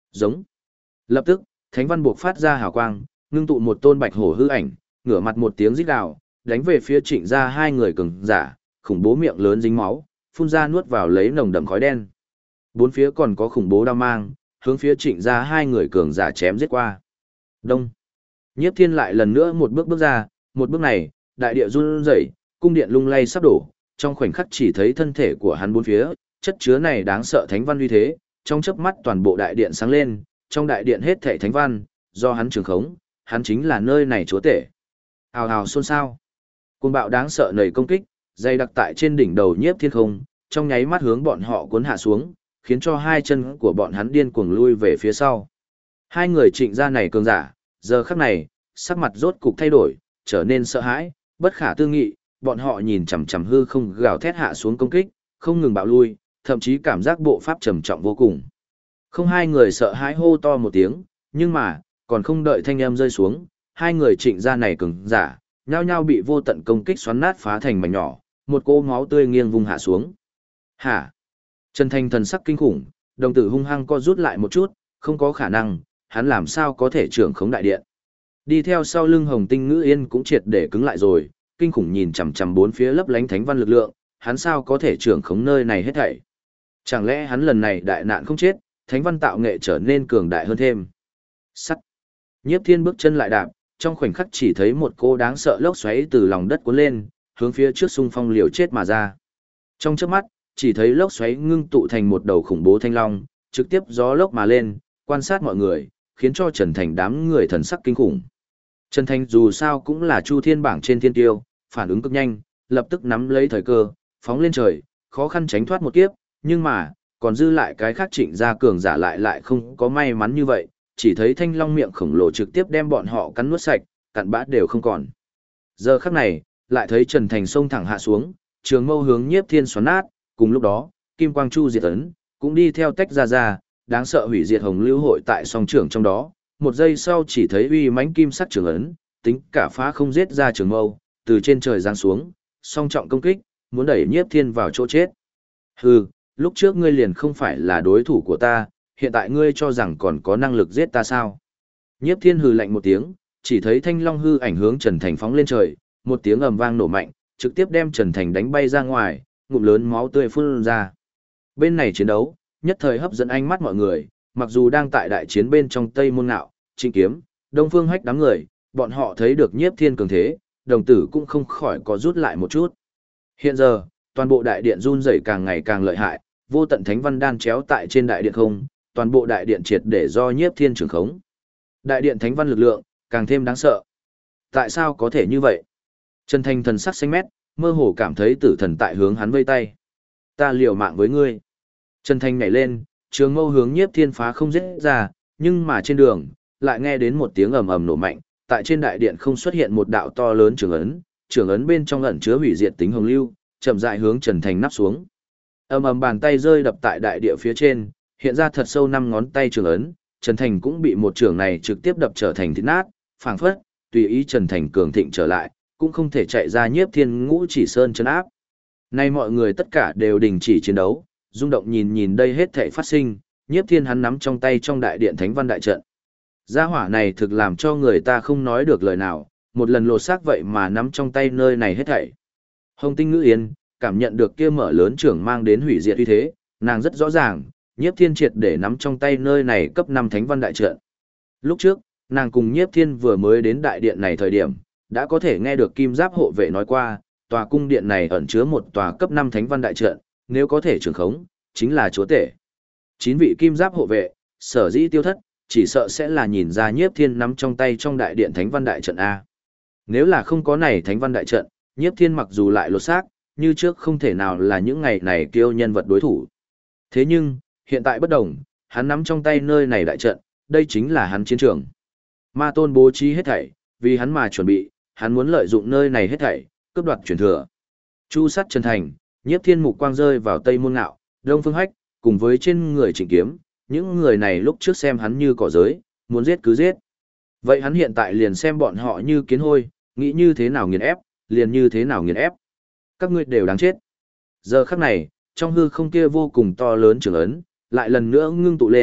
Giống. Lập tức, thánh văn buộc phát ra hào quang, ngưng tụ một tôn bạch hổ hư ảnh, ngửa mặt một tiếng rít gào, đánh về phía Trịnh gia hai người cường giả, khủng bố miệng lớn dính máu, phun ra nuốt vào lấy nồng đậm khói đen. Bốn phía còn có khủng bố đao mang, hướng phía Trịnh gia hai người cường giả chém giết qua. Đông. Nhiếp Thiên lại lần nữa một bước bước ra, một bước này, đại địa run rẩy, cung điện lung lay sắp đổ, trong khoảnh khắc chỉ thấy thân thể của hắn bốn phía, chất chứa này đáng sợ thánh văn uy thế, trong chớp mắt toàn bộ đại điện sáng lên, trong đại điện hết thảy thánh văn, do hắn trường khống, hắn chính là nơi này chúa tể. Ào ào xôn xao. Cuồng bạo đáng sợ nảy công kích, dày đặc tại trên đỉnh đầu Nhiếp Thiên không, trong nháy mắt hướng bọn họ cuốn hạ xuống, khiến cho hai chân của bọn hắn điên cuồng lui về phía sau. Hai người Trịnh gia này cường giả, giờ khắc này, sắc mặt rốt cục thay đổi, trở nên sợ hãi, bất khả tư nghị, bọn họ nhìn chằm chằm hư không gào thét hạ xuống công kích, không ngừng bạo lui, thậm chí cảm giác bộ pháp trầm trọng vô cùng. Không hai người sợ hãi hô to một tiếng, nhưng mà, còn không đợi thanh âm rơi xuống, hai người Trịnh gia này cường giả, nhao nhao bị vô tận công kích xoắn nát phá thành mảnh nhỏ, một cỗ máu tươi nghiêng vùng hạ xuống. Hả? Trần Thành thần sắc kinh khủng, đồng tử hung hăng co rút lại một chút, không có khả năng, hắn làm sao có thể trưởng khống đại điện. Đi theo sau lưng Hồng Tinh Ngữ Yên cũng triệt để cứng lại rồi, kinh khủng nhìn chằm chằm bốn phía lấp lánh thánh văn lực lượng, hắn sao có thể trưởng khống nơi này hết thảy. Chẳng lẽ hắn lần này đại nạn không chết, thánh văn tạo nghệ trở nên cường đại hơn thêm. Sắt. Nhiếp Thiên bước chân lại đạp, trong khoảnh khắc chỉ thấy một cô đáng sợ lốc xoáy từ lòng đất cuốn lên, hướng phía trước xung phong liều chết mà ra. Trong chớp mắt, chỉ thấy lốc xoáy ngưng tụ thành một đầu khủng bố thanh long, trực tiếp gió lốc mà lên, quan sát mọi người, khiến cho Trần Thành đám người thần sắc kinh khủng. Trần Thành dù sao cũng là Chu Thiên bảng trên thiên tiêu, phản ứng cực nhanh, lập tức nắm lấy thời cơ, phóng lên trời, khó khăn tránh thoát một kiếp, nhưng mà, còn dư lại cái khác Trịnh gia cường giả lại không có may mắn như vậy, chỉ thấy thanh long miệng khổng lồ trực tiếp đem bọn họ cắn nuốt sạch, cặn bã đều không còn. Giờ khắc này, lại thấy Trần Thành xông thẳng hạ xuống, trường mâu hướng Nhiếp Thiên xoắn nát, cùng lúc đó, Kim Quang Chu diệt ấn cũng đi theo tách ra, đáng sợ hủy diệt hồng lưu hội tại song trường trong đó, một giây sau chỉ thấy uy mãnh kim sắc trường ấn, tính cả phá không giết ra trường mâu, từ trên trời giáng xuống, song trọng công kích, muốn đẩy Nhiếp Thiên vào chỗ chết. Hừ, lúc trước ngươi liền không phải là đối thủ của ta, hiện tại ngươi cho rằng còn có năng lực giết ta sao? Nhiếp Thiên hừ lạnh một tiếng, chỉ thấy thanh long hư ảnh hướng Trần Thành phóng lên trời, một tiếng ầm vang nổ mạnh, trực tiếp đem Trần Thành đánh bay ra ngoài, ngụm lớn máu tươi phun ra. Bên này chiến đấu, nhất thời hấp dẫn ánh mắt mọi người, mặc dù đang tại đại chiến bên trong Tây Môn Ngạo, Trịnh Kiếm, Đông Phương Hách đám người, bọn họ thấy được Nhiếp Thiên cường thế, đồng tử cũng không khỏi có rút lại một chút. Hiện giờ, toàn bộ đại điện run rẩy càng ngày càng lợi hại, vô tận thánh văn đan chéo tại trên đại điện không, toàn bộ đại điện triệt để do Nhiếp Thiên trưởng khống. Đại điện thánh văn lực lượng càng thêm đáng sợ. Tại sao có thể như vậy? Trần Thành thần sắc xanh mét, mơ hồ cảm thấy tử thần tại hướng hắn vây tay. Ta liều mạng với ngươi. Trần Thành nhảy lên, trường mâu hướng Nhiếp Thiên phá không giết ra, nhưng mà trên đường, lại nghe đến một tiếng ầm ầm nổ mạnh, tại trên đại điện không xuất hiện một đạo to lớn trường ấn bên trong ẩn chứa hủy diệt tính hồng lưu, chậm rãi hướng Trần Thành nắp xuống. Ầm ầm bàn tay rơi đập tại đại địa phía trên, hiện ra thật sâu 5 ngón tay trường ấn, Trần Thành cũng bị một trường này trực tiếp đập trở thành thịt nát, phảng phất, tùy ý Trần Thành cường thịnh trở lại, cũng không thể chạy ra Nhiếp Thiên ngũ chỉ sơn trấn áp. Nay mọi người tất cả đều đình chỉ chiến đấu, rung động nhìn đây hết thảy phát sinh, Nhiếp Thiên hắn nắm trong tay trong đại điện thánh văn đại trận. Gia hỏa này thực làm cho người ta không nói được lời nào, một lần lột xác vậy mà nắm trong tay nơi này hết thảy. Hồng Tinh Ngữ Yên cảm nhận được kia mở lớn trưởng mang đến hủy diệt uy thế, nàng rất rõ ràng, Nhiếp Thiên triệt để nắm trong tay nơi này cấp 5 thánh văn đại trận. Lúc trước, nàng cùng Nhiếp Thiên vừa mới đến đại điện này thời điểm, đã có thể nghe được Kim Giáp hộ vệ nói qua, tòa cung điện này ẩn chứa một tòa cấp 5 thánh văn đại trận, nếu có thể trưởng khống, chính là chúa tể. 9 vị Kim Giáp hộ vệ, sở dĩ tiêu thất, chỉ sợ sẽ là nhìn ra Nhiếp Thiên nắm trong tay trong đại điện thánh văn đại trận A. Nếu là không có này thánh văn đại trận, Nhiếp Thiên mặc dù lại lột xác, như trước không thể nào là những ngày này kêu nhân vật đối thủ. Thế nhưng, hiện tại bất đồng, hắn nắm trong tay nơi này đại trận, đây chính là hắn chiến trường. Ma Tôn bố trí hết thảy, vì hắn mà chuẩn bị, hắn muốn lợi dụng nơi này hết thảy, cướp đoạt truyền thừa. Chu Sắt Trần Thành, Nhiếp Thiên mục quang rơi vào Tây Môn Ngạo, Đông Phương Hách, cùng với trên người Trịnh Kiếm, những người này lúc trước xem hắn như cỏ giới, muốn giết cứ giết. Vậy hắn hiện tại liền xem bọn họ như kiến hôi, nghĩ như thế nào nghiền ép, liền như thế nào nghiền ép. Các ngươi đều đáng chết. Giờ khắc này, trong hư không kia vô cùng to lớn trường ấn, lại lần nữa ngưng tụ lên,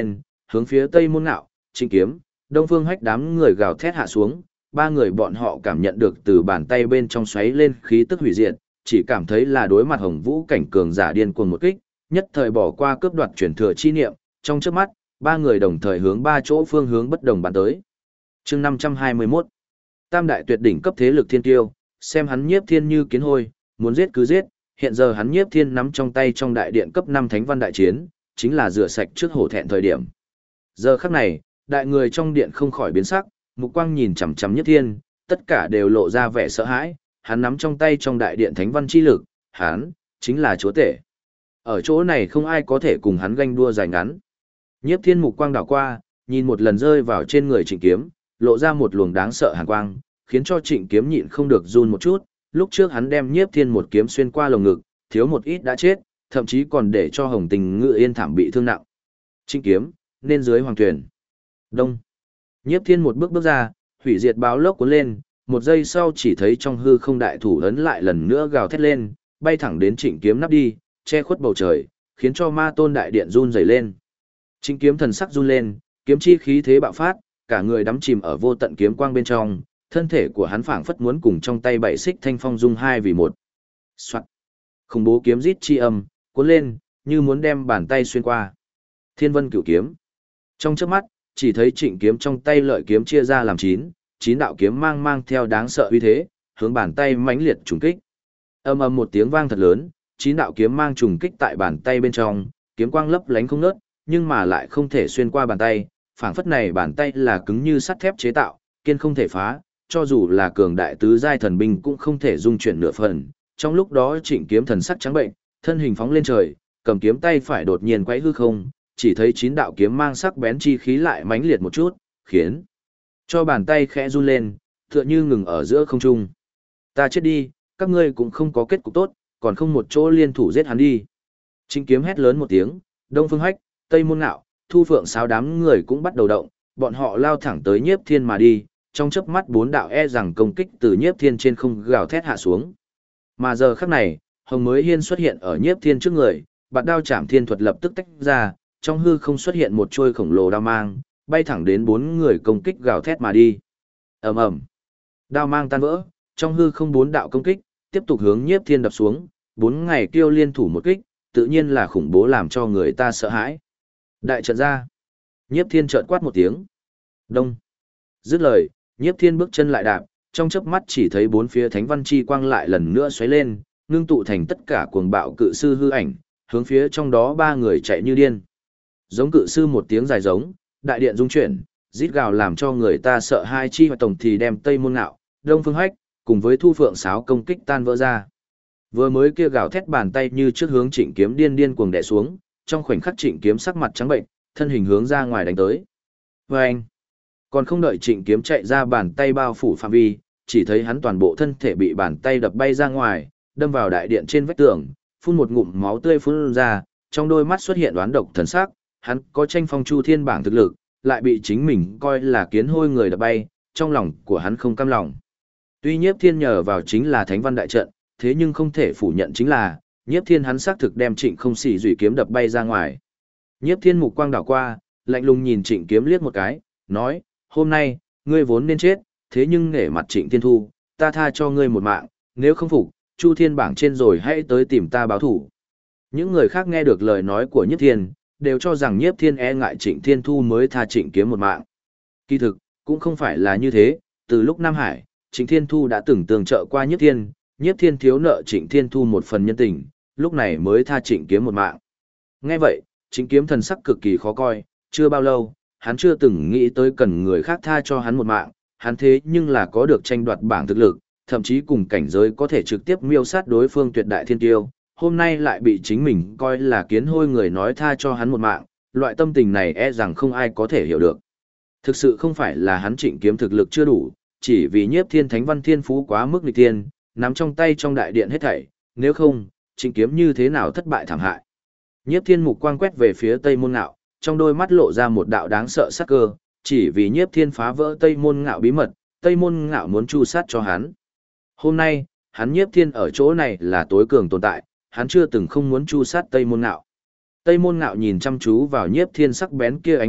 hướng phía Tây Môn Ngạo, Trịnh Kiếm, Đông Phương Hách đám người gào thét hạ xuống, ba người bọn họ cảm nhận được từ bàn tay bên trong xoáy lên khí tức hủy diệt, chỉ cảm thấy là đối mặt Hồng Vũ cảnh cường giả điên cuồng một kích, nhất thời bỏ qua cướp đoạt chuyển thừa chi niệm, trong chớp mắt, ba người đồng thời hướng ba chỗ phương hướng bất đồng bắn tới. Chương 521. Tam đại tuyệt đỉnh cấp thế lực thiên tiêu, xem hắn Nhiếp Thiên như kiến hôi, muốn giết cứ giết, hiện giờ hắn Nhiếp Thiên nắm trong tay trong đại điện cấp 5 thánh văn đại chiến, chính là rửa sạch trước hổ thẹn thời điểm. Giờ khắc này, đại người trong điện không khỏi biến sắc, mục quang nhìn chằm chằm Nhiếp Thiên, tất cả đều lộ ra vẻ sợ hãi, hắn nắm trong tay trong đại điện thánh văn chi lực, hắn chính là chúa tể. Ở chỗ này không ai có thể cùng hắn ganh đua dài ngắn. Nhiếp Thiên mục quang đảo qua, nhìn một lần rơi vào trên người Trịnh Kiếm, lộ ra một luồng đáng sợ hàn quang, khiến cho Trịnh Kiếm nhịn không được run một chút, lúc trước hắn đem Nhiếp Thiên một kiếm xuyên qua lồng ngực, thiếu một ít đã chết, thậm chí còn để cho Hồng Tình Ngự Yên thảm bị thương nặng. Trịnh Kiếm, nên dưới hoàng tuyển. Đông. Nhiếp Thiên một bước bước ra, hủy diệt báo lốc cuốn lên, một giây sau chỉ thấy trong hư không đại thủ ấn lại lần nữa gào thét lên, bay thẳng đến Trịnh Kiếm nắp đi, che khuất bầu trời, khiến cho Ma Tôn đại điện run rẩy lên. Trịnh Kiếm thần sắc run lên, kiếm chi khí thế bạo phát, cả người đắm chìm ở vô tận kiếm quang bên trong, thân thể của hắn phảng phất muốn cùng trong tay bảy xích thanh phong dung hai vì một. Soạt. Khủng bố kiếm rít chi âm, cuốn lên, như muốn đem bàn tay xuyên qua. Thiên Vân Cửu Kiếm. Trong chớp mắt, chỉ thấy Trịnh Kiếm trong tay lợi kiếm chia ra làm chín đạo kiếm mang theo đáng sợ uy thế, hướng bàn tay mãnh liệt trùng kích. Ầm ầm một tiếng vang thật lớn, chín đạo kiếm mang trùng kích tại bàn tay bên trong, kiếm quang lấp lánh không ngớt, nhưng mà lại không thể xuyên qua bàn tay, phảng phất này bàn tay là cứng như sắt thép chế tạo, kiên không thể phá, cho dù là cường đại tứ giai thần binh cũng không thể dung chuyển nửa phần. Trong lúc đó Trịnh Kiếm thần sắc trắng bệnh, thân hình phóng lên trời, cầm kiếm tay phải đột nhiên quay hư không, chỉ thấy chín đạo kiếm mang sắc bén chi khí lại mãnh liệt một chút, khiến cho bàn tay khẽ run lên, tựa như ngừng ở giữa không trung. Ta chết đi, các ngươi cũng không có kết cục tốt, còn không một chỗ liên thủ giết hắn đi. Trịnh Kiếm hét lớn một tiếng, Đông Phương Hách, Tây Môn Ngạo, Thu Phượng Sáo đám người cũng bắt đầu động, bọn họ lao thẳng tới Nhiếp Thiên mà đi, trong chớp mắt bốn đạo rằng công kích từ Nhiếp Thiên trên không gào thét hạ xuống. Mà giờ khắc này, Hồng Mới Hiên xuất hiện ở Nhiếp Thiên trước người, bạt đao chạm thiên thuật lập tức tách ra, trong hư không xuất hiện một chuôi khổng lồ đao mang, bay thẳng đến bốn người công kích gào thét mà đi. Ầm ầm. Đao mang tan vỡ, trong hư không bốn đạo công kích, tiếp tục hướng Nhiếp Thiên đập xuống, bốn ngày kiêu liên thủ một kích, tự nhiên là khủng bố làm cho người ta sợ hãi. Đại trận ra. Nhiếp Thiên chợt quát một tiếng. Đông. Dứt lời, Nhiếp Thiên bước chân lại đạp, trong chớp mắt chỉ thấy bốn phía thánh văn chi quang lại lần nữa xoáy lên, ngưng tụ thành tất cả cuồng bạo cự sư hư ảnh, hướng phía trong đó ba người chạy như điên. Giống cự sư một tiếng dài giống, đại điện rung chuyển, rít gào làm cho người ta sợ hai chi và tổng thì đem Tây Môn Ngạo, Đông Phương Hách, cùng với Thu Phượng Sáo công kích tan vỡ ra. Vừa mới kia gào thét bàn tay như trước hướng Trịnh Kiếm điên cuồng đè xuống, trong khoảnh khắc Trịnh Kiếm sắc mặt trắng bệnh, thân hình hướng ra ngoài đánh tới. Vâng! Còn không đợi Trịnh Kiếm chạy ra bàn tay bao phủ phạm vi, chỉ thấy hắn toàn bộ thân thể bị bàn tay đập bay ra ngoài, đâm vào đại điện trên vách tường, phun một ngụm máu tươi phun ra, trong đôi mắt xuất hiện đoán độc thần sắc, hắn có tranh phong chu thiên bảng thực lực, lại bị chính mình coi là kiến hôi người đập bay, trong lòng của hắn không cam lòng. Tuy Nhiếp Thiên nhờ vào chính là Thánh Văn đại trận, thế nhưng không thể phủ nhận chính là, Nhiếp Thiên hắn xác thực đem Trịnh Không Xỉ Dụy kiếm đập bay ra ngoài. Nhiếp Thiên mục quang đảo qua, lạnh lùng nhìn Trịnh Kiếm liếc một cái, nói, hôm nay, ngươi vốn nên chết, thế nhưng nể mặt Trịnh Thiên Thu, ta tha cho ngươi một mạng, nếu không phục, Chu Thiên bảng trên rồi hãy tới tìm ta báo thủ. Những người khác nghe được lời nói của Nhiếp Thiên, đều cho rằng Nhiếp Thiên e ngại Trịnh Thiên Thu mới tha Trịnh Kiếm một mạng. Kỳ thực, cũng không phải là như thế, từ lúc Nam Hải, Trịnh Thiên Thu đã từng tường trợ qua Nhiếp Thiên thiếu nợ Trịnh Thiên Thu một phần nhân tình, lúc này mới tha Trịnh Kiếm một mạng. Nghe vậy, Trịnh Kiếm thần sắc cực kỳ khó coi, chưa bao lâu, hắn chưa từng nghĩ tới cần người khác tha cho hắn một mạng, hắn thế nhưng là có được tranh đoạt bảng thực lực, thậm chí cùng cảnh giới có thể trực tiếp miêu sát đối phương tuyệt đại thiên tiêu, hôm nay lại bị chính mình coi là kiến hôi người nói tha cho hắn một mạng, loại tâm tình này e rằng không ai có thể hiểu được. Thực sự không phải là hắn Trịnh Kiếm thực lực chưa đủ, chỉ vì Nhiếp Thiên Thánh Văn Thiên Phú quá mức nghịch thiên, nắm trong tay trong đại điện hết thảy, nếu không, Trịnh Kiếm như thế nào thất bại thảm hại. Nhiếp Thiên mục quang quét về phía Tây Môn Ngạo, trong đôi mắt lộ ra một đạo đáng sợ sắc cơ, chỉ vì Nhiếp Thiên phá vỡ Tây Môn Ngạo bí mật, Tây Môn Ngạo muốn tru sát cho hắn. Hôm nay, hắn Nhiếp Thiên ở chỗ này là tối cường tồn tại, hắn chưa từng không muốn tru sát Tây Môn Ngạo. Tây Môn Ngạo nhìn chăm chú vào Nhiếp Thiên sắc bén kia ánh mắt,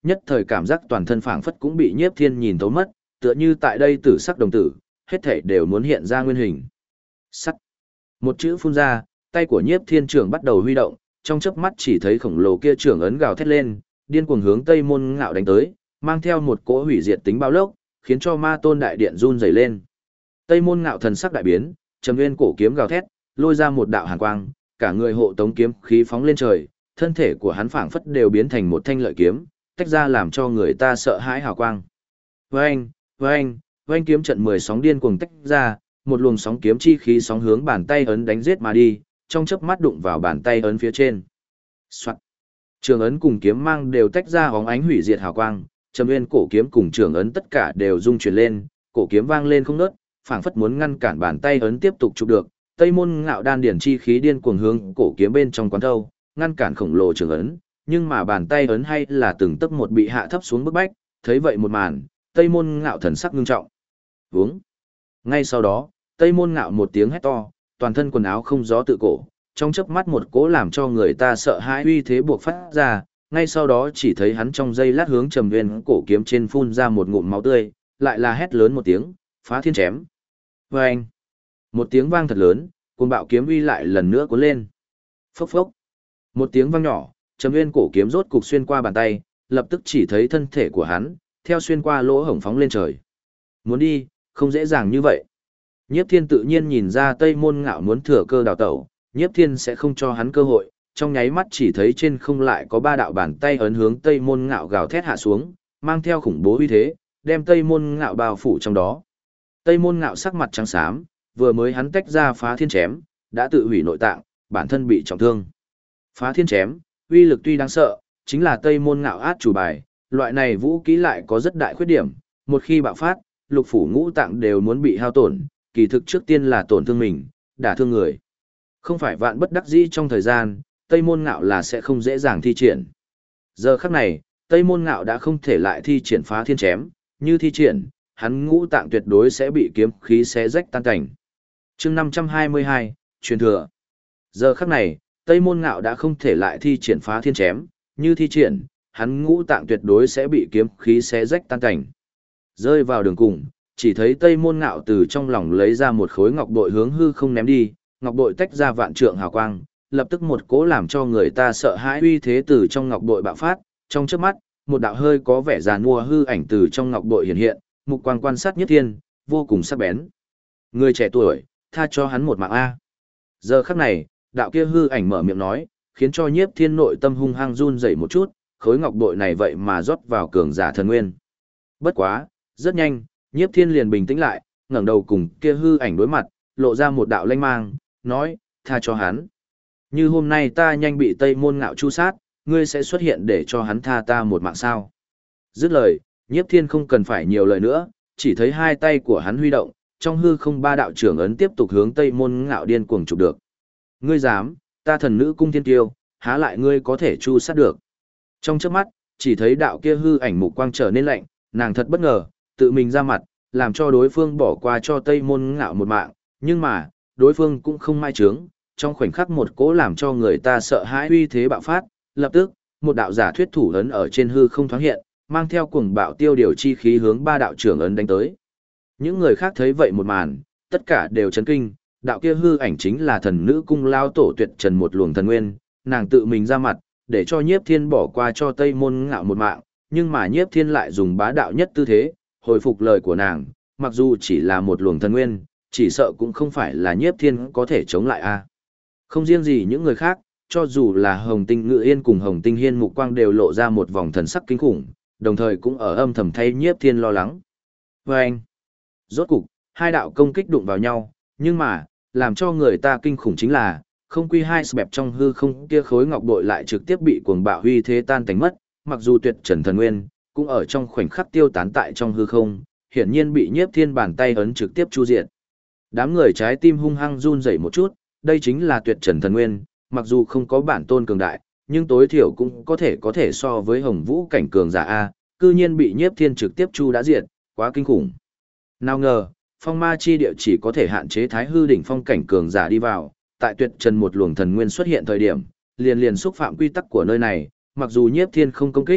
nhất thời cảm giác toàn thân phảng phất cũng bị Nhiếp Thiên nhìn thấu mất, tựa như tại đây tử sắc đồng tử, hết thảy đều muốn hiện ra nguyên hình. Sắt. Một chữ phun ra, tay của Nhiếp Thiên trưởng bắt đầu huy động, trong chớp mắt chỉ thấy khổng lồ kia trưởng ấn gào thét lên, điên cuồng hướng Tây Môn Ngạo đánh tới, mang theo một cỗ hủy diệt tính bao lốc, khiến cho Ma Tôn đại điện run rẩy lên. Tây Môn Ngạo thần sắc đại biến, trầm nguyên cổ kiếm gào thét, lôi ra một đạo hàn quang, cả người hộ tống kiếm khí phóng lên trời, thân thể của hắn phảng phất đều biến thành một thanh lợi kiếm, tách ra làm cho người ta sợ hãi hào quang. Oeng, oeng, oeng kiếm trận 10 sóng điên cuồng tách ra, một luồng sóng kiếm chi khí sóng hướng bàn tay ấn đánh giết mà đi, trong chớp mắt đụng vào bàn tay ấn phía trên. Soạt. Trường ấn cùng kiếm mang đều tách ra hóng ánh hủy diệt hào quang, trầm nguyên cổ kiếm cùng trường ấn tất cả đều rung chuyển lên, cổ kiếm vang lên không ngớt, phảng phất muốn ngăn cản bàn tay ấn tiếp tục chụp được. Tây Môn Ngạo đan điển chi khí điên cuồng hướng cổ kiếm bên trong quán thâu, ngăn cản khổng lồ trường ấn, nhưng mà bàn tay ấn hay là từng tấc một bị hạ thấp xuống bức bách, thấy vậy một màn, Tây Môn Ngạo thần sắc ngưng trọng. Vướng. Ngay sau đó, Tây Môn Ngạo một tiếng hét to, toàn thân quần áo không gió tự cổ, trong chớp mắt một cỗ làm cho người ta sợ hãi uy thế buộc phát ra, ngay sau đó chỉ thấy hắn trong giây lát hướng trầm nguyên cổ kiếm trên phun ra một ngụm máu tươi, lại là hét lớn một tiếng, phá thiên chém. Vâng! Một tiếng vang thật lớn, cuồng bạo kiếm uy lại lần nữa cuốn lên. Phốc phốc! Một tiếng vang nhỏ, trầm nguyên cổ kiếm rốt cục xuyên qua bàn tay, lập tức chỉ thấy thân thể của hắn, theo xuyên qua lỗ hổng phóng lên trời. Muốn đi, không dễ dàng như vậy. Nhiếp Thiên tự nhiên nhìn ra Tây Môn Ngạo muốn thừa cơ đào tẩu, Nhiếp Thiên sẽ không cho hắn cơ hội, trong nháy mắt chỉ thấy trên không lại có 3 đạo bàn tay ấn hướng Tây Môn Ngạo gào thét hạ xuống, mang theo khủng bố uy thế, đem Tây Môn Ngạo bao phủ trong đó. Tây Môn Ngạo sắc mặt trắng xám, vừa mới hắn tách ra phá thiên chém, đã tự hủy nội tạng, bản thân bị trọng thương. Phá thiên chém, uy lực tuy đáng sợ, chính là Tây Môn Ngạo át chủ bài, loại này vũ khí lại có rất đại khuyết điểm, một khi bạo phát, lục phủ ngũ tạng đều muốn bị hao tổn, kỳ thực trước tiên là tổn thương mình, đả thương người. Không phải vạn bất đắc dĩ trong thời gian, Tây Môn Ngạo là sẽ không dễ dàng thi triển. Giờ khắc này, Tây Môn Ngạo đã không thể lại thi triển phá thiên chém, như thi triển, hắn ngũ tạng tuyệt đối sẽ bị kiếm khí xé rách tan cảnh. Chương 522, truyền thừa. Giờ khắc này, Tây Môn Ngạo đã không thể lại thi triển phá thiên chém, như thi triển, hắn ngũ tạng tuyệt đối sẽ bị kiếm khí xé rách tan cảnh. Rơi vào đường cùng, chỉ thấy Tây Môn Ngạo từ trong lòng lấy ra một khối ngọc bội hướng hư không ném đi, ngọc bội tách ra vạn trượng hào quang, lập tức một cỗ làm cho người ta sợ hãi uy thế từ trong ngọc bội bạo phát, trong chớp mắt, một đạo hơi có vẻ giàn mua hư ảnh từ trong ngọc bội hiện hiện, mục quang quan sát Nhiếp Thiên, vô cùng sắc bén. Người trẻ tuổi, tha cho hắn một mạng a. Giờ khắc này, đạo kia hư ảnh mở miệng nói, khiến cho Nhiếp Thiên nội tâm hung hăng run rẩy một chút, khối ngọc bội này vậy mà rót vào cường giả thần nguyên. Bất quá, rất nhanh, Nhiếp Thiên liền bình tĩnh lại, ngẩng đầu cùng kia hư ảnh đối mặt, lộ ra một đạo lanh mang, nói, tha cho hắn. Như hôm nay ta nhanh bị Tây Môn Ngạo chu sát, ngươi sẽ xuất hiện để cho hắn tha ta một mạng sao. Dứt lời, Nhiếp Thiên không cần phải nhiều lời nữa, chỉ thấy hai tay của hắn huy động, trong hư không 3 đạo trưởng ấn tiếp tục hướng Tây Môn Ngạo điên cuồng chụp được. Ngươi dám, ta thần nữ cung thiên tiêu, há lại ngươi có thể chu sát được. Trong chớp mắt, chỉ thấy đạo kia hư ảnh mục quang trở nên lạnh, nàng thật bất ngờ, tự mình ra mặt, làm cho đối phương bỏ qua cho Tây Môn Ngạo một mạng, nhưng mà, đối phương cũng không mai trướng, trong khoảnh khắc một cỗ làm cho người ta sợ hãi uy thế bạo phát, lập tức, một đạo giả thuyết thủ ấn ở trên hư không thoáng hiện, mang theo cuồng bạo tiêu điều chi khí hướng 3 đạo trưởng ấn đánh tới. Những người khác thấy vậy một màn, tất cả đều chấn kinh, đạo kia hư ảnh chính là thần nữ cung lao tổ Tuyệt Trần một luồng thần nguyên, nàng tự mình ra mặt, để cho Nhiếp Thiên bỏ qua cho Tây Môn Ngạo một mạng, nhưng mà Nhiếp Thiên lại dùng bá đạo nhất tư thế, hồi phục lời của nàng, mặc dù chỉ là một luồng thần nguyên, chỉ sợ cũng không phải là Nhiếp Thiên có thể chống lại a. Không riêng gì những người khác, cho dù là Hồng Tinh Ngự Yên cùng Hồng Tinh Hiên mục quang đều lộ ra một vòng thần sắc kinh khủng, đồng thời cũng ở âm thầm thay Nhiếp Thiên lo lắng. Và anh, rốt cục, hai đạo công kích đụng vào nhau, nhưng mà, làm cho người ta kinh khủng chính là, không quy hai bẹp trong hư không kia khối ngọc bội lại trực tiếp bị cuồng bạo huy thế tan tành mất, mặc dù Tuyệt Trần thần nguyên cũng ở trong khoảnh khắc tiêu tán tại trong hư không, hiển nhiên bị Nhiếp Thiên bàn tay ấn trực tiếp chu diệt. Đám người trái tim hung hăng run rẩy một chút, đây chính là Tuyệt Trần thần nguyên, mặc dù không có bản tôn cường đại, nhưng tối thiểu cũng có thể so với Hồng Vũ cảnh cường giả a, cư nhiên bị Nhiếp Thiên trực tiếp chu đã diệt, quá kinh khủng. Nào ngờ, phong ma chi địa chỉ có thể hạn chế Thái Hư đỉnh phong cảnh cường giả đi vào, tại Tuyệt Trần một luồng thần nguyên xuất hiện thời điểm, liền xúc phạm quy tắc của nơi này, mặc dù Nhiếp Thiên không công kích,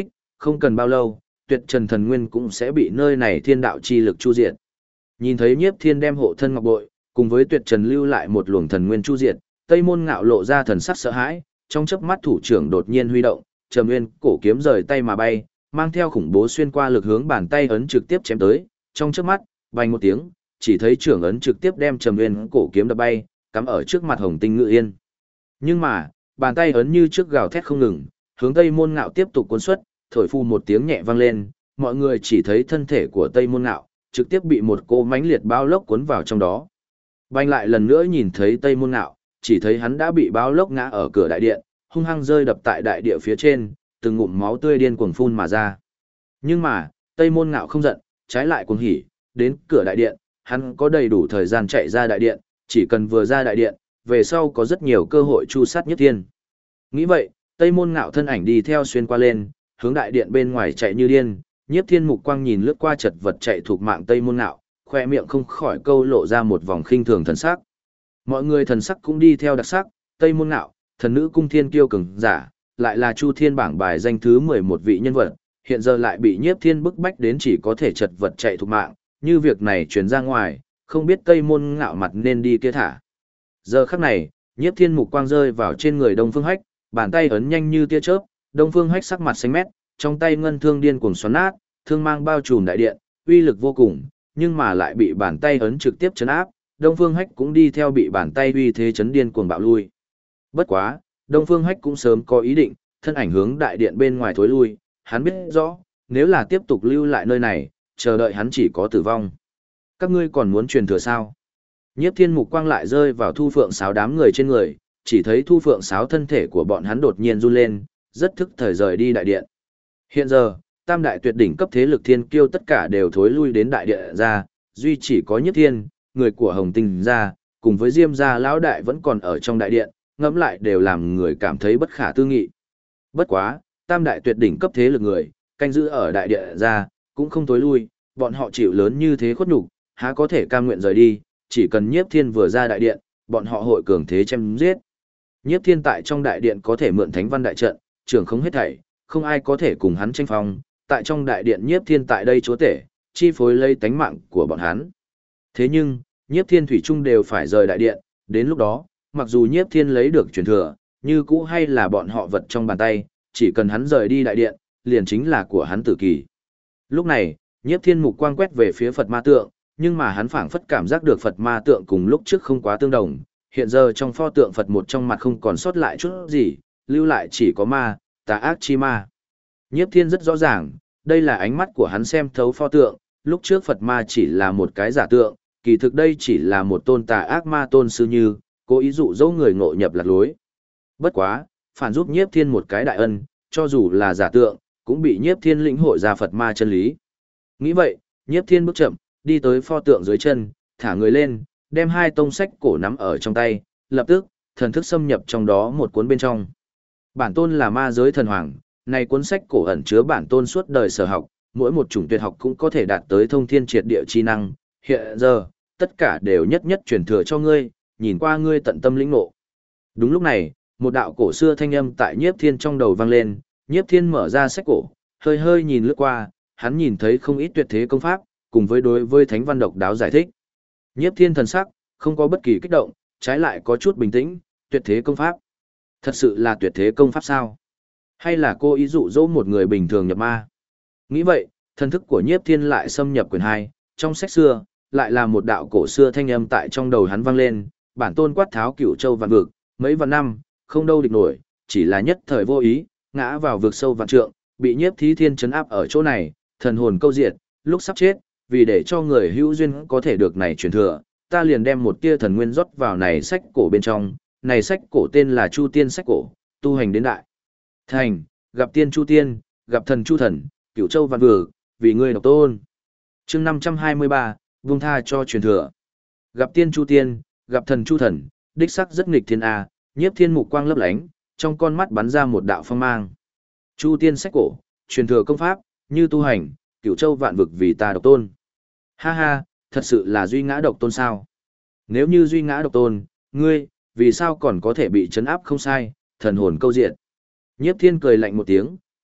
không cần bao lâu, tuyệt trần thần nguyên cũng sẽ bị nơi này thiên đạo chi lực chu diệt. Nhìn thấy Nhiếp Thiên đem hộ thân ngọc bội, cùng với tuyệt trần lưu lại một luồng thần nguyên chu diệt, Tây Môn Ngạo lộ ra thần sắc sợ hãi, trong chớp mắt thủ trưởng đột nhiên huy động, Trầm Nguyên cổ kiếm rời tay mà bay, mang theo khủng bố xuyên qua lực hướng bàn tay ấn trực tiếp chém tới, trong chớp mắt, vang một tiếng, chỉ thấy trưởng ấn trực tiếp đem Trầm Nguyên cổ kiếm đập bay, cắm ở trước mặt Hồng Tinh Ngự Yên. Nhưng mà, bàn tay ấn như trước gào thét không ngừng, hướng Tây Môn Ngạo tiếp tục cuốn xuất, thổi phu một tiếng nhẹ vang lên, mọi người chỉ thấy thân thể của Tây Môn Ngạo trực tiếp bị một cỗ mãnh liệt báo lốc cuốn vào trong đó. Bành lại lần nữa nhìn thấy Tây Môn Ngạo, chỉ thấy hắn đã bị báo lốc ngã ở cửa đại điện, hung hăng rơi đập tại đại địa phía trên, từng ngụm máu tươi điên cuồng phun mà ra. Nhưng mà, Tây Môn Ngạo không giận, trái lại cuồng hỉ, đến cửa đại điện, hắn có đầy đủ thời gian chạy ra đại điện, chỉ cần vừa ra đại điện, về sau có rất nhiều cơ hội chu sát Nhiếp Thiên. Nghĩ vậy, Tây Môn Ngạo thân ảnh đi theo xuyên qua lên, hướng đại điện bên ngoài chạy như điên, Nhiếp Thiên mục quang nhìn lướt qua chật vật chạy thuộc mạng Tây Môn Ngạo, khoe miệng không khỏi câu lộ ra một vòng khinh thường thần sắc. Mọi người thần sắc cũng đi theo đặc sắc, Tây Môn Ngạo, thần nữ cung thiên kiêu cường giả, lại là Chu Thiên bảng bài danh thứ 11 vị nhân vật, hiện giờ lại bị Nhiếp Thiên bức bách đến chỉ có thể chật vật chạy thuộc mạng, như việc này truyền ra ngoài, không biết Tây Môn Ngạo mặt nên đi kia thả. Giờ khắc này, Nhiếp Thiên mục quang rơi vào trên người Đông Phương Hách, bàn tay ấn nhanh như tia chớp, Đông Phương Hách sắc mặt xanh mét, trong tay ngân thương điên cuồng xoắn nát, thương mang bao trùm đại điện, uy lực vô cùng, nhưng mà lại bị bàn tay ấn trực tiếp chấn áp, Đông Phương Hách cũng đi theo bị bàn tay uy thế chấn điên cuồng bạo lui. Bất quá, Đông Phương Hách cũng sớm có ý định, thân ảnh hướng đại điện bên ngoài thối lui, hắn biết rõ, nếu là tiếp tục lưu lại nơi này, chờ đợi hắn chỉ có tử vong. Các ngươi còn muốn truyền thừa sao? Nhiếp Thiên mục quang lại rơi vào Thu Phượng Sáo đám người trên người, chỉ thấy Thu Phượng Sáo thân thể của bọn hắn đột nhiên run lên, rất thức thời rời đi đại điện. Hiện giờ, tam đại tuyệt đỉnh cấp thế lực thiên kiêu tất cả đều thối lui đến đại điện ra, duy chỉ có Nhiếp Thiên, người của Hồng Tinh gia, cùng với Diêm gia lão đại vẫn còn ở trong đại điện, ngẫm lại đều làm người cảm thấy bất khả tư nghị. Bất quá, tam đại tuyệt đỉnh cấp thế lực người, canh giữ ở đại điện ra, cũng không thối lui, bọn họ chịu lớn như thế khuất nhục, há có thể cam nguyện rời đi, chỉ cần Nhiếp Thiên vừa ra đại điện, bọn họ hội cường thế chém giết. Nhiếp Thiên tại trong đại điện có thể mượn thánh văn đại trận, trưởng không hết thảy, không ai có thể cùng hắn tranh phong, tại trong đại điện Nhiếp Thiên tại đây chúa tể, chi phối lấy tánh mạng của bọn hắn. Thế nhưng, Nhiếp Thiên thủy chung đều phải rời đại điện, đến lúc đó, mặc dù Nhiếp Thiên lấy được truyền thừa, như cũ hay là bọn họ vật trong bàn tay, chỉ cần hắn rời đi đại điện, liền chính là của hắn tử kỳ. Lúc này, Nhiếp Thiên mục quang quét về phía Phật ma tượng, nhưng mà hắn phảng phất cảm giác được Phật ma tượng cùng lúc trước không quá tương đồng, hiện giờ trong pho tượng Phật một trong mặt không còn sót lại chút gì, lưu lại chỉ có ma, tà ác chi ma. Nhiếp Thiên rất rõ ràng, đây là ánh mắt của hắn xem thấu pho tượng, lúc trước Phật ma chỉ là một cái giả tượng, kỳ thực đây chỉ là một tôn tà ác ma tôn sư như, cố ý dụ dỗ người ngộ nhập lạc lối. Bất quá, phản giúp Nhiếp Thiên một cái đại ân, cho dù là giả tượng, cũng bị Nhiếp Thiên lĩnh hội ra Phật ma chân lý. Nghĩ vậy, Nhiếp Thiên bước chậm, đi tới pho tượng dưới chân, thả người lên, đem hai tông sách cổ nắm ở trong tay, lập tức, thần thức xâm nhập trong đó một cuốn bên trong. Bản tôn là ma giới thần hoàng, này cuốn sách cổ ẩn chứa bản tôn suốt đời sở học, mỗi một chủng tuyệt học cũng có thể đạt tới thông thiên triệt địa chi năng, hiện giờ, tất cả đều nhất nhất truyền thừa cho ngươi, nhìn qua ngươi tận tâm lĩnh ngộ. Đúng lúc này, một đạo cổ xưa thanh âm tại Nhiếp Thiên trong đầu vang lên, Nhiếp Thiên mở ra sách cổ, hơi hơi nhìn lướt qua, hắn nhìn thấy không ít tuyệt thế công pháp, cùng với đối với thánh văn độc đáo giải thích. Nhiếp Thiên thần sắc, không có bất kỳ kích động, trái lại có chút bình tĩnh, tuyệt thế công pháp. Thật sự là tuyệt thế công pháp sao? Hay là cô ý dụ dỗ một người bình thường nhập ma? Nghĩ vậy, thần thức của Nhiếp Thiên lại xâm nhập quyển 2, trong sách xưa, lại là một đạo cổ xưa thanh âm tại trong đầu hắn vang lên, bản tôn quát tháo cửu châu vạn vực, mấy vạn năm, không đâu địch nổi, chỉ là nhất thời vô ý, ngã vào vực sâu vạn trượng, bị Nhiếp Thí Thiên trấn áp ở chỗ này, thần hồn câu diệt, lúc sắp chết, vì để cho người hữu duyên có thể được này truyền thừa, ta liền đem một tia thần nguyên rót vào này sách cổ bên trong, này sách cổ tên là Chu Tiên sách cổ, tu hành đến đại thành, gặp tiên Chu Tiên, gặp thần Chu Thần, cửu châu vạn vực, vì ngươi độc tôn. Chương 523, vung tha cho truyền thừa. Gặp tiên Chu Tiên, gặp thần Chu Thần, đích sắc rất nghịch thiên a, Nhiếp Thiên mục quang lấp lánh, trong con mắt bắn ra một đạo phong mang. Chu Tiên sách cổ, truyền thừa công pháp, như tu hành, cửu châu vạn vực vì ta độc tôn. Ha ha, thật sự là duy ngã độc tôn sao? Nếu như duy ngã độc tôn, ngươi, vì sao còn có thể bị trấn áp không sai, thần hồn câu diệt. Nhiếp Thiên cười lạnh một tiếng,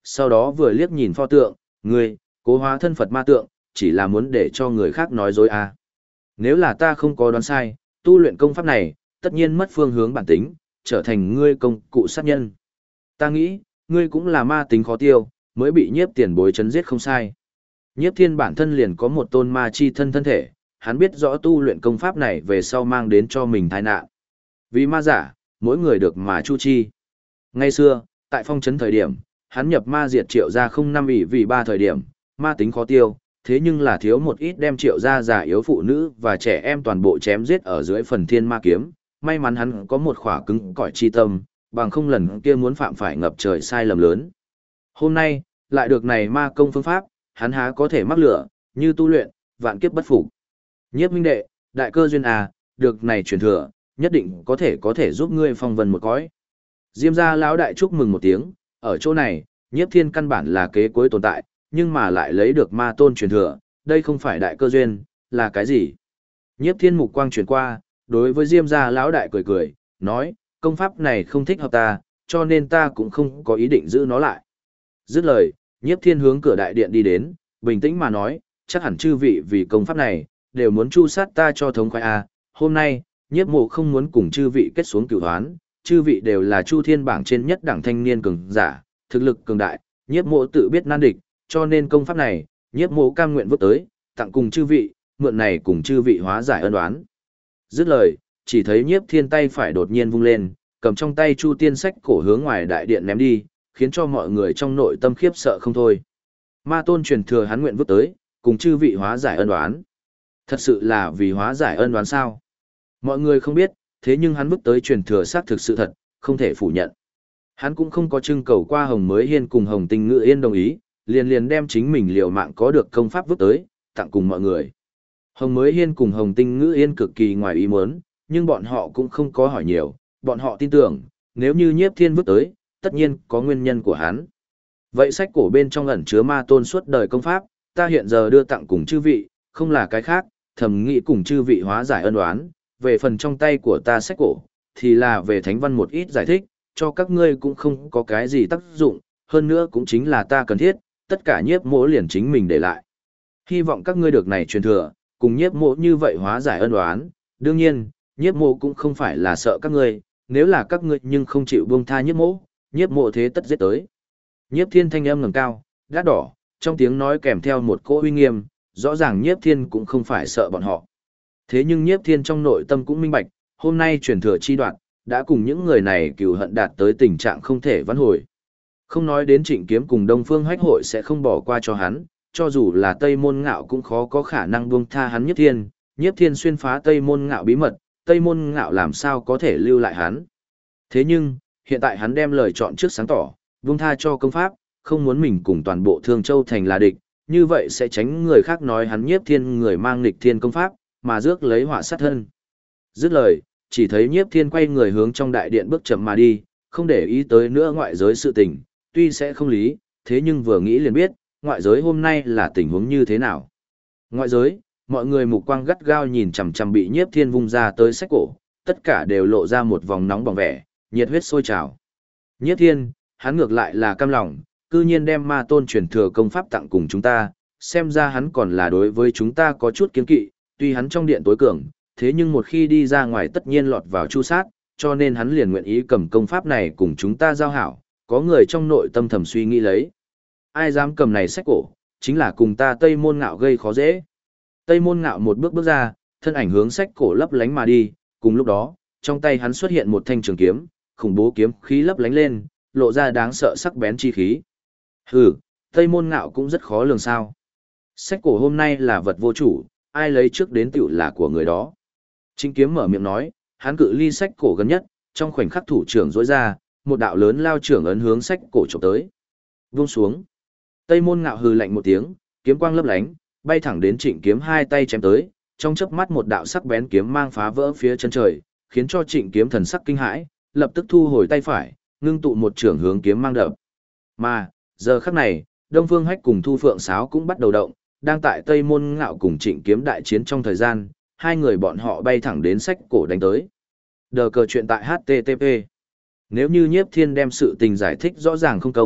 sau đó vừa liếc nhìn pho tượng, ngươi, cố hóa thân Phật ma tượng, chỉ là muốn để cho người khác nói dối à. Nếu là ta không có đoán sai, tu luyện công pháp này, tất nhiên mất phương hướng bản tính, trở thành ngươi công cụ sát nhân. Ta nghĩ, ngươi cũng là ma tính khó tiêu, mới bị nhiếp tiền bối chấn giết không sai. Nhiếp thiên bản thân liền có một tôn ma chi thân thể, hắn biết rõ tu luyện công pháp này về sau mang đến cho mình tai nạn. Vì ma giả, mỗi người được mà chu chi. Ngay xưa, tại phong trấn thời điểm, hắn nhập ma diệt triệu ra không năm ỷ vì 3 thời điểm, ma tính khó tiêu, thế nhưng là thiếu một ít đem triệu ra già yếu phụ nữ và trẻ em toàn bộ chém giết ở dưới phần thiên ma kiếm. May mắn hắn có một khỏa cứng cỏi chi tâm, bằng không lần kia muốn phạm phải ngập trời sai lầm lớn. Hôm nay, lại được này ma công phương pháp, hắn há có thể mắc lửa, như tu luyện, vạn kiếp bất phục. Nhiếp minh đệ, đại cơ duyên à, được này truyền thừa, nhất định có thể giúp ngươi phong vân một cõi. Diêm gia lão đại chúc mừng một tiếng, ở chỗ này, nhiếp thiên căn bản là kế cuối tồn tại, nhưng mà lại lấy được ma tôn truyền thừa, đây không phải đại cơ duyên, là cái gì? Nhiếp thiên mục quang truyền qua, đối với Diêm gia lão đại cười cười, nói, công pháp này không thích hợp ta, cho nên ta cũng không có ý định giữ nó lại. Dứt lời, nhiếp thiên hướng cửa đại điện đi đến, bình tĩnh mà nói, chắc hẳn chư vị vì công pháp này, đều muốn chu sát ta cho thống khoái a. Hôm nay, nhiếp mộ không muốn cùng chư vị kết xuống cửu hoán, chư vị đều là chu thiên bảng trên nhất đẳng thanh niên cường giả, thực lực cường đại, nhiếp mộ tự biết nan địch, cho nên công pháp này, nhiếp mộ cam nguyện vứt tới, tặng cùng chư vị, mượn này cùng chư vị hóa giải ân oán. Dứt lời, chỉ thấy nhiếp thiên tay phải đột nhiên vung lên, cầm trong tay chu tiên sách cổ hướng ngoài đại điện ném đi, khiến cho mọi người trong nội tâm khiếp sợ không thôi. Ma tôn truyền thừa hắn nguyện vứt tới, cùng chư vị hóa giải ân oán. Thật sự là vì hóa giải ân oán sao? Mọi người không biết, thế nhưng hắn vứt tới truyền thừa xác thực sự thật, không thể phủ nhận. Hắn cũng không có trưng cầu qua Hồng Mới Hiên cùng Hồng Tinh Ngự Yên đồng ý, liền đem chính mình liều mạng có được công pháp vứt tới, tặng cùng mọi người. Hồng Mới Hiên cùng Hồng Tinh Ngự Yên cực kỳ ngoài ý muốn, nhưng bọn họ cũng không có hỏi nhiều, bọn họ tin tưởng, nếu như nhiếp thiên vứt tới, tất nhiên có nguyên nhân của hắn. Vậy sách cổ bên trong ẩn chứa ma tôn suốt đời công pháp, ta hiện giờ đưa tặng cùng chư vị, không là cái khác, thầm nghĩ cùng chư vị hóa giải ân oán, về phần trong tay của ta sách cổ, thì là về thánh văn một ít giải thích, cho các ngươi cũng không có cái gì tác dụng, hơn nữa cũng chính là ta cần thiết, tất cả nhiếp mỗ liền chính mình để lại. Hy vọng các ngươi được này truyền thừa, cùng nhiếp mỗ như vậy hóa giải ân oán, đương nhiên, nhiếp mỗ cũng không phải là sợ các ngươi, nếu là các ngươi nhưng không chịu buông tha nhiếp mỗ thế tất giết tới. Nhiếp thiên thanh âm ngẩng cao, đắt đỏ, trong tiếng nói kèm theo một cỗ uy nghiêm, rõ ràng nhiếp thiên cũng không phải sợ bọn họ. Thế nhưng nhiếp thiên trong nội tâm cũng minh bạch, hôm nay truyền thừa chi đoạn, đã cùng những người này cừu hận đạt tới tình trạng không thể vãn hồi. Không nói đến Trịnh Kiếm cùng Đông Phương Hách hội sẽ không bỏ qua cho hắn, cho dù là Tây Môn Ngạo cũng khó có khả năng buông tha hắn nhiếp thiên xuyên phá Tây Môn Ngạo bí mật, Tây Môn Ngạo làm sao có thể lưu lại hắn. Thế nhưng, hiện tại hắn đem lời chọn trước sáng tỏ, buông tha cho công pháp, không muốn mình cùng toàn bộ Thương Châu thành là địch, như vậy sẽ tránh người khác nói hắn nhiếp thiên người mang nghịch thiên công pháp, mà rước lấy họa sát thân. Dứt lời, chỉ thấy nhiếp thiên quay người hướng trong đại điện bước chậm mà đi, không để ý tới nữa ngoại giới sự tình, tuy sẽ không lý, thế nhưng vừa nghĩ liền biết, ngoại giới hôm nay là tình huống như thế nào. Ngoại giới, mọi người mục quang gắt gao nhìn chằm chằm bị nhiếp thiên vung ra tới sách cổ, tất cả đều lộ ra một vòng nóng bỏng vẻ, nhiệt huyết sôi trào. Nhiếp thiên, hắn ngược lại là cam lòng, cư nhiên đem ma tôn truyền thừa công pháp tặng cùng chúng ta, xem ra hắn còn là đối với chúng ta có chút kiêng kỵ, tuy hắn trong điện tối cường, thế nhưng một khi đi ra ngoài tất nhiên lọt vào chu sát, cho nên hắn liền nguyện ý cầm công pháp này cùng chúng ta giao hảo, có người trong nội tâm thầm suy nghĩ lấy. Ai dám cầm này sách cổ, chính là cùng ta Tây Môn Ngạo gây khó dễ. Tây Môn Ngạo một bước bước ra, thân ảnh hướng sách cổ lấp lánh mà đi, cùng lúc đó, trong tay hắn xuất hiện một thanh trường kiếm, khủng bố kiếm khí lấp lánh lên, lộ ra đáng sợ sắc bén chi khí. Hừ, Tây Môn Ngạo cũng rất khó lường sao. Sách cổ hôm nay là vật vô chủ, ai lấy trước đến tiểu là của người đó. Trịnh Kiếm mở miệng nói, hắn cự ly sách cổ gần nhất, trong khoảnh khắc thủ trưởng rỗi ra, một đạo lớn lao trưởng ấn hướng sách cổ chụp tới. Vung xuống. Tây Môn Ngạo hừ lạnh một tiếng, kiếm quang lấp lánh, bay thẳng đến Trịnh Kiếm hai tay chém tới, trong chớp mắt một đạo sắc bén kiếm mang phá vỡ phía chân trời, khiến cho Trịnh Kiếm thần sắc kinh hãi, lập tức thu hồi tay phải, ngưng tụ một trưởng hướng kiếm mang đập. Mà, giờ khắc này, Đông Phương Hách cùng Thu Phượng Sáo cũng bắt đầu động, đang tại Tây Môn Ngạo cùng Trịnh Kiếm đại chiến trong thời gian, hai người bọn họ bay thẳng đến sách cổ đánh tới. Đờ cờ chuyện tại HTTP. Nếu như Nhiếp Thiên đem sự tình giải thích rõ ràng không công,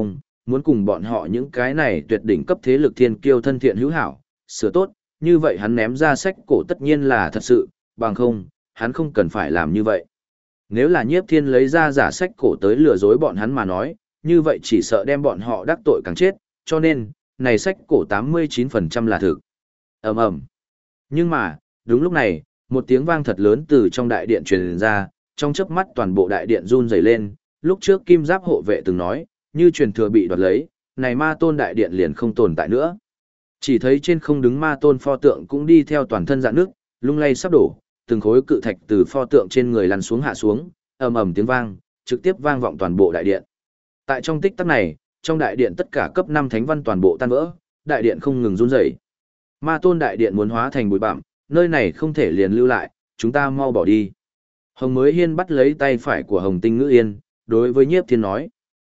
muốn cùng bọn họ những cái này tuyệt đỉnh cấp thế lực thiên kiêu thân thiện hữu hảo, sửa tốt, như vậy hắn ném ra sách cổ tất nhiên là thật sự, bằng không, hắn không cần phải làm như vậy. Nếu là Nhiếp Thiên lấy ra giả sách cổ tới lừa dối bọn hắn mà nói, như vậy chỉ sợ đem bọn họ đắc tội càng chết, cho nên, này sách cổ 89% là thực. Ầm ầm. Nhưng mà, đúng lúc này, một tiếng vang thật lớn từ trong đại điện truyền ra, trong chớp mắt toàn bộ đại điện run rẩy lên, lúc trước Kim Giáp hộ vệ từng nói, như truyền thừa bị đoạt lấy, này ma tôn đại điện liền không tồn tại nữa. Chỉ thấy trên không đứng ma tôn pho tượng cũng đi theo toàn thân dạn nước, lung lay sắp đổ, từng khối cự thạch từ pho tượng trên người lăn xuống hạ xuống, ầm ầm tiếng vang, trực tiếp vang vọng toàn bộ đại điện. Tại trong tích tắc này, trong đại điện tất cả cấp 5 thánh văn toàn bộ tan vỡ, đại điện không ngừng run rẩy. Ma tôn đại điện muốn hóa thành bụi bặm, nơi này không thể liền lưu lại, chúng ta mau bỏ đi. Hồng Mới Hiên bắt lấy tay phải của Hồng Tinh Ngữ Yên, đối với Nhiếp Thiên nói.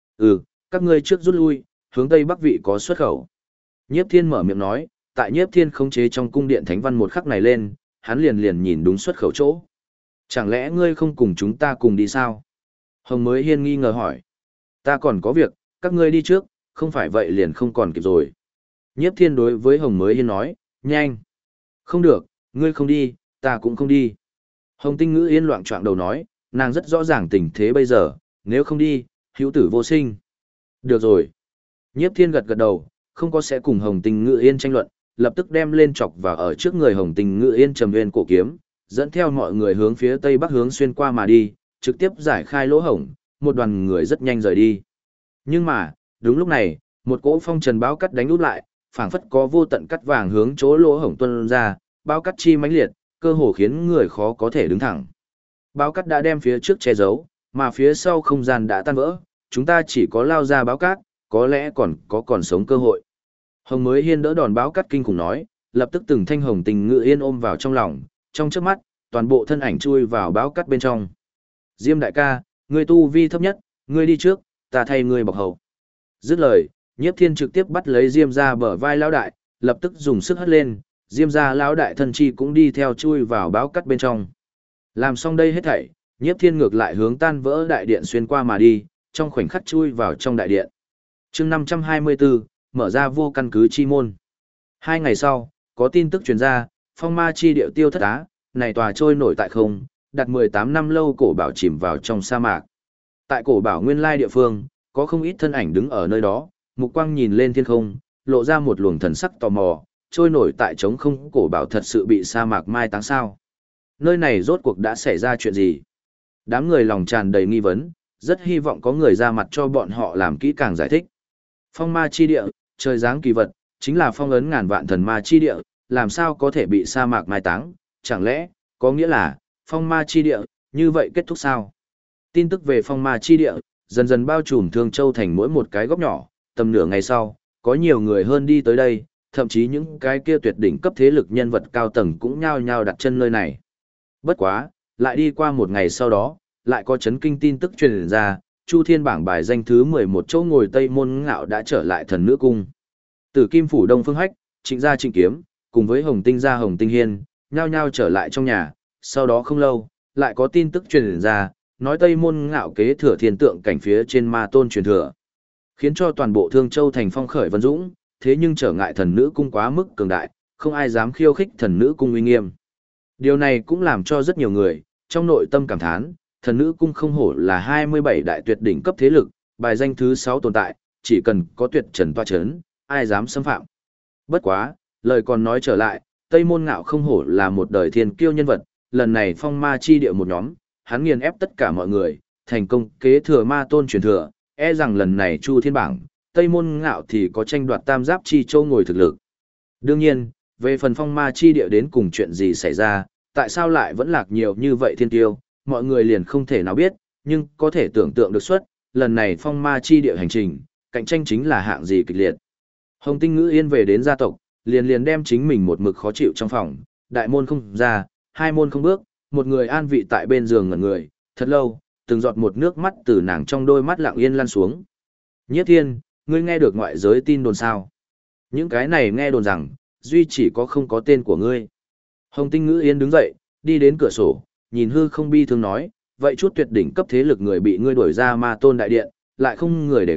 Các ngươi trước rút lui, hướng Tây Bắc vị có xuất khẩu. Nhiếp Thiên mở miệng nói, tại Nhiếp Thiên khống chế trong cung điện thánh văn một khắc này lên, hắn liền nhìn đúng xuất khẩu chỗ. Chẳng lẽ ngươi không cùng chúng ta cùng đi sao? Hồng Mới Hiên nghi ngờ hỏi. Ta còn có việc, các ngươi đi trước, không phải vậy liền không còn kịp rồi. Nhiếp Thiên đối với Hồng Mới Hiên nói, nhanh. Không được, ngươi không đi, ta cũng không đi. Hồng Tinh Ngữ Yên loạn choạng đầu nói, nàng rất rõ ràng tình thế bây giờ, nếu không đi, hữu tử vô sinh. Được rồi. Nhiếp Thiên gật gật đầu, không có sẽ cùng Hồng Tinh Ngữ Yên tranh luận, lập tức đem lên chọc vào ở trước người Hồng Tinh Ngữ Yên trầm nguyên cổ kiếm, dẫn theo mọi người hướng phía tây bắc hướng xuyên qua mà đi, trực tiếp giải khai lỗ hổng, một đoàn người rất nhanh rời đi. Nhưng mà, đúng lúc này, một cỗ phong trần báo cắt đánh úp lại, phảng phất có vô tận cắt vàng hướng chỗ lỗ hổng tuôn ra, báo cắt chi mãnh liệt, cơ hồ khiến người khó có thể đứng thẳng. Báo cắt đã đem phía trước che giấu, mà phía sau không gian đã tan vỡ, chúng ta chỉ có lao ra báo cát, có lẽ còn sống cơ hội. Hồng Mới Hiên đỡ đòn báo cắt kinh khủng nói, lập tức từng thanh Hồng Tình Ngữ Yên ôm vào trong lòng, trong chớp mắt, toàn bộ thân ảnh chui vào báo cắt bên trong. Diêm đại ca, ngươi tu vi thấp nhất, ngươi đi trước, ta thay ngươi bọc hậu. Dứt lời, Nhiếp Thiên trực tiếp bắt lấy Diêm ra bờ vai lão đại, lập tức dùng sức hất lên, Diêm ra lão đại thân chi cũng đi theo chui vào báo cắt bên trong. Làm xong đây hết thảy, Nhiếp Thiên ngược lại hướng tan vỡ đại điện xuyên qua mà đi, trong khoảnh khắc chui vào trong đại điện. Chương 524, mở ra vô căn cứ chi môn. 2 ngày sau, có tin tức truyền ra, phong ma chi điệu tiêu thất á, này tòa trôi nổi tại không, đặt 18 năm lâu cổ bảo chìm vào trong sa mạc. Tại cổ bảo nguyên lai địa phương, có không ít thân ảnh đứng ở nơi đó, mục quang nhìn lên thiên không, lộ ra một luồng thần sắc tò mò, trôi nổi tại trống không cổ bảo thật sự bị sa mạc mai táng sao. Nơi này rốt cuộc đã xảy ra chuyện gì? Đám người lòng tràn đầy nghi vấn, rất hy vọng có người ra mặt cho bọn họ làm kỹ càng giải thích. Phong ma chi địa, trời giáng kỳ vật, chính là phong ấn ngàn vạn thần ma chi địa, làm sao có thể bị sa mạc mai táng, chẳng lẽ, có nghĩa là, phong ma chi địa, như vậy kết thúc sao? Tin tức về phong ma chi địa, dần dần bao trùm Thương Châu thành mỗi một cái góc nhỏ, tầm nửa ngày sau, có nhiều người hơn đi tới đây, thậm chí những cái kia tuyệt đỉnh cấp thế lực nhân vật cao tầng cũng nhao nhao đặt chân nơi này. Bất quá, lại đi qua một ngày sau đó, lại có chấn kinh tin tức truyền ra, Chu Thiên bảng bài danh thứ 11 chỗ ngồi Tây Môn Ngạo đã trở lại thần nữ cung. Tử Kim phủ Đông Phương Hách, Trịnh gia Trịnh Kiếm, cùng với Hồng Tinh gia Hồng Tinh Hiên, nhao nhao trở lại trong nhà, sau đó không lâu, lại có tin tức truyền ra, nói Tây Môn Ngạo kế thừa thiên tượng cảnh phía trên ma tôn truyền thừa, khiến cho toàn bộ Thương Châu thành phong khởi vân dũng, thế nhưng trở ngại thần nữ cung quá mức cường đại, không ai dám khiêu khích thần nữ cung uy nghiêm. Điều này cũng làm cho rất nhiều người, trong nội tâm cảm thán, thần nữ cung không hổ là 27 đại tuyệt đỉnh cấp thế lực, bài danh thứ 6 tồn tại, chỉ cần có tuyệt trần toa chấn, ai dám xâm phạm. Bất quá, lời còn nói trở lại, Tây Môn Ngạo không hổ là một đời thiên kiêu nhân vật, lần này phong ma chi địa một nhóm, hắn nghiền ép tất cả mọi người, thành công kế thừa ma tôn truyền thừa, e rằng lần này Chu Thiên bảng, Tây Môn Ngạo thì có tranh đoạt tam giáp chi châu ngồi thực lực. Đương nhiên, về phần phong ma chi địa đến cùng chuyện gì xảy ra, tại sao lại vẫn lạc nhiều như vậy thiên tiêu, mọi người liền không thể nào biết, nhưng có thể tưởng tượng được suất, lần này phong ma chi địa hành trình, cạnh tranh chính là hạng gì kịch liệt. Hồng Tinh Ngữ Yên về đến gia tộc, liền đem chính mình một mực khó chịu trong phòng, đại môn không ra, hai môn không bước, một người an vị tại bên giường ngẩn người, thật lâu, từng giọt một nước mắt từ nàng trong đôi mắt lặng yên lan xuống. Nhiếp Thiên, ngươi nghe được ngoại giới tin đồn sao? Những cái này nghe đồn rằng, duy chỉ có không có tên của ngươi. Hồng Tinh Ngữ Yên đứng dậy, đi đến cửa sổ, nhìn hư không bi thương nói, vậy chút tuyệt đỉnh cấp thế lực người bị ngươi đuổi ra ma tôn đại điện, lại không người đề cập,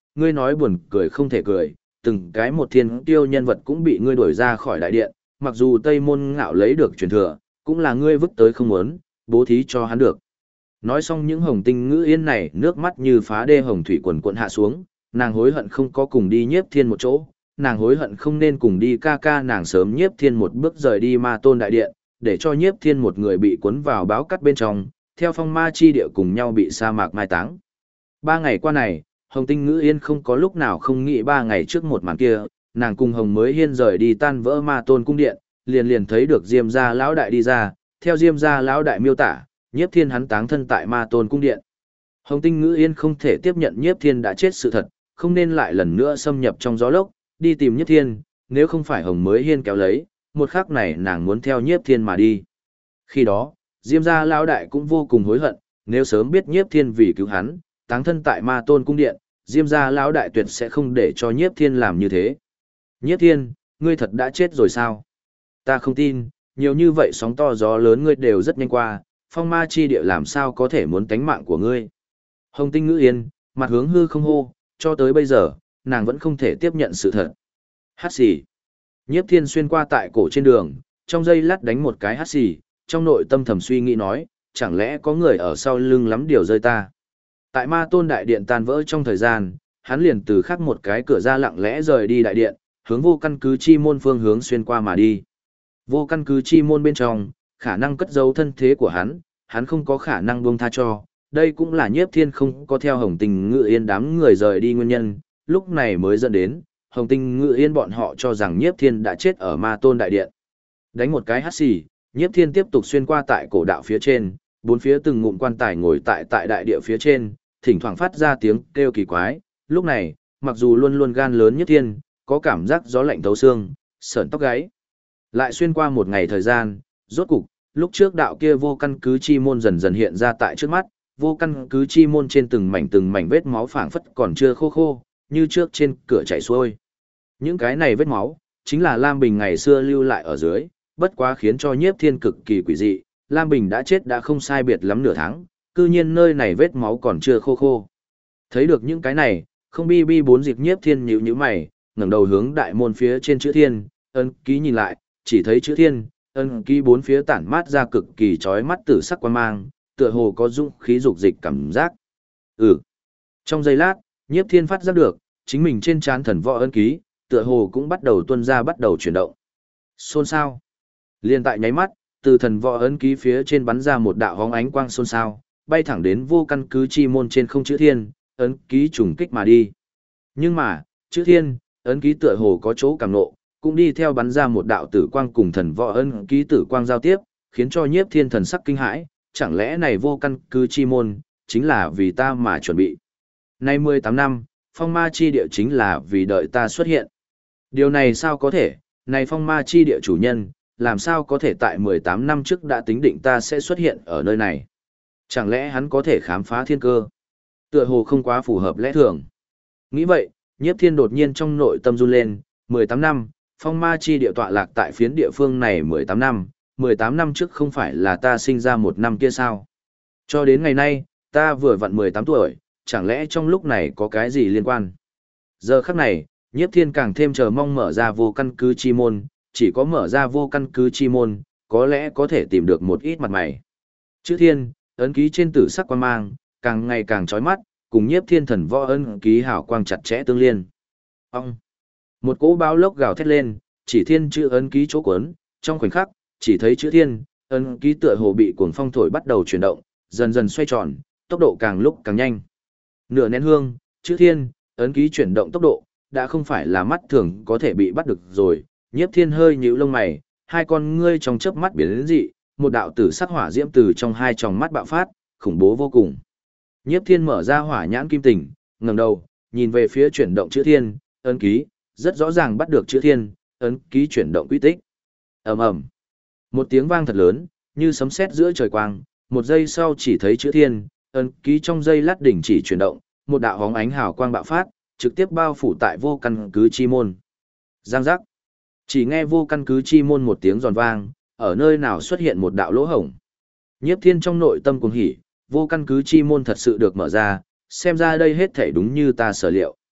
ngươi nói buồn cười không thể cười, từng cái một thiên tiêu nhân vật cũng bị ngươi đuổi ra khỏi đại điện, mặc dù Tây Môn Ngạo lấy được truyền thừa, cũng là ngươi vứt tới không muốn, bố thí cho hắn được. Nói xong những Hồng Tinh Ngữ Yên này, nước mắt như phá đê hồng thủy quần quận hạ xuống, nàng hối hận không có cùng đi Nhiếp Thiên một chỗ, nàng hối hận không nên cùng đi ca ca nàng sớm Nhiếp Thiên một bước rời đi Ma Tôn đại điện, để cho Nhiếp Thiên một người bị cuốn vào báo cắt bên trong, theo phong ma chi địa cùng nhau bị sa mạc mai táng. 3 ngày qua này, Hồng Tinh Ngữ Yên không có lúc nào không nghĩ 3 ngày trước một màn kia, nàng cùng Hồng Mới Hiên rời đi tan vỡ Ma Tôn cung điện, liền liền thấy được Diêm gia lão đại đi ra, theo Diêm gia lão đại miêu tả, Nhiếp Thiên hắn táng thân tại Ma Tôn cung điện. Hồng Tinh Ngữ Yên không thể tiếp nhận Nhiếp Thiên đã chết sự thật, không nên lại lần nữa xâm nhập trong gió lốc, đi tìm Nhiếp Thiên, nếu không phải Hồng Mới Hiên kéo lấy, một khắc này nàng muốn theo Nhiếp Thiên mà đi. Khi đó, Diêm gia lão đại cũng vô cùng hối hận, nếu sớm biết Nhiếp Thiên vì cứu hắn, táng thân tại Ma Tôn cung điện, Diêm gia lão đại tuyệt sẽ không để cho Nhiếp Thiên làm như thế. Nhiếp Thiên, ngươi thật đã chết rồi sao? Ta không tin, nhiều như vậy sóng to gió lớn ngươi đều rất nhanh qua, phong ma chi địa làm sao có thể muốn tánh mạng của ngươi. Hồng Tinh Ngữ Yên, mặt hướng hư không hô, cho tới bây giờ, nàng vẫn không thể tiếp nhận sự thật. Hát xì. Nhiếp Thiên xuyên qua tại cổ trên đường, trong giây lát đánh một cái hát xì, trong nội tâm thầm suy nghĩ nói, chẳng lẽ có người ở sau lưng lắm điều rơi ta. Tại Ma Tôn đại điện tan vỡ trong thời gian, hắn liền từ khắc một cái cửa ra lặng lẽ rời đi đại điện, hướng vô căn cứ chi môn phương hướng xuyên qua mà đi. Vô căn cứ chi môn bên trong, khả năng cất giấu thân thế của hắn không có khả năng buông tha cho, đây cũng là Nhiếp Thiên không có theo Hồng Tinh Ngữ Yên đám người rời đi nguyên nhân, lúc này mới dẫn đến, Hồng Tinh Ngữ Yên bọn họ cho rằng Nhiếp Thiên đã chết ở Ma Tôn đại điện. Đánh một cái hắt xì, Nhiếp Thiên tiếp tục xuyên qua tại cổ đạo phía trên, bốn phía từng ngụm quan tài ngồi tại đại địa phía trên, thỉnh thoảng phát ra tiếng kêu kỳ quái, lúc này, mặc dù luôn luôn gan lớn Nhiếp Thiên, có cảm giác gió lạnh thấu xương, sởn tóc gáy. Lại xuyên qua một ngày thời gian, rốt cục, lúc trước đạo kia vô căn cứ chi môn dần dần hiện ra tại trước mắt, vô căn cứ chi môn trên từng mảnh vết máu phảng phất còn chưa khô, như trước trên cửa chảy xuôi. Những cái này vết máu, chính là Lam Bình ngày xưa lưu lại ở dưới, bất quá khiến cho Nhiếp Thiên cực kỳ quỷ dị, Lam Bình đã chết đã không sai biệt lắm nửa tháng, cư nhiên nơi này vết máu còn chưa khô. Thấy được những cái này, không bi bốn dịp Nhiếp Thiên nhíu mày, ngẩng đầu hướng đại môn phía trên chữ Thiên, ân ký nhìn lại, chỉ thấy chữ Thiên, ân ký bốn phía tản mát ra cực kỳ chói mắt tử sắc quang mang, tựa hồ có dũng khí dục dịch cảm giác. Trong giây lát, Nhiếp Thiên phát giác được, chính mình trên trán thần võ ân ký, tựa hồ cũng bắt đầu tuôn ra bắt đầu chuyển động. Xôn xao. Liên tại nháy mắt, từ thần võ ấn ký phía trên bắn ra một đạo hóng ánh quang xôn xao, bay thẳng đến vô căn cứ chi môn trên không chữ Thiên, ấn ký trùng kích mà đi. Nhưng mà, chữ Thiên, ấn ký tựa hồ có chỗ cảm nộ, cũng đi theo bắn ra một đạo tử quang cùng thần võ ấn ký tử quang giao tiếp, khiến cho Nhiếp Thiên thần sắc kinh hãi, chẳng lẽ này vô căn cứ chi môn, chính là vì ta mà chuẩn bị. Nay 18 năm, phong ma chi địa chính là vì đợi ta xuất hiện. Điều này sao có thể, này phong ma chi địa chủ nhân, làm sao có thể tại 18 năm trước đã tính định ta sẽ xuất hiện ở nơi này. Chẳng lẽ hắn có thể khám phá thiên cơ? Tựa hồ không quá phù hợp lẽ thường. Nghĩ vậy, Nhiếp Thiên đột nhiên trong nội tâm run lên, 18 năm, phong ma chi địa tọa lạc tại phiến địa phương này 18 năm trước không phải là ta sinh ra một năm kia sao? Cho đến ngày nay, ta vừa vặn 18 tuổi, chẳng lẽ trong lúc này có cái gì liên quan? Giờ khắc này, Nhiếp Thiên càng thêm chờ mong mở ra vô căn cứ chi môn, chỉ có mở ra vô căn cứ chi môn, có lẽ có thể tìm được một ít mặt mày. Chữ Thiên, ấn ký trên tử sắc quang mang, càng ngày càng chói mắt, cùng Nhiếp Thiên thần võ ấn ký hào quang chặt chẽ tương liên. Ông! Một cỗ báo lốc gào thét lên, chỉ Thiên chữ ấn ký chỗ cuốn, trong khoảnh khắc, chỉ thấy chữ Thiên, ấn ký tựa hồ bị cuồng phong thổi bắt đầu chuyển động, dần dần xoay tròn, tốc độ càng lúc càng nhanh. Nửa nén hương, chữ Thiên, ấn ký chuyển động tốc độ, đã không phải là mắt thường có thể bị bắt được rồi. Nhiếp Thiên hơi nhíu lông mày, hai con ngươi trong chớp mắt biến dị, một đạo tử sắc hỏa diễm từ trong hai tròng mắt bạo phát, khủng bố vô cùng. Nhiếp Thiên mở ra hỏa nhãn kim tình, ngẩng đầu, nhìn về phía chuyển động chữ Thiên, ấn ký, rất rõ ràng bắt được chữ Thiên, ấn ký chuyển động quy tích. Ầm ầm. Một tiếng vang thật lớn, như sấm sét giữa trời quang, một giây sau chỉ thấy chữ Thiên, ấn ký trong giây lát đỉnh chỉ chuyển động, một đạo hóng ánh hào quang bạo phát, trực tiếp bao phủ tại vô căn cứ chi môn. Giang giác. Chỉ nghe vô căn cứ chi môn một tiếng giòn vang, ở nơi nào xuất hiện một đạo lỗ hổng. Nhiếp Thiên trong nội tâm cuồng hỉ, vô căn cứ chi môn thật sự được mở ra, xem ra đây hết thảy đúng như ta sở liệu.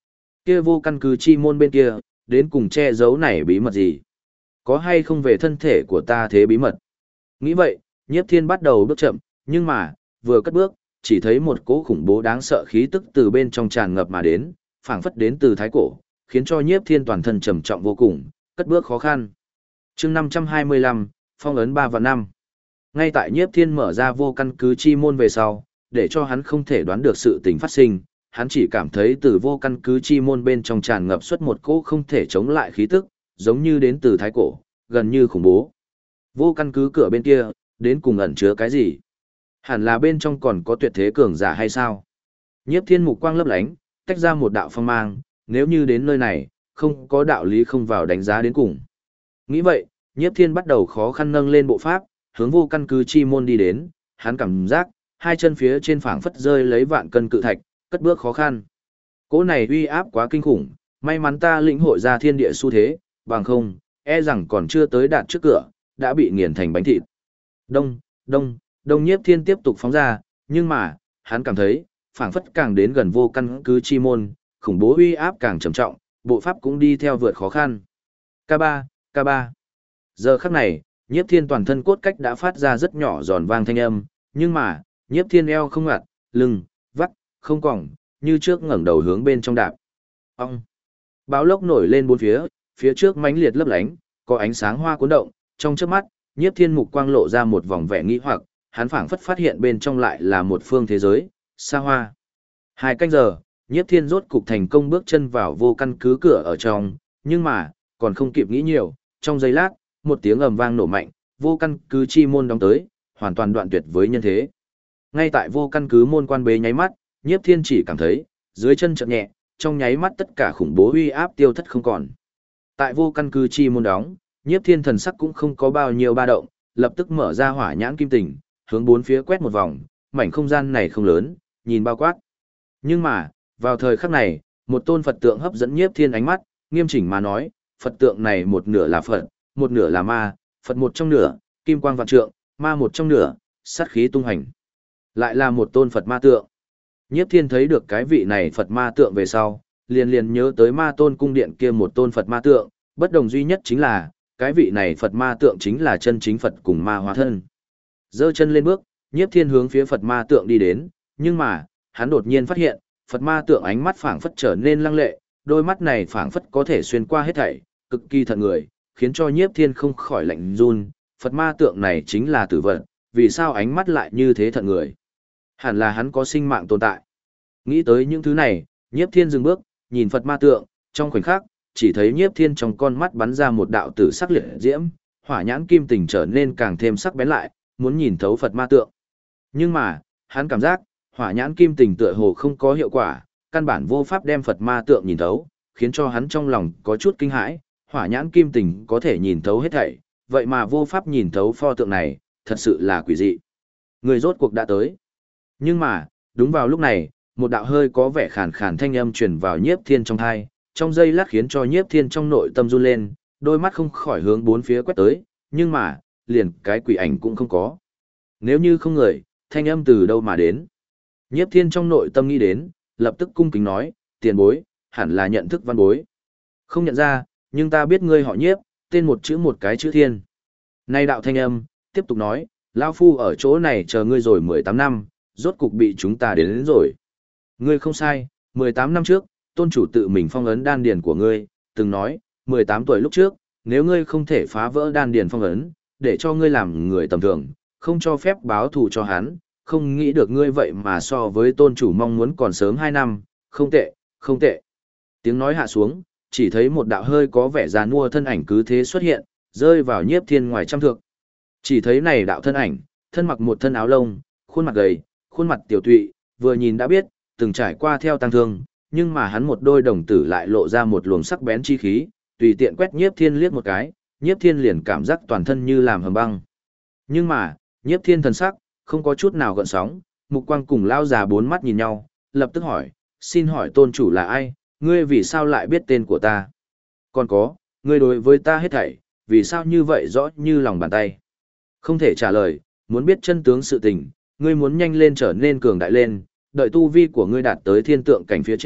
Kia vô căn cứ chi môn bên kia, đến cùng che giấu này bí mật gì? Có hay không về thân thể của ta thế bí mật? Nghĩ vậy, Nhiếp Thiên bắt đầu bước chậm, nhưng mà, vừa cất bước, chỉ thấy một cỗ khủng bố đáng sợ khí tức từ bên trong tràn ngập mà đến, phảng phất đến từ thái cổ, khiến cho Nhiếp Thiên toàn thân trầm trọng vô cùng, cất bước khó khăn. Chương 525, phong ấn 3 và 5. Ngay tại Nhiếp Thiên mở ra vô căn cứ chi môn về sau, để cho hắn không thể đoán được sự tình phát sinh, hắn chỉ cảm thấy từ vô căn cứ chi môn bên trong tràn ngập xuất một cỗ không thể chống lại khí tức, giống như đến từ thái cổ, gần như khủng bố. Vô căn cứ cửa bên kia, đến cùng ẩn chứa cái gì? Hẳn là bên trong còn có tuyệt thế cường giả hay sao? Nhiếp Thiên mục quang lấp lánh, tách ra một đạo phong mang, nếu như đến nơi này, không có đạo lý không vào đánh giá đến cùng. Nghĩ vậy, Nhiếp Thiên bắt đầu khó khăn nâng lên bộ pháp, hướng vô căn cứ chi môn đi đến, hắn cảm giác, hai chân phía trên phảng phất rơi lấy vạn cân cự thạch, cất bước khó khăn. Cỗ này uy áp quá kinh khủng, may mắn ta lĩnh hội ra thiên địa xu thế, bằng không, e rằng còn chưa tới đạt trước cửa, đã bị nghiền thành bánh thịt. Đông, đông, đông. Nhiếp Thiên tiếp tục phóng ra, nhưng mà, hắn cảm thấy, phảng phất càng đến gần vô căn cứ chi môn, khủng bố uy áp càng trầm trọng, bộ pháp cũng đi theo vượt khó khăn. K3, K3. Giờ khắc này, Nhiếp Thiên toàn thân cốt cách đã phát ra rất nhỏ giòn vang thanh âm, nhưng mà, Nhiếp Thiên eo không ngặt, lưng, vắt, không còng, như trước ngẩng đầu hướng bên trong đạp. Ong. Báo lốc nổi lên bốn phía, phía trước mãnh liệt lấp lánh, có ánh sáng hoa cuốn động, trong chớp mắt, Nhiếp Thiên mục quang lộ ra một vòng vẻ nghi hoặc, hắn phảng phất phát hiện bên trong lại là một phương thế giới, xa hoa. 2 canh giờ, Nhiếp Thiên rốt cục thành công bước chân vào vô căn cứ cửa ở trong, nhưng mà, còn không kịp nghĩ nhiều, trong giây lát, một tiếng ầm vang nổ mạnh, vô căn cứ chi môn đóng tới, hoàn toàn đoạn tuyệt với nhân thế. Ngay tại vô căn cứ môn quan bế nháy mắt, Nhiếp Thiên chỉ cảm thấy, dưới chân chợt nhẹ, trong nháy mắt tất cả khủng bố uy áp tiêu thất không còn. Tại vô căn cứ chi môn đóng, Nhiếp Thiên thần sắc cũng không có bao nhiêu ba động, lập tức mở ra hỏa nhãn kim tình, hướng bốn phía quét một vòng, mảnh không gian này không lớn, nhìn bao quát. Nhưng mà, vào thời khắc này, một tôn Phật tượng hấp dẫn Nhiếp Thiên ánh mắt, nghiêm chỉnh mà nói, Phật tượng này một nửa là Phật, một nửa là ma, Phật một trong nửa, kim quang vạn trượng, ma một trong nửa, sát khí tung hành. Lại là một tôn Phật ma tượng. Nhiếp Thiên thấy được cái vị này Phật ma tượng về sau, liền liền nhớ tới ma tôn cung điện kia một tôn Phật ma tượng, bất đồng duy nhất chính là, cái vị này Phật ma tượng chính là chân chính Phật cùng ma hóa thân. Giơ chân lên bước, Nhiếp Thiên hướng phía Phật ma tượng đi đến, nhưng mà, hắn đột nhiên phát hiện, Phật ma tượng ánh mắt phảng phất trở nên lăng lệ, đôi mắt này phảng phất có thể xuyên qua hết thảy, cực kỳ thật người, khiến cho Nhiếp Thiên không khỏi lạnh run, Phật ma tượng này chính là tử vật, vì sao ánh mắt lại như thế thật người? Hẳn là hắn có sinh mạng tồn tại. Nghĩ tới những thứ này, Nhiếp Thiên dừng bước, nhìn Phật ma tượng, trong khoảnh khắc, chỉ thấy Nhiếp Thiên trong con mắt bắn ra một đạo tử sắc liệt diễm, hỏa nhãn kim tình trở nên càng thêm sắc bén lại, muốn nhìn thấu Phật ma tượng. Nhưng mà, hắn cảm giác, hỏa nhãn kim tình tựa hồ không có hiệu quả, căn bản vô pháp đem Phật ma tượng nhìn thấu, khiến cho hắn trong lòng có chút kinh hãi, hỏa nhãn kim tình có thể nhìn thấu hết thảy, vậy mà vô pháp nhìn thấu pho tượng này, thật sự là quỷ dị. Người rốt cuộc đã tới. Nhưng mà, đúng vào lúc này, một đạo hơi có vẻ khàn khàn thanh âm truyền vào Nhiếp Thiên trong tai, trong giây lát khiến cho Nhiếp Thiên trong nội tâm run lên, đôi mắt không khỏi hướng bốn phía quét tới, nhưng mà, liền cái quỷ ảnh cũng không có. Nếu như không người, thanh âm từ đâu mà đến? Nhiếp Thiên trong nội tâm nghĩ đến, lập tức cung kính nói, tiền bối, hẳn là nhận thức văn bối. Không nhận ra, nhưng ta biết ngươi họ Nhiếp, tên một chữ một cái chữ Thiên. Nay đạo thanh âm, tiếp tục nói, lão phu ở chỗ này chờ ngươi rồi 18 năm, rốt cục bị chúng ta đến rồi. Ngươi không sai, 18 năm trước, tôn chủ tự mình phong ấn đan điền của ngươi, từng nói, 18 tuổi lúc trước, nếu ngươi không thể phá vỡ đan điền phong ấn, để cho ngươi làm người tầm thường, không cho phép báo thù cho hắn, không nghĩ được ngươi vậy mà so với tôn chủ mong muốn còn sớm 2 năm, không tệ, không tệ. Tiếng nói hạ xuống, chỉ thấy một đạo hơi có vẻ già nua thân ảnh cứ thế xuất hiện, rơi vào Nhiếp Thiên ngoài trăm thước. Chỉ thấy này đạo thân ảnh, thân mặc một thân áo lông, khuôn mặt gầy, khuôn mặt tiểu tụy, vừa nhìn đã biết, từng trải qua theo tăng thương, nhưng mà hắn một đôi đồng tử lại lộ ra một luồng sắc bén chi khí, tùy tiện quét Nhiếp Thiên liếc một cái, Nhiếp Thiên liền cảm giác toàn thân như làm hầm băng. Nhưng mà, Nhiếp Thiên thần sắc, không có chút nào gợn sóng, mục quang cùng lao già bốn mắt nhìn nhau, lập tức hỏi, xin hỏi tôn chủ là ai, ngươi vì sao lại biết tên của ta? Còn có, ngươi đối với ta hết thảy, vì sao như vậy rõ như lòng bàn tay? Không thể trả lời, muốn biết chân tướng sự tình, ngươi muốn nhanh lên trở nên cường đại lên, đợi tu vi của ngươi đạt tới thiên tượng cảnh phía trên,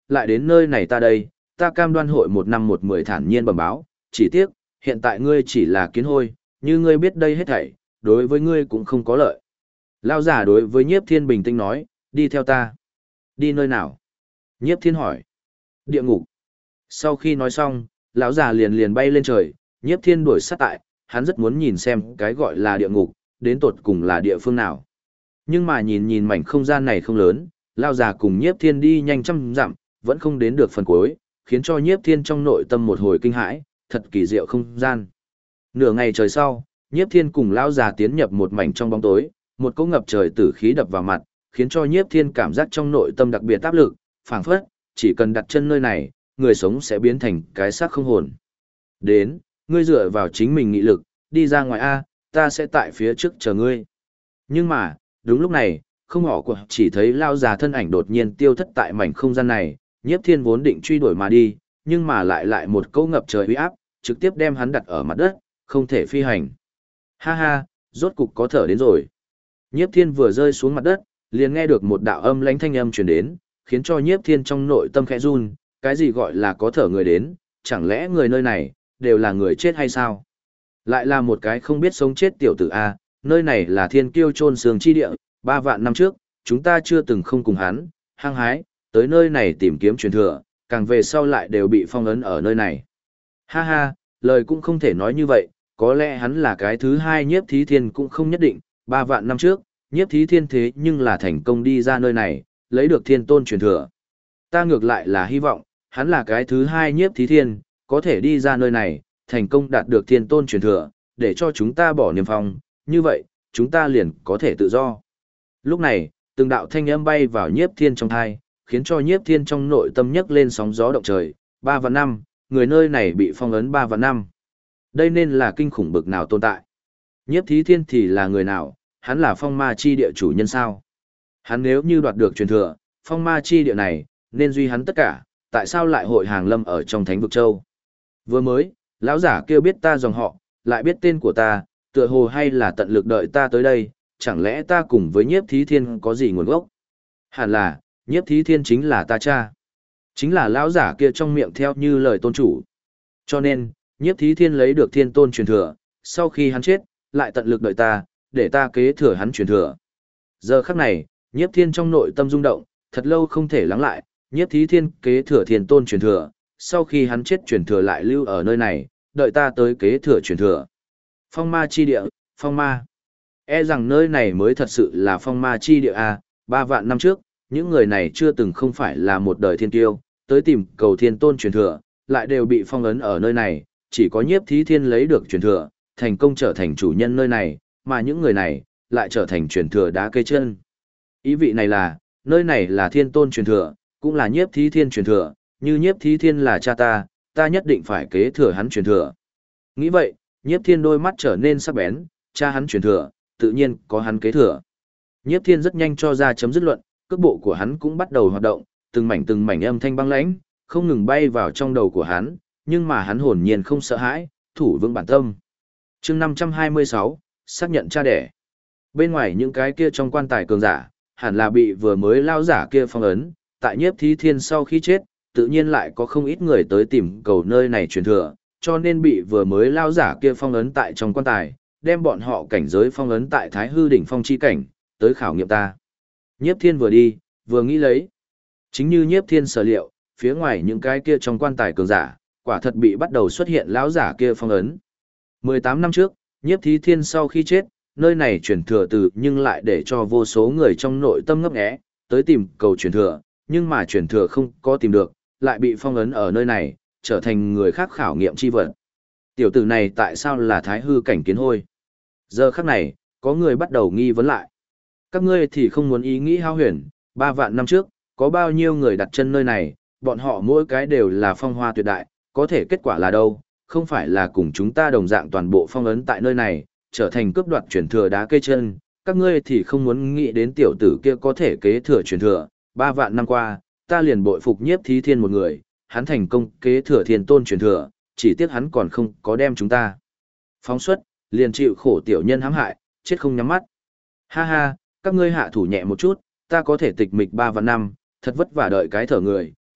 lại đến nơi này ta đây, ta cam đoan hội 1 năm 1 10 thản nhiên bẩm báo, chỉ tiếc, hiện tại ngươi chỉ là kiến hôi, như ngươi biết đây hết thảy, đối với ngươi cũng không có lợi. Lão giả đối với Nhiếp Thiên bình tĩnh nói, đi theo ta. Đi nơi nào? Nhiếp Thiên hỏi. Địa ngục. Sau khi nói xong, lão già liền liền bay lên trời, Nhiếp Thiên đuổi sát tại, hắn rất muốn nhìn xem cái gọi là địa ngục, đến tột cùng là địa phương nào. Nhưng mà nhìn nhìn mảnh không gian này không lớn, lão già cùng Nhiếp Thiên đi nhanh trăm dặm, vẫn không đến được phần cuối, khiến cho Nhiếp Thiên trong nội tâm một hồi kinh hãi, thật kỳ diệu không gian. Nửa ngày trời sau, Nhiếp Thiên cùng lão già tiến nhập một mảnh trong bóng tối, một cỗ ngập trời tử khí đập vào mặt, khiến cho Nhiếp Thiên cảm giác trong nội tâm đặc biệt áp lực, phảng phất, chỉ cần đặt chân nơi này, người sống sẽ biến thành cái xác không hồn. Đến, ngươi dựa vào chính mình nghị lực, đi ra ngoài A, ta sẽ tại phía trước chờ ngươi. Nhưng mà, đúng lúc này, không họ của chỉ thấy lao già thân ảnh đột nhiên tiêu thất tại mảnh không gian này, Nhiếp Thiên vốn định truy đuổi mà đi, nhưng mà lại một câu ngập trời uy áp, trực tiếp đem hắn đặt ở mặt đất, không thể phi hành. Ha ha, rốt cục có thở đến rồi. Nhiếp Thiên vừa rơi xuống mặt đất, liền nghe được một đạo âm lãnh thanh âm truyền đến, khiến cho Nhiếp Thiên trong nội tâm khẽ run, cái gì gọi là có thở người đến, chẳng lẽ người nơi này đều là người chết hay sao? Lại là một cái không biết sống chết tiểu tử a, nơi này là Thiên Kiêu chôn xương chi địa, 3 vạn năm trước, chúng ta chưa từng không cùng hắn, hăng hái, tới nơi này tìm kiếm truyền thừa, càng về sau lại đều bị phong ấn ở nơi này. Ha ha, lời cũng không thể nói như vậy, có lẽ hắn là cái thứ hai Nhiếp Thí Thiên cũng không nhất định, 3 vạn năm trước, Nhiếp Thí Thiên thế nhưng là thành công đi ra nơi này, lấy được thiên tôn truyền thừa. Ta ngược lại là hy vọng, hắn là cái thứ hai Nhiếp Thí Thiên, có thể đi ra nơi này, thành công đạt được thiên tôn truyền thừa, để cho chúng ta bỏ niềm phong, như vậy, chúng ta liền có thể tự do. Lúc này, từng đạo thanh âm bay vào Nhiếp Thiên trong thai, khiến cho Nhiếp Thiên trong nội tâm nhấc lên sóng gió động trời, 3 vạn năm, người nơi này bị phong ấn 3 vạn năm. Đây nên là kinh khủng bực nào tồn tại. Nhiếp Thí Thiên thì là người nào, hắn là phong ma chi địa chủ nhân sao? Hắn nếu như đoạt được truyền thừa, phong ma chi địa này, nên duy hắn tất cả, tại sao lại hội hàng lâm ở trong thánh vực châu? Vừa mới, lão giả kêu biết ta dòng họ, lại biết tên của ta, tựa hồ hay là tận lực đợi ta tới đây, chẳng lẽ ta cùng với Nhiếp Thí Thiên có gì nguồn gốc? Hẳn là, Nhiếp Thí Thiên chính là ta cha. Chính là lão giả kia trong miệng theo như lời tôn chủ. Cho nên, Nhiếp Thí Thiên lấy được thiên tôn truyền thừa, sau khi hắn chết, lại tận lực đợi ta, để ta kế thừa hắn truyền thừa. Giờ khắc này, Nhiếp Thiên trong nội tâm rung động, thật lâu không thể lắng lại, Nhiếp Thí Thiên kế thừa thiên tôn truyền thừa, sau khi hắn chết truyền thừa lại lưu ở nơi này, đợi ta tới kế thừa truyền thừa. Phong ma chi địa, phong ma. E rằng nơi này mới thật sự là phong ma chi địa a, 3 vạn năm trước, những người này chưa từng không phải là một đời thiên tiêu, tới tìm cầu thiên tôn truyền thừa, lại đều bị phong ấn ở nơi này, chỉ có Nhiếp Thí Thiên lấy được truyền thừa, thành công trở thành chủ nhân nơi này, mà những người này lại trở thành truyền thừa đá cây chân. Ý vị này là, nơi này là thiên tôn truyền thừa, cũng là Nhiếp Thí Thiên truyền thừa, như Nhiếp Thí Thiên là cha ta, ta nhất định phải kế thừa hắn truyền thừa. Nghĩ vậy, Nhiếp Thiên đôi mắt trở nên sắc bén, cha hắn truyền thừa, tự nhiên có hắn kế thừa. Nhiếp Thiên rất nhanh cho ra chấm dứt luận, cước bộ của hắn cũng bắt đầu hoạt động, từng mảnh âm thanh băng lãnh, không ngừng bay vào trong đầu của hắn, nhưng mà hắn hồn nhiên không sợ hãi, thủ vững bản tâm. Chương 526, xác nhận cha đẻ. Bên ngoài những cái kia trong quan tài cường giả, hẳn là bị vừa mới lao giả kia phong ấn, tại Nhiếp Thí Thiên sau khi chết, tự nhiên lại có không ít người tới tìm cầu nơi này truyền thừa, cho nên bị vừa mới lao giả kia phong ấn tại trong quan tài, đem bọn họ cảnh giới phong ấn tại Thái Hư đỉnh phong chi cảnh, tới khảo nghiệm ta. Nhiếp Thiên vừa đi, vừa nghĩ lấy. Chính như Nhiếp Thiên sở liệu, phía ngoài những cái kia trong quan tài cường giả, quả thật bị bắt đầu xuất hiện lão giả kia phong ấn. 18 năm trước, Nhiếp Thí Thiên sau khi chết, nơi này truyền thừa từ nhưng lại để cho vô số người trong nội tâm ngấp nghé, tới tìm cầu truyền thừa, nhưng mà truyền thừa không có tìm được, lại bị phong ấn ở nơi này, trở thành người khác khảo nghiệm chi vật. Tiểu tử này tại sao là Thái Hư cảnh kiến hôi? Giờ khắc này, có người bắt đầu nghi vấn lại. Các ngươi thì không muốn ý nghĩ hao huyền, 3 vạn năm trước, có bao nhiêu người đặt chân nơi này, bọn họ mỗi cái đều là phong hoa tuyệt đại, có thể kết quả là đâu, không phải là cùng chúng ta đồng dạng toàn bộ phong ấn tại nơi này, trở thành cướp đoạt truyền thừa đá cây chân, các ngươi thì không muốn nghĩ đến tiểu tử kia có thể kế thừa truyền thừa, 3 vạn năm qua, ta liền bội phục Nhiếp Thí Thiên một người, hắn thành công kế thừa thiên tôn truyền thừa, chỉ tiếc hắn còn không có đem chúng ta phóng xuất, liền chịu khổ tiểu nhân hãm hại, chết không nhắm mắt. Ha ha, các ngươi hạ thủ nhẹ một chút, ta có thể tịch mịch 3 vạn năm, thật vất vả đợi cái thở người,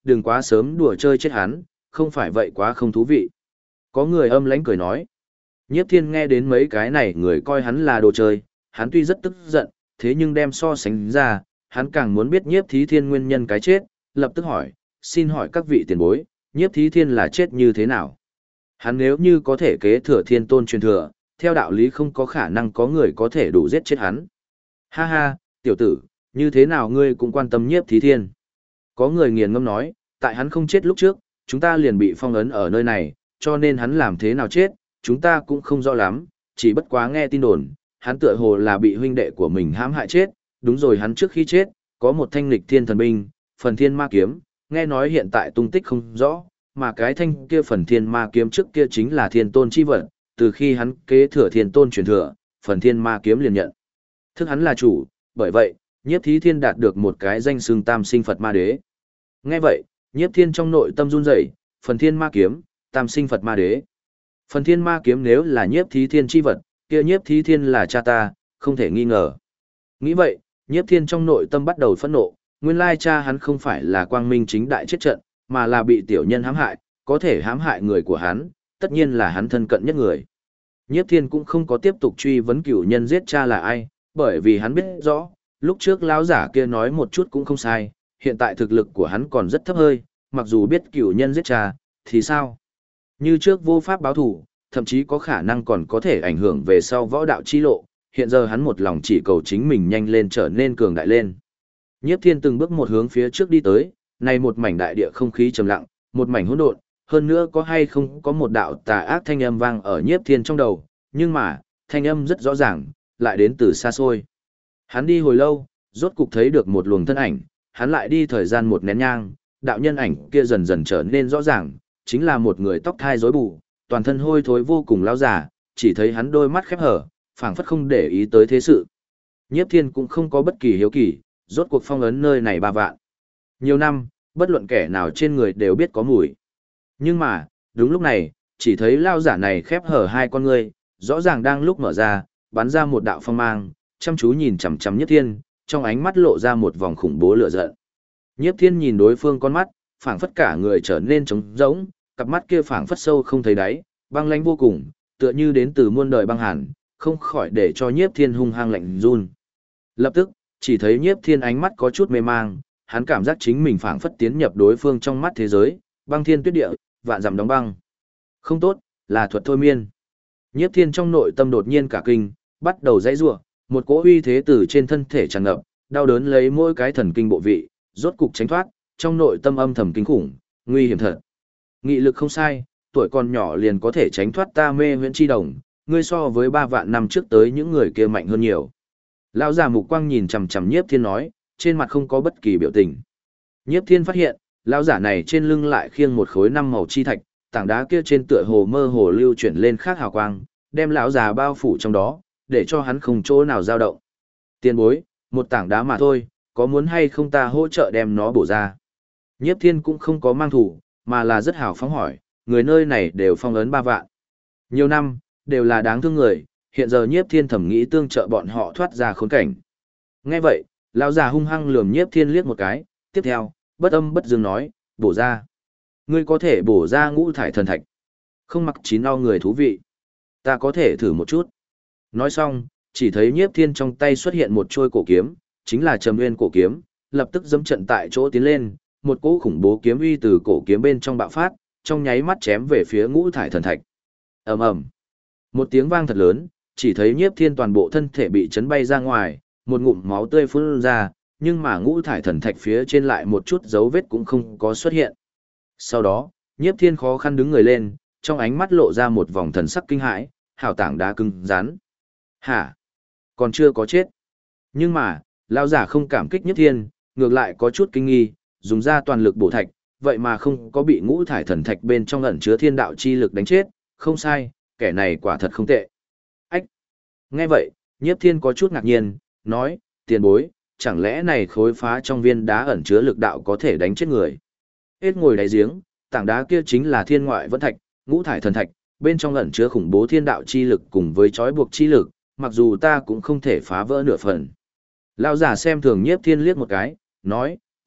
đừng quá sớm đùa chơi chết hắn, không phải vậy quá không thú vị. Có người âm lãnh cười nói. Nhiếp Thiên nghe đến mấy cái này người coi hắn là đồ chơi, hắn tuy rất tức giận, thế nhưng đem so sánh ra, hắn càng muốn biết Nhiếp Thí Thiên nguyên nhân cái chết, lập tức hỏi, xin hỏi các vị tiền bối, Nhiếp Thí Thiên là chết như thế nào? Hắn nếu như có thể kế thừa thiên tôn truyền thừa, theo đạo lý không có khả năng có người có thể đủ giết chết hắn. Ha ha, tiểu tử, như thế nào ngươi cũng quan tâm Nhiếp Thí Thiên? Có người nghiền ngâm nói, tại hắn không chết lúc trước, chúng ta liền bị phong ấn ở nơi này, cho nên hắn làm thế nào chết, chúng ta cũng không rõ lắm, chỉ bất quá nghe tin đồn, hắn tựa hồ là bị huynh đệ của mình hãm hại chết, đúng rồi hắn trước khi chết, có một thanh lịch thiên thần binh, phần thiên ma kiếm, nghe nói hiện tại tung tích không rõ, mà cái thanh kia phần thiên ma kiếm trước kia chính là thiên tôn chi vật, từ khi hắn kế thừa thiên tôn truyền thừa, phần thiên ma kiếm liền nhận. Thức hắn là chủ, bởi vậy, Nhiếp Thí Thiên đạt được một cái danh xưng tam sinh Phật ma đế. Nghe vậy, Nhiếp Thiên trong nội tâm run rẩy, phần thiên ma kiếm, tam sinh Phật ma đế. Phần thiên ma kiếm nếu là Nhiếp Thí Thiên chi vật, kia Nhiếp Thí Thiên là cha ta, không thể nghi ngờ. Nghĩ vậy, Nhiếp Thiên trong nội tâm bắt đầu phẫn nộ, nguyên lai cha hắn không phải là quang minh chính đại chết trận, mà là bị tiểu nhân hãm hại, có thể hãm hại người của hắn, tất nhiên là hắn thân cận nhất người. Nhiếp Thiên cũng không có tiếp tục truy vấn cửu nhân giết cha là ai, bởi vì hắn biết rõ, lúc trước lão giả kia nói một chút cũng không sai, hiện tại thực lực của hắn còn rất thấp hơi, mặc dù biết cửu nhân giết cha, thì sao? Như trước vô pháp báo thù, thậm chí có khả năng còn có thể ảnh hưởng về sau võ đạo chi lộ, hiện giờ hắn một lòng chỉ cầu chính mình nhanh lên trở nên cường đại lên. Nhiếp Thiên từng bước một hướng phía trước đi tới, này một mảnh đại địa không khí trầm lặng, một mảnh hỗn độn, hơn nữa có hay không có một đạo tà ác thanh âm vang ở Nhiếp Thiên trong đầu, nhưng mà, thanh âm rất rõ ràng, lại đến từ xa xôi. Hắn đi hồi lâu, rốt cục thấy được một luồng thân ảnh, hắn lại đi thời gian một nén nhang, đạo nhân ảnh kia dần dần trở nên rõ ràng, chính là một người tóc thai rối bù, toàn thân hôi thối vô cùng lão giả, chỉ thấy hắn đôi mắt khép hở, phảng phất không để ý tới thế sự. Nhiếp Thiên cũng không có bất kỳ hiếu kỳ, rốt cuộc phong ấn nơi này 3 vạn. Nhiều năm, bất luận kẻ nào trên người đều biết có mùi. Nhưng mà, đúng lúc này, chỉ thấy lão giả này khép hở hai con ngươi, rõ ràng đang lúc mở ra, bắn ra một đạo phong mang, chăm chú nhìn chằm chằm Nhiếp Thiên, trong ánh mắt lộ ra một vòng khủng bố lửa giận. Nhiếp Thiên nhìn đối phương con mắt, phảng phất cả người trở nên trống rỗng, cặp mắt kia phảng phất sâu không thấy đáy, băng lãnh vô cùng, tựa như đến từ muôn đời băng hàn, không khỏi để cho Nhiếp Thiên hung hăng lạnh run. Lập tức, chỉ thấy Nhiếp Thiên ánh mắt có chút mê mang, hắn cảm giác chính mình phảng phất tiến nhập đối phương trong mắt thế giới, băng thiên tuyết địa, vạn dặm đóng băng. Không tốt, là thuật thôi miên. Nhiếp Thiên trong nội tâm đột nhiên cả kinh, bắt đầu giãy giụa, một cỗ uy thế từ trên thân thể tràn ngập, đau đớn lấy mỗi cái thần kinh bộ vị, rốt cục tránh thoát, trong nội tâm âm thầm kinh khủng, nguy hiểm thật. Nghị lực không sai, tuổi còn nhỏ liền có thể tránh thoát ta mê huyễn chi đồng, ngươi so với 3 vạn năm trước tới những người kia mạnh hơn nhiều. Lão già mục quang nhìn chằm chằm Nhiếp Thiên nói, trên mặt không có bất kỳ biểu tình. Nhiếp Thiên phát hiện, lão giả này trên lưng lại khiêng một khối 5 màu chi thạch, tảng đá kia trên tựa hồ mơ hồ lưu chuyển lên khác hào quang, đem lão già bao phủ trong đó, để cho hắn không chỗ nào dao động. Tiền bối, một tảng đá mà thôi, có muốn hay không ta hỗ trợ đem nó bổ ra? Nhiếp Thiên cũng không có mang thủ, mà là rất hào phóng hỏi, người nơi này đều phong ấn 3 vạn. Nhiều năm, đều là đáng thương người, hiện giờ Nhiếp Thiên thẩm nghĩ tương trợ bọn họ thoát ra khốn cảnh. Nghe vậy, lão già hung hăng lườm Nhiếp Thiên liếc một cái, tiếp theo, bất âm bất dương nói, bổ ra. Ngươi có thể bổ ra ngũ thải thần thạch. Không mặc chín o người thú vị. Ta có thể thử một chút. Nói xong, chỉ thấy Nhiếp Thiên trong tay xuất hiện một trôi cổ kiếm, chính là Trầm Nguyên cổ kiếm, lập tức dẫm trận tại chỗ tiến lên, một cỗ khủng bố kiếm uy từ cổ kiếm bên trong bạo phát, trong nháy mắt chém về phía ngũ thải thần thạch. Ầm ầm. Một tiếng vang thật lớn, chỉ thấy Nhiếp Thiên toàn bộ thân thể bị chấn bay ra ngoài, một ngụm máu tươi phun ra, nhưng mà ngũ thải thần thạch phía trên lại một chút dấu vết cũng không có xuất hiện. Sau đó, Nhiếp Thiên khó khăn đứng người lên, trong ánh mắt lộ ra một vòng thần sắc kinh hãi, hảo tảng đá cứng rắn. Hả? Còn chưa có chết. Nhưng mà, lão giả không cảm kích Nhiếp Thiên, ngược lại có chút kinh nghi, dùng ra toàn lực bổ thạch, vậy mà không có bị ngũ thải thần thạch bên trong ẩn chứa thiên đạo chi lực đánh chết, không sai, kẻ này quả thật không tệ. Ách! Nghe vậy, Nhiếp Thiên có chút ngạc nhiên, nói, tiền bối, chẳng lẽ này khối phá trong viên đá ẩn chứa lực đạo có thể đánh chết người? Hết ngồi đáy giếng, tảng đá kia chính là thiên ngoại vẫn thạch, ngũ thải thần thạch, bên trong ẩn chứa khủng bố thiên đạo chi lực cùng với trói buộc chi lực, mặc dù ta cũng không thể phá vỡ nửa phần. Lão giả xem thường Nhiếp Thiên liếc một cái, nói,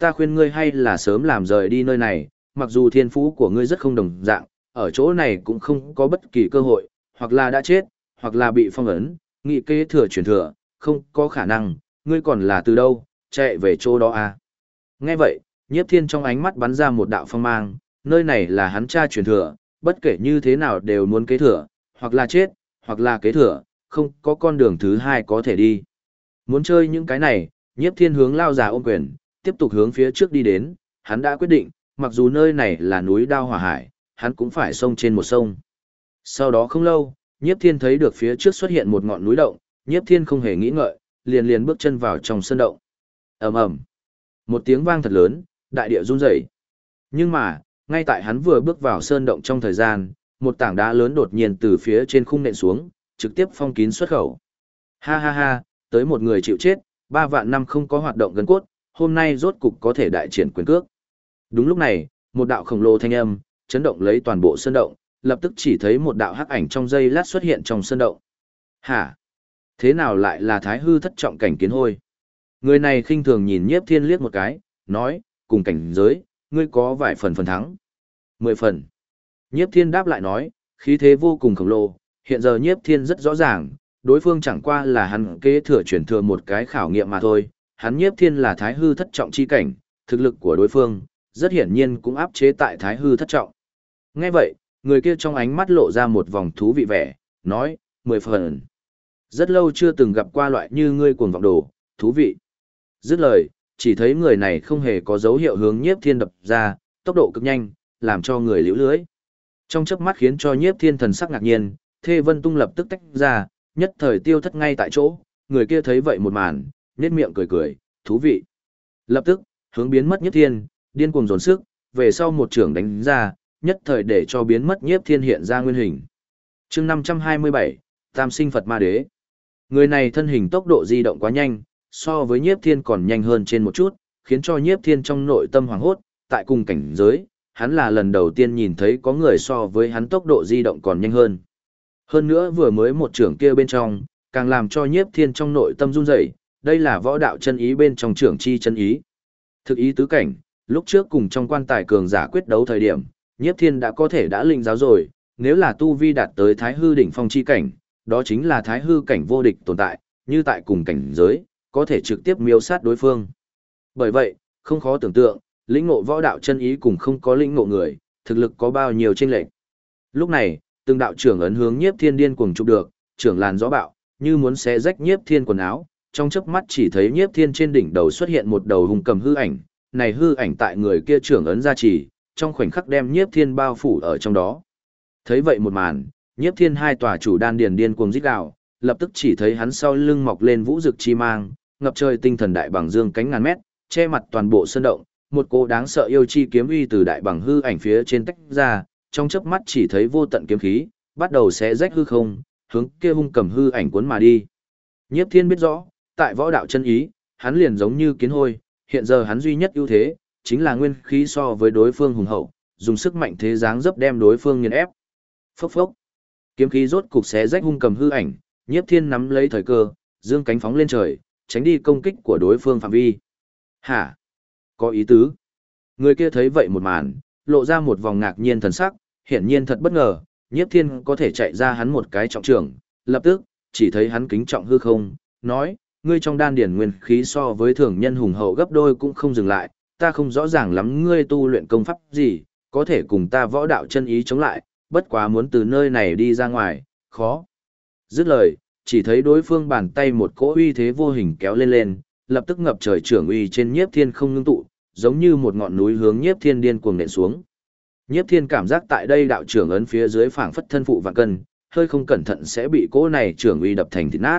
ta khuyên ngươi hay là sớm làm rời đi nơi này, mặc dù thiên phú của ngươi rất không đồng dạng, ở chỗ này cũng không có bất kỳ cơ hội, hoặc là đã chết, hoặc là bị phong ấn, nghị kế thừa truyền thừa, không có khả năng, ngươi còn là từ đâu, chạy về chỗ đó à. Nghe vậy, Nhiếp Thiên trong ánh mắt bắn ra một đạo phong mang, nơi này là hắn cha truyền thừa, bất kể như thế nào đều muốn kế thừa, hoặc là chết, hoặc là kế thừa, không có con đường thứ hai có thể đi. Muốn chơi những cái này, Nhiếp Thiên hướng lao già ôm quyền, tiếp tục hướng phía trước đi đến, hắn đã quyết định, mặc dù nơi này là núi đao hỏa hải, hắn cũng phải xông trên một sông. Sau đó không lâu, Nhiếp Thiên thấy được phía trước xuất hiện một ngọn núi động, Nhiếp Thiên không hề nghĩ ngợi, liền liền bước chân vào trong sơn động. Ầm ầm. Một tiếng vang thật lớn, đại địa run rẩy. Nhưng mà, ngay tại hắn vừa bước vào sơn động trong thời gian, một tảng đá lớn đột nhiên từ phía trên khung nện xuống, trực tiếp phong kín xuất khẩu. Ha ha ha, tới một người chịu chết, 3 vạn năm không có hoạt động gần cốt, hôm nay rốt cục có thể đại triển quyền cước. Đúng lúc này, một đạo khổng lồ thanh âm chấn động lấy toàn bộ sơn động, lập tức chỉ thấy một đạo hắc ảnh trong giây lát xuất hiện trong sơn động. Hả? Thế nào lại là Thái Hư thất trọng cảnh Kiến Hôi? Người này khinh thường nhìn Nhiếp Thiên liếc một cái, nói, cùng cảnh giới, ngươi có vài phần thắng. 10 phần. Nhiếp Thiên đáp lại nói, khí thế vô cùng khổng lồ, hiện giờ Nhiếp Thiên rất rõ ràng, đối phương chẳng qua là hắn kế thừa chuyển thừa một cái khảo nghiệm mà thôi, hắn Nhiếp Thiên là Thái Hư thất trọng chi cảnh, thực lực của đối phương, rất hiển nhiên cũng áp chế tại Thái Hư thất trọng. Nghe vậy, người kia trong ánh mắt lộ ra một vòng thú vị vẻ, nói, 10 phần. Rất lâu chưa từng gặp qua loại như ngươi cuồng vọng đồ, thú vị. Dứt lời, chỉ thấy người này không hề có dấu hiệu hướng Nhiếp Thiên đập ra, tốc độ cực nhanh, làm cho người liễu lưới. Trong chớp mắt khiến cho Nhiếp Thiên thần sắc ngạc nhiên, Thê Vân Tung lập tức tách ra, nhất thời tiêu thất ngay tại chỗ, người kia thấy vậy một màn, nhếch miệng cười cười, thú vị. Lập tức, hướng biến mất Nhiếp Thiên, điên cuồng dồn sức, về sau một trường đánh ra, nhất thời để cho biến mất Nhiếp Thiên hiện ra nguyên hình. Chương 527, Tam Sinh Phật Ma Đế. Người này thân hình tốc độ di động quá nhanh, so với Nhiếp Thiên còn nhanh hơn trên một chút, khiến cho Nhiếp Thiên trong nội tâm hoảng hốt, tại cùng cảnh giới, hắn là lần đầu tiên nhìn thấy có người so với hắn tốc độ di động còn nhanh hơn. Hơn nữa vừa mới một trưởng kia bên trong, càng làm cho Nhiếp Thiên trong nội tâm run rẩy, đây là võ đạo chân ý bên trong trưởng chi chân ý. Thực ý tứ cảnh, lúc trước cùng trong quan tài cường giả quyết đấu thời điểm, Nhiếp Thiên đã có thể đã linh giáo rồi, nếu là tu vi đạt tới Thái Hư đỉnh phong chi cảnh, đó chính là Thái Hư cảnh vô địch tồn tại, như tại cùng cảnh giới, có thể trực tiếp miêu sát đối phương. Bởi vậy, không khó tưởng tượng, lĩnh ngộ võ đạo chân ý cùng không có lĩnh ngộ người, thực lực có bao nhiêu chênh lệch. Lúc này, từng đạo trưởng ấn hướng Nhiếp Thiên điên cuồng chụp được, trưởng làn gió bạo, như muốn xé rách Nhiếp Thiên quần áo, trong chớp mắt chỉ thấy Nhiếp Thiên trên đỉnh đầu xuất hiện một đầu hung cầm hư ảnh, này hư ảnh tại người kia trưởng ấn ra chỉ, trong khoảnh khắc đem Nhiếp Thiên bao phủ ở trong đó. Thấy vậy một màn, Nhiếp Thiên hai tòa chủ đan điền điên cuồng rít gào, lập tức chỉ thấy hắn sau lưng mọc lên vũ dực chi mang, ngập trời tinh thần đại bằng dương cánh ngàn mét, che mặt toàn bộ sơn động, một cỗ đáng sợ yêu chi kiếm uy từ đại bằng hư ảnh phía trên tách ra, trong chớp mắt chỉ thấy vô tận kiếm khí, bắt đầu xé rách hư không, hướng kia hung cầm hư ảnh cuốn mà đi. Nhiếp Thiên biết rõ, tại võ đạo chân ý, hắn liền giống như kiến hôi, hiện giờ hắn duy nhất ưu thế, chính là nguyên khí so với đối phương hùng hậu, dùng sức mạnh thế dáng dấp đem đối phương nghiền ép. Phốc phốc. Kiếm khí rốt cục xé rách hung cầm hư ảnh, Nhiếp Thiên nắm lấy thời cơ, dương cánh phóng lên trời, tránh đi công kích của đối phương phạm vi. Hả? Có ý tứ. Người kia thấy vậy một màn, lộ ra một vòng ngạc nhiên thần sắc, hiển nhiên thật bất ngờ, Nhiếp Thiên có thể chạy ra hắn một cái trọng trưởng, lập tức, chỉ thấy hắn kính trọng hư không, nói, ngươi trong đan điển nguyên khí so với thường nhân hùng hậu gấp đôi cũng không dừng lại, ta không rõ ràng lắm ngươi tu luyện công pháp gì, có thể cùng ta võ đạo chân ý chống lại, bất quá muốn từ nơi này đi ra ngoài, khó. Dứt lời, chỉ thấy đối phương bàn tay một cỗ uy thế vô hình kéo lên lên, lập tức ngập trời trưởng uy trên Nhiếp Thiên không ngưng tụ, giống như một ngọn núi hướng Nhiếp Thiên điên cuồng nện xuống. Nhiếp Thiên cảm giác tại đây đạo trưởng ấn phía dưới phảng phất thân phụ vạn cân, hơi không cẩn thận sẽ bị cỗ này trưởng uy đập thành thịt nát.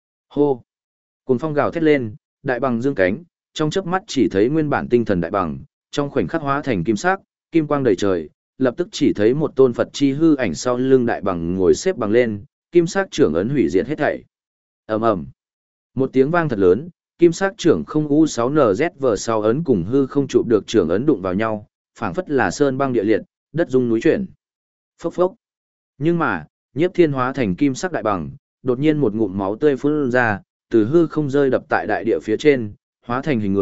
Hô! Cuồng phong gào thét lên, đại bằng dương cánh, trong chớp mắt chỉ thấy nguyên bản tinh thần đại bằng, trong khoảnh khắc hóa thành kim sắc, kim quang đầy trời, lập tức chỉ thấy một tôn Phật chi hư ảnh sau lưng đại bằng ngồi xếp bằng lên, kim sắc trưởng ấn hủy diệt hết thảy. Ầm ầm. Một tiếng vang thật lớn, kim sắc trưởng không U6NZ sau ấn cùng hư không chụp được trưởng ấn đụng vào nhau, phảng phất là sơn băng địa liệt, đất rung núi chuyển. Phốc phốc. Nhưng mà, Nhiếp Thiên hóa thành kim sắc đại bằng, đột nhiên một ngụm máu tươi phun ra, từ hư không rơi đập tại đại địa phía trên, hóa thành hình người,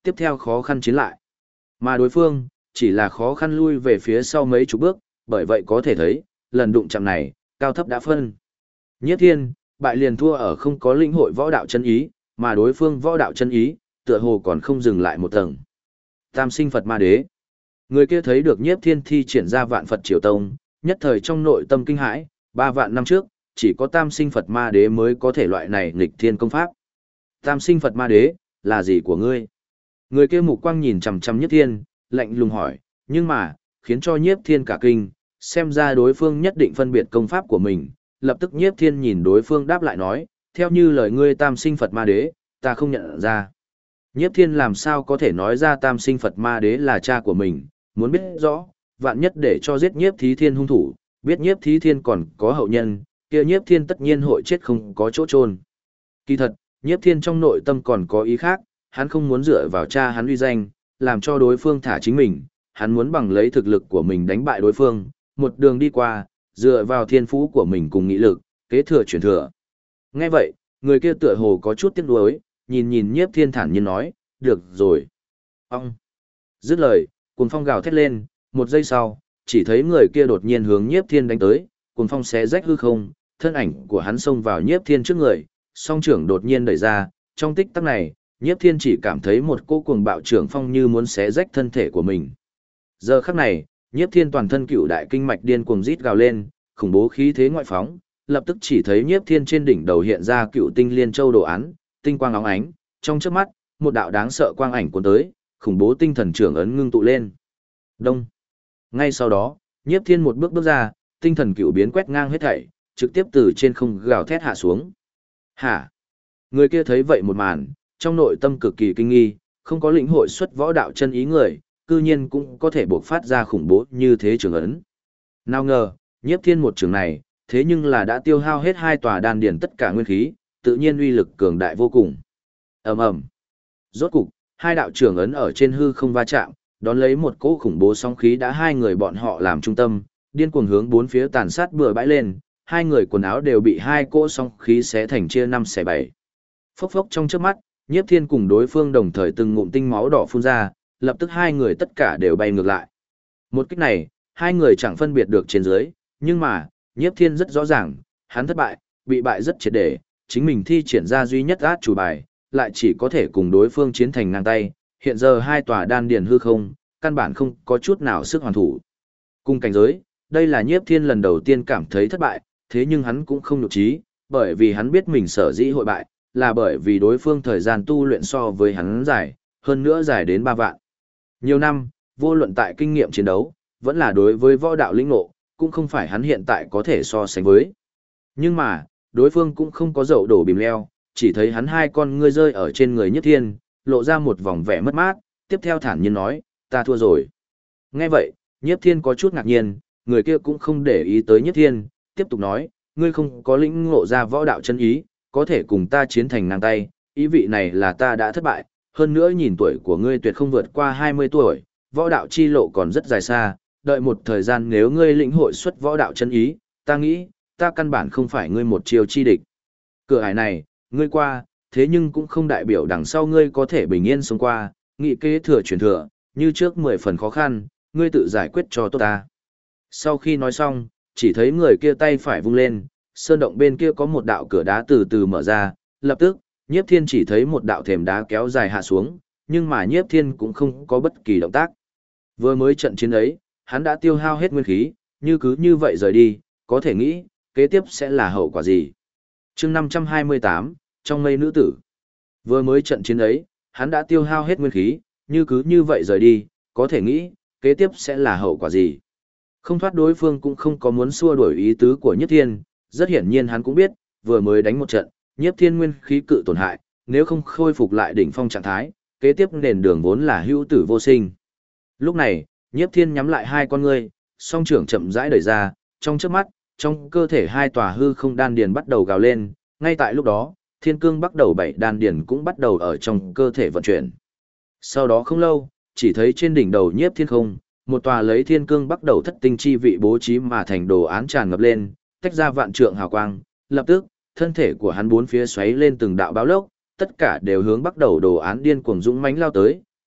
tiếp theo khó khăn chiến lại. Mà đối phương, chỉ là khó khăn lui về phía sau mấy chục bước, bởi vậy có thể thấy, lần đụng chạm này, cao thấp đã phân. Nhiếp Thiên, bại liền thua ở không có lĩnh hội võ đạo chân ý, mà đối phương võ đạo chân ý, tựa hồ còn không dừng lại một tầng. Tam sinh Phật Ma Đế. Người kia thấy được Nhiếp Thiên thi triển ra Vạn Phật Triều Tông, nhất thời trong nội tâm kinh hãi, 3 vạn năm trước, chỉ có Tam sinh Phật Ma Đế mới có thể loại này nghịch thiên công pháp. Tam sinh Phật Ma Đế, là gì của ngươi? Người kia mục quang nhìn chằm chằm Nhiếp Thiên, lạnh lùng hỏi, nhưng mà, khiến cho Nhiếp Thiên cả kinh, xem ra đối phương nhất định phân biệt công pháp của mình, lập tức Nhiếp Thiên nhìn đối phương đáp lại nói, theo như lời ngươi Tam sinh Phật Ma Đế, ta không nhận ra. Nhiếp Thiên làm sao có thể nói ra Tam sinh Phật Ma Đế là cha của mình, muốn biết rõ, vạn nhất để cho giết Nhiếp Thí Thiên hung thủ, biết Nhiếp Thí Thiên còn có hậu nhân, kia Nhiếp Thiên tất nhiên hội chết không có chỗ chôn. Kỳ thật, Nhiếp Thiên trong nội tâm còn có ý khác, hắn không muốn dựa vào cha hắn uy danh, làm cho đối phương thả chính mình, hắn muốn bằng lấy thực lực của mình đánh bại đối phương, một đường đi qua, dựa vào thiên phú của mình cùng nghị lực, kế thừa truyền thừa. Nghe vậy, người kia tựa hồ có chút tiếc nuối, nhìn nhìn Nhiếp Thiên thản nhiên nói, được rồi. Ông! Dứt lời, cuồng phong gào thét lên, một giây sau, chỉ thấy người kia đột nhiên hướng Nhiếp Thiên đánh tới, cuồng phong xé rách hư không, thân ảnh của hắn xông vào Nhiếp Thiên trước người, song trưởng đột nhiên đẩy ra, trong tích tắc này, Nhiếp Thiên chỉ cảm thấy một cỗ cuồng bạo trưởng phong như muốn xé rách thân thể của mình. Giờ khắc này, Nhiếp Thiên toàn thân cựu đại kinh mạch điên cuồng rít gào lên, khủng bố khí thế ngoại phóng, lập tức chỉ thấy Nhiếp Thiên trên đỉnh đầu hiện ra cựu tinh liên châu đồ án, tinh quang óng ánh, trong chớp mắt, một đạo đáng sợ quang ảnh cuốn tới, khủng bố tinh thần trưởng ấn ngưng tụ lên. Đông. Ngay sau đó, Nhiếp Thiên một bước bước ra, tinh thần cựu biến quét ngang hết thảy, trực tiếp từ trên không gào thét hạ xuống. Hả? Người kia thấy vậy một màn, trong nội tâm cực kỳ kinh nghi, không có lĩnh hội xuất võ đạo chân ý người, cư nhiên cũng có thể buộc phát ra khủng bố như thế trường ấn. Nào ngờ, Nhiếp Thiên một trường này, thế nhưng là đã tiêu hao hết 2 tòa đan điền tất cả nguyên khí, tự nhiên uy lực cường đại vô cùng. Ầm ầm. Rốt cục, 2 đạo trường ấn ở trên hư không va chạm, đón lấy một cỗ khủng bố sóng khí đã 2 người bọn họ làm trung tâm, điên cuồng hướng 4 phía tàn sát bừa bãi lên, 2 người quần áo đều bị 2 cỗ sóng khí xé thành chia 5 xẻ 7. Phốc phốc trong chớp mắt, Nhiếp Thiên cùng đối phương đồng thời từng ngụm tinh máu đỏ phun ra, lập tức 2 người tất cả đều bay ngược lại. Một kích này, 2 người chẳng phân biệt được trên dưới, nhưng mà, Nhiếp Thiên rất rõ ràng, hắn thất bại, bị bại rất triệt để, chính mình thi triển ra duy nhất át chủ bài, lại chỉ có thể cùng đối phương chiến thành ngang tay, hiện giờ 2 tòa đan điền hư không, căn bản không có chút nào sức hoàn thủ. Cùng cảnh giới, đây là Nhiếp Thiên lần đầu tiên cảm thấy thất bại, thế nhưng hắn cũng không nhục trí, bởi vì hắn biết mình sở dĩ hội bại, là bởi vì đối phương thời gian tu luyện so với hắn dài, hơn nữa dài đến 3 vạn. Nhiều năm, vô luận tại kinh nghiệm chiến đấu, vẫn là đối với võ đạo lĩnh ngộ, cũng không phải hắn hiện tại có thể so sánh với. Nhưng mà, đối phương cũng không có dậu đổ bìm leo, chỉ thấy hắn 2 con ngươi rơi ở trên người Nhiếp Thiên, lộ ra một vòng vẻ mất mát, tiếp theo thản nhiên nói, ta thua rồi. Nghe vậy, Nhiếp Thiên có chút ngạc nhiên, người kia cũng không để ý tới Nhiếp Thiên, tiếp tục nói, ngươi không có lĩnh ngộ ra võ đạo chân ý, có thể cùng ta chiến thành ngang tay, ý vị này là ta đã thất bại, hơn nữa nhìn tuổi của ngươi tuyệt không vượt qua 20 tuổi, võ đạo chi lộ còn rất dài xa, đợi một thời gian nếu ngươi lĩnh hội xuất võ đạo chân ý, ta nghĩ, ta căn bản không phải ngươi một chiêu chi địch. Cửa ải này, ngươi qua, thế nhưng cũng không đại biểu đằng sau ngươi có thể bình yên sống qua, nghị kế thừa truyền thừa, như trước 10 phần khó khăn, ngươi tự giải quyết cho tốt ta. Sau khi nói xong, chỉ thấy người kia tay phải vung lên, sơn động bên kia có một đạo cửa đá từ từ mở ra, lập tức, Nhiếp Thiên chỉ thấy một đạo thềm đá kéo dài hạ xuống, nhưng mà Nhiếp Thiên cũng không có bất kỳ động tác. Vừa mới trận chiến ấy, hắn đã tiêu hao hết nguyên khí, như cứ như vậy rời đi, có thể nghĩ, kế tiếp sẽ là hậu quả gì. Chương 528, trong mây nữ tử. Vừa mới trận chiến ấy, hắn đã tiêu hao hết nguyên khí, như cứ như vậy rời đi, có thể nghĩ, kế tiếp sẽ là hậu quả gì. Không thoát đối phương cũng không có muốn xua đuổi ý tứ của Nhiếp Thiên, rất hiển nhiên hắn cũng biết, vừa mới đánh một trận, Nhiếp Thiên nguyên khí cự tổn hại, nếu không khôi phục lại đỉnh phong trạng thái, kế tiếp nền đường vốn là hữu tử vô sinh. Lúc này, Nhiếp Thiên nhắm lại 2 con ngươi, song trưởng chậm rãi đẩy ra, trong chớp mắt, trong cơ thể 2 tòa hư không đan điền bắt đầu gào lên, ngay tại lúc đó, Thiên Cương bắt đầu 7 đan điền cũng bắt đầu ở trong cơ thể vận chuyển. Sau đó không lâu, chỉ thấy trên đỉnh đầu Nhiếp Thiên không, một tòa lấy Thiên Cương bắt đầu thất tinh chi vị bố trí mà thành đồ án tràn ngập lên, tách ra vạn trượng hào quang, lập tức, thân thể của hắn 4 phía xoáy lên từng đạo báo lốc, tất cả đều hướng bắt đầu đồ án điên cuồng dũng mãnh lao tới,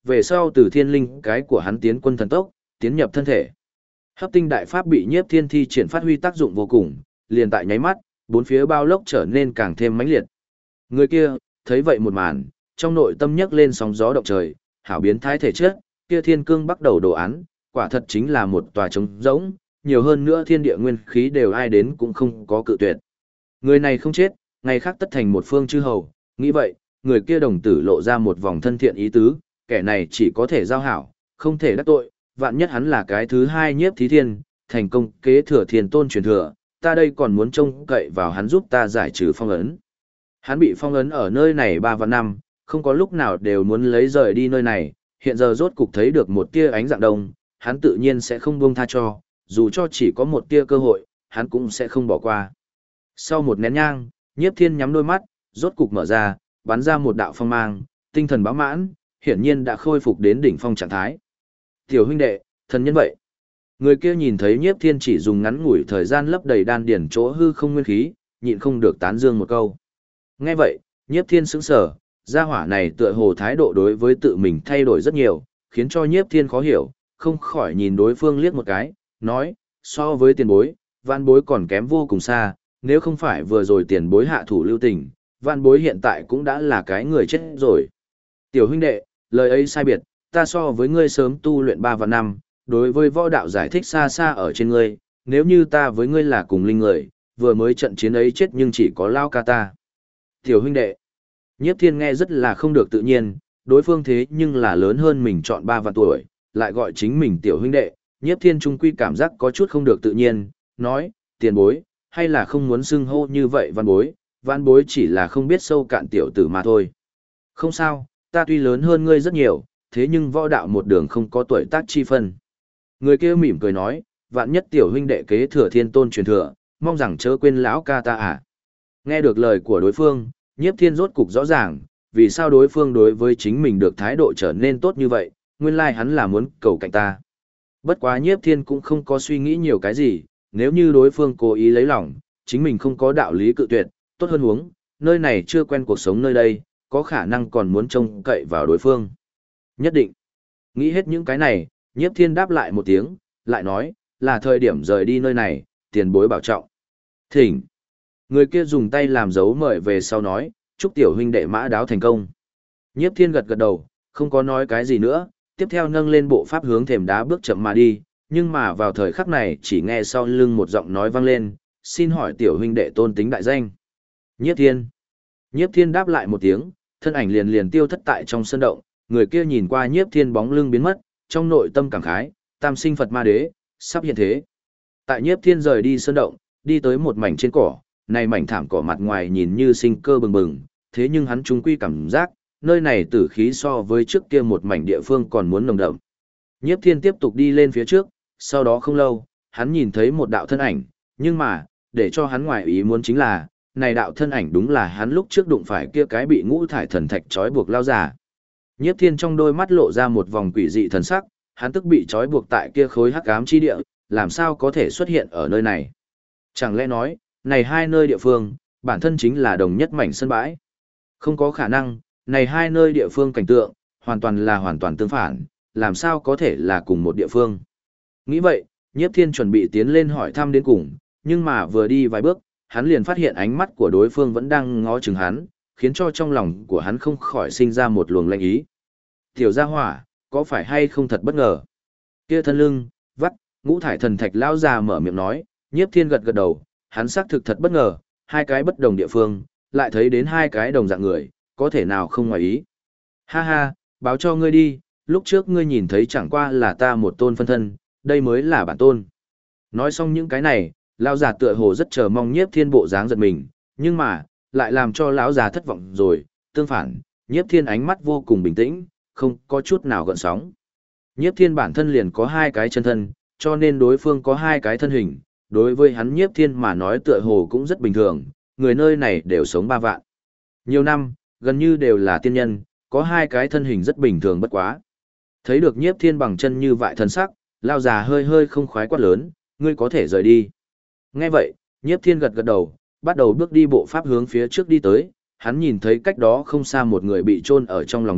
về sau từ thiên linh cái của hắn tiến quân thần tốc, tiến nhập thân thể. Hấp tinh đại pháp bị nhiếp thiên thi triển phát huy tác dụng vô cùng, liền tại nháy mắt, bốn phía bao lốc trở nên càng thêm mãnh liệt. Người kia, thấy vậy một màn, trong nội tâm nhấc lên sóng gió động trời, hảo biến thái thể chất, kia thiên cương bắt đầu đồ án, quả thật chính là một tòa trống rỗng, nhiều hơn nữa thiên địa nguyên khí đều ai đến cũng không có cự tuyệt. Người này không chết, ngày khác tất thành một phương chư hầu, nghĩ vậy, người kia đồng tử lộ ra một vòng thân thiện ý tứ, kẻ này chỉ có thể giao hảo, không thể đắc tội, vạn nhất hắn là cái thứ hai nhiếp thí thiên, thành công kế thừa thiên tôn truyền thừa, ta đây còn muốn trông cậy vào hắn giúp ta giải trừ phong ấn. Hắn bị phong ấn ở nơi này 3 vạn năm, không có lúc nào đều muốn lấy rời đi nơi này, hiện giờ rốt cục thấy được một tia ánh dạng đông, hắn tự nhiên sẽ không buông tha cho, dù cho chỉ có một tia cơ hội, hắn cũng sẽ không bỏ qua. Sau một nén nhang, nhiếp thiên nhắm đôi mắt, rốt cục mở ra, bắn ra một đạo phong mang, tinh thần bão mãn, hiển nhiên đã khôi phục đến đỉnh phong trạng thái. Tiểu huynh đệ, thần nhân vậy. Người kia nhìn thấy nhiếp thiên chỉ dùng ngắn ngủi thời gian lấp đầy đan điển chỗ hư không nguyên khí, nhịn không được tán dương một câu. Nghe vậy, nhiếp thiên sững sờ, gia hỏa này tựa hồ thái độ đối với tự mình thay đổi rất nhiều, khiến cho nhiếp thiên khó hiểu, không khỏi nhìn đối phương liếc một cái, nói, so với tiền bối, vạn bối còn kém vô cùng xa, nếu không phải vừa rồi tiền bối hạ thủ lưu tình, vạn bối hiện tại cũng đã là cái người chết rồi. Tiểu huynh đệ, lời ấy sai biệt, ta so với ngươi sớm tu luyện 3 vạn năm, đối với võ đạo giải thích xa xa ở trên ngươi, nếu như ta với ngươi là cùng linh người, vừa mới trận chiến ấy chết nhưng chỉ có lao ca ta. Tiểu huynh đệ, nhiếp thiên nghe rất là không được tự nhiên, đối phương thế nhưng là lớn hơn mình chọn 3 vạn tuổi, lại gọi chính mình tiểu huynh đệ, nhiếp thiên trung quy cảm giác có chút không được tự nhiên, nói, tiền bối, hay là không muốn xưng hô như vậy văn bối chỉ là không biết sâu cạn tiểu tử mà thôi. Không sao, ta tuy lớn hơn ngươi rất nhiều, thế nhưng võ đạo một đường không có tuổi tác chi phân. Người kia mỉm cười nói, vạn nhất tiểu huynh đệ kế thừa thiên tôn truyền thừa, mong rằng chớ quên lão ca ta à. Nghe được lời của đối phương, nhiếp thiên rốt cục rõ ràng, vì sao đối phương đối với chính mình được thái độ trở nên tốt như vậy, nguyên lai hắn là muốn cầu cạnh ta. Bất quá nhiếp thiên cũng không có suy nghĩ nhiều cái gì, nếu như đối phương cố ý lấy lòng, chính mình không có đạo lý cự tuyệt, tốt hơn huống, nơi này chưa quen cuộc sống nơi đây, có khả năng còn muốn trông cậy vào đối phương. Nhất định. Nghĩ hết những cái này, nhiếp thiên đáp lại một tiếng, lại nói, là thời điểm rời đi nơi này, tiền bối bảo trọng. Thỉnh. Người kia dùng tay làm dấu mời về sau nói, chúc tiểu huynh đệ mã đáo thành công. Nhiếp thiên gật gật đầu, không có nói cái gì nữa, tiếp theo nâng lên bộ pháp hướng thềm đá bước chậm mà đi, nhưng mà vào thời khắc này chỉ nghe sau lưng một giọng nói vang lên, xin hỏi tiểu huynh đệ tôn tính đại danh. Nhiếp thiên. Nhiếp thiên đáp lại một tiếng, thân ảnh liền liền tiêu thất tại trong sân động, người kia nhìn qua nhiếp thiên bóng lưng biến mất, trong nội tâm cảm khái, tam sinh Phật ma đế, sắp hiện thế. Tại nhiếp thiên rời đi sân động, đi tới một mảnh trên cỏ, này mảnh thảm cỏ mặt ngoài nhìn như sinh cơ bừng bừng, thế nhưng hắn trung quy cảm giác, nơi này tử khí so với trước kia một mảnh địa phương còn muốn nồng đậm. Nhiếp thiên tiếp tục đi lên phía trước, sau đó không lâu, hắn nhìn thấy một đạo thân ảnh, nhưng mà, để cho hắn ngoài ý muốn chính là, này đạo thân ảnh đúng là hắn lúc trước đụng phải kia cái bị ngũ thải thần thạch trói buộc lao giả. Nhiếp thiên trong đôi mắt lộ ra một vòng quỷ dị thần sắc, hắn tức bị trói buộc tại kia khối hắc ám chi địa, làm sao có thể xuất hiện ở nơi này. Chẳng lẽ nói, này hai nơi địa phương, bản thân chính là đồng nhất mảnh sân bãi. Không có khả năng, này hai nơi địa phương cảnh tượng, hoàn toàn tương phản, làm sao có thể là cùng một địa phương. Nghĩ vậy, Nhiếp Thiên chuẩn bị tiến lên hỏi thăm đến cùng, nhưng mà vừa đi vài bước, hắn liền phát hiện ánh mắt của đối phương vẫn đang ngó chừng hắn, khiến cho trong lòng của hắn không khỏi sinh ra một luồng lạnh ý. Tiểu gia hỏa, có phải hay không thật bất ngờ? Kia thân lưng, vắt, ngũ thải thần thạch lão già mở miệng nói, Nhiếp Thiên gật gật đầu, hắn xác thực thật bất ngờ, hai cái bất đồng địa phương, lại thấy đến hai cái đồng dạng người, có thể nào không ngoài ý. Ha ha, báo cho ngươi đi, lúc trước ngươi nhìn thấy chẳng qua là ta một tôn phân thân, đây mới là bản tôn. Nói xong những cái này, lão già tựa hồ rất chờ mong Nhiếp Thiên bộ dáng giật mình, nhưng mà, lại làm cho lão già thất vọng rồi, tương phản, Nhiếp Thiên ánh mắt vô cùng bình tĩnh, không có chút nào gợn sóng. Nhiếp Thiên bản thân liền có hai cái chân thân, cho nên đối phương có hai cái thân hình, đối với hắn Nhiếp Thiên mà nói tựa hồ cũng rất bình thường, người nơi này đều sống 3 vạn. Nhiều năm, gần như đều là tiên nhân, có hai cái thân hình rất bình thường bất quá. Thấy được Nhiếp Thiên bằng chân như vậy thân sắc, lão già hơi hơi không khoái quát lớn, ngươi có thể rời đi. Nghe vậy, Nhiếp Thiên gật gật đầu, bắt đầu bước đi bộ pháp hướng phía trước đi tới, hắn nhìn thấy cách đó không xa một người bị chôn ở trong lòng đất,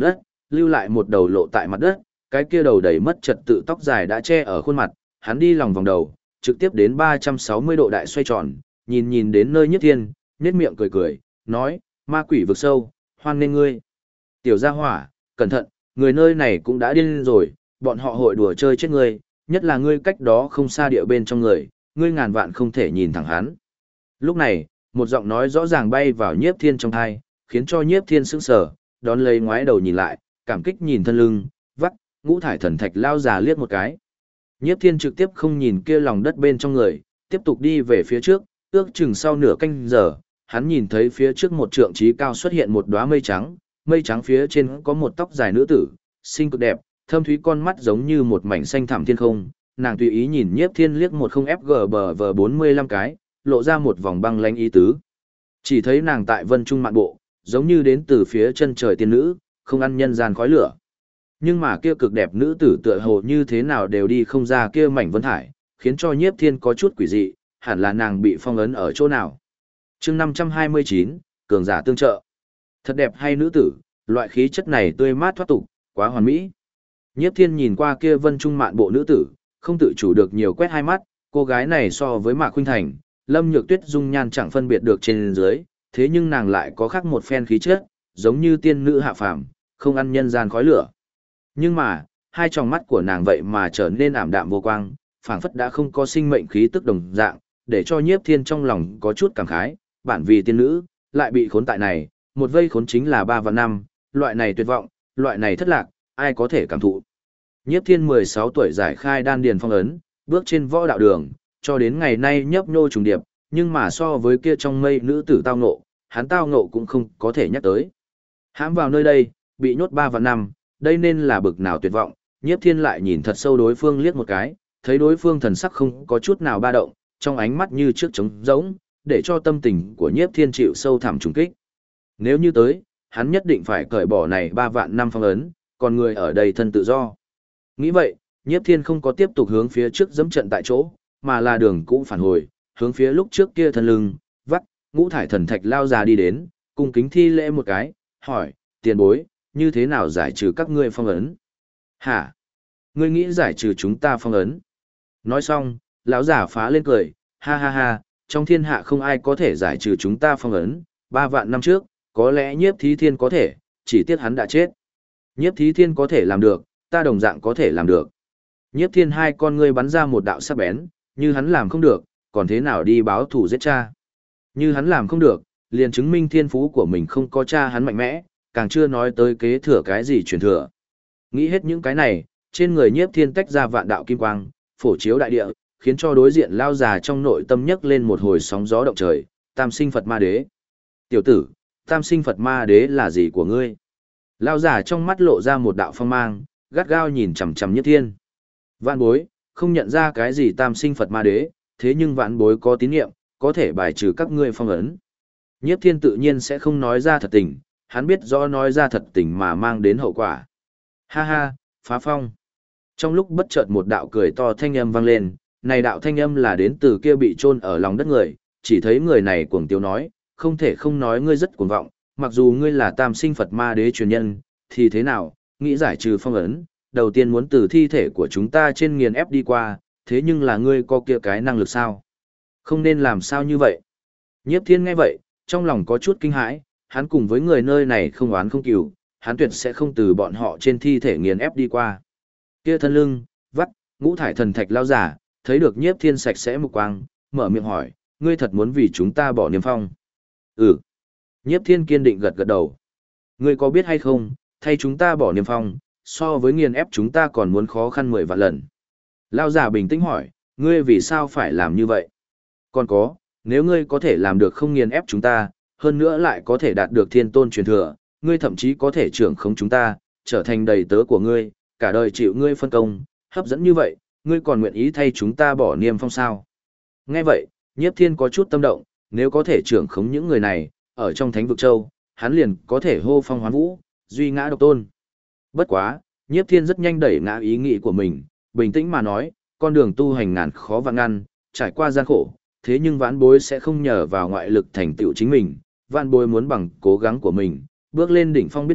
lưu lại một đầu lộ tại mặt đất, cái kia đầu đầy mất trật tự tóc dài đã che ở khuôn mặt, hắn đi lòng vòng đầu, trực tiếp đến 360 độ đại xoay tròn, nhìn đến nơi Nhiếp Thiên, nhếch miệng cười cười, nói, ma quỷ vực sâu, hoan nghênh ngươi. Tiểu gia hỏa, cẩn thận, người nơi này cũng đã điên rồi, bọn họ hội đùa chơi chết ngươi, nhất là ngươi cách đó không xa địa bên trong người, ngươi ngàn vạn không thể nhìn thẳng hắn. Lúc này, một giọng nói rõ ràng bay vào Nhiếp Thiên trong tai, khiến cho Nhiếp Thiên sững sờ, đón lấy ngoái đầu nhìn lại, cảm kích nhìn thân lưng, vắt, ngũ thải thần thạch lao già liếc một cái. Nhiếp Thiên trực tiếp không nhìn kia lòng đất bên trong người, tiếp tục đi về phía trước, ước chừng sau nửa canh giờ, hắn nhìn thấy phía trước một trượng chí cao xuất hiện một đóa mây trắng phía trên có một tóc dài nữ tử, xinh cực đẹp, thâm thúy con mắt giống như một mảnh xanh thẳm thiên không, nàng tùy ý nhìn Nhiếp Thiên liếc một không FGBV 45 cái, lộ ra một vòng băng lãnh ý tứ. Chỉ thấy nàng tại vân trung mạn bộ, giống như đến từ phía chân trời tiên nữ, không ăn nhân gian khói lửa. Nhưng mà kia cực đẹp nữ tử tựa hồ như thế nào đều đi không ra kia mảnh vân thải, khiến cho Nhiếp Thiên có chút quỷ dị, hẳn là nàng bị phong ấn ở chỗ nào. Chương 529, cường giả tương trợ. Thật đẹp hay nữ tử, loại khí chất này tươi mát thoát tục, quá hoàn mỹ. Nhiếp Thiên nhìn qua kia vân trung mạn bộ nữ tử, không tự chủ được nhiều quét hai mắt, cô gái này so với Mạc Khuynh Thành, Lâm Nhược Tuyết dung nhan chẳng phân biệt được trên dưới, thế nhưng nàng lại có khác một phen khí chất, giống như tiên nữ hạ phàm, không ăn nhân gian khói lửa. Nhưng mà, hai tròng mắt của nàng vậy mà trở nên ảm đạm vô quang, phảng phất đã không có sinh mệnh khí tức đồng dạng, để cho Nhiếp Thiên trong lòng có chút cảm khái, bản vì tiên nữ, lại bị khốn tại này, một vây khốn chính là 3 và 5, loại này tuyệt vọng, loại này thất lạc, ai có thể cảm thụ. Nhiếp Thiên 16 tuổi giải khai đan điền phong ấn, bước trên võ đạo đường, cho đến ngày nay nhấp nhô trùng điệp, nhưng mà so với kia trong mây nữ tử tao ngộ, hắn tao ngộ cũng không có thể nhắc tới. Hãm vào nơi đây, bị nhốt 3 và 5, đây nên là bực nào tuyệt vọng, Nhiếp Thiên lại nhìn thật sâu đối phương liếc một cái, thấy đối phương thần sắc không có chút nào ba động, trong ánh mắt như trước trống rỗng, để cho tâm tình của Nhiếp Thiên chịu sâu thẳm trùng kích. Nếu như tới, hắn nhất định phải cởi bỏ này 3 vạn năm phong ấn, còn người ở đây thân tự do. Nghĩ vậy, Nhiếp Thiên không có tiếp tục hướng phía trước dẫm trận tại chỗ, mà là đường cũ phản hồi, hướng phía lúc trước kia thân lưng, vắt, ngũ thải thần thạch lao ra đi đến, cung kính thi lễ một cái, hỏi, tiền bối, như thế nào giải trừ các ngươi phong ấn? Hả? Ngươi nghĩ giải trừ chúng ta phong ấn? Nói xong, lão giả phá lên cười, ha ha ha, trong thiên hạ không ai có thể giải trừ chúng ta phong ấn, 3 vạn năm trước, có lẽ Nhiếp Thí Thiên có thể, chỉ tiếc hắn đã chết. Nhiếp Thí Thiên có thể làm được, ta đồng dạng có thể làm được. Nhiếp Thiên hai con ngươi bắn ra một đạo sắc bén, như hắn làm không được, còn thế nào đi báo thù giết cha. Như hắn làm không được, liền chứng minh thiên phú của mình không có cha hắn mạnh mẽ, càng chưa nói tới kế thừa cái gì truyền thừa. Nghĩ hết những cái này, trên người Nhiếp Thiên tách ra vạn đạo kim quang, phổ chiếu đại địa, khiến cho đối diện lao già trong nội tâm nhấc lên một hồi sóng gió động trời, Tam Sinh Phật Ma Đế. Tiểu tử, Tam Sinh Phật Ma Đế là gì của ngươi? Lao già trong mắt lộ ra một đạo phong mang, gắt gao nhìn chằm chằm Nhiếp Thiên. Vạn bối, không nhận ra cái gì Tam Sinh Phật Ma Đế, thế nhưng vạn bối có tín nhiệm, có thể bài trừ các ngươi phong ấn. Nhiếp Thiên tự nhiên sẽ không nói ra thật tình, hắn biết rõ nói ra thật tình mà mang đến hậu quả. Ha ha, phá phong. Trong lúc bất chợt một đạo cười to thanh âm vang lên, này đạo thanh âm là đến từ kia bị chôn ở lòng đất người, chỉ thấy người này cuồng tiếu nói, không thể không nói ngươi rất cuồng vọng, mặc dù ngươi là Tam Sinh Phật Ma Đế truyền nhân, thì thế nào, nghĩ giải trừ phong ấn, đầu tiên muốn từ thi thể của chúng ta trên nghiền ép đi qua, thế nhưng là ngươi có kia cái năng lực sao? Không nên làm sao như vậy? Nhiếp Thiên nghe vậy, trong lòng có chút kinh hãi, hắn cùng với người nơi này không oán không cừu, hắn tuyệt sẽ không từ bọn họ trên thi thể nghiền ép đi qua. Kia thân lưng, vắt, ngũ thải thần thạch lao giả, thấy được Nhiếp Thiên sạch sẽ mục quang, mở miệng hỏi, ngươi thật muốn vì chúng ta bỏ niêm phong? Ừ. Nhiếp Thiên kiên định gật gật đầu. Ngươi có biết hay không, thay chúng ta bỏ niêm phong, so với nghiền ép chúng ta còn muốn khó khăn 10 vạn lần. Lao giả bình tĩnh hỏi, ngươi vì sao phải làm như vậy? Còn có, nếu ngươi có thể làm được không nghiền ép chúng ta, hơn nữa lại có thể đạt được thiên tôn truyền thừa, ngươi thậm chí có thể trưởng khống chúng ta, trở thành đầy tớ của ngươi, cả đời chịu ngươi phân công, hấp dẫn như vậy, ngươi còn nguyện ý thay chúng ta bỏ niêm phong sao? Nghe vậy, Nhiếp Thiên có chút tâm động, nếu có thể trưởng khống những người này, ở trong Thánh vực châu, hắn liền có thể hô phong hoán vũ, duy ngã độc tôn. Bất quá, Nhiếp Thiên rất nhanh đẩy ngã ý nghĩ của mình, bình tĩnh mà nói, con đường tu hành ngàn khó vạn ngăn, trải qua gian khổ, thế nhưng vãn bối sẽ không nhờ vào ngoại lực thành tựu chính mình, vãn bối muốn bằng cố gắng của mình, bước lên đỉnh phong biết được,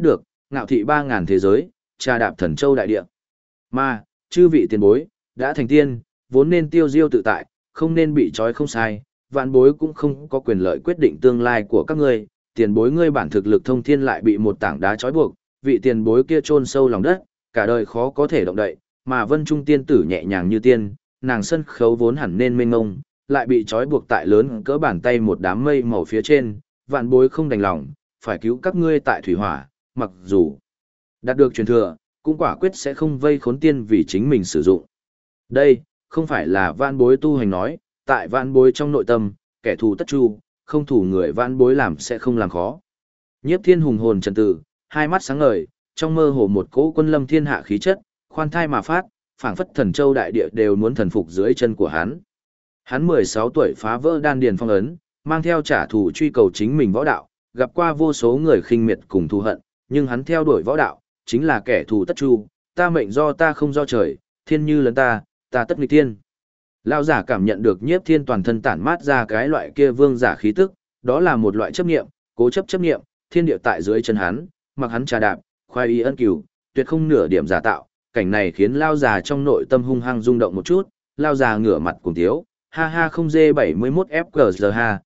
ngạo thị 3.000 thế giới, trà đạp thần châu đại địa. Mà, chư vị tiền bối, đã thành tiên, vốn nên tiêu diêu tự tại, không nên bị trói không sai, vạn bối cũng không có quyền lợi quyết định tương lai của các ngươi, tiền bối ngươi bản thực lực thông thiên lại bị một tảng đá trói buộc, vị tiền bối kia chôn sâu lòng đất, cả đời khó có thể động đậy, mà Vân Trung tiên tử nhẹ nhàng như tiên, nàng sân khấu vốn hẳn nên mênh mông, lại bị trói buộc tại lớn cỡ bàn tay một đám mây màu phía trên, vạn bối không đành lòng, phải cứu các ngươi tại thủy hỏa, mặc dù đạt được truyền thừa, cũng quả quyết sẽ không vây khốn tiên vì chính mình sử dụng. Đây, không phải là vạn bối tu hành nói, tại vạn bối trong nội tâm, kẻ thù tất chu, không thủ người vạn bối làm sẽ không làm khó. Nhiếp Thiên hùng hồn trần tử, hai mắt sáng ngời, trong mơ hồ một cỗ quân lâm thiên hạ khí chất, khoan thai mà phát, phảng phất thần châu đại địa đều muốn thần phục dưới chân của hắn. Hắn 16 tuổi phá vỡ đan điền phong ấn, mang theo trả thù truy cầu chính mình võ đạo, gặp qua vô số người khinh miệt cùng thù hận, nhưng hắn theo đuổi võ đạo, chính là kẻ thù tất chu, ta mệnh do ta không do trời, thiên như lấn ta tất nghịch thiên. Lão giả cảm nhận được Nhiếp Thiên toàn thân tản mát ra cái loại kia vương giả khí tức, đó là một loại chấp niệm, cố chấp niệm, thiên địa tại dưới chân hắn, mặc hắn trà đạp, khoai y ân cửu, tuyệt không nửa điểm giả tạo, cảnh này khiến lão già trong nội tâm hung hăng rung động một chút, lão già ngửa mặt cùng thiếu, ha ha không dê 71 FGZ ha,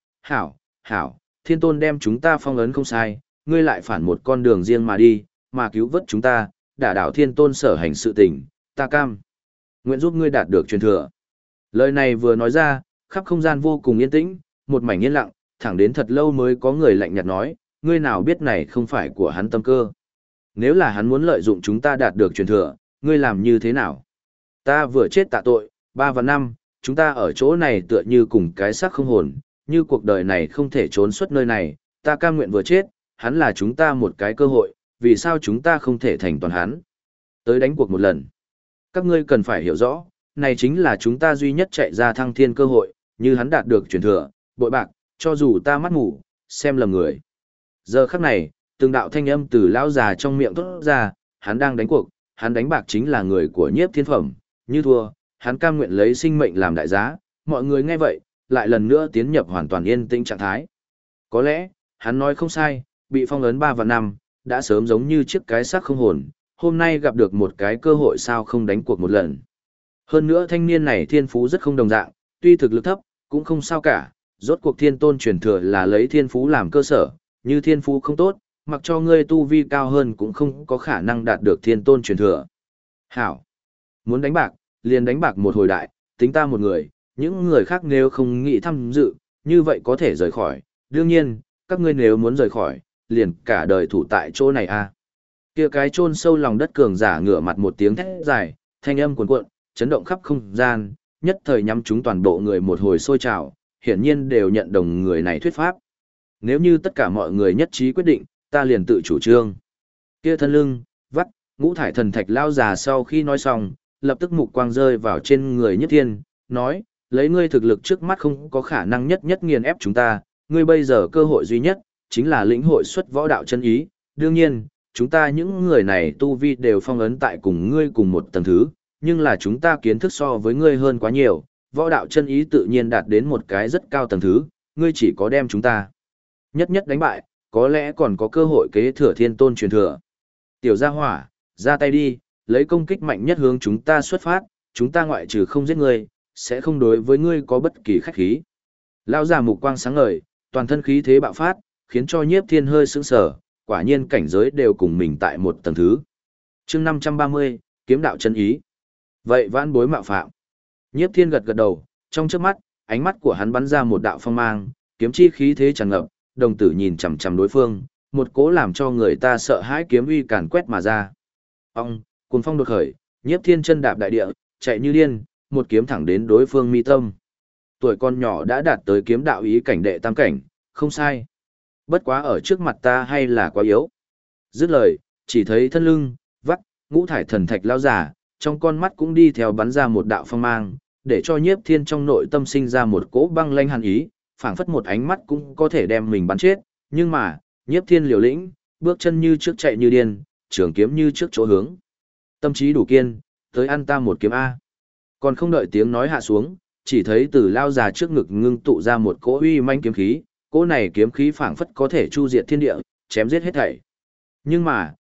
hảo, thiên tôn đem chúng ta phong ấn không sai, ngươi lại phản một con đường riêng mà đi, mà cứu vớt chúng ta, đả đảo thiên tôn sở hành sự tình, ta cam. Nguyện giúp ngươi đạt được truyền thừa. Lời này vừa nói ra, khắp không gian vô cùng yên tĩnh, một mảnh yên lặng, thẳng đến thật lâu mới có người lạnh nhạt nói, ngươi nào biết này không phải của hắn tâm cơ. Nếu là hắn muốn lợi dụng chúng ta đạt được truyền thừa, ngươi làm như thế nào? Ta vừa chết tạ tội, 3 và 5, chúng ta ở chỗ này tựa như cùng cái xác không hồn, như cuộc đời này không thể trốn xuất nơi này, ta cam nguyện vừa chết, hắn là chúng ta một cái cơ hội, vì sao chúng ta không thể thành toàn hắn? Tới đánh cuộc một lần. Các ngươi cần phải hiểu rõ, này chính là chúng ta duy nhất chạy ra thăng thiên cơ hội, như hắn đạt được truyền thừa, bội bạc, cho dù ta mắt ngủ, xem lầm người. Giờ khắc này, từng đạo thanh âm từ lão già trong miệng thốt ra, hắn đang đánh cuộc, hắn đánh bạc chính là người của Nhiếp Thiên phẩm, như thua, hắn cam nguyện lấy sinh mệnh làm đại giá, mọi người nghe vậy, lại lần nữa tiến nhập hoàn toàn yên tĩnh trạng thái. Có lẽ, hắn nói không sai, bị phong ấn 3 và 5, đã sớm giống như chiếc cái xác không hồn, hôm nay gặp được một cái cơ hội sao không đánh cuộc một lần. Hơn nữa thanh niên này thiên phú rất không đồng dạng, tuy thực lực thấp, cũng không sao cả, rốt cuộc thiên tôn truyền thừa là lấy thiên phú làm cơ sở, như thiên phú không tốt, mặc cho ngươi tu vi cao hơn cũng không có khả năng đạt được thiên tôn truyền thừa. Hảo! Muốn đánh bạc, liền đánh bạc một hồi đại, tính ta một người, những người khác nếu không nghĩ tham dự, như vậy có thể rời khỏi, đương nhiên, các ngươi nếu muốn rời khỏi, liền cả đời thủ tại chỗ này a. Kia cái chôn sâu lòng đất cường giả ngửa mặt một tiếng thét dài, thanh âm cuồn cuộn, chấn động khắp không gian, nhất thời nhắm chúng toàn bộ người một hồi sôi trào, hiển nhiên đều nhận đồng người này thuyết pháp. Nếu như tất cả mọi người nhất trí quyết định, ta liền tự chủ trương. Kia thân lưng, vắt, ngũ thải thần thạch lao già sau khi nói xong, lập tức mục quang rơi vào trên người Nhất Thiên, nói, lấy ngươi thực lực trước mắt không có khả năng nhất nghiền ép chúng ta, ngươi bây giờ cơ hội duy nhất, chính là lĩnh hội xuất võ đạo chân ý, đương nhiên, chúng ta những người này tu vi đều phong ấn tại cùng ngươi cùng một tầng thứ, nhưng là chúng ta kiến thức so với ngươi hơn quá nhiều, võ đạo chân ý tự nhiên đạt đến một cái rất cao tầng thứ, ngươi chỉ có đem chúng ta nhất đánh bại, có lẽ còn có cơ hội kế thừa thiên tôn truyền thừa. Tiểu gia hỏa, ra tay đi, lấy công kích mạnh nhất hướng chúng ta xuất phát, chúng ta ngoại trừ không giết ngươi, sẽ không đối với ngươi có bất kỳ khách khí. Lão già mục quang sáng ngời, toàn thân khí thế bạo phát, khiến cho Nhiếp Thiên hơi sững sờ, quả nhiên cảnh giới đều cùng mình tại một tầng thứ. Chương 530, kiếm đạo chân ý. Vậy vãn bối mạo phạm. Nhiếp Thiên gật gật đầu, trong chớp mắt, ánh mắt của hắn bắn ra một đạo phong mang, kiếm chi khí thế tràn ngập, đồng tử nhìn chằm chằm đối phương, một cỗ làm cho người ta sợ hãi kiếm uy càn quét mà ra. Cuồng phong đột khởi, Nhiếp Thiên chân đạp đại địa, chạy như điên, một kiếm thẳng đến đối phương mi tâm. Tuổi con nhỏ đã đạt tới kiếm đạo ý cảnh đệ tam cảnh, không sai. Bất quá ở trước mặt ta hay là quá yếu. Dứt lời, chỉ thấy thân lưng, vắt, ngũ thải thần thạch lao giả, trong con mắt cũng đi theo bắn ra một đạo phong mang, để cho Nhiếp Thiên trong nội tâm sinh ra một cỗ băng lanh hàn ý, phảng phất một ánh mắt cũng có thể đem mình bắn chết, nhưng mà, Nhiếp Thiên liều lĩnh, bước chân như trước chạy như điên, trường kiếm như trước chỗ hướng. Tâm trí đủ kiên, tới ăn ta một kiếm A. Còn không đợi tiếng nói hạ xuống, chỉ thấy từ lao già trước ngực ngưng tụ ra một cỗ uy manh kiếm khí, cỗ này kiếm khí phảng phất có thể chu diệt thiên địa, chém giết hết thảy. Nhưng mà,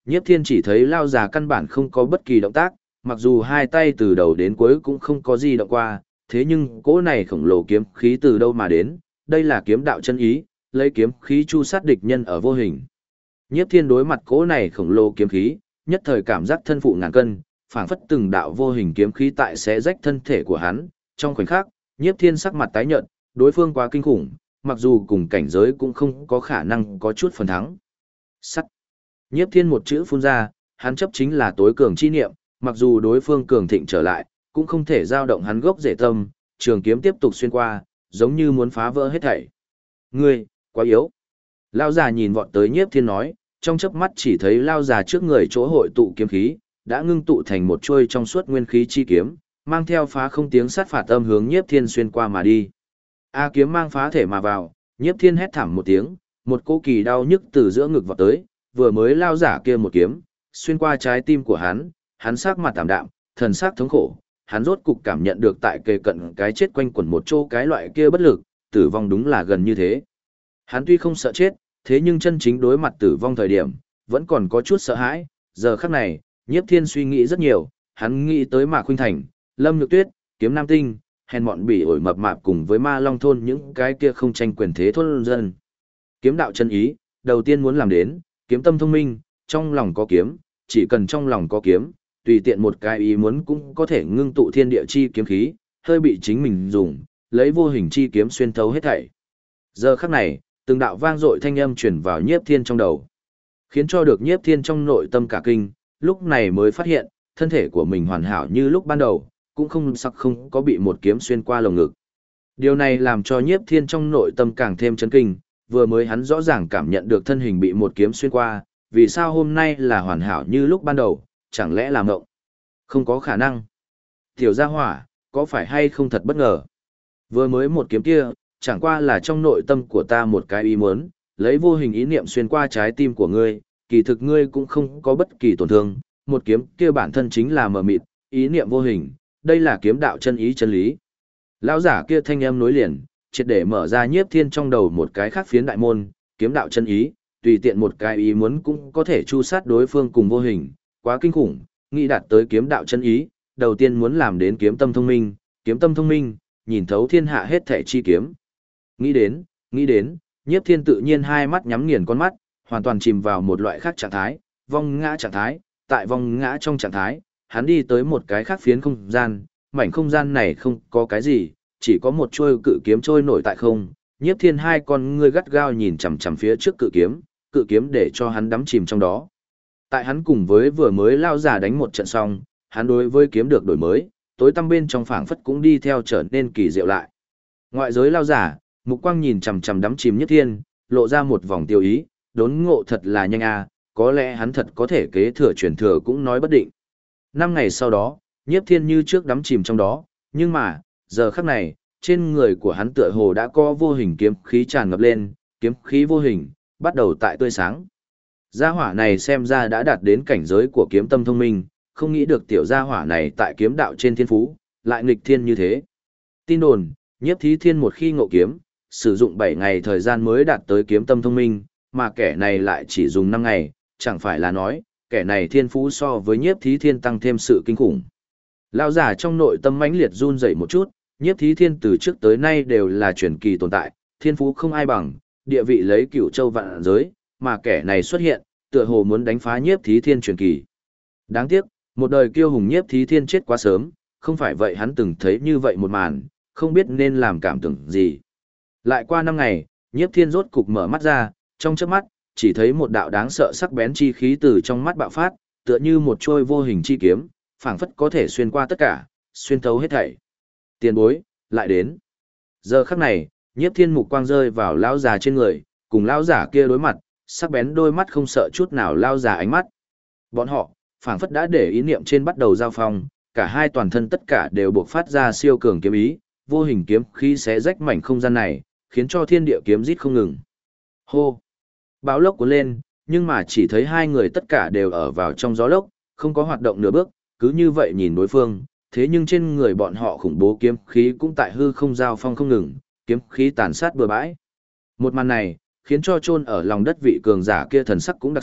Nhiếp Thiên chỉ thấy lao già căn bản không có bất kỳ động tác, mặc dù hai tay từ đầu đến cuối cũng không có gì động qua, thế nhưng cỗ này khổng lồ kiếm khí từ đâu mà đến, đây là kiếm đạo chân ý, lấy kiếm khí chu sát địch nhân ở vô hình. Nhiếp Thiên đối mặt cỗ này khổng lồ kiếm khí, nhất thời cảm giác thân phụ ngàn cân, phảng phất từng đạo vô hình kiếm khí tại xé rách thân thể của hắn, trong khoảnh khắc, Nhiếp Thiên sắc mặt tái nhợt, đối phương quá kinh khủng, mặc dù cùng cảnh giới cũng không có khả năng có chút phần thắng. Sắt. Nhiếp Thiên một chữ phun ra, hắn chấp chính là tối cường chi niệm, mặc dù đối phương cường thịnh trở lại, cũng không thể dao động hắn gốc rễ tâm, trường kiếm tiếp tục xuyên qua, giống như muốn phá vỡ hết thảy. Ngươi, quá yếu. Lao già nhìn vọt tới Nhiếp Thiên nói, trong chớp mắt chỉ thấy lao già trước người chỗ hội tụ kiếm khí, đã ngưng tụ thành một chuôi trong suốt nguyên khí chi kiếm, mang theo phá không tiếng sát phạt âm hướng Nhiếp Thiên xuyên qua mà đi. A kiếm mang phá thể mà vào, Nhiếp Thiên hét thảm một tiếng, một cỗ kỳ đau nhức từ giữa ngực vọt tới, vừa mới lao giả kia một kiếm, xuyên qua trái tim của hắn sắc mặt tạm đạm, thần sắc thống khổ, hắn rốt cục cảm nhận được tại kề cận cái chết quanh quẩn một chỗ cái loại kia bất lực, tử vong đúng là gần như thế. Hắn tuy không sợ chết, thế nhưng chân chính đối mặt tử vong thời điểm, vẫn còn có chút sợ hãi, giờ khắc này, Nhiếp Thiên suy nghĩ rất nhiều, hắn nghĩ tới Mạc Khuynh Thành, Lâm Nhược Tuyết, Kiếm Nam Tinh, hèn mọn bỉ ổi mập mạp cùng với Ma Long thôn những cái kia không tranh quyền thế thôn dân. Kiếm đạo chân ý, đầu tiên muốn làm đến, kiếm tâm thông minh, trong lòng có kiếm, chỉ cần trong lòng có kiếm, tùy tiện một cái ý muốn cũng có thể ngưng tụ thiên địa chi kiếm khí, hơi bị chính mình dùng, lấy vô hình chi kiếm xuyên thấu hết thảy. Giờ khắc này, từng đạo vang dội thanh âm truyền vào Nhiếp Thiên trong đầu, khiến cho được Nhiếp Thiên trong nội tâm cả kinh, lúc này mới phát hiện, thân thể của mình hoàn hảo như lúc ban đầu, cũng không có bị một kiếm xuyên qua lồng ngực. Điều này làm cho Nhiếp Thiên trong nội tâm càng thêm chấn kinh, vừa mới hắn rõ ràng cảm nhận được thân hình bị một kiếm xuyên qua, vì sao hôm nay là hoàn hảo như lúc ban đầu, chẳng lẽ là mộng? Không có khả năng. Tiểu gia hỏa, có phải hay không thật bất ngờ? Vừa mới một kiếm kia, chẳng qua là trong nội tâm của ta một cái ý muốn, lấy vô hình ý niệm xuyên qua trái tim của ngươi, kỳ thực ngươi cũng không có bất kỳ tổn thương, một kiếm kia bản thân chính là mờ mịt, ý niệm vô hình, đây là kiếm đạo chân ý chân lý. Lão giả kia thanh âm nối liền, triệt để mở ra Nhiếp Thiên trong đầu một cái khác phiến đại môn, kiếm đạo chân ý, tùy tiện một cái ý muốn cũng có thể chu sát đối phương cùng vô hình, quá kinh khủng, nghĩ đạt tới kiếm đạo chân ý, đầu tiên muốn làm đến kiếm tâm thông minh, nhìn thấu thiên hạ hết thảy chi kiếm. Nghĩ đến, Nhiếp Thiên tự nhiên hai mắt nhắm nghiền con mắt, hoàn toàn chìm vào một loại khác trạng thái, vong ngã trạng thái, tại vong ngã trong trạng thái, hắn đi tới một cái khác phiến không gian, mảnh không gian này không có cái gì, chỉ có một chuôi cự kiếm trôi nổi tại không. Nhiếp Thiên hai con ngươi gắt gao nhìn chằm chằm phía trước cự kiếm để cho hắn đắm chìm trong đó. Tại hắn cùng với vừa mới lao giả đánh một trận xong, hắn đối với kiếm được đổi mới, tối tăm bên trong phảng phất cũng đi theo trở nên kỳ diệu lại. Ngoại giới lao giả, mục quang nhìn chằm chằm đắm chìm Nhiếp Thiên, lộ ra một vòng tiêu ý, đốn ngộ thật là nhanh a, có lẽ hắn thật có thể kế thừa truyền thừa cũng nói bất định. 5 ngày sau đó, Nhiếp Thiên như trước đắm chìm trong đó, nhưng mà, giờ khắc này, trên người của hắn tựa hồ đã có vô hình kiếm khí tràn ngập lên, kiếm khí vô hình, bắt đầu tại tươi sáng. Gia hỏa này xem ra đã đạt đến cảnh giới của kiếm tâm thông minh, không nghĩ được tiểu gia hỏa này tại kiếm đạo trên thiên phú, lại nghịch thiên như thế. Tin đồn, Nhiếp Thí Thiên một khi ngộ kiếm, sử dụng 7 ngày thời gian mới đạt tới kiếm tâm thông minh, mà kẻ này lại chỉ dùng 5 ngày, chẳng phải là nói, kẻ này thiên phú so với Nhiếp Thí Thiên tăng thêm sự kinh khủng. Lão giả trong nội tâm mãnh liệt run rẩy một chút, Nhiếp Thí Thiên từ trước tới nay đều là truyền kỳ tồn tại, thiên phú không ai bằng, địa vị lấy cửu châu vạn giới, mà kẻ này xuất hiện, tựa hồ muốn đánh phá Nhiếp Thí Thiên truyền kỳ. Đáng tiếc, một đời kiêu hùng Nhiếp Thí Thiên chết quá sớm, không phải vậy hắn từng thấy như vậy một màn, không biết nên làm cảm tưởng gì. Lại qua 5 ngày, Nhiếp Thiên rốt cục mở mắt ra, trong chớp mắt, chỉ thấy một đạo đáng sợ sắc bén chi khí từ trong mắt bạo phát, tựa như một trôi vô hình chi kiếm, phảng phất có thể xuyên qua tất cả, xuyên thấu hết thảy. Tiền bối, lại đến. Giờ khắc này, Nhiếp Thiên mục quang rơi vào lão già trên người, cùng lão giả kia đối mặt, sắc bén đôi mắt không sợ chút nào lao già ánh mắt. Bọn họ, phảng phất đã để ý niệm trên bắt đầu giao phong, cả hai toàn thân tất cả đều buộc phát ra siêu cường kiếm ý, vô hình kiếm khí xé rách mảnh không gian này, khiến cho thiên địa kiếm rít không ngừng. Hô! Bão lốc cuốn lên, nhưng mà chỉ thấy hai người tất cả đều ở vào trong gió lốc, không có hoạt động nửa bước, cứ như vậy nhìn đối phương, thế nhưng trên người bọn họ khủng bố kiếm khí cũng tại hư không giao phong không ngừng, kiếm khí tàn sát bừa bãi. Một màn này, khiến cho chôn ở lòng đất vị cường giả kia thần sắc cũng đặc sắc,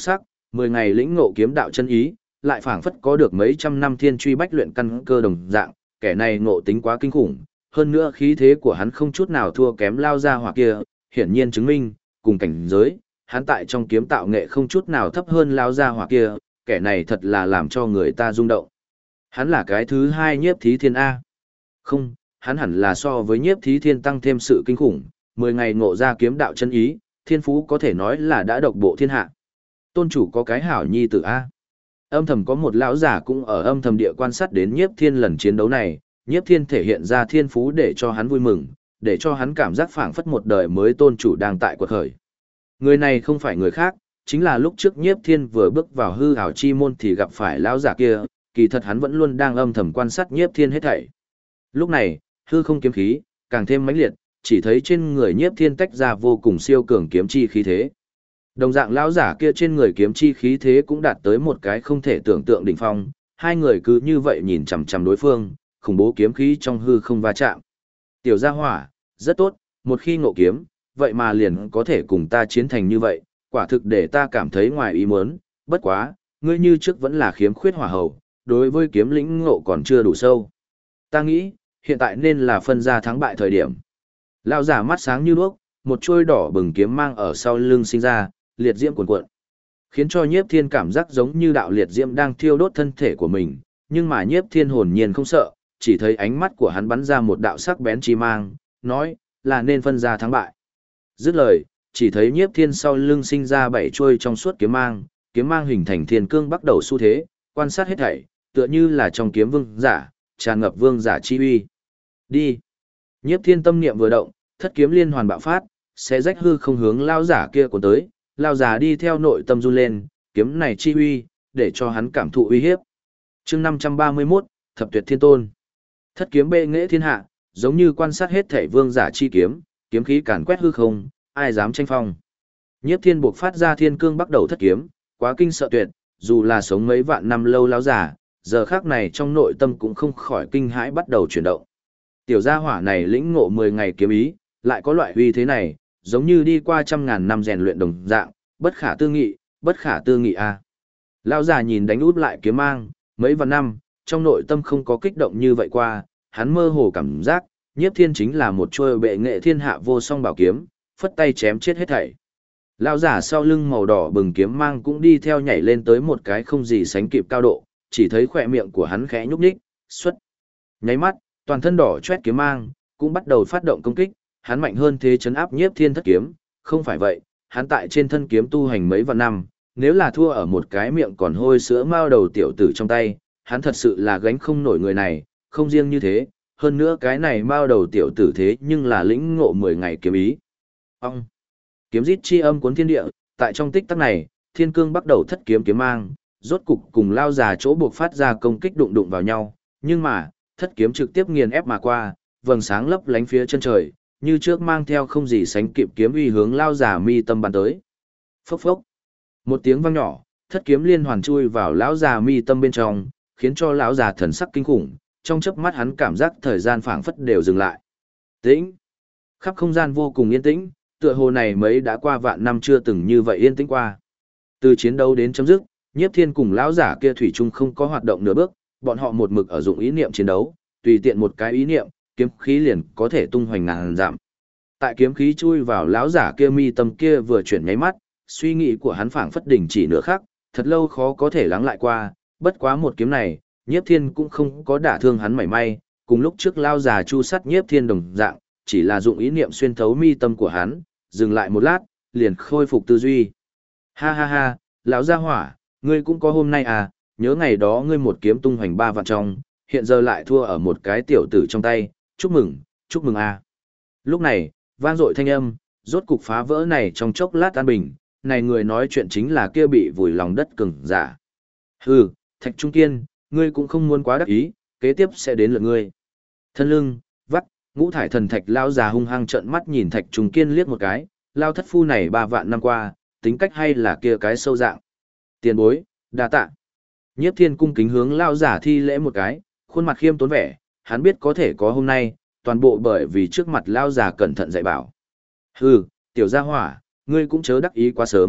10 ngày lĩnh ngộ kiếm đạo chân ý, lại phảng phất có được mấy trăm năm thiên truy bách luyện căn cơ đồng dạng, kẻ này ngộ tính quá kinh khủng, hơn nữa khí thế của hắn không chút nào thua kém lao ra hỏa kia, hiển nhiên chứng minh, cùng cảnh giới, hắn tại trong kiếm tạo nghệ không chút nào thấp hơn lao ra hỏa kia, kẻ này thật là làm cho người ta rung động. Hắn là cái thứ hai Nhiếp Thí Thiên A. Không, hắn hẳn là so với Nhiếp Thí Thiên tăng thêm sự kinh khủng, 10 ngày ngộ ra kiếm đạo chân ý, thiên phú có thể nói là đã độc bộ thiên hạ. Tôn chủ có cái hảo nhi tử A. Âm thầm có một lão giả cũng ở âm thầm địa quan sát đến Nhiếp Thiên lần chiến đấu này, Nhiếp Thiên thể hiện ra thiên phú để cho hắn vui mừng, để cho hắn cảm giác phảng phất một đời mới tôn chủ đang tại quật khởi. Người này không phải người khác, chính là lúc trước Nhiếp Thiên vừa bước vào hư ảo chi môn thì gặp phải lão giả kia, kỳ thật hắn vẫn luôn đang âm thầm quan sát Nhiếp Thiên hết thảy. Lúc này, hư không kiếm khí càng thêm mãnh liệt, chỉ thấy trên người Nhiếp Thiên tách ra vô cùng siêu cường kiếm chi khí thế. Đồng dạng lão giả kia trên người kiếm chi khí thế cũng đạt tới một cái không thể tưởng tượng đỉnh phong, hai người cứ như vậy nhìn chằm chằm đối phương, khủng bố kiếm khí trong hư không va chạm. Tiểu gia hỏa, rất tốt, một khi ngộ kiếm, vậy mà liền có thể cùng ta chiến thành như vậy, quả thực để ta cảm thấy ngoài ý muốn, bất quá, ngươi như trước vẫn là khiếm khuyết hỏa hầu, đối với kiếm lĩnh ngộ còn chưa đủ sâu. Ta nghĩ, hiện tại nên là phân ra thắng bại thời điểm. Lão giả mắt sáng như đuốc, một chuôi đỏ bừng kiếm mang ở sau lưng sinh ra, liệt diễm cuồn cuộn, khiến cho Nhiếp Thiên cảm giác giống như đạo liệt diễm đang thiêu đốt thân thể của mình, nhưng mà Nhiếp Thiên hồn nhiên không sợ, chỉ thấy ánh mắt của hắn bắn ra một đạo sắc bén chi mang, nói, là nên phân ra thắng bại. Dứt lời, chỉ thấy Nhiếp Thiên sau lưng sinh ra 7 chuôi trong suốt kiếm mang hình thành thiên cương bắt đầu xu thế, quan sát hết thảy, tựa như là trong kiếm vương giả, tràn ngập vương giả chi uy. Đi. Nhiếp Thiên tâm niệm vừa động, thất kiếm liên hoàn bạo phát, sẽ rách hư không hướng lao giả kia cuốn tới, lao giả đi theo nội tâm run lên, kiếm này chi uy, để cho hắn cảm thụ uy hiếp. Chương 531, Thập Tuyệt Thiên Tôn. Thất kiếm bệ nghệ thiên hạ, giống như quan sát hết thảy vương giả chi kiếm, kiếm khí càn quét hư không, ai dám tranh phong. Nhiếp Thiên buộc phát ra thiên cương bắt đầu thất kiếm, quá kinh sợ tuyệt, dù là sống mấy vạn năm lâu lão giả, giờ khắc này trong nội tâm cũng không khỏi kinh hãi bắt đầu chuyển động. Tiểu gia hỏa này lĩnh ngộ 10 ngày kiếm ý, lại có loại uy thế này, giống như đi qua trăm ngàn năm rèn luyện đồng dạng, bất khả tư nghị a. Lão già nhìn đánh út lại kiếm mang, mấy vạn năm, trong nội tâm không có kích động như vậy qua, hắn mơ hồ cảm giác, Nhiếp Thiên chính là một trôi bệ nghệ thiên hạ vô song bảo kiếm, phất tay chém chết hết thảy. Lão giả sau lưng màu đỏ bừng kiếm mang cũng đi theo nhảy lên tới một cái không gì sánh kịp cao độ, chỉ thấy khỏe miệng của hắn khẽ nhúc nhích, xuất. Nháy mắt, toàn thân đỏ chót kiếm mang cũng bắt đầu phát động công kích, hắn mạnh hơn thế chấn áp Nhiếp Thiên thất kiếm, không phải vậy, hắn tại trên thân kiếm tu hành mấy vạn năm, nếu là thua ở một cái miệng còn hôi sữa mao đầu tiểu tử trong tay, hắn thật sự là gánh không nổi người này, không riêng như thế, hơn nữa cái này mao đầu tiểu tử thế nhưng là lĩnh ngộ 10 ngày kiếm ý. Ông! Kiếm rít chi âm cuốn thiên địa, tại trong tích tắc này, thiên cương bắt đầu thất kiếm kiếm mang, rốt cục cùng lao già chỗ buộc phát ra công kích đụng đụng vào nhau, nhưng mà, thất kiếm trực tiếp nghiền ép mà qua, vầng sáng lấp lánh phía chân trời, như trước mang theo không gì sánh kịp kiếm uy hướng lao già mi tâm bắn tới. Phốc phốc. Một tiếng vang nhỏ, thất kiếm liên hoàn chui vào lão già mi tâm bên trong, khiến cho lão già thần sắc kinh khủng, trong chớp mắt hắn cảm giác thời gian phảng phất đều dừng lại. Tĩnh. Khắp không gian vô cùng yên tĩnh, tựa hồ này mấy đã qua vạn năm chưa từng như vậy yên tĩnh qua. Từ chiến đấu đến chấm dứt, Nhiếp Thiên cùng lão giả kia thủy chung không có hoạt động nửa bước, bọn họ một mực ở dụng ý niệm chiến đấu, tùy tiện một cái ý niệm, kiếm khí liền có thể tung hoành ngàn dặm. Tại kiếm khí chui vào lão giả kia mi tâm kia vừa chuyển nháy mắt, suy nghĩ của hắn phảng phất đình chỉ nửa khắc, thật lâu khó có thể lắng lại qua, bất quá một kiếm này, Nhiếp Thiên cũng không có đả thương hắn mảy may, cùng lúc trước lão già chu sắt Nhiếp Thiên đồng dạng, chỉ là dụng ý niệm xuyên thấu mi tâm của hắn, dừng lại một lát, liền khôi phục tư duy. Ha ha ha, lão gia hỏa, ngươi cũng có hôm nay à, nhớ ngày đó ngươi một kiếm tung hoành 3 vạn trong, hiện giờ lại thua ở một cái tiểu tử trong tay, chúc mừng à. Lúc này, vang dội thanh âm, rốt cục phá vỡ này trong chốc lát an bình, này người nói chuyện chính là kia bị vùi lòng đất cứng giả. Hừ, Thạch Trung Kiên, ngươi cũng không muốn quá đắc ý, kế tiếp sẽ đến lượt ngươi. Thân lưng, vắt, ngũ thải thần thạch lao già hung hăng trợn mắt nhìn Thạch Trung Kiên liếc một cái, lao thất phu này 3 vạn năm qua, tính cách hay là kia cái sâu dạng. Tiền bối, đa tạ. Nhiếp Thiên cung kính hướng lao giả thi lễ một cái, khuôn mặt khiêm tốn vẻ, hắn biết có thể có hôm nay, toàn bộ bởi vì trước mặt lao già cẩn thận dạy bảo. Hừ, tiểu gia hỏa, ngươi cũng chớ đắc ý quá sớm,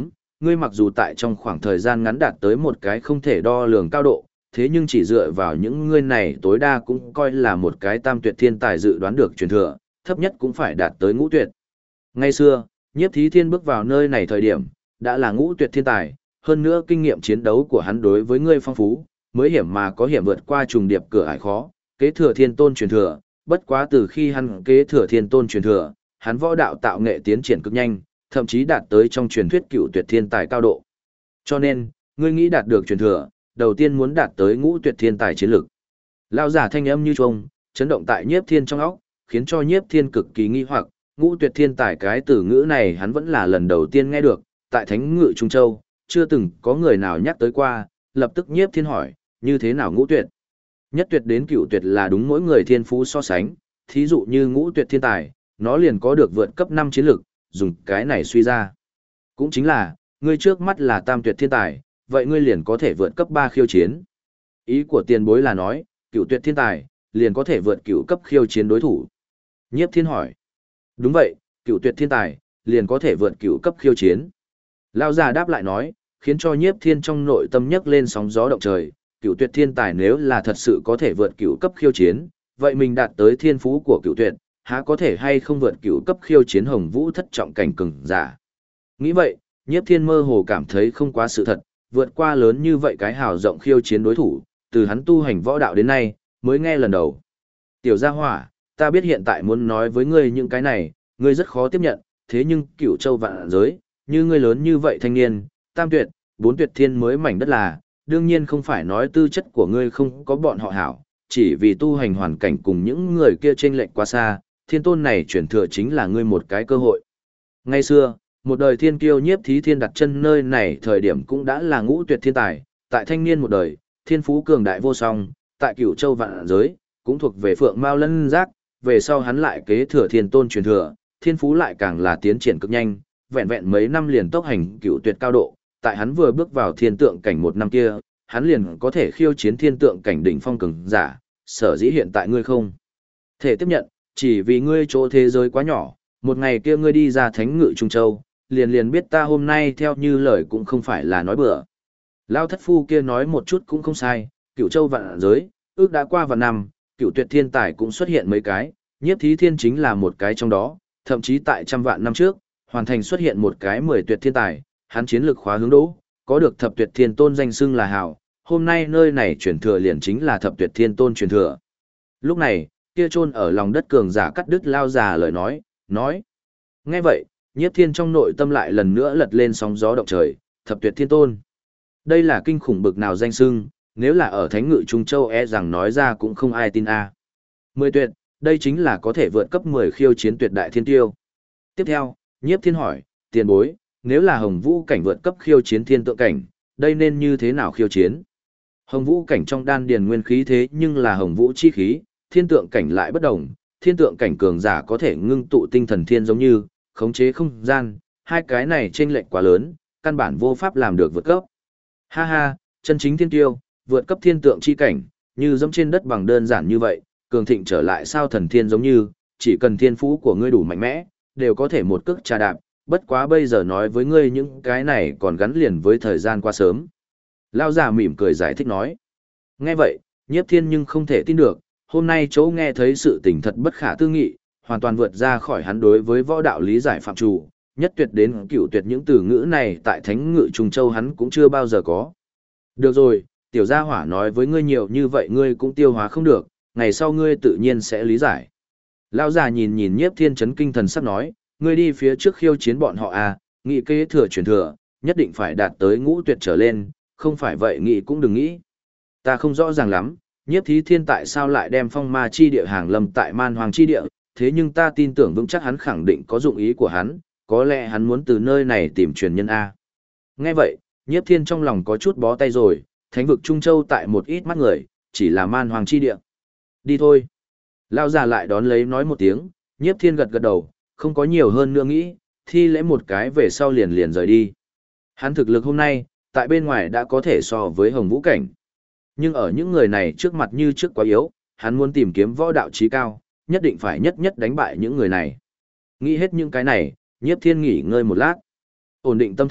ngươi mặc dù tại trong khoảng thời gian ngắn đạt tới một cái không thể đo lường cao độ, thế nhưng chỉ dựa vào những ngươi này tối đa cũng coi là một cái tam tuyệt thiên tài dự đoán được truyền thừa, thấp nhất cũng phải đạt tới ngũ tuyệt. Ngay xưa, Nhiếp Thí Thiên bước vào nơi này thời điểm, đã là ngũ tuyệt thiên tài, hơn nữa kinh nghiệm chiến đấu của hắn đối với ngươi phong phú, mới hiểm mà có hiểm vượt qua trùng điệp cửa ải khó, kế thừa thiên tôn truyền thừa, bất quá từ khi hắn kế thừa thiên tôn truyền thừa, hắn võ đạo tạo nghệ tiến triển cực nhanh, thậm chí đạt tới trong truyền thuyết cựu tuyệt thiên tài cao độ. Cho nên, ngươi nghĩ đạt được truyền thừa, đầu tiên muốn đạt tới ngũ tuyệt thiên tài chiến lực. Lão giả thanh âm như chuông, chấn động tại Nhiếp Thiên trong óc, khiến cho Nhiếp Thiên cực kỳ nghi hoặc, ngũ tuyệt thiên tài cái từ ngữ này hắn vẫn là lần đầu tiên nghe được, tại Thánh Ngự Trung Châu, chưa từng có người nào nhắc tới qua, lập tức Nhiếp Thiên hỏi, như thế nào ngũ tuyệt? Nhất tuyệt đến cửu tuyệt là đúng mỗi người thiên phú so sánh, thí dụ như ngũ tuyệt thiên tài, nó liền có được vượt cấp 5 chiến lực, dùng cái này suy ra. Cũng chính là, ngươi trước mắt là tam tuyệt thiên tài, vậy ngươi liền có thể vượt cấp 3 khiêu chiến. Ý của tiền bối là nói, cửu tuyệt thiên tài, liền có thể vượt cửu cấp khiêu chiến đối thủ. Nhiếp Thiên hỏi. Đúng vậy, cửu tuyệt thiên tài, liền có thể vượt cửu cấp khiêu chiến. Lão già đáp lại nói, khiến cho Nhiếp Thiên trong nội tâm nhấc lên sóng gió động trời, cửu tuyệt thiên tài nếu là thật sự có thể vượt cửu cấp khiêu chiến, vậy mình đạt tới thiên phú của cửu tuyệt, há có thể hay không vượt cửu cấp khiêu chiến Hồng Vũ thất trọng cảnh cường giả. Nghĩ vậy, Nhiếp Thiên mơ hồ cảm thấy không quá sự thật, vượt qua lớn như vậy cái hào rộng khiêu chiến đối thủ, từ hắn tu hành võ đạo đến nay, mới nghe lần đầu. Tiểu gia hỏa, ta biết hiện tại muốn nói với ngươi những cái này, ngươi rất khó tiếp nhận, thế nhưng cửu châu vạn giới, như ngươi lớn như vậy thanh niên, tam tuyệt, bốn tuyệt thiên mới mảnh đất là, đương nhiên không phải nói tư chất của ngươi không có bọn họ hảo, chỉ vì tu hành hoàn cảnh cùng những người kia chênh lệch quá xa, thiên tôn này chuyển thừa chính là ngươi một cái cơ hội. Ngày xưa, một đời thiên kiêu Nhiếp Thí Thiên đặt chân nơi này thời điểm cũng đã là ngũ tuyệt thiên tài, tại thanh niên một đời, thiên phú cường đại vô song, tại cửu châu vạn giới, cũng thuộc về phượng mao lân giác, về sau hắn lại kế thừa thiên tôn truyền thừa, thiên phú lại càng là tiến triển cực nhanh, vẹn vẹn mấy năm liền tốc hành cửu tuyệt cao độ, tại hắn vừa bước vào thiên tượng cảnh một năm kia, hắn liền có thể khiêu chiến thiên tượng cảnh đỉnh phong cường giả, sở dĩ hiện tại ngươi không thể tiếp nhận, chỉ vì ngươi chỗ thế giới quá nhỏ, một ngày kia ngươi đi ra Thánh Ngự Trung Châu, liền biết ta hôm nay theo như lời cũng không phải là nói bừa. Lao thất phu kia nói một chút cũng không sai, cửu châu vạn giới, ước đã qua vạn năm, cửu tuyệt thiên tài cũng xuất hiện mấy cái, Nhiếp Thí Thiên chính là một cái trong đó, thậm chí tại trăm vạn năm trước, hoàn thành xuất hiện một cái 10 tuyệt thiên tài, hắn chiến lực khóa hướng đỗ, có được thập tuyệt thiên tôn danh xưng là hảo, hôm nay nơi này truyền thừa liền chính là thập tuyệt thiên tôn truyền thừa. Lúc này, kia chôn ở lòng đất cường giả cắt đứt lao già lời nói. Nghe vậy, Nhiếp Thiên trong nội tâm lại lần nữa lật lên sóng gió động trời, thập tuyệt thiên tôn. Đây là kinh khủng bực nào danh xưng, nếu là ở Thánh Ngự Trung Châu rằng nói ra cũng không ai tin a. 10 tuyệt, đây chính là có thể vượt cấp 10 khiêu chiến tuyệt đại thiên tiêu. Tiếp theo, Nhiếp Thiên hỏi, tiền bối, nếu là Hồng Vũ cảnh vượt cấp khiêu chiến thiên tượng cảnh, đây nên như thế nào khiêu chiến? Hồng Vũ cảnh trong đan điền nguyên khí thế nhưng là Hồng Vũ chi khí, thiên tượng cảnh lại bất đồng, thiên tượng cảnh cường giả có thể ngưng tụ tinh thần thiên giống như, khống chế không gian, hai cái này chênh lệch quá lớn, căn bản vô pháp làm được vượt cấp. Ha ha, chân chính thiên tiêu, vượt cấp thiên tượng chi cảnh, như dẫm trên đất bằng đơn giản như vậy, cường thịnh trở lại sao thần thiên giống như, chỉ cần thiên phú của ngươi đủ mạnh mẽ, đều có thể một cước trà đạp, bất quá bây giờ nói với ngươi những cái này còn gắn liền với thời gian qua sớm. Lao giả mỉm cười giải thích nói. Nghe vậy, Nhiếp Thiên nhưng không thể tin được, hôm nay chỗ nghe thấy sự tình thật bất khả tư nghị, hoàn toàn vượt ra khỏi hắn đối với võ đạo lý giải phạm trù, nhất tuyệt đến cửu tuyệt những từ ngữ này tại Thánh Ngự Trung Châu hắn cũng chưa bao giờ có. Được rồi, tiểu gia hỏa nói với ngươi nhiều như vậy ngươi cũng tiêu hóa không được, ngày sau ngươi tự nhiên sẽ lý giải. Lão già nhìn nhìn Nhiếp Thiên chấn kinh thần sắp nói, ngươi đi phía trước khiêu chiến bọn họ à, nghị kế thừa truyền thừa, nhất định phải đạt tới ngũ tuyệt trở lên, không phải vậy nghị cũng đừng nghĩ. Ta không rõ ràng lắm, Nhiếp Thí Thiên tại sao lại đem phong ma chi địa hàng lâm tại man hoàng chi địa, thế nhưng ta tin tưởng vững chắc hắn khẳng định có dụng ý của hắn, có lẽ hắn muốn từ nơi này tìm truyền nhân A. Nghe vậy, Nhiếp Thiên trong lòng có chút bó tay rồi, thánh vực Trung Châu tại một ít mắt người, chỉ là man hoàng chi địa. Đi thôi. Lao già lại đón lấy nói một tiếng, Nhiếp Thiên gật gật đầu, không có nhiều hơn nữa nghĩ, thi lễ một cái về sau liền rời đi. Hắn thực lực hôm nay, tại bên ngoài đã có thể so với Hồng Vũ cảnh. Nhưng ở những người này trước mặt như trước quá yếu, hắn muốn tìm kiếm võ đạo trí cao, nhất định phải nhất đánh bại những người này. Nghĩ hết những cái này, Nhiếp Thiên nghỉ ngơi một lát. Ổn định tâm thần,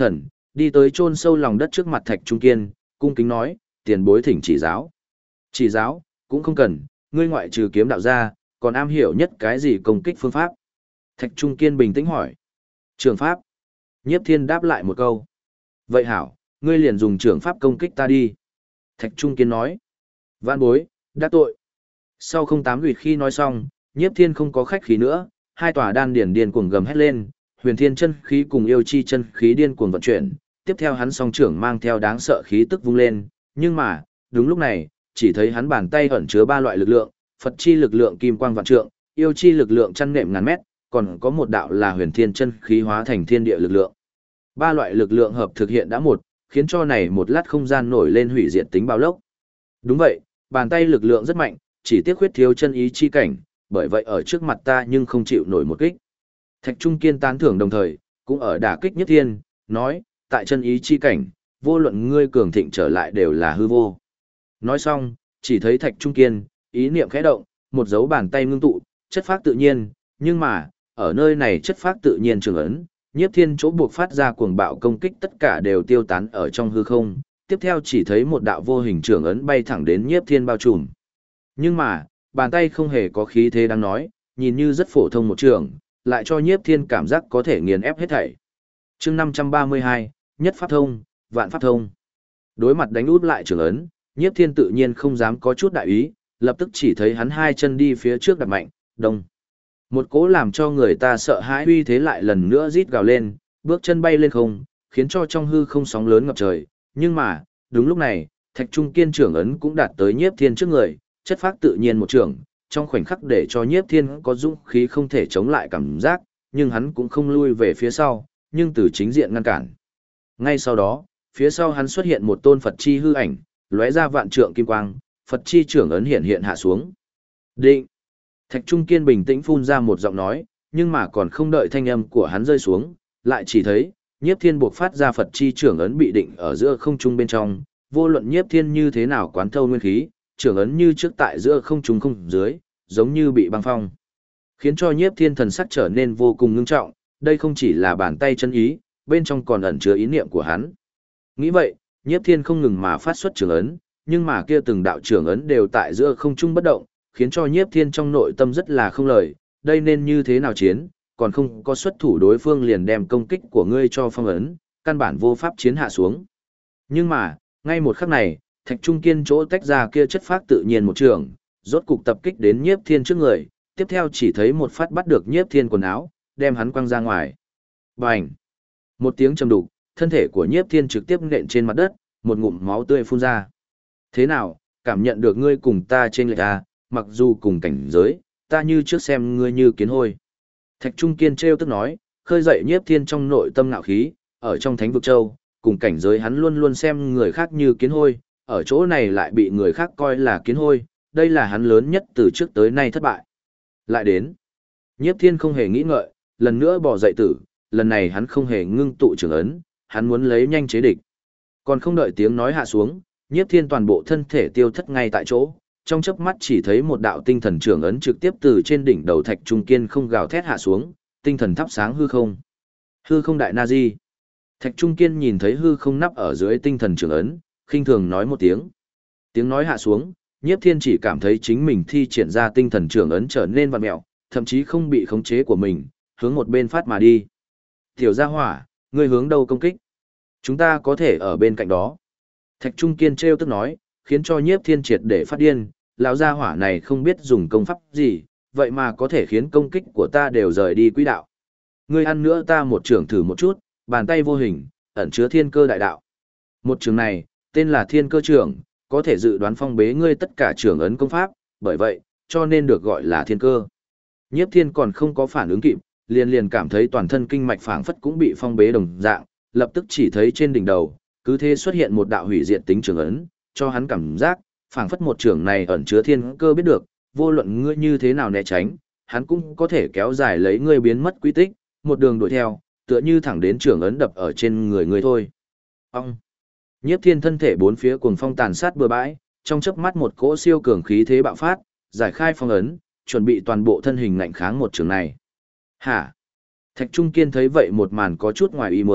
đi tới chôn sâu lòng đất trước mặt Thạch Trung Kiên, cung kính nói, tiền bối thỉnh chỉ giáo. Chỉ giáo, cũng không cần, ngươi ngoại trừ kiếm đạo ra, còn am hiểu nhất cái gì công kích phương pháp. Thạch Trung Kiên bình tĩnh hỏi. Trường pháp. Nhiếp Thiên đáp lại một câu. Vậy hảo, ngươi liền dùng trường pháp công kích ta đi. Thạch Trung Kiên nói. Vạn bối, đã tội. Sau 08 huyệt khi nói xong, Nhiếp Thiên không có khách khí nữa, hai tòa đan điển điên cuồng gầm hét lên, huyền thiên chân khí cùng yêu chi chân khí điên cuồng vận chuyển, tiếp theo hắn song trưởng mang theo đáng sợ khí tức vung lên, nhưng mà, đúng lúc này, chỉ thấy hắn bàn tay ẩn chứa ba loại lực lượng, Phật chi lực lượng kim quang vạn trượng, yêu chi lực lượng chăn nệm ngàn mét, còn có một đạo là huyền thiên chân khí hóa thành thiên địa lực lượng. Ba loại lực lượng hợp thực hiện đã một, khiến cho này một lát không gian nổi lên hủy diệt tính bao lốc. Đúng vậy, bàn tay lực lượng rất mạnh, chỉ tiếc khuyết thiếu chân ý chi cảnh, bởi vậy ở trước mặt ta nhưng không chịu nổi một kích. Thạch Trung Kiên tán thưởng đồng thời, cũng ở đả kích Nhiếp Thiên, nói, tại chân ý chi cảnh, vô luận ngươi cường thịnh trở lại đều là hư vô. Nói xong, chỉ thấy Thạch Trung Kiên, ý niệm khẽ động, một dấu bàn tay ngưng tụ, chất phác tự nhiên, nhưng mà, ở nơi này chất phác tự nhiên trường ấn, Nhiếp Thiên chỗ buộc phát ra cuồng bạo công kích tất cả đều tiêu tán ở trong hư không, tiếp theo chỉ thấy một đạo vô hình trường ấn bay thẳng đến Nhiếp Thiên bao trùm. Nhưng mà, bàn tay không hề có khí thế đáng nói, nhìn như rất phổ thông một trường, lại cho Nhiếp Thiên cảm giác có thể nghiền ép hết thảy. Chương 532, nhất pháp thông, vạn pháp thông. Đối mặt đánh út lại trường ấn, Nhiếp Thiên tự nhiên không dám có chút đại ý, lập tức chỉ thấy hắn hai chân đi phía trước đặt mạnh, đông. Một cỗ làm cho người ta sợ hãi uy thế lại lần nữa rít gào lên, bước chân bay lên không, khiến cho trong hư không sóng lớn ngập trời. Nhưng mà, đúng lúc này, Thạch Trung Kiên trưởng ấn cũng đạt tới Nhiếp Thiên trước người, chất phác tự nhiên một trường, trong khoảnh khắc để cho Nhiếp Thiên có dũng khí không thể chống lại cảm giác, nhưng hắn cũng không lui về phía sau, nhưng từ chính diện ngăn cản. Ngay sau đó, phía sau hắn xuất hiện một tôn Phật chi hư ảnh, lóe ra vạn trượng kim quang, Phật chi trưởng ấn hiện hiện hạ xuống. Định. Thạch Trung Kiên bình tĩnh phun ra một giọng nói, nhưng mà còn không đợi thanh âm của hắn rơi xuống, lại chỉ thấy, Nhiếp Thiên buộc phát ra Phật chi trưởng ấn bị định ở giữa không trung bên trong, vô luận Nhiếp Thiên như thế nào quán thâu nguyên khí, trưởng ấn như trước tại giữa không trung không dưới, giống như bị băng phong. Khiến cho Nhiếp Thiên thần sắc trở nên vô cùng ngưng trọng, đây không chỉ là bàn tay chân ý, bên trong còn ẩn chứa ý niệm của hắn. Nghĩ vậy, Nhiếp Thiên không ngừng mà phát xuất trưởng ấn, nhưng mà kia từng đạo trưởng ấn đều tại giữa không trung bất động, khiến cho Nhiếp Thiên trong nội tâm rất là không lời, đây nên như thế nào chiến, còn không có xuất thủ đối phương liền đem công kích của ngươi cho phong ấn, căn bản vô pháp chiến hạ xuống. Nhưng mà, ngay một khắc này, Thạch Trung Kiên chỗ tách ra kia chất phác tự nhiên một trường, rốt cục tập kích đến Nhiếp Thiên trước người, tiếp theo chỉ thấy một phát bắt được Nhiếp Thiên quần áo, đem hắn quăng ra ngoài. Bành! Một tiếng trầm đục, thân thể của Nhiếp Thiên trực tiếp nện trên mặt đất, một ngụm máu tươi phun ra. Thế nào, cảm nhận được ngươi cùng ta trên lệch à, mặc dù cùng cảnh giới, ta như trước xem ngươi như kiến hôi. Thạch Trung Kiên trêu tức nói, khơi dậy Nhiếp Thiên trong nội tâm ngạo khí, ở trong Thánh vực châu, cùng cảnh giới hắn luôn luôn xem người khác như kiến hôi, ở chỗ này lại bị người khác coi là kiến hôi, đây là hắn lớn nhất từ trước tới nay thất bại. Lại đến, Nhiếp Thiên không hề nghĩ ngợi, lần nữa bỏ dậy tử, lần này hắn không hề ngưng tụ trường ấn, hắn muốn lấy nhanh chế địch. Còn không đợi tiếng nói hạ xuống, Nhiếp Thiên toàn bộ thân thể tiêu thất ngay tại chỗ, trong chớp mắt chỉ thấy một đạo tinh thần trường ấn trực tiếp từ trên đỉnh đầu Thạch Trung Kiên không gào thét hạ xuống, tinh thần thắp sáng hư không. Hư không đại na-di. Thạch Trung Kiên nhìn thấy hư không nắp ở dưới tinh thần trường ấn, khinh thường nói một tiếng. Tiếng nói hạ xuống, Nhiếp Thiên chỉ cảm thấy chính mình thi triển ra tinh thần trường ấn trở nên vặn mẹo, thậm chí không bị khống chế của mình, hướng một bên phát mà đi. Tiểu gia hỏa, ngươi hướng đâu công kích? Chúng ta có thể ở bên cạnh đó. Thạch Trung Kiên trêu tức nói, khiến cho Nhiếp Thiên triệt để phát điên, lão gia hỏa này không biết dùng công pháp gì, vậy mà có thể khiến công kích của ta đều rời đi quỹ đạo. Ngươi ăn nữa ta một trường thử một chút, bàn tay vô hình, ẩn chứa thiên cơ đại đạo. Một trường này, tên là thiên cơ trường, có thể dự đoán phong bế ngươi tất cả trường ấn công pháp, bởi vậy, cho nên được gọi là thiên cơ. Nhiếp Thiên còn không có phản ứng kịp, liền cảm thấy toàn thân kinh mạch phảng phất cũng bị phong bế đồng dạng, lập tức chỉ thấy trên đỉnh đầu, cứ thế xuất hiện một đạo hủy diệt tính trường ấn, cho hắn cảm giác, phảng phất một trường này ẩn chứa thiên cơ biết được, vô luận ngươi như thế nào né tránh, hắn cũng có thể kéo dài lấy ngươi biến mất quy tích, một đường đuổi theo, tựa như thẳng đến trường ấn đập ở trên người ngươi thôi. Ông! Nhiếp Thiên thân thể bốn phía cuồng phong tàn sát bừa bãi, trong chớp mắt một cỗ siêu cường khí thế bạo phát, giải khai phong ấn, chuẩn bị toàn bộ thân hình ngạnh kháng một trường này. Hả? Thạch Trung Kiên thấy vậy một màn có chút ngoài ý muốn,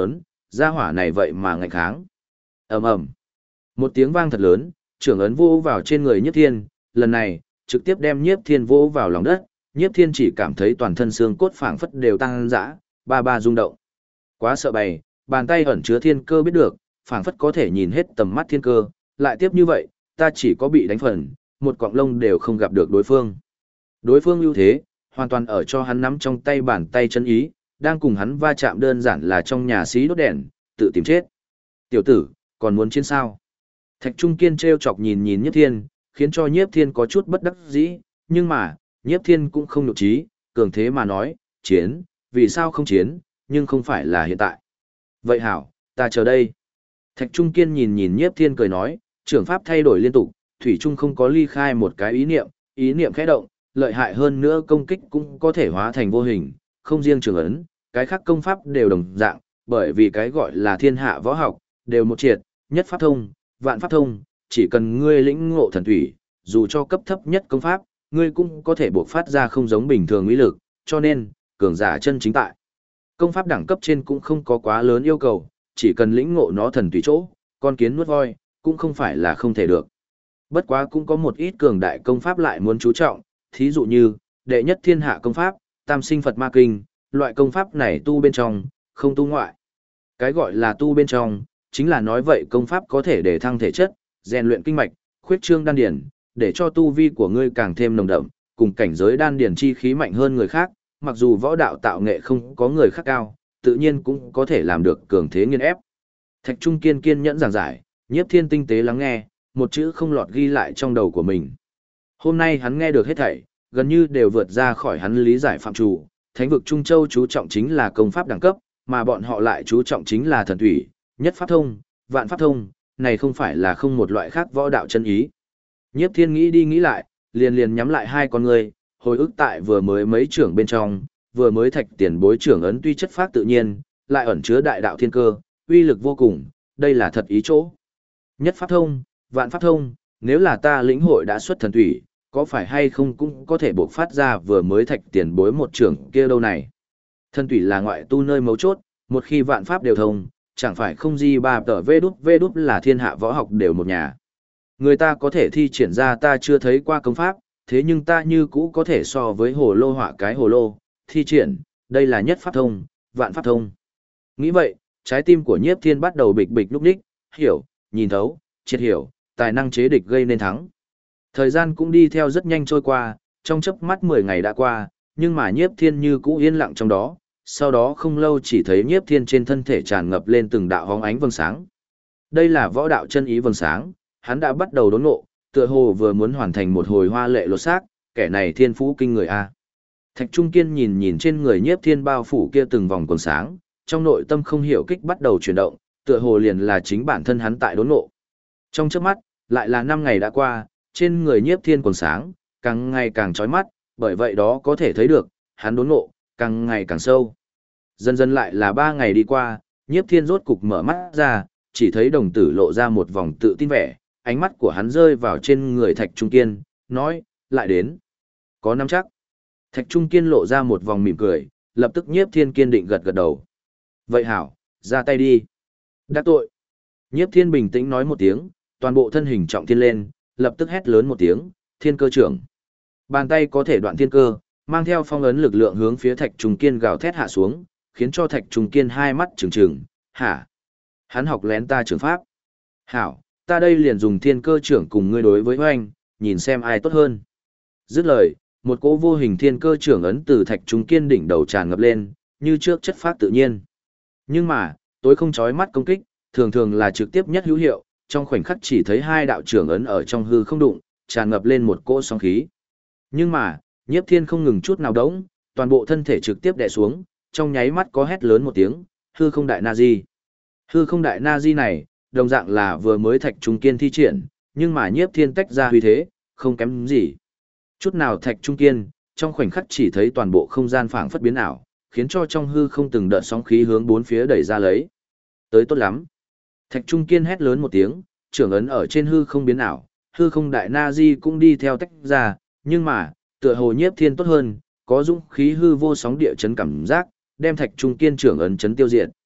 gia hỏa này vậy mà ngạnh kháng. Ầm ầm. Một tiếng vang thật lớn, trưởng ấn vô vào trên người Nhiếp Thiên, lần này, trực tiếp đem Nhiếp Thiên vô vào lòng đất, Nhiếp Thiên chỉ cảm thấy toàn thân xương cốt phảng phất đều tăng dã, ba ba rung động. Quá sợ bày, bàn tay ẩn chứa thiên cơ biết được, phảng phất có thể nhìn hết tầm mắt thiên cơ, lại tiếp như vậy, ta chỉ có bị đánh phần, một cọng lông đều không gặp được đối phương. Đối phương ưu thế, hoàn toàn ở cho hắn nắm trong tay bàn tay chân ý, đang cùng hắn va chạm đơn giản là trong nhà xí đốt đèn, tự tìm chết. Tiểu tử, còn muốn chiến sao? Thạch Trung Kiên trêu chọc nhìn nhìn Nhiếp Thiên, khiến cho Nhiếp Thiên có chút bất đắc dĩ, nhưng mà, Nhiếp Thiên cũng không nhục trí, cường thế mà nói, chiến, vì sao không chiến, nhưng không phải là hiện tại. Vậy hảo, ta chờ đây. Thạch Trung Kiên nhìn nhìn Nhiếp Thiên cười nói, trưởng pháp thay đổi liên tục, Thủy Trung không có ly khai một cái ý niệm khẽ động, lợi hại hơn nữa công kích cũng có thể hóa thành vô hình, không riêng trường ấn, cái khác công pháp đều đồng dạng, bởi vì cái gọi là thiên hạ võ học, đều một triệt, nhất pháp thông, vạn pháp thông, chỉ cần ngươi lĩnh ngộ thần thủy, dù cho cấp thấp nhất công pháp, ngươi cũng có thể bộc phát ra không giống bình thường uy lực, cho nên, cường giả chân chính tại. Công pháp đẳng cấp trên cũng không có quá lớn yêu cầu, chỉ cần lĩnh ngộ nó thần thủy chỗ, con kiến nuốt voi, cũng không phải là không thể được. Bất quá cũng có một ít cường đại công pháp lại muốn chú trọng, thí dụ như, đệ nhất thiên hạ công pháp, tam sinh Phật ma kinh, loại công pháp này tu bên trong, không tu ngoại. Cái gọi là tu bên trong, chính là nói vậy công pháp có thể để thăng thể chất, rèn luyện kinh mạch, khuyết trương đan điển, để cho tu vi của ngươi càng thêm nồng đậm, cùng cảnh giới đan điển chi khí mạnh hơn người khác, mặc dù võ đạo tạo nghệ không có người khác cao, tự nhiên cũng có thể làm được cường thế nghiên ép. Thạch Trung Kiên kiên nhẫn giảng giải, Nhiếp Thiên tinh tế lắng nghe, một chữ không lọt ghi lại trong đầu của mình. Hôm nay hắn nghe được hết thảy, gần như đều vượt ra khỏi hắn lý giải phạm chủ, Thánh vực Trung Châu chú trọng chính là công pháp đẳng cấp, mà bọn họ lại chú trọng chính là thần thủy, nhất pháp thông, vạn pháp thông, này không phải là không một loại khác võ đạo chân ý. Nhiếp Thiên nghĩ đi nghĩ lại, liền nhắm lại hai con người, hồi ức tại vừa mới mấy trưởng bên trong, vừa mới Thạch tiền bối trưởng ấn tuy chất phác tự nhiên, lại ẩn chứa đại đạo thiên cơ, uy lực vô cùng, đây là thật ý chỗ. Nhất pháp thông, vạn pháp thông, nếu là ta lĩnh hội đã xuất thần thủy, có phải hay không cũng có thể bộc phát ra vừa mới Thạch tiền bối một trưởng kia đâu này. Thần thủy là ngoại tu nơi mấu chốt, một khi vạn pháp đều thông, chẳng phải không gì ba tờ vê đút là thiên hạ võ học đều một nhà. Người ta có thể thi triển ra ta chưa thấy qua công pháp, thế nhưng ta như cũ có thể so với hồ lô họa cái hồ lô, thi triển, đây là nhất pháp thông, vạn pháp thông. Nghĩ vậy, trái tim của Nhiếp Thiên bắt đầu bịch bịch lúc đích, hiểu, nhìn thấu, triệt hiểu, tài năng chế địch gây nên thắng. Thời gian cũng đi theo rất nhanh trôi qua, trong chớp mắt 10 ngày đã qua, nhưng mà Nhiếp Thiên như cũ yên lặng trong đó, sau đó không lâu chỉ thấy Nhiếp Thiên trên thân thể tràn ngập lên từng đạo hóng ánh vầng sáng. Đây là võ đạo chân ý vầng sáng, hắn đã bắt đầu đốn ngộ, tựa hồ vừa muốn hoàn thành một hồi hoa lệ lột xác, kẻ này thiên phú kinh người a. Thạch Trung Kiên nhìn nhìn trên người Nhiếp Thiên bao phủ kia từng vòng quầng sáng, trong nội tâm không hiểu kích bắt đầu chuyển động, tựa hồ liền là chính bản thân hắn tại đốn ngộ. Trong chớp mắt, lại là 5 ngày đã qua, trên người Nhiếp Thiên quầng sáng càng ngày càng chói mắt, bởi vậy đó có thể thấy được, hắn đốn ngộ càng ngày càng sâu. Dần dần lại là 3 ngày đi qua, Nhiếp Thiên rốt cục mở mắt ra, chỉ thấy đồng tử lộ ra một vòng tự tin vẻ, ánh mắt của hắn rơi vào trên người Thạch Trung Kiên, nói, lại đến. Có nắm chắc. Thạch Trung Kiên lộ ra một vòng mỉm cười, lập tức Nhiếp Thiên kiên định gật gật đầu. Vậy hảo, ra tay đi. Đắc tội. Nhiếp Thiên bình tĩnh nói một tiếng, toàn bộ thân hình trọng thiên lên, lập tức hét lớn một tiếng, thiên cơ trưởng. Bàn tay có thể đoạn thiên cơ, mang theo phong ấn lực lượng hướng phía Thạch Trung Kiên gào thét hạ xuống, khiến cho Thạch Trung Kiên hai mắt trừng trừng, hả? Hắn học lén ta trưởng pháp. Hảo, ta đây liền dùng thiên cơ trưởng cùng ngươi đối với hoanh, nhìn xem ai tốt hơn. Dứt lời, một cỗ vô hình thiên cơ trưởng ấn từ Thạch Trung Kiên đỉnh đầu tràn ngập lên, như trước chất phát tự nhiên. Nhưng mà, tối không chói mắt công kích, thường thường là trực tiếp nhất hữu hiệu, trong khoảnh khắc chỉ thấy hai đạo trưởng ấn ở trong hư không đụng, tràn ngập lên một cỗ sóng khí. Nhưng mà, Nhiếp Thiên không ngừng chút nào đống, toàn bộ thân thể trực tiếp đè xuống, trong nháy mắt có hét lớn một tiếng, hư không đại na-di. Hư không đại na-di này, đồng dạng là vừa mới Thạch Trung Kiên thi triển, nhưng mà Nhiếp Thiên tách ra huy thế, không kém gì. Chút nào Thạch Trung Kiên, trong khoảnh khắc chỉ thấy toàn bộ không gian phảng phất biến ảo, khiến cho trong hư không từng đợt sóng khí hướng bốn phía đẩy ra lấy. Tới tốt lắm. Thạch Trung Kiên hét lớn một tiếng, trưởng ấn ở trên hư không biến ảo, hư không đại na-di cũng đi theo tách ra, nhưng mà, tựa hồ Nhiếp Thiên tốt hơn, có dũng khí hư vô sóng địa chấn cảm giác, đem Thạch Trung Kiên trưởng ấn chấn tiêu diệt.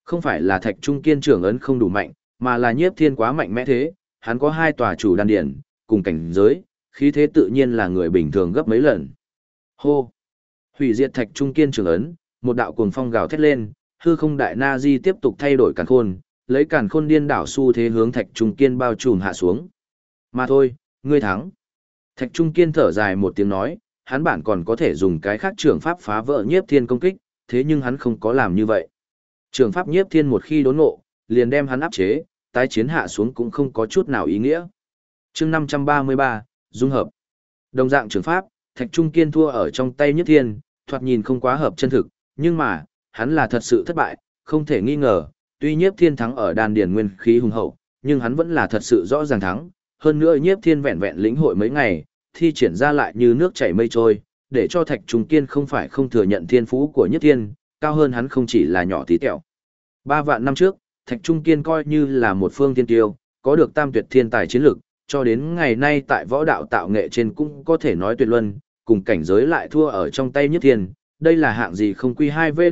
Không phải là Thạch Trung Kiên trưởng ấn không đủ mạnh, mà là Nhiếp Thiên quá mạnh mẽ thế, hắn có hai tòa chủ đan điển, cùng cảnh giới, khí thế tự nhiên là người bình thường gấp mấy lần. Hô! Hủy diệt Thạch Trung Kiên trưởng ấn, một đạo cuồng phong gào thét lên, hư không đại na di tiếp tục thay đổi càn khôn, lấy càn khôn điên đảo xu thế hướng Thạch Trung Kiên bao trùm hạ xuống. Mà thôi, ngươi thắng. Thạch Trung Kiên thở dài một tiếng nói, hắn bản còn có thể dùng cái khác trường pháp phá vỡ Nhiếp Thiên công kích, thế nhưng hắn không có làm như vậy. Trường pháp Nhiếp Thiên một khi đốn ngộ, liền đem hắn áp chế, tái chiến hạ xuống cũng không có chút nào ý nghĩa. Chương 533, dung hợp. Đồng dạng trường pháp, Thạch Trung Kiên thua ở trong tay Nhiếp Thiên, thoạt nhìn không quá hợp chân thực, nhưng mà, hắn là thật sự thất bại, không thể nghi ngờ, tuy Nhiếp Thiên thắng ở đan điền nguyên khí hùng hậu, nhưng hắn vẫn là thật sự rõ ràng thắng, hơn nữa Nhiếp Thiên vẹn vẹn lĩnh hội mấy ngày, thi triển ra lại như nước chảy mây trôi, để cho Thạch Trung Kiên không phải không thừa nhận thiên phú của Nhiếp Thiên, cao hơn hắn không chỉ là nhỏ tí tẹo. 3 vạn năm trước, Thạch Trung Kiên coi như là một phương thiên tiêu, có được tam tuyệt thiên tài chiến lực, cho đến ngày nay tại võ đạo tạo nghệ trên cũng có thể nói tuyệt luân, cùng cảnh giới lại thua ở trong tay Nhiếp Thiên, đây là hạng gì không quy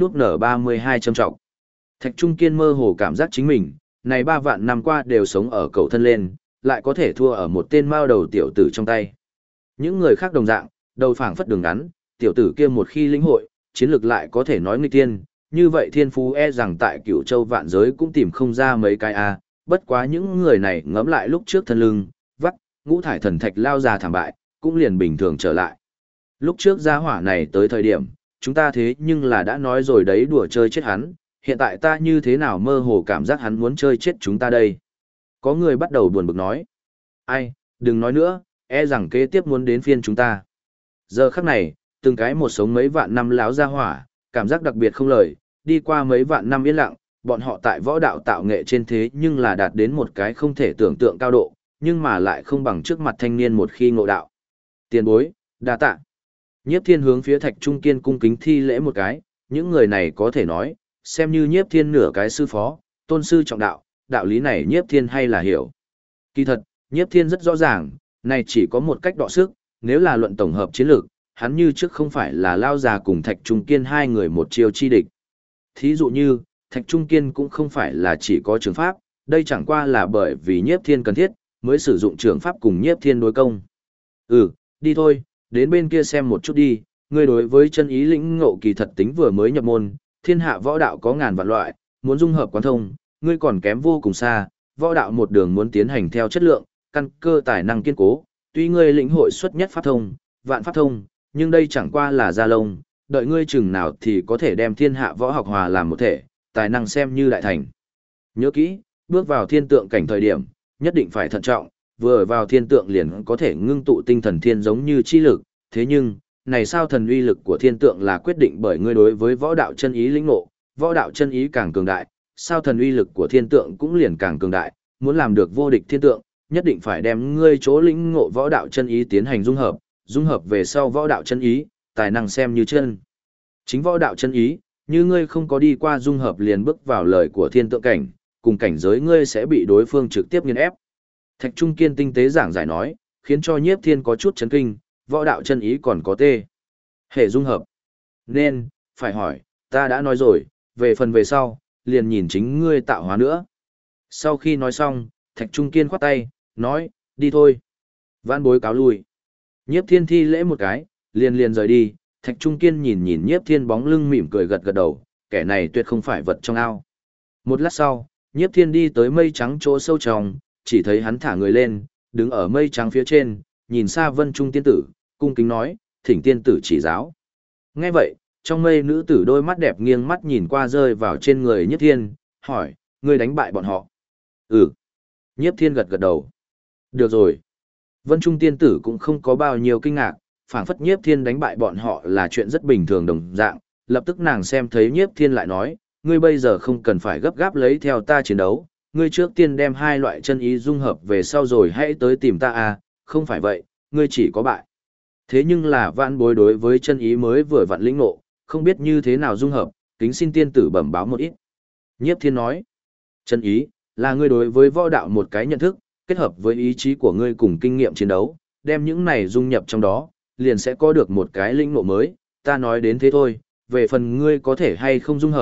2V-N32 trầm trọng. Thạch Trung Kiên mơ hồ cảm giác chính mình, này 3 vạn năm qua đều sống ở cầu thân lên, lại có thể thua ở một tên mao đầu tiểu tử trong tay. Những người khác đồng dạng, đầu phảng phất đường ngắn, tiểu tử kia một khi lĩnh hội, chiến lược lại có thể nói nghịch tiên, như vậy thiên phú e rằng tại Cửu Châu vạn giới cũng tìm không ra mấy cái a, bất quá những người này ngẫm lại lúc trước thân lưng, vắt, ngũ thải thần thạch lao ra thảm bại, cũng liền bình thường trở lại. Lúc trước gia hỏa này tới thời điểm, chúng ta thế nhưng là đã nói rồi đấy đùa chơi chết hắn, hiện tại ta như thế nào mơ hồ cảm giác hắn muốn chơi chết chúng ta đây. Có người bắt đầu buồn bực nói. Ai, đừng nói nữa, e rằng kế tiếp muốn đến phiên chúng ta. Giờ khắc này, từng cái một sống mấy vạn năm láo gia hỏa, cảm giác đặc biệt không lời, đi qua mấy vạn năm yên lặng, bọn họ tại võ đạo tạo nghệ trên thế nhưng là đạt đến một cái không thể tưởng tượng cao độ, nhưng mà lại không bằng trước mặt thanh niên một khi ngộ đạo. Tiền bối, đa tạ. Nhiếp Thiên hướng phía Thạch Trung Kiên cung kính thi lễ một cái, những người này có thể nói, xem như Nhiếp Thiên nửa cái sư phó, tôn sư trọng đạo, đạo lý này Nhiếp Thiên hay là hiểu. Kỳ thật, Nhiếp Thiên rất rõ ràng, này chỉ có một cách đọ sức, nếu là luận tổng hợp chiến lược, hắn như trước không phải là lao già cùng Thạch Trung Kiên hai người một chiêu chi địch. Thí dụ như, Thạch Trung Kiên cũng không phải là chỉ có trường pháp, đây chẳng qua là bởi vì Nhiếp Thiên cần thiết, mới sử dụng trường pháp cùng Nhiếp Thiên đối công. Đi thôi, đến bên kia xem một chút đi, ngươi đối với chân ý lĩnh ngộ kỳ thật tính vừa mới nhập môn, thiên hạ võ đạo có ngàn vạn loại, muốn dung hợp quán thông, ngươi còn kém vô cùng xa, võ đạo một đường muốn tiến hành theo chất lượng, căn cơ tài năng kiên cố, tuy ngươi lĩnh hội xuất nhất pháp thông, vạn pháp thông, nhưng đây chẳng qua là gia lông, đợi ngươi chừng nào thì có thể đem thiên hạ võ học hòa làm một thể, tài năng xem như đại thành. Nhớ kỹ, bước vào thiên tượng cảnh thời điểm, nhất định phải thận trọng, vừa vào thiên tượng liền có thể ngưng tụ tinh thần thiên giống như chi lực, thế nhưng, này sao thần uy lực của thiên tượng là quyết định bởi ngươi đối với võ đạo chân ý lĩnh ngộ, võ đạo chân ý càng cường đại, sao thần uy lực của thiên tượng cũng liền càng cường đại, muốn làm được vô địch thiên tượng, nhất định phải đem ngươi chỗ lĩnh ngộ võ đạo chân ý tiến hành dung hợp về sau võ đạo chân ý, tài năng xem như chân. Chính võ đạo chân ý, như ngươi không có đi qua dung hợp liền bước vào lời của thiên tượng cảnh, cùng cảnh giới ngươi sẽ bị đối phương trực tiếp nghiền ép. Thạch Trung Kiên tinh tế giảng giải nói, khiến cho Nhiếp Thiên có chút chấn kinh, võ đạo chân ý còn có tê. Hệ dung hợp. Nên, phải hỏi, ta đã nói rồi, về phần về sau, liền nhìn chính ngươi tạo hóa nữa. Sau khi nói xong, Thạch Trung Kiên khoát tay, nói, đi thôi. Vãn bối cáo lui. Nhiếp Thiên thi lễ một cái, liền rời đi, Thạch Trung Kiên nhìn Nhiếp Thiên bóng lưng mỉm cười gật gật đầu, kẻ này tuyệt không phải vật trong ao. Một lát sau, Nhiếp Thiên đi tới mây trắng chỗ sâu trong, chỉ thấy hắn thả người lên, đứng ở mây trắng phía trên, nhìn xa Vân Trung tiên tử, cung kính nói, thỉnh tiên tử chỉ giáo. Nghe vậy, trong mây nữ tử đôi mắt đẹp nghiêng mắt nhìn qua rơi vào trên người Nhiếp Thiên, hỏi, ngươi đánh bại bọn họ. Nhiếp Thiên gật gật đầu. Được rồi. Vân Trung tiên tử cũng không có bao nhiêu kinh ngạc, phảng phất Nhiếp Thiên đánh bại bọn họ là chuyện rất bình thường đồng dạng, lập tức nàng xem thấy Nhiếp Thiên lại nói, ngươi bây giờ không cần phải gấp gáp lấy theo ta chiến đấu, ngươi trước tiên đem hai loại chân ý dung hợp về sau rồi hãy tới tìm ta à, không phải vậy, ngươi chỉ có bại. Thế nhưng là vãn bối đối với chân ý mới vừa vặn lĩnh ngộ, không biết như thế nào dung hợp, kính xin tiên tử bẩm báo một ít. Nhiếp Thiên nói, chân ý, là ngươi đối với võ đạo một cái nhận thức, kết hợp với ý chí của ngươi cùng kinh nghiệm chiến đấu, đem những này dung nhập trong đó, liền sẽ có được một cái lĩnh ngộ mới, ta nói đến thế thôi, về phần ngươi có thể hay không dung hợp,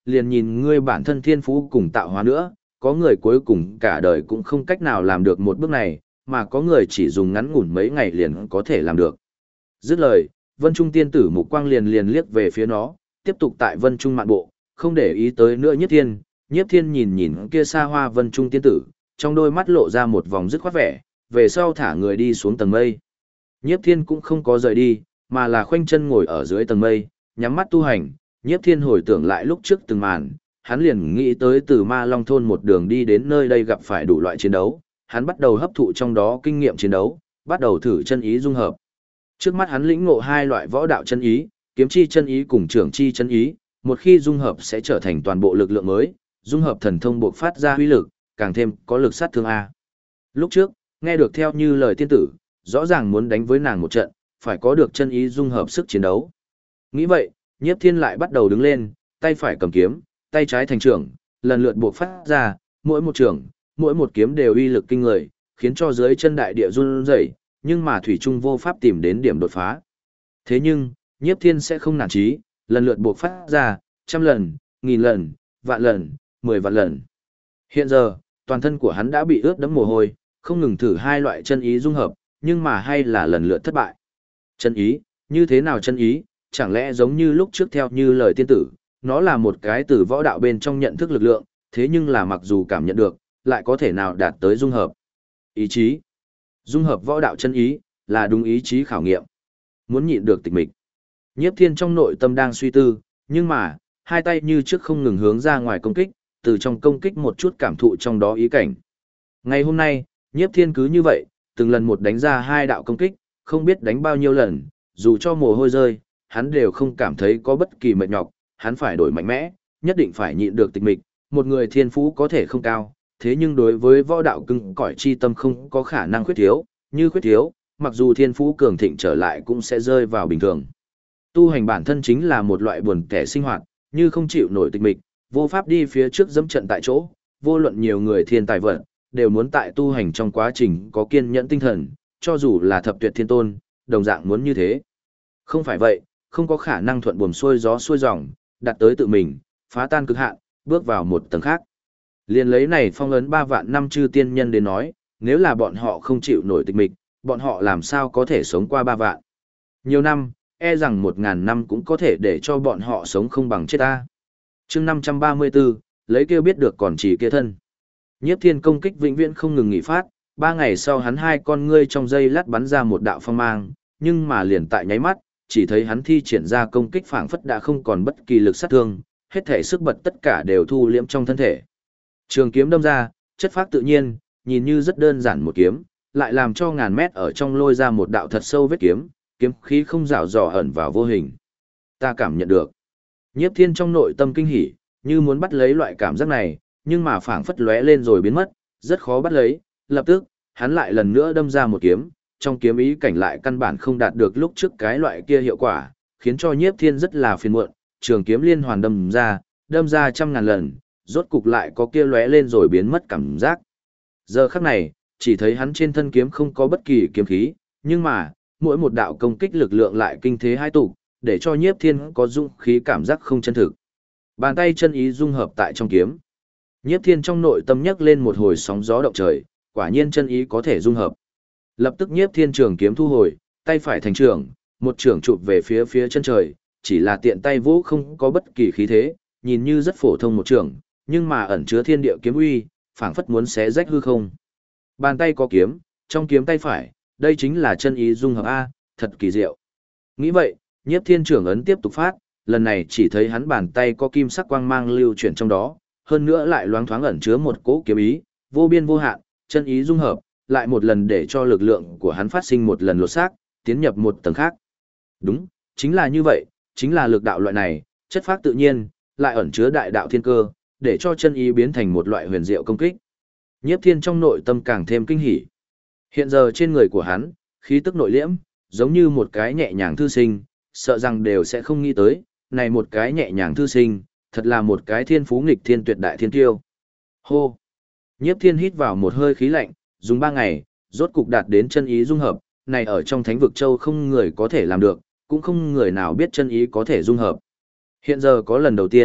liền nhìn ngươi bản thân thiên phú cùng tạo hóa nữa, có người cuối cùng cả đời cũng không cách nào làm được một bước này, mà có người chỉ dùng ngắn ngủn mấy ngày liền có thể làm được. Dứt lời, Vân Trung tiên tử mục quang liền liếc về phía nó, tiếp tục tại Vân Trung mạn bộ, không để ý tới nữa Nhiếp Thiên. Nhiếp Thiên nhìn kia xa hoa Vân Trung tiên tử, trong đôi mắt lộ ra một vòng dứt khoát vẻ, về sau thả người đi xuống tầng mây. Nhiếp Thiên cũng không có rời đi, mà là khoanh chân ngồi ở dưới tầng mây, nhắm mắt tu hành. Nhiếp Thiên hồi tưởng lại lúc trước từng màn, hắn liền nghĩ tới từ Ma Long thôn một đường đi đến nơi đây gặp phải đủ loại chiến đấu, hắn bắt đầu hấp thụ trong đó kinh nghiệm chiến đấu, bắt đầu thử chân ý dung hợp. Trước mắt hắn lĩnh ngộ hai loại võ đạo chân ý, kiếm chi chân ý cùng trưởng chi chân ý, một khi dung hợp sẽ trở thành toàn bộ lực lượng mới, dung hợp thần thông buộc phát ra uy lực, càng thêm có lực sát thương a. Lúc trước, nghe được theo như lời tiên tử, rõ ràng muốn đánh với nàng một trận, phải có được chân ý dung hợp sức chiến đấu. Nghĩ vậy, Nhiếp Thiên lại bắt đầu đứng lên, tay phải cầm kiếm, tay trái thành trưởng, lần lượt buộc phát ra, mỗi một trưởng, mỗi một kiếm đều uy lực kinh người, khiến cho dưới chân đại địa run rẩy, nhưng mà thủy trung vô pháp tìm đến điểm đột phá. Thế nhưng, Nhiếp Thiên sẽ không nản chí, lần lượt buộc phát ra, 100 lần, 1000 lần, vạn lần, 10 vạn lần. Hiện giờ, toàn thân của hắn đã bị ướt đẫm mồ hôi, không ngừng thử hai loại chân ý dung hợp, nhưng mà hay là lần lượt thất bại. Chân ý, như thế nào chân ý, chẳng lẽ giống như lúc trước theo như lời tiên tử, nó là một cái từ võ đạo bên trong nhận thức lực lượng, thế nhưng là mặc dù cảm nhận được, lại có thể nào đạt tới dung hợp. Ý chí. Dung hợp võ đạo chân ý, là đúng ý chí khảo nghiệm. Muốn nhịn được tịch mịch. Nhiếp Thiên trong nội tâm đang suy tư, nhưng mà, hai tay như trước không ngừng hướng ra ngoài công kích, từ trong công kích một chút cảm thụ trong đó ý cảnh. Ngày hôm nay, Nhiếp Thiên cứ như vậy, từng lần một đánh ra hai đạo công kích, không biết đánh bao nhiêu lần, dù cho mồ hôi rơi, hắn đều không cảm thấy có bất kỳ mệt nhọc, hắn phải đổi mạnh mẽ, nhất định phải nhịn được tịch mịch, một người thiên phú có thể không cao, thế nhưng đối với võ đạo cứng cỏi chi tâm không có khả năng khuyết thiếu, như khuyết thiếu, mặc dù thiên phú cường thịnh trở lại cũng sẽ rơi vào bình thường. Tu hành bản thân chính là một loại buồn kẻ sinh hoạt, như không chịu nổi tịch mịch, vô pháp đi phía trước dẫm trận tại chỗ, vô luận nhiều người thiên tài vận, đều muốn tại tu hành trong quá trình có kiên nhẫn tinh thần, cho dù là thập tuyệt thiên tôn, đồng dạng muốn như thế. Không phải vậy, không có khả năng thuận buồm xuôi gió xuôi dòng, đạt tới tự mình, phá tan cực hạn, bước vào một tầng khác. Liên lấy này phong ấn 3 vạn năm chư tiên nhân đến nói, nếu là bọn họ không chịu nổi tịch mịch, bọn họ làm sao có thể sống qua 3 vạn. Nhiều năm, e rằng 1000 năm cũng có thể để cho bọn họ sống không bằng chết ta. Chương 534, lấy kêu biết được còn chỉ kia thân. Nhiếp Thiên công kích vĩnh viễn không ngừng nghỉ phát, 3 ngày sau hắn hai con ngươi trong dây lát bắn ra một đạo phong mang, nhưng mà liền tại nháy mắt, chỉ thấy hắn thi triển ra công kích phảng phất đã không còn bất kỳ lực sát thương, hết thể sức bật tất cả đều thu liễm trong thân thể. Trường kiếm đâm ra, chất phác tự nhiên, nhìn như rất đơn giản một kiếm, lại làm cho ngàn mét ở trong lôi ra một đạo thật sâu vết kiếm, kiếm khí không rảo rò ẩn vào vô hình. Ta cảm nhận được. Nhiếp Thiên trong nội tâm kinh hỉ, như muốn bắt lấy loại cảm giác này, nhưng mà phảng phất lóe lên rồi biến mất, rất khó bắt lấy. Lập tức, hắn lại lần nữa đâm ra một kiếm, trong kiếm ý cảnh lại căn bản không đạt được lúc trước cái loại kia hiệu quả, khiến cho Nhiếp Thiên rất là phiền muộn, trường kiếm liên hoàn đâm ra trăm ngàn lần, rốt cục lại có kia lóe lên rồi biến mất cảm giác. Giờ khắc này, chỉ thấy hắn trên thân kiếm không có bất kỳ kiếm khí, nhưng mà, mỗi một đạo công kích lực lượng lại kinh thế hai tụ, để cho Nhiếp Thiên có dũng khí cảm giác không chân thực. Bàn tay chân ý dung hợp tại trong kiếm. Nhiếp Thiên trong nội tâm nhấc lên một hồi sóng gió động trời, quả nhiên chân ý có thể dung hợp. Lập tức Nhiếp Thiên trường kiếm thu hồi, tay phải thành trường, một trường chụp về phía chân trời, chỉ là tiện tay vỗ không có bất kỳ khí thế, nhìn như rất phổ thông một trường, nhưng mà ẩn chứa thiên địa kiếm uy, phảng phất muốn xé rách hư không. Bàn tay có kiếm, trong kiếm tay phải, đây chính là chân ý dung hợp a, thật kỳ diệu. Nghĩ vậy, Nhiếp Thiên trưởng ấn tiếp tục phát, lần này chỉ thấy hắn bàn tay có kim sắc quang mang lưu chuyển trong đó, hơn nữa lại loáng thoáng ẩn chứa một cỗ kiếm ý, vô biên vô hạn, chân ý dung hợp, lại một lần để cho lực lượng của hắn phát sinh một lần lột xác, tiến nhập một tầng khác. Đúng, chính là như vậy, chính là lực đạo loại này, chất phác tự nhiên, lại ẩn chứa đại đạo thiên cơ, để cho chân ý biến thành một loại huyền diệu công kích. Nhiếp Thiên trong nội tâm càng thêm kinh hỉ. Hiện giờ trên người của hắn, khí tức nội liễm, giống như một cái nhẹ nhàng thư sinh, sợ rằng đều sẽ không nghĩ tới, này một cái nhẹ nhàng thư sinh, thật là một cái thiên phú nghịch thiên tuyệt đại thiên tiêu. Hô! Nhiếp Thiên hít vào một hơi khí lạnh, dùng 3 ngày, rốt cục đạt đến chân ý dung hợp, này ở trong Thánh vực châu không người có thể làm được, cũng không người nào biết chân ý có thể dung hợp. Hiện giờ có lần đầu tiên,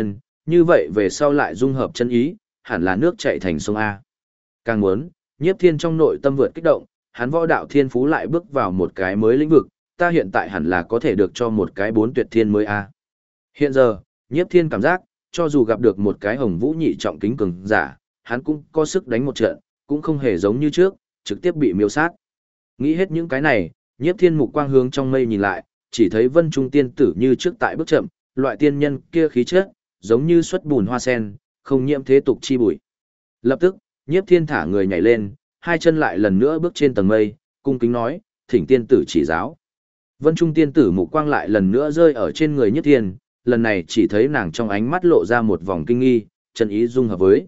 như vậy về sau lại dung hợp chân ý, hẳn là nước chảy thành sông A. Càng muốn, Nhiếp Thiên trong nội tâm vượt kích động, hắn võ đạo thiên phú lại bước vào một cái mới lĩnh vực, ta hiện tại hẳn là có thể được cho một cái 4 tuyệt thiên mới A. Hiện giờ, Nhiếp Thiên cảm giác, cho dù gặp được một cái hồng vũ nhị trọng kính cường giả, hắn cũng có sức đánh một trận, cũng không hề giống như trước, trực tiếp bị miêu sát. Nghĩ hết những cái này, Nhiếp Thiên mục quang hướng trong mây nhìn lại, chỉ thấy Vân Trung tiên tử như trước tại bước chậm, loại tiên nhân kia khí chất, giống như xuất bùn hoa sen, không nhiễm thế tục chi bụi. Lập tức, Nhiếp Thiên thả người nhảy lên, hai chân lại lần nữa bước trên tầng mây, cung kính nói, thỉnh tiên tử chỉ giáo. Vân Trung tiên tử mục quang lại lần nữa rơi ở trên người Nhiếp Thiên, lần này chỉ thấy nàng trong ánh mắt lộ ra một vòng kinh nghi, chân ý dung hợp với.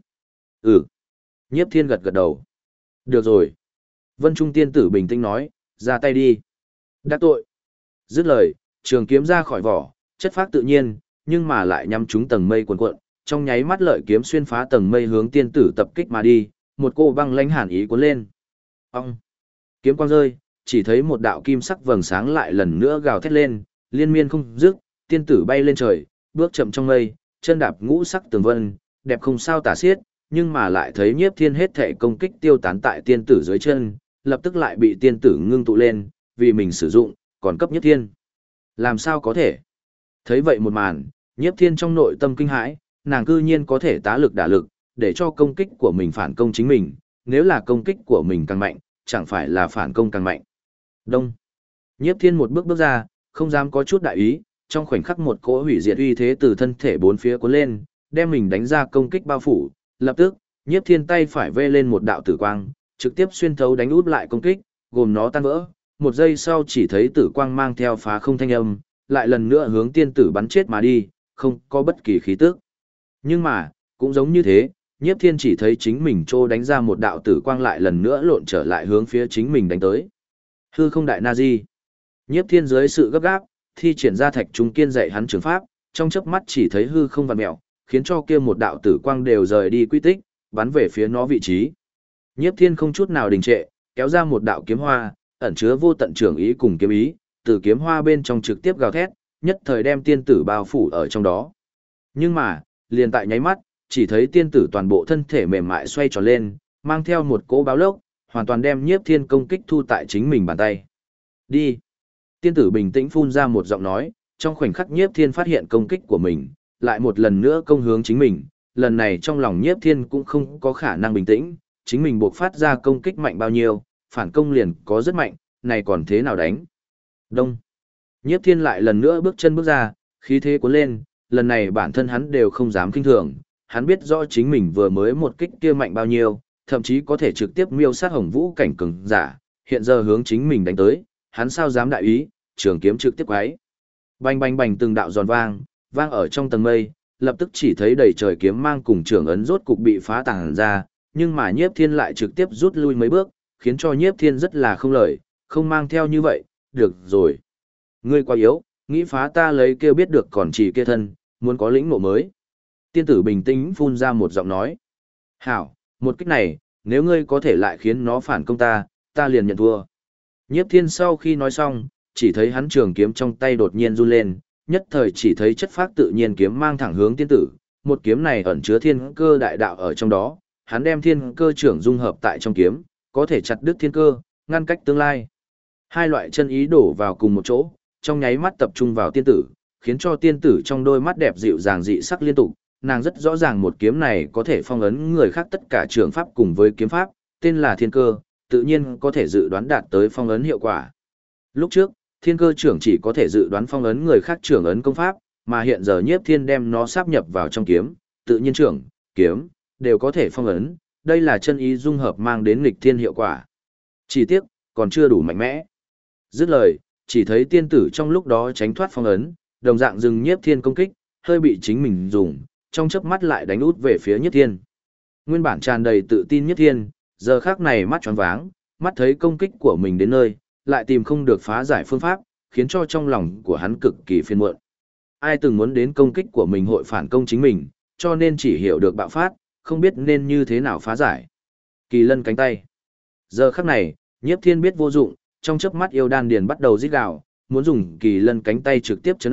Nhiếp Thiên gật gật đầu. Được rồi. Vân Trung tiên tử bình tĩnh nói, ra tay đi. Đắc tội. Dứt lời, trường kiếm ra khỏi vỏ, chất phác tự nhiên, nhưng mà lại nhắm trúng tầng mây cuồn cuộn, trong nháy mắt lợi kiếm xuyên phá tầng mây hướng tiên tử tập kích mà đi, một cô băng lãnh hàn ý cuốn lên. Ong. Kiếm quang rơi, chỉ thấy một đạo kim sắc vầng sáng lại lần nữa gào thét lên, liên miên không dứt, tiên tử bay lên trời, bước chậm trong mây, chân đạp ngũ sắc tường vân, đẹp không sao tả xiết, nhưng mà lại thấy Nhiếp Thiên hết thảy công kích tiêu tán tại tiên tử dưới chân, lập tức lại bị tiên tử ngưng tụ lên, vì mình sử dụng, còn cấp Nhiếp Thiên. Làm sao có thể? Thấy vậy một màn, Nhiếp Thiên trong nội tâm kinh hãi, nàng cư nhiên có thể tá lực đả lực, để cho công kích của mình phản công chính mình, nếu là công kích của mình càng mạnh, chẳng phải là phản công càng mạnh. Đông. Nhiếp Thiên một bước bước ra, không dám có chút đại ý, trong khoảnh khắc một cỗ hủy diệt uy thế từ thân thể bốn phía cuốn lên, đem mình đánh ra công kích bao phủ, lập tức, Nhiếp Thiên tay phải vê lên một đạo tử quang, trực tiếp xuyên thấu đánh út lại công kích, gồm nó tan vỡ, một giây sau chỉ thấy tử quang mang theo phá không thanh âm, lại lần nữa hướng tiên tử bắn chết mà đi, không có bất kỳ khí tức. Nhưng mà, cũng giống như thế, Nhiếp Thiên chỉ thấy chính mình trô đánh ra một đạo tử quang lại lần nữa lộn trở lại hướng phía chính mình đánh tới. Hư không đại na di. Nhiếp Thiên dưới sự gấp gáp, thi triển ra thạch trung kiên dạy hắn trường pháp, trong chớp mắt chỉ thấy hư không vặn mèo, khiến cho kia một đạo tử quang đều rời đi quy tích, bắn về phía nó vị trí. Nhiếp Thiên không chút nào đình trệ, kéo ra một đạo kiếm hoa, ẩn chứa vô tận trường ý cùng kiếm ý, từ kiếm hoa bên trong trực tiếp gào thét, nhất thời đem tiên tử bao phủ ở trong đó. Nhưng mà, liền tại nháy mắt, chỉ thấy tiên tử toàn bộ thân thể mềm mại xoay tròn lên, mang theo một cỗ báo lốc, hoàn toàn đem Nhiếp Thiên công kích thu tại chính mình bàn tay. Đi. Tiên tử bình tĩnh phun ra một giọng nói, trong khoảnh khắc Nhiếp Thiên phát hiện công kích của mình, lại một lần nữa công hướng chính mình, lần này trong lòng Nhiếp Thiên cũng không có khả năng bình tĩnh, chính mình buộc phát ra công kích mạnh bao nhiêu, phản công liền có rất mạnh, này còn thế nào đánh. Đông. Nhiếp Thiên lại lần nữa bước chân bước ra, khí thế cuốn lên, lần này bản thân hắn đều không dám kinh thường, hắn biết rõ chính mình vừa mới một kích kia mạnh bao nhiêu, thậm chí có thể trực tiếp miêu sát hồng vũ cảnh cường giả, hiện giờ hướng chính mình đánh tới, hắn sao dám đại ý, trường kiếm trực tiếp quái. Bành bành bành từng đạo giòn vang, vang ở trong tầng mây, lập tức chỉ thấy đầy trời kiếm mang cùng trường ấn rốt cục bị phá tàng ra, nhưng mà Nhiếp Thiên lại trực tiếp rút lui mấy bước, khiến cho Nhiếp Thiên rất là không lời, không mang theo như vậy, được rồi. Ngươi quá yếu, nghĩ phá ta lấy kêu biết được còn chỉ kia thân, muốn có lĩnh ngộ mới. Tiên tử bình tĩnh phun ra một giọng nói. Hảo, một kích này, nếu ngươi có thể lại khiến nó phản công ta liền nhận thua. Nhiếp Thiên sau khi nói xong, chỉ thấy hắn trường kiếm trong tay đột nhiên run lên, nhất thời chỉ thấy chất phác tự nhiên kiếm mang thẳng hướng tiên tử, một kiếm này ẩn chứa thiên cơ đại đạo ở trong đó, hắn đem thiên cơ trưởng dung hợp tại trong kiếm, có thể chặt đứt thiên cơ, ngăn cách tương lai. Hai loại chân ý đổ vào cùng một chỗ, trong nháy mắt tập trung vào tiên tử, khiến cho tiên tử trong đôi mắt đẹp dịu dàng dị sắc liên tục, nàng rất rõ ràng một kiếm này có thể phong ấn người khác tất cả trường pháp cùng với kiếm pháp, tên là thiên cơ, tự nhiên có thể dự đoán đạt tới phong ấn hiệu quả. Lúc trước, thiên cơ trưởng chỉ có thể dự đoán phong ấn người khác trưởng ấn công pháp, mà hiện giờ Nhiếp Thiên đem nó sáp nhập vào trong kiếm, tự nhiên trưởng, kiếm, đều có thể phong ấn, đây là chân ý dung hợp mang đến nghịch thiên hiệu quả. Chỉ tiếc, còn chưa đủ mạnh mẽ. Dứt lời, chỉ thấy tiên tử trong lúc đó tránh thoát phong ấn, đồng dạng dừng Nhiếp Thiên công kích, hơi bị chính mình dùng, trong chớp mắt lại đánh út về phía Nhiếp Thiên. Nguyên bản tràn đầy tự tin Nhiếp Thiên, giờ khắc này mắt tròn váng, mắt thấy công kích của mình đến nơi, lại tìm không được phá giải phương pháp, khiến cho trong lòng của hắn cực kỳ phiền muộn. Ai từng muốn đến công kích của mình hội phản công chính mình, cho nên chỉ hiểu được bạo phát, không biết nên như thế nào phá giải. Kỳ lân cánh tay. Giờ khắc này, Nhiếp Thiên biết vô dụng, trong chớp mắt yêu đan điền bắt đầu rít gào, muốn dùng kỳ lân cánh tay trực tiếp chấn áp,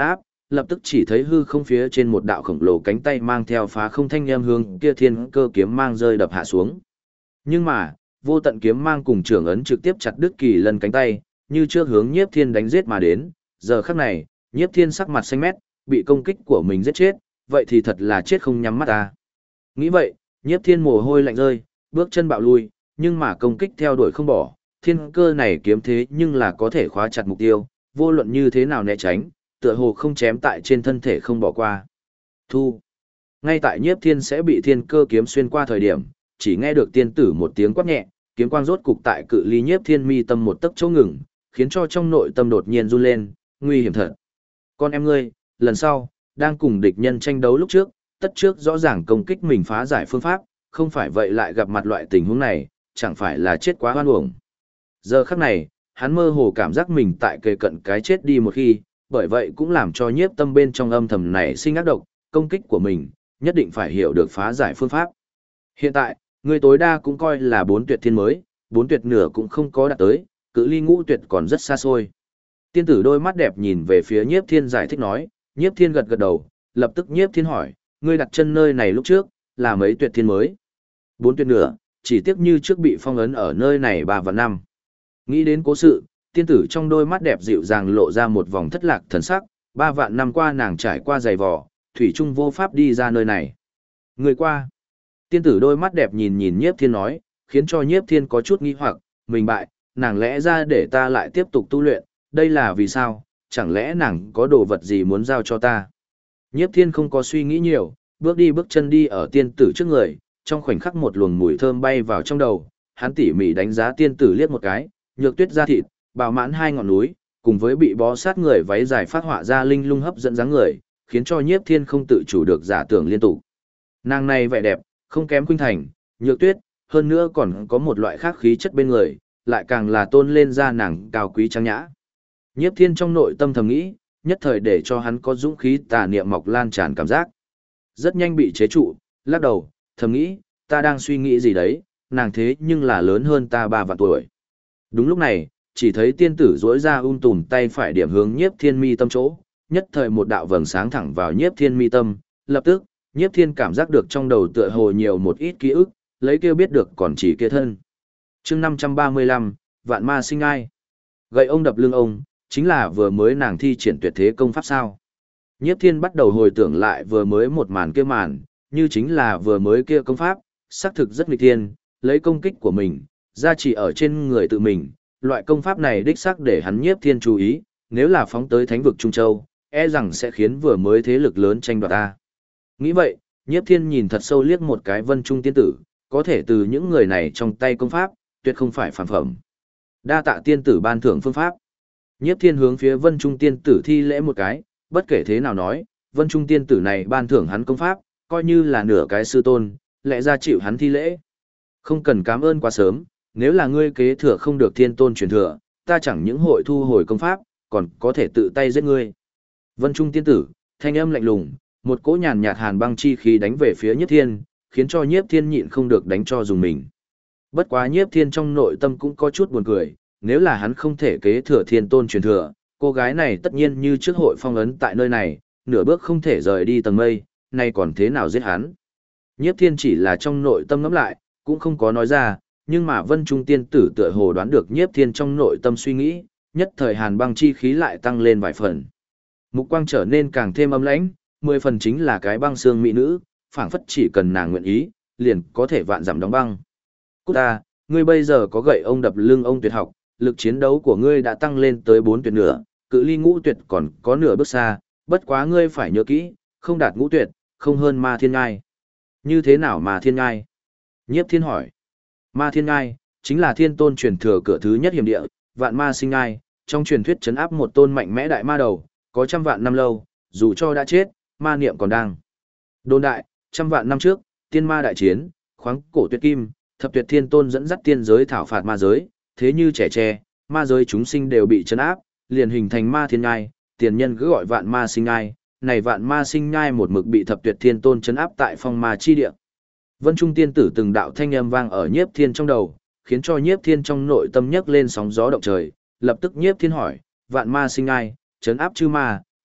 lập tức chỉ thấy hư không phía trên một đạo khổng lồ cánh tay mang theo phá không thanh âm hướng kia thiên cơ kiếm mang rơi đập hạ xuống. Nhưng mà, vô tận kiếm mang cùng trưởng ấn trực tiếp chặt đứt Kỳ Lân cánh tay, như trước hướng Nhiếp Thiên đánh giết mà đến. Giờ khắc này, Nhiếp Thiên sắc mặt xanh mét, bị công kích của mình giết chết, vậy thì thật là chết không nhắm mắt ta. Nghĩ vậy, Nhiếp Thiên mồ hôi lạnh rơi, bước chân bạo lui, nhưng mà công kích theo đuổi không bỏ, thiên cơ này kiếm thế nhưng là có thể khóa chặt mục tiêu, vô luận như thế nào né tránh, tựa hồ không chém tại trên thân thể không bỏ qua. Thu. Ngay tại Nhiếp Thiên sẽ bị thiên cơ kiếm xuyên qua thời điểm, chỉ nghe được tiên tử một tiếng quát nhẹ, kiếm quang rốt cục tại cự ly Nhiếp Thiên mi tâm một tấc chỗ ngừng, khiến cho trong nội tâm đột nhiên run lên, nguy hiểm thật. Con em ngươi, lần sau, đang cùng địch nhân tranh đấu lúc trước, tất trước rõ ràng công kích mình phá giải phương pháp, không phải vậy lại gặp mặt loại tình huống này, chẳng phải là chết quá hoan uổng. Giờ khắc này, hắn mơ hồ cảm giác mình tại kề cận cái chết đi một khi, bởi vậy cũng làm cho Nhiếp Tâm bên trong âm thầm này sinh ác độc, công kích của mình, nhất định phải hiểu được phá giải phương pháp. Hiện tại, người tối đa cũng coi là 4 tuyệt thiên mới, 4 tuyệt nửa cũng không có đạt tới, cự ly ngũ tuyệt còn rất xa xôi. Tiên tử đôi mắt đẹp nhìn về phía Nhiếp Thiên giải thích nói, Nhiếp Thiên gật gật đầu, lập tức Nhiếp Thiên hỏi, ngươi đặt chân nơi này lúc trước, là mấy tuyệt thiên mới? 4 tuyệt nửa, chỉ tiếc như trước bị phong ấn ở nơi này 3 và 5. Nghĩ đến cố sự, tiên tử trong đôi mắt đẹp dịu dàng lộ ra một vòng thất lạc thần sắc, 3 vạn năm qua nàng trải qua dày vò, thủy chung vô pháp đi ra nơi này. Người qua. Tiên tử đôi mắt đẹp nhìn nhìn Nhiếp Thiên nói, khiến cho Nhiếp Thiên có chút nghi hoặc, mình bại, nàng lẽ ra để ta lại tiếp tục tu luyện, đây là vì sao, chẳng lẽ nàng có đồ vật gì muốn giao cho ta? Nhiếp Thiên không có suy nghĩ nhiều, bước đi bước chân đi ở tiên tử trước người, trong khoảnh khắc một luồng mùi thơm bay vào trong đầu, hắn tỉ mỉ đánh giá tiên tử liếc một cái, nhược tuyết da thịt, bào mãn hai ngọn núi, cùng với bị bó sát người váy dài phát họa ra linh lung hấp dẫn dáng người, khiến cho Nhiếp Thiên không tự chủ được giả tưởng liên tục. Nàng này vẻ đẹp, không kém Khuynh Thành, Nhược Tuyết, hơn nữa còn có một loại khác khí chất bên người, lại càng là tôn lên ra nàng cao quý trang nhã. Nhiếp Thiên trong nội tâm thầm nghĩ, nhất thời để cho hắn có dũng khí tà niệm mọc lan tràn cảm giác. Rất nhanh bị chế trụ, lắc đầu, thầm nghĩ, ta đang suy nghĩ gì đấy, nàng thế nhưng là lớn hơn ta 3 vạn tuổi. Đúng lúc này, chỉ thấy tiên tử duỗi ra tùm tay phải điểm hướng Nhiếp Thiên mi tâm chỗ, nhất thời một đạo vầng sáng thẳng vào Nhiếp Thiên mi tâm, lập tức, Nhiếp Thiên cảm giác được trong đầu tựa hồ nhiều một ít ký ức, lấy kêu biết được còn chỉ kia thân. Chương 535, Vạn Ma Sinh Ai. Gậy ông đập lưng ông, chính là vừa mới nàng thi triển tuyệt thế công pháp sao? Nhiếp Thiên bắt đầu hồi tưởng lại vừa mới một màn kia màn, như chính là vừa mới kia công pháp, xác thực rất nghịch thiên, lấy công kích của mình, gia trì ở trên người tự mình, loại công pháp này đích xác để hắn Nhiếp Thiên chú ý, nếu là phóng tới thánh vực Trung Châu, e rằng sẽ khiến vừa mới thế lực lớn tranh đoạt ta. Nghĩ vậy, Nhiếp Thiên nhìn thật sâu liếc một cái Vân Trung tiên tử, có thể từ những người này trong tay công pháp, tuyệt không phải phàm phẩm. Đa tạ tiên tử ban thưởng phương pháp. Nhiếp Thiên hướng phía Vân Trung tiên tử thi lễ một cái, bất kể thế nào nói, Vân Trung tiên tử này ban thưởng hắn công pháp, coi như là nửa cái sư tôn, lẽ ra chịu hắn thi lễ. Không cần cảm ơn quá sớm, nếu là ngươi kế thừa không được thiên tôn truyền thừa, ta chẳng những hội thu hồi công pháp, còn có thể tự tay giết ngươi. Vân Trung tiên tử, thanh âm lạnh lùng, một cỗ nhàn nhạt hàn băng chi khí đánh về phía Nhiếp Thiên, khiến cho Nhiếp Thiên nhịn không được đánh cho dùng mình. Bất quá Nhiếp Thiên trong nội tâm cũng có chút buồn cười, nếu là hắn không thể kế thừa thiên tôn truyền thừa, cô gái này tất nhiên như trước hội phong ấn tại nơi này, nửa bước không thể rời đi tầng mây, nay còn thế nào giết hắn. Nhiếp Thiên chỉ là trong nội tâm ngẫm lại, cũng không có nói ra, nhưng mà Vân Trung tiên tử tựa hồ đoán được Nhiếp Thiên trong nội tâm suy nghĩ, nhất thời hàn băng chi khí lại tăng lên vài phần. Mục quang trở nên càng thêm âm lãnh, 10 phần chính là cái băng xương mỹ nữ, phảng phất chỉ cần nàng nguyện ý, liền có thể vạn dặm đóng băng. Cút ta, ngươi bây giờ có gậy ông đập lưng ông tuyệt học, lực chiến đấu của ngươi đã tăng lên tới 4 tuyệt nửa, cự ly ngũ tuyệt còn có nửa bước xa, bất quá ngươi phải nhớ kỹ, không đạt ngũ tuyệt, không hơn Ma Thiên Ngai. Như thế nào Ma Thiên Ngai? Nhiếp Thiên hỏi. Ma Thiên Ngai, chính là thiên tôn truyền thừa cửa thứ nhất hiểm địa, vạn ma sinh ngai, trong truyền thuyết trấn áp một tôn mạnh mẽ đại ma đầu, có trăm vạn năm lâu, dù cho đã chết, ma niệm còn đang. Đồn đại, trăm vạn năm trước, tiên ma đại chiến, khoáng cổ tuyệt kim, thập tuyệt thiên tôn dẫn dắt tiên giới thảo phạt ma giới, thế như trẻ tre, ma giới chúng sinh đều bị trấn áp, liền hình thành Ma Thiên Ngai, tiền nhân cứ gọi vạn ma sinh ngai, này vạn ma sinh ngai một mực bị thập tuyệt thiên tôn trấn áp tại phong ma chi địa. Vân Trung tiên tử từng đạo thanh âm vang ở Nhiếp Thiên trong đầu, khiến cho Nhiếp Thiên trong nội tâm nhấc lên sóng gió động trời, lập tức Nhiếp Thiên hỏi, vạn ma sinh ngai, trấn áp chư ma,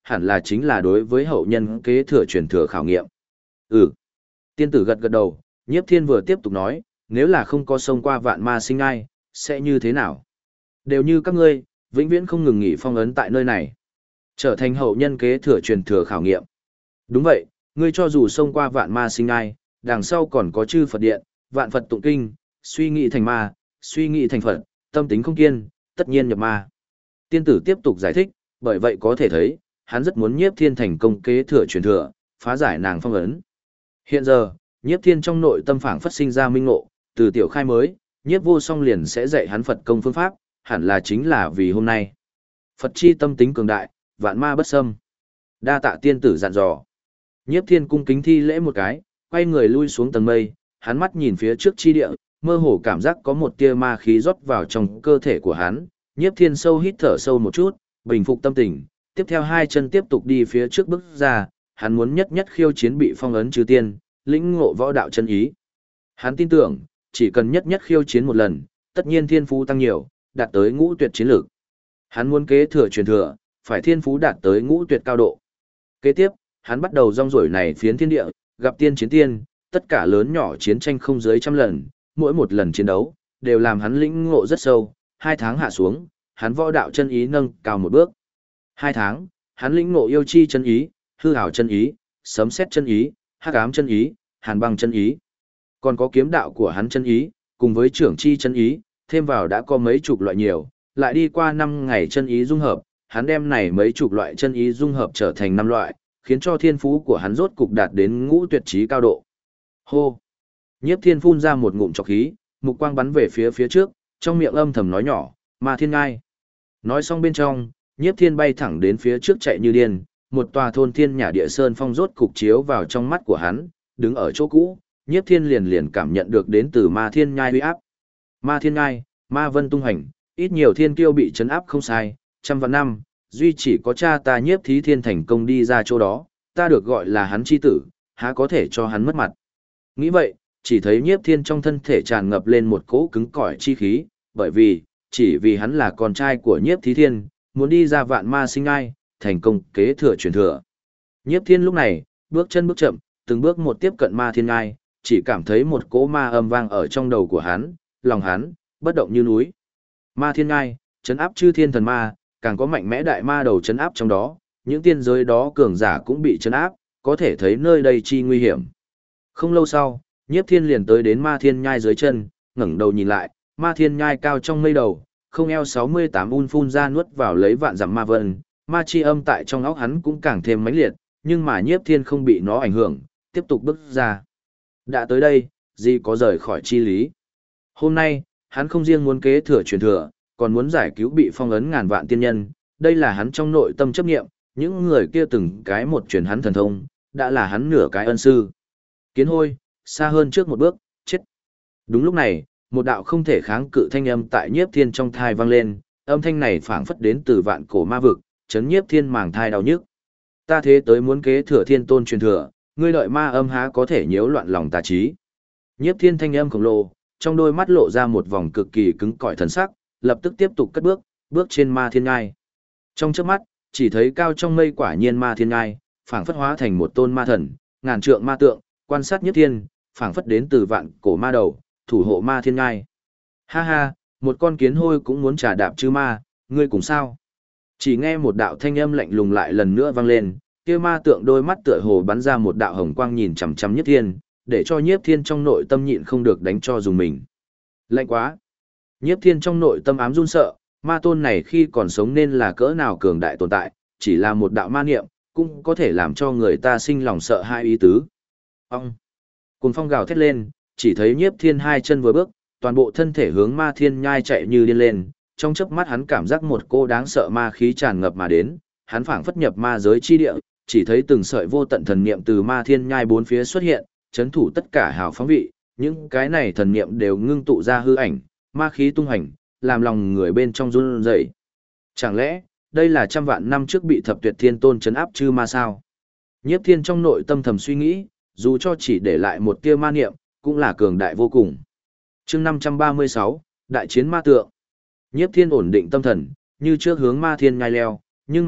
hẳn là chính là đối với hậu nhân kế thừa truyền thừa khảo nghiệm. Ừ. Tiên tử gật gật đầu, Nhiếp Thiên vừa tiếp tục nói, nếu là không có xông qua vạn ma sinh ai, sẽ như thế nào? Đều như các ngươi, vĩnh viễn không ngừng nghỉ phong ấn tại nơi này. Trở thành hậu nhân kế thừa truyền thừa khảo nghiệm. Đúng vậy, ngươi cho dù xông qua vạn ma sinh ai, đằng sau còn có chư Phật điện, vạn Phật tụng kinh, suy nghĩ thành ma, suy nghĩ thành Phật, tâm tính không kiên, tất nhiên nhập ma. Tiên tử tiếp tục giải thích, bởi vậy có thể thấy, hắn rất muốn Nhiếp Thiên thành công kế thừa truyền thừa, phá giải nàng phong ấn. Hiện giờ, Nhiếp Thiên trong nội tâm phảng phất sinh ra minh ngộ, từ tiểu khai mới, Nhiếp Vô Song liền sẽ dạy hắn Phật công phương pháp, hẳn là chính là vì hôm nay. Phật chi tâm tính cường đại, vạn ma bất xâm. Đa tạ tiên tử dặn dò. Nhiếp Thiên cung kính thi lễ một cái, quay người lui xuống tầng mây, hắn mắt nhìn phía trước chi địa, mơ hồ cảm giác có một tia ma khí rót vào trong cơ thể của hắn. Nhiếp Thiên sâu hít thở sâu một chút, bình phục tâm tình, tiếp theo hai chân tiếp tục đi phía trước bước ra, hắn muốn nhất nhất khiêu chiến bị phong ấn trừ tiên, lĩnh ngộ võ đạo chân ý. Hắn tin tưởng, chỉ cần nhất nhất khiêu chiến một lần, tất nhiên thiên phú tăng nhiều, đạt tới ngũ tuyệt chiến lược. Hắn muốn kế thừa truyền thừa, phải thiên phú đạt tới ngũ tuyệt cao độ. Kế tiếp, hắn bắt đầu rong ruổi này phiến thiên địa, gặp tiên chiến tiên, tất cả lớn nhỏ chiến tranh không dưới trăm lần, mỗi một lần chiến đấu, đều làm hắn lĩnh ngộ rất sâu, 2 tháng hạ xuống, hắn võ đạo chân ý nâng cao một bước. 2 tháng, hắn lĩnh ngộ yêu chi chân ý, hư ảo chân ý, sấm sét chân ý, hắc ám chân ý, hàn băng chân ý. Còn có kiếm đạo của hắn chân ý, cùng với trưởng chi chân ý, thêm vào đã có mấy chục loại nhiều, lại đi qua 5 ngày chân ý dung hợp, hắn đem này mấy chục loại chân ý dung hợp trở thành 5 loại, khiến cho thiên phú của hắn rốt cục đạt đến ngũ tuyệt trí cao độ. Hô! Nhiếp Thiên phun ra một ngụm trọc khí, mục quang bắn về phía trước, trong miệng âm thầm nói nhỏ, Ma Thiên Ngai. Nói xong bên trong, Nhiếp Thiên bay thẳng đến phía trước chạy như điên, một tòa thôn thiên nhã địa sơn phong rốt cục chiếu vào trong mắt của hắn, đứng ở chỗ cũ, Nhiếp Thiên liền cảm nhận được đến từ Ma Thiên Nhai uy áp. Ma Thiên Nhai, Ma Vân tung hành, ít nhiều thiên kiêu bị trấn áp không sai, trăm vạn năm, duy chỉ có cha ta Nhiếp Thí Thiên thành công đi ra chỗ đó, ta được gọi là hắn chi tử, há có thể cho hắn mất mặt. Nghĩ vậy, chỉ thấy Nhiếp Thiên trong thân thể tràn ngập lên một cỗ cứng cỏi chi khí, bởi vì, chỉ vì hắn là con trai của Nhiếp Thí Thiên, muốn đi ra vạn ma sinh ai, thành công kế thừa truyền thừa. Nhiếp Thiên lúc này, bước chân bước chậm, từng bước một tiếp cận Ma Thiên Ngai, chỉ cảm thấy một cỗ ma âm vang ở trong đầu của hắn, lòng hắn bất động như núi. Ma Thiên Ngai, trấn áp chư thiên thần ma, càng có mạnh mẽ đại ma đầu trấn áp trong đó, những tiên giới đó cường giả cũng bị trấn áp, có thể thấy nơi đây chi nguy hiểm. Không lâu sau, Nhiếp Thiên liền tới đến Ma Thiên Nhai dưới chân, ngẩng đầu nhìn lại, Ma Thiên Nhai cao trong mây đầu, không eo 68 un phun ra nuốt vào lấy vạn dặm ma vân, ma chi âm tại trong óc hắn cũng càng thêm mãnh liệt, nhưng mà Nhiếp Thiên không bị nó ảnh hưởng, tiếp tục bước ra. Đã tới đây, gì có rời khỏi chi lý. Hôm nay, hắn không riêng muốn kế thừa truyền thừa, còn muốn giải cứu bị phong ấn ngàn vạn tiên nhân, đây là hắn trong nội tâm chấp nghiệm, những người kia từng cái một truyền hắn thần thông, đã là hắn nửa cái ân sư. Kiến hôi, xa hơn trước một bước, chết. Đúng lúc này, một đạo không thể kháng cự thanh âm tại Nhiếp Thiên trong thai vang lên, âm thanh này phảng phất đến từ vạn cổ ma vực, chấn Nhiếp Thiên màng thai đau nhức. Ta thế tới muốn kế thừa thiên tôn truyền thừa, ngươi đợi ma âm há có thể nhiễu loạn lòng ta trí. Nhiếp Thiên thanh âm khổng lồ, trong đôi mắt lộ ra một vòng cực kỳ cứng cỏi thần sắc, lập tức tiếp tục cất bước, bước trên Ma Thiên Ngai. Trong chớp mắt, chỉ thấy cao trong mây quả nhiên Ma Thiên Ngai, phảng phất hóa thành một tôn ma thần, ngàn trượng ma tượng, quan sát Nhiếp Thiên, phảng phất đến từ vạn cổ ma đầu, thủ hộ Ma Thiên Ngai. Ha ha, một con kiến hôi cũng muốn trả đạp chứ ma, ngươi cùng sao? Chỉ nghe một đạo thanh âm lạnh lùng lại lần nữa vang lên, kia ma tượng đôi mắt tựa hồ bắn ra một đạo hồng quang nhìn chằm chằm Nhiếp Thiên, để cho Nhiếp Thiên trong nội tâm nhịn không được đánh cho dùng mình. Lạnh quá! Nhiếp Thiên trong nội tâm ám run sợ, ma tôn này khi còn sống nên là cỡ nào cường đại tồn tại, chỉ là một đạo ma niệm, cũng có thể làm cho người ta sinh lòng sợ hai ý tứ. Ông! Cùng phong gào thét lên, chỉ thấy Nhiếp Thiên hai chân vừa bước, toàn bộ thân thể hướng Ma Thiên Nhai chạy như điên lên, trong chớp mắt hắn cảm giác một cô đáng sợ ma khí tràn ngập mà đến, hắn phảng phất nhập ma giới chi địa, chỉ thấy từng sợi vô tận thần niệm từ Ma Thiên Nhai bốn phía xuất hiện, chấn thủ tất cả hào phóng vị, những cái này thần niệm đều ngưng tụ ra hư ảnh, ma khí tung hành, làm lòng người bên trong run rẩy. Chẳng lẽ, đây là trăm vạn năm trước bị Thập Tuyệt Thiên Tôn trấn áp chư ma sao? Nhiếp Thiên trong nội tâm thầm suy nghĩ, dù cho chỉ để lại một tia ma niệm, cũng là cường đại vô cùng. Chương 536, Đại chiến ma tượng. Nhiếp Thiên ổn định tâm thần, như trước hướng Ma Thiên Nhai leo, nhưng mà,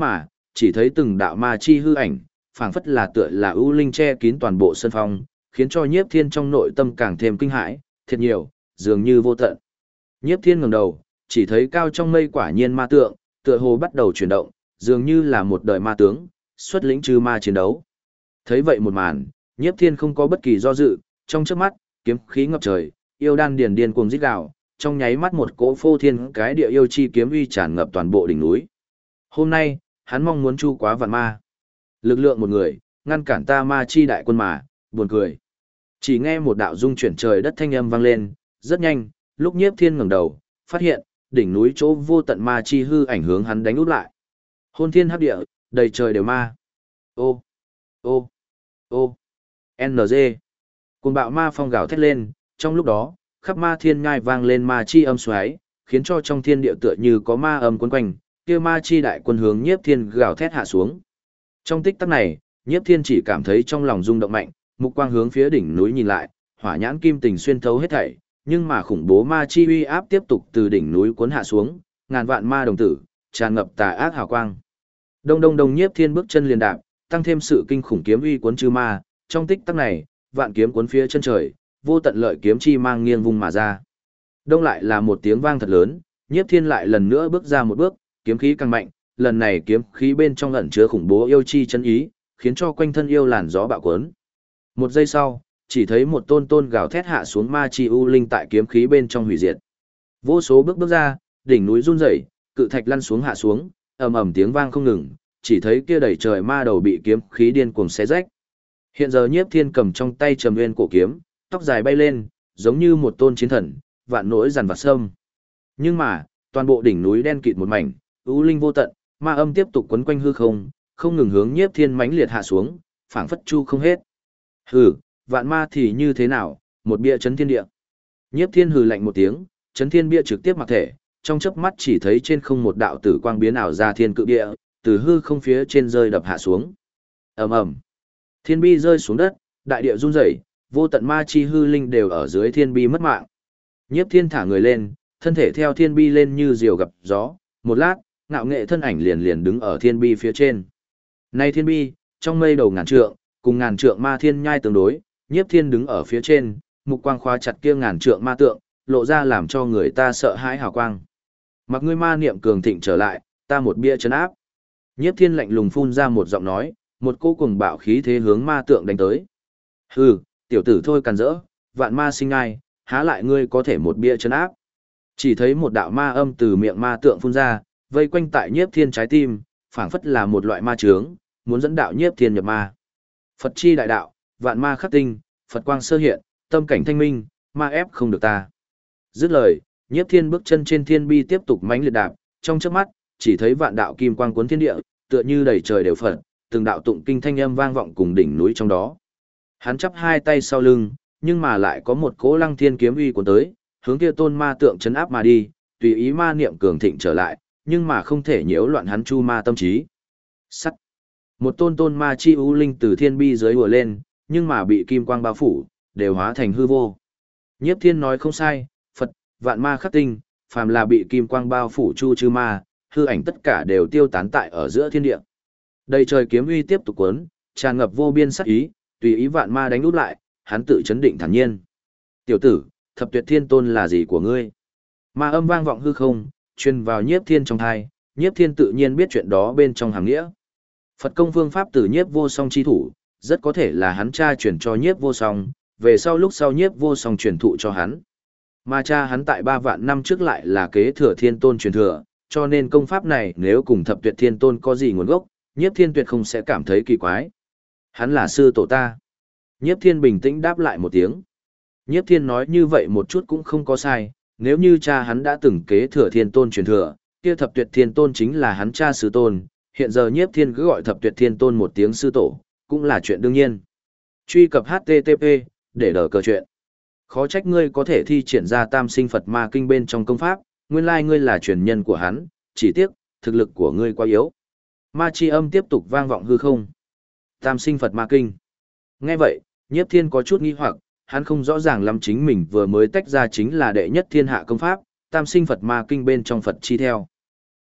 chỉ thấy từng đạo ma chi hư ảnh, phảng phất là tựa là ưu linh che kín toàn bộ sân phong, khiến cho Nhiếp Thiên trong nội tâm càng thêm kinh hãi, thiệt nhiều, dường như vô tận. Nhiếp Thiên ngẩng đầu, chỉ thấy cao trong mây quả nhiên ma tượng, tựa hồ bắt đầu chuyển động, dường như là một đời ma tướng, xuất lĩnh trừ ma chiến đấu. Thấy vậy một màn, Nhiếp Thiên không có bất kỳ do dự, trong chớp mắt, kiếm khí ngập trời, yêu đan điền điền cuồng rít gào, trong nháy mắt một cỗ phô thiên cái địa yêu chi kiếm uy tràn ngập toàn bộ đỉnh núi. Hôm nay, hắn mong muốn chu quá vạn ma. Lực lượng một người, ngăn cản ta ma chi đại quân mà, buồn cười. Chỉ nghe một đạo rung chuyển trời đất thanh âm vang lên, rất nhanh, lúc Nhiếp Thiên ngẩng đầu, phát hiện, đỉnh núi chỗ vô tận ma chi hư ảnh hướng hắn đánh úp lại. Hôn thiên hấp địa, đầy trời đều ma. Ô, ô, ô, NG. Cùng bạo ma phong gào thét lên, trong lúc đó, khắp ma thiên ngai vang lên ma chi âm xoáy, khiến cho trong thiên địa tựa như có ma âm quấn quanh, kia ma chi đại quân hướng Nhiếp Thiên gào thét hạ xuống. Trong tích tắc này, Nhiếp Thiên chỉ cảm thấy trong lòng rung động mạnh, mục quang hướng phía đỉnh núi nhìn lại, hỏa nhãn kim tình xuyên thấu hết thảy, nhưng mà khủng bố ma chi uy áp tiếp tục từ đỉnh núi cuốn hạ xuống, ngàn vạn ma đồng tử, tràn ngập tà ác hào quang. Đông đông đông, Nhiếp Thiên bước chân liền đạp, tăng thêm sự kinh khủng kiếm uy cuốn chư ma, trong tích tắc này, vạn kiếm cuốn phía chân trời, vô tận lợi kiếm chi mang nghiêng vung mà ra. Đông lại là một tiếng vang thật lớn, Nhiếp Thiên lại lần nữa bước ra một bước, kiếm khí càng mạnh, lần này kiếm khí bên trong ẩn chứa khủng bố yêu chi chân ý, khiến cho quanh thân yêu làn gió bạo cuốn. Một giây sau, chỉ thấy một tôn tôn gào thét hạ xuống ma chi u linh tại kiếm khí bên trong hủy diệt. Vô số bước ra, đỉnh núi run rẩy, cự thạch lăn xuống hạ xuống, ầm ầm tiếng vang không ngừng, chỉ thấy kia đầy trời ma đầu bị kiếm khí điên cuồng xé rách. Hiện giờ Nhiếp Thiên cầm trong tay Trầm Nguyên cổ kiếm, tóc dài bay lên, giống như một tôn chiến thần, vạn nỗi dằn vặt sâm. Nhưng mà, toàn bộ đỉnh núi đen kịt một mảnh, u linh vô tận, ma âm tiếp tục quấn quanh hư không, không ngừng hướng Nhiếp Thiên mãnh liệt hạ xuống, phảng phất chu không hết. Hừ, vạn ma thì như thế nào, một bia chấn thiên địa. Nhiếp Thiên hừ lạnh một tiếng, chấn thiên bia trực tiếp mặc thể, trong chớp mắt chỉ thấy trên không một đạo tử quang biến ảo ra thiên cự địa, từ hư không phía trên rơi đập hạ xuống. Ầm ầm. Thiên bi rơi xuống đất, đại địa run rẩy, vô tận ma chi hư linh đều ở dưới thiên bi mất mạng. Nhiếp Thiên thả người lên, thân thể theo thiên bi lên như diều gặp gió, một lát, ngạo nghệ thân ảnh liền liền đứng ở thiên bi phía trên. Nay thiên bi, trong mây đầu ngàn trượng, cùng ngàn trượng ma thiên nhai tương đối, Nhiếp Thiên đứng ở phía trên, mục quang khóa chặt kia ngàn trượng ma tượng, lộ ra làm cho người ta sợ hãi hào quang. Mặc ngươi ma niệm cường thịnh trở lại, ta một bia trấn áp. Nhiếp Thiên lạnh lùng phun ra một giọng nói, một cô cuồng bạo khí thế hướng ma tượng đánh tới. Hừ, tiểu tử thôi càn rỡ, vạn ma sinh ai, há lại ngươi có thể một bia trấn áp. Chỉ thấy một đạo ma âm từ miệng ma tượng phun ra, vây quanh tại Nhiếp Thiên trái tim, phảng phất là một loại ma chướng, muốn dẫn đạo Nhiếp Thiên nhập ma. Phật chi đại đạo, vạn ma khắc tinh, Phật quang sơ hiện, tâm cảnh thanh minh, ma ép không được ta. Dứt lời, Nhiếp Thiên bước chân trên thiên bi tiếp tục mãnh liệt đạp, trong chớp mắt, chỉ thấy vạn đạo kim quang cuốn thiên địa, tựa như đầy trời đều Phật, từng đạo tụng kinh thanh âm vang vọng cùng đỉnh núi trong đó. Hắn chắp hai tay sau lưng, nhưng mà lại có một cỗ lăng thiên kiếm uy cuốn tới, hướng kia tôn ma tượng chấn áp mà đi, tùy ý ma niệm cường thịnh trở lại, nhưng mà không thể nhiễu loạn hắn chu ma tâm trí. Sắt. Một tôn tôn ma chi u linh từ thiên bi dưới ùa lên, nhưng mà bị kim quang bao phủ, đều hóa thành hư vô. Nhiếp Thiên nói không sai, Phật, vạn ma khắc tinh, phàm là bị kim quang bao phủ chu chư ma, hư ảnh tất cả đều tiêu tán tại ở giữa thiên địa. Đầy trời kiếm uy tiếp tục cuốn, tràn ngập vô biên sát ý, tùy ý vạn ma đánh úp lại, hắn tự chấn định thản nhiên. Tiểu tử, thập tuyệt thiên tôn là gì của ngươi? Ma âm vang vọng hư không, truyền vào Nhiếp Thiên trong tai, Nhiếp Thiên tự nhiên biết chuyện đó bên trong hàm nghĩa. Phật công phương pháp từ Nhiếp Vô Song chi thủ, rất có thể là hắn cha truyền cho Nhiếp Vô Song, về sau lúc sau Nhiếp Vô Song truyền thụ cho hắn. Mà cha hắn tại 3 vạn năm trước lại là kế thừa thiên tôn truyền thừa, cho nên công pháp này nếu cùng thập tuyệt thiên tôn có gì nguồn gốc, Nhiếp Thiên tuyệt không sẽ cảm thấy kỳ quái. Hắn là sư tổ ta. Nhiếp Thiên bình tĩnh đáp lại một tiếng. Nhiếp Thiên nói như vậy một chút cũng không có sai, nếu như cha hắn đã từng kế thừa thiên tôn truyền thừa, kia thập tuyệt thiên tôn chính là hắn cha sư tôn, hiện giờ Nhiếp Thiên cứ gọi thập tuyệt thiên tôn một tiếng sư tổ, cũng là chuyện đương nhiên. Truy cập HTTP, để đỡ cờ chuyện. Khó trách ngươi có thể thi triển ra tam sinh Phật ma kinh bên trong công pháp, nguyên lai ngươi là truyền nhân của hắn, chỉ tiếc, thực lực của ngươi quá yếu. Ma chi âm tiếp tục vang vọng hư không. Tam sinh Phật ma kinh. Nghe vậy, Nhiếp Thiên có chút nghi hoặc, hắn không rõ ràng lắm chính mình vừa mới tách ra chính là đệ nhất thiên hạ công pháp, tam sinh Phật ma kinh bên trong Phật chi theo.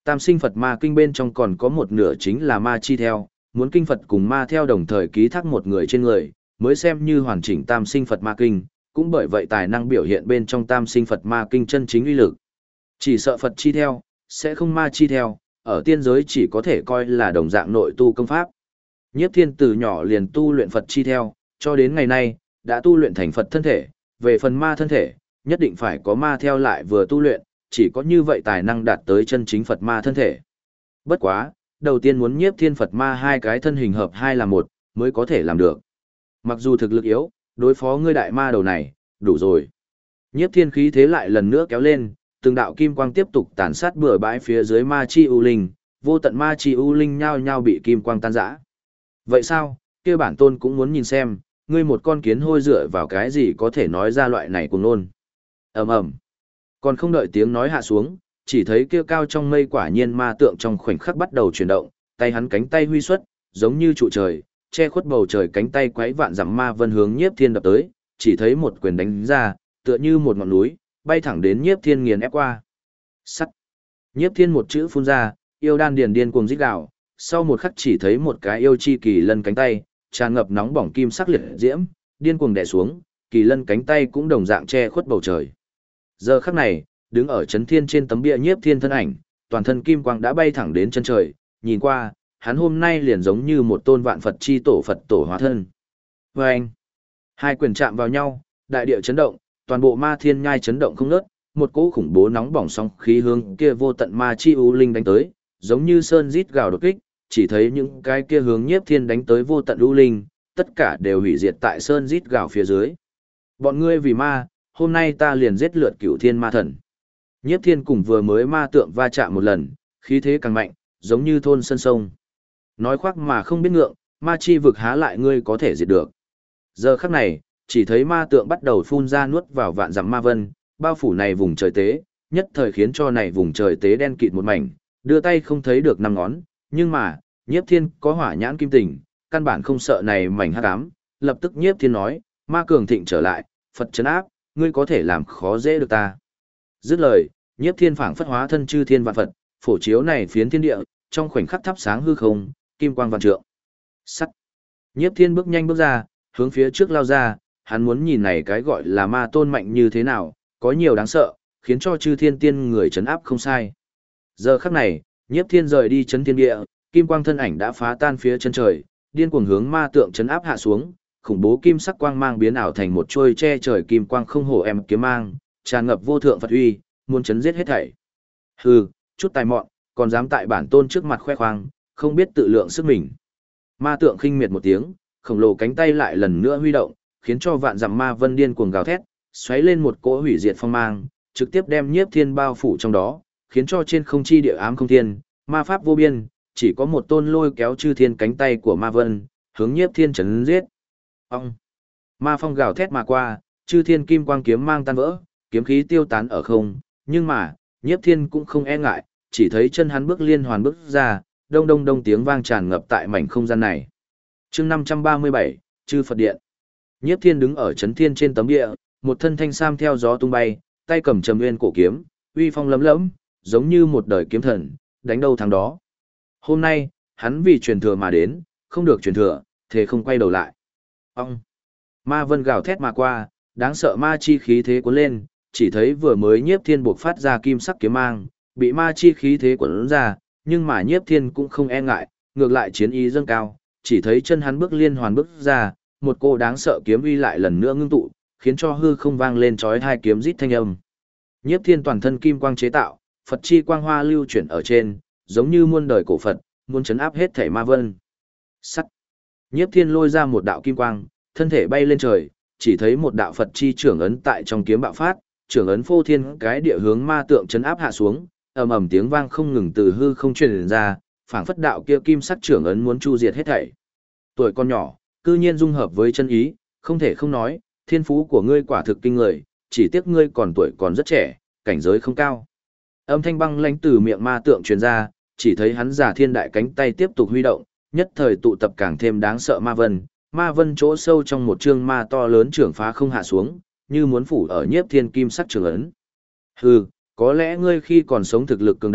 Tam sinh Phật ma kinh bên trong còn có một nửa chính là ma chi theo, muốn kinh Phật cùng ma theo đồng thời ký thác một người trên người, mới xem như hoàn chỉnh tam sinh Phật ma kinh, cũng bởi vậy tài năng biểu hiện bên trong tam sinh Phật ma kinh chân chính uy lực. Chỉ sợ Phật chi theo, sẽ không ma chi theo, ở tiên giới chỉ có thể coi là đồng dạng nội tu công pháp. Nhiếp Thiên từ nhỏ liền tu luyện Phật chi theo, cho đến ngày nay, đã tu luyện thành Phật thân thể, về phần ma thân thể, nhất định phải có ma theo lại vừa tu luyện, chỉ có như vậy tài năng đạt tới chân chính Phật ma thân thể. Bất quá, đầu tiên muốn Nhiếp Thiên Phật ma hai cái thân hình hợp hai là một, mới có thể làm được. Mặc dù thực lực yếu, đối phó ngươi đại ma đầu này, đủ rồi. Nhiếp Thiên khí thế lại lần nữa kéo lên, từng đạo kim quang tiếp tục tàn sát bừa bãi phía dưới ma chi u linh, vô tận ma chi u linh nhao nhao bị kim quang tan rã. Vậy sao, kia bản tôn cũng muốn nhìn xem, ngươi một con kiến hôi dựa vào cái gì có thể nói ra loại này cùng nôn. Ầm ầm. Còn không đợi tiếng nói hạ xuống, chỉ thấy kia cao trong mây quả nhiên ma tượng trong khoảnh khắc bắt đầu chuyển động, tay hắn cánh tay huy xuất, giống như trụ trời, che khuất bầu trời cánh tay quấy vạn dặm ma vân hướng Nhiếp Thiên đập tới, chỉ thấy một quyền đánh ra, tựa như một ngọn núi, bay thẳng đến Nhiếp Thiên nghiền ép qua. Sắt. Nhiếp Thiên một chữ phun ra, yêu đan điền điên cuồng rít gào, sau một khắc chỉ thấy một cái yêu chi kỳ lân cánh tay, tràn ngập nóng bỏng kim sắc liệt diễm, điên cuồng đè xuống, kỳ lân cánh tay cũng đồng dạng che khuất bầu trời. Giờ khắc này, đứng ở chấn thiên trên tấm bia Nhiếp Thiên thân ảnh, toàn thân kim quang đã bay thẳng đến chân trời, nhìn qua, hắn hôm nay liền giống như một tôn vạn Phật chi tổ Phật tổ hóa thân. Vâng! Hai quyền chạm vào nhau, đại địa chấn động, toàn bộ ma thiên nhai chấn động không ngớt, một cỗ khủng bố nóng bỏng sóng khí hướng kia vô tận ma chi u linh đánh tới, giống như sơn rít gào đột kích, chỉ thấy những cái kia hướng Nhiếp Thiên đánh tới vô tận u linh, tất cả đều hủy diệt tại sơn rít gào phía dưới. Bọn ngươi vì ma, hôm nay ta liền giết lượt cửu thiên ma thần. Nhiếp Thiên cùng vừa mới ma tượng va chạm một lần, khí thế càng mạnh, giống như thôn sân sông. Nói khoác mà không biết ngượng, ma chi vực há lại ngươi có thể diệt được. Giờ khắc này, chỉ thấy ma tượng bắt đầu phun ra nuốt vào vạn dặm ma vân, bao phủ này vùng trời tế, nhất thời khiến cho này vùng trời tế đen kịt một mảnh, đưa tay không thấy được năm ngón, nhưng mà, Nhiếp Thiên có hỏa nhãn kim tình, căn bản không sợ này mảnh hắc ám, lập tức Nhiếp Thiên nói, ma cường thịnh trở lại, Phật trấn áp, ngươi có thể làm khó dễ được ta. Dứt lời, Nhiếp Thiên phảng phất hóa thân chư thiên vạn Phật, phổ chiếu này phiến thiên địa, trong khoảnh khắc thắp sáng hư không, kim quang vạn trượng. Sắt. Nhiếp Thiên bước nhanh bước ra, hướng phía trước lao ra, hắn muốn nhìn này cái gọi là ma tôn mạnh như thế nào, có nhiều đáng sợ, khiến cho chư thiên tiên người trấn áp không sai. Giờ khắc này, Nhiếp Thiên rời đi chấn thiên địa, kim quang thân ảnh đã phá tan phía chân trời, điên cuồng hướng ma tượng trấn áp hạ xuống, khủng bố kim sắc quang mang biến ảo thành một chuôi che trời kim quang không hổ em kiếm mang, tràn ngập vô thượng Phật uy, muốn chấn giết hết thảy. Hừ, chút tài mọn, còn dám tại bản tôn trước mặt khoe khoang, không biết tự lượng sức mình. Ma tượng khinh miệt một tiếng, khổng lồ cánh tay lại lần nữa huy động, khiến cho vạn dặm ma vân điên cuồng gào thét, xoáy lên một cỗ hủy diệt phong mang, trực tiếp đem Nhiếp Thiên bao phủ trong đó, khiến cho trên không chi địa ám không thiên, ma pháp vô biên, chỉ có một tôn lôi kéo chư thiên cánh tay của ma vân, hướng Nhiếp Thiên chấn giết. Ông! Ma phong gào thét mà qua, chư thiên kim quang kiếm mang tan vỡ, kiếm khí tiêu tán ở không, nhưng mà, Nhiếp Thiên cũng không e ngại, chỉ thấy chân hắn bước liên hoàn bước ra, đông đông đông tiếng vang tràn ngập tại mảnh không gian này. Chương 537, Chư Phật Điện. Nhiếp Thiên đứng ở chấn thiên trên tấm địa, một thân thanh sam theo gió tung bay, tay cầm trầm nguyên cổ kiếm, uy phong lấm lẫm, giống như một đời kiếm thần, đánh đâu thắng đó. Hôm nay, hắn vì truyền thừa mà đến, không được truyền thừa, thế không quay đầu lại. Ông! Ma vân gào thét mà qua, đáng sợ ma chi khí thế cuốn lên, chỉ thấy vừa mới Nhiếp Thiên buộc phát ra kim sắc kiếm mang, bị ma chi khí thế cuốn ra, nhưng mà Nhiếp Thiên cũng không e ngại, ngược lại chiến ý dâng cao, chỉ thấy chân hắn bước liên hoàn bước ra, một cô đáng sợ kiếm uy lại lần nữa ngưng tụ, khiến cho hư không vang lên chói tai kiếm rít thanh âm. Nhiếp Thiên toàn thân kim quang chế tạo, Phật chi quang hoa lưu chuyển ở trên, giống như muôn đời cổ Phật, muốn chấn áp hết thảy ma vân. Sắt. Nhiếp Thiên lôi ra một đạo kim quang, thân thể bay lên trời, chỉ thấy một đạo Phật chi trưởng ấn tại trong kiếm bạo phát, trưởng ấn phô thiên cái địa hướng ma tượng chấn áp hạ xuống, ầm ầm tiếng vang không ngừng từ hư không truyền ra, phảng phất đạo kia kim sắc trưởng ấn muốn chu diệt hết thảy. Tuổi con nhỏ, cư nhiên dung hợp với chân ý, không thể không nói, thiên phú của ngươi quả thực kinh người, chỉ tiếc ngươi còn tuổi còn rất trẻ, cảnh giới không cao. Âm thanh băng lãnh từ miệng ma tượng truyền ra, chỉ thấy hắn giả thiên đại cánh tay tiếp tục huy động, nhất thời tụ tập càng thêm đáng sợ ma vân chỗ sâu trong một chương ma to lớn trưởng phá không hạ xuống, như muốn phủ ở Nhiếp Thiên kim sắc trường ấn. Hừ, có lẽ ngươi khi còn sống thực lực cường đại,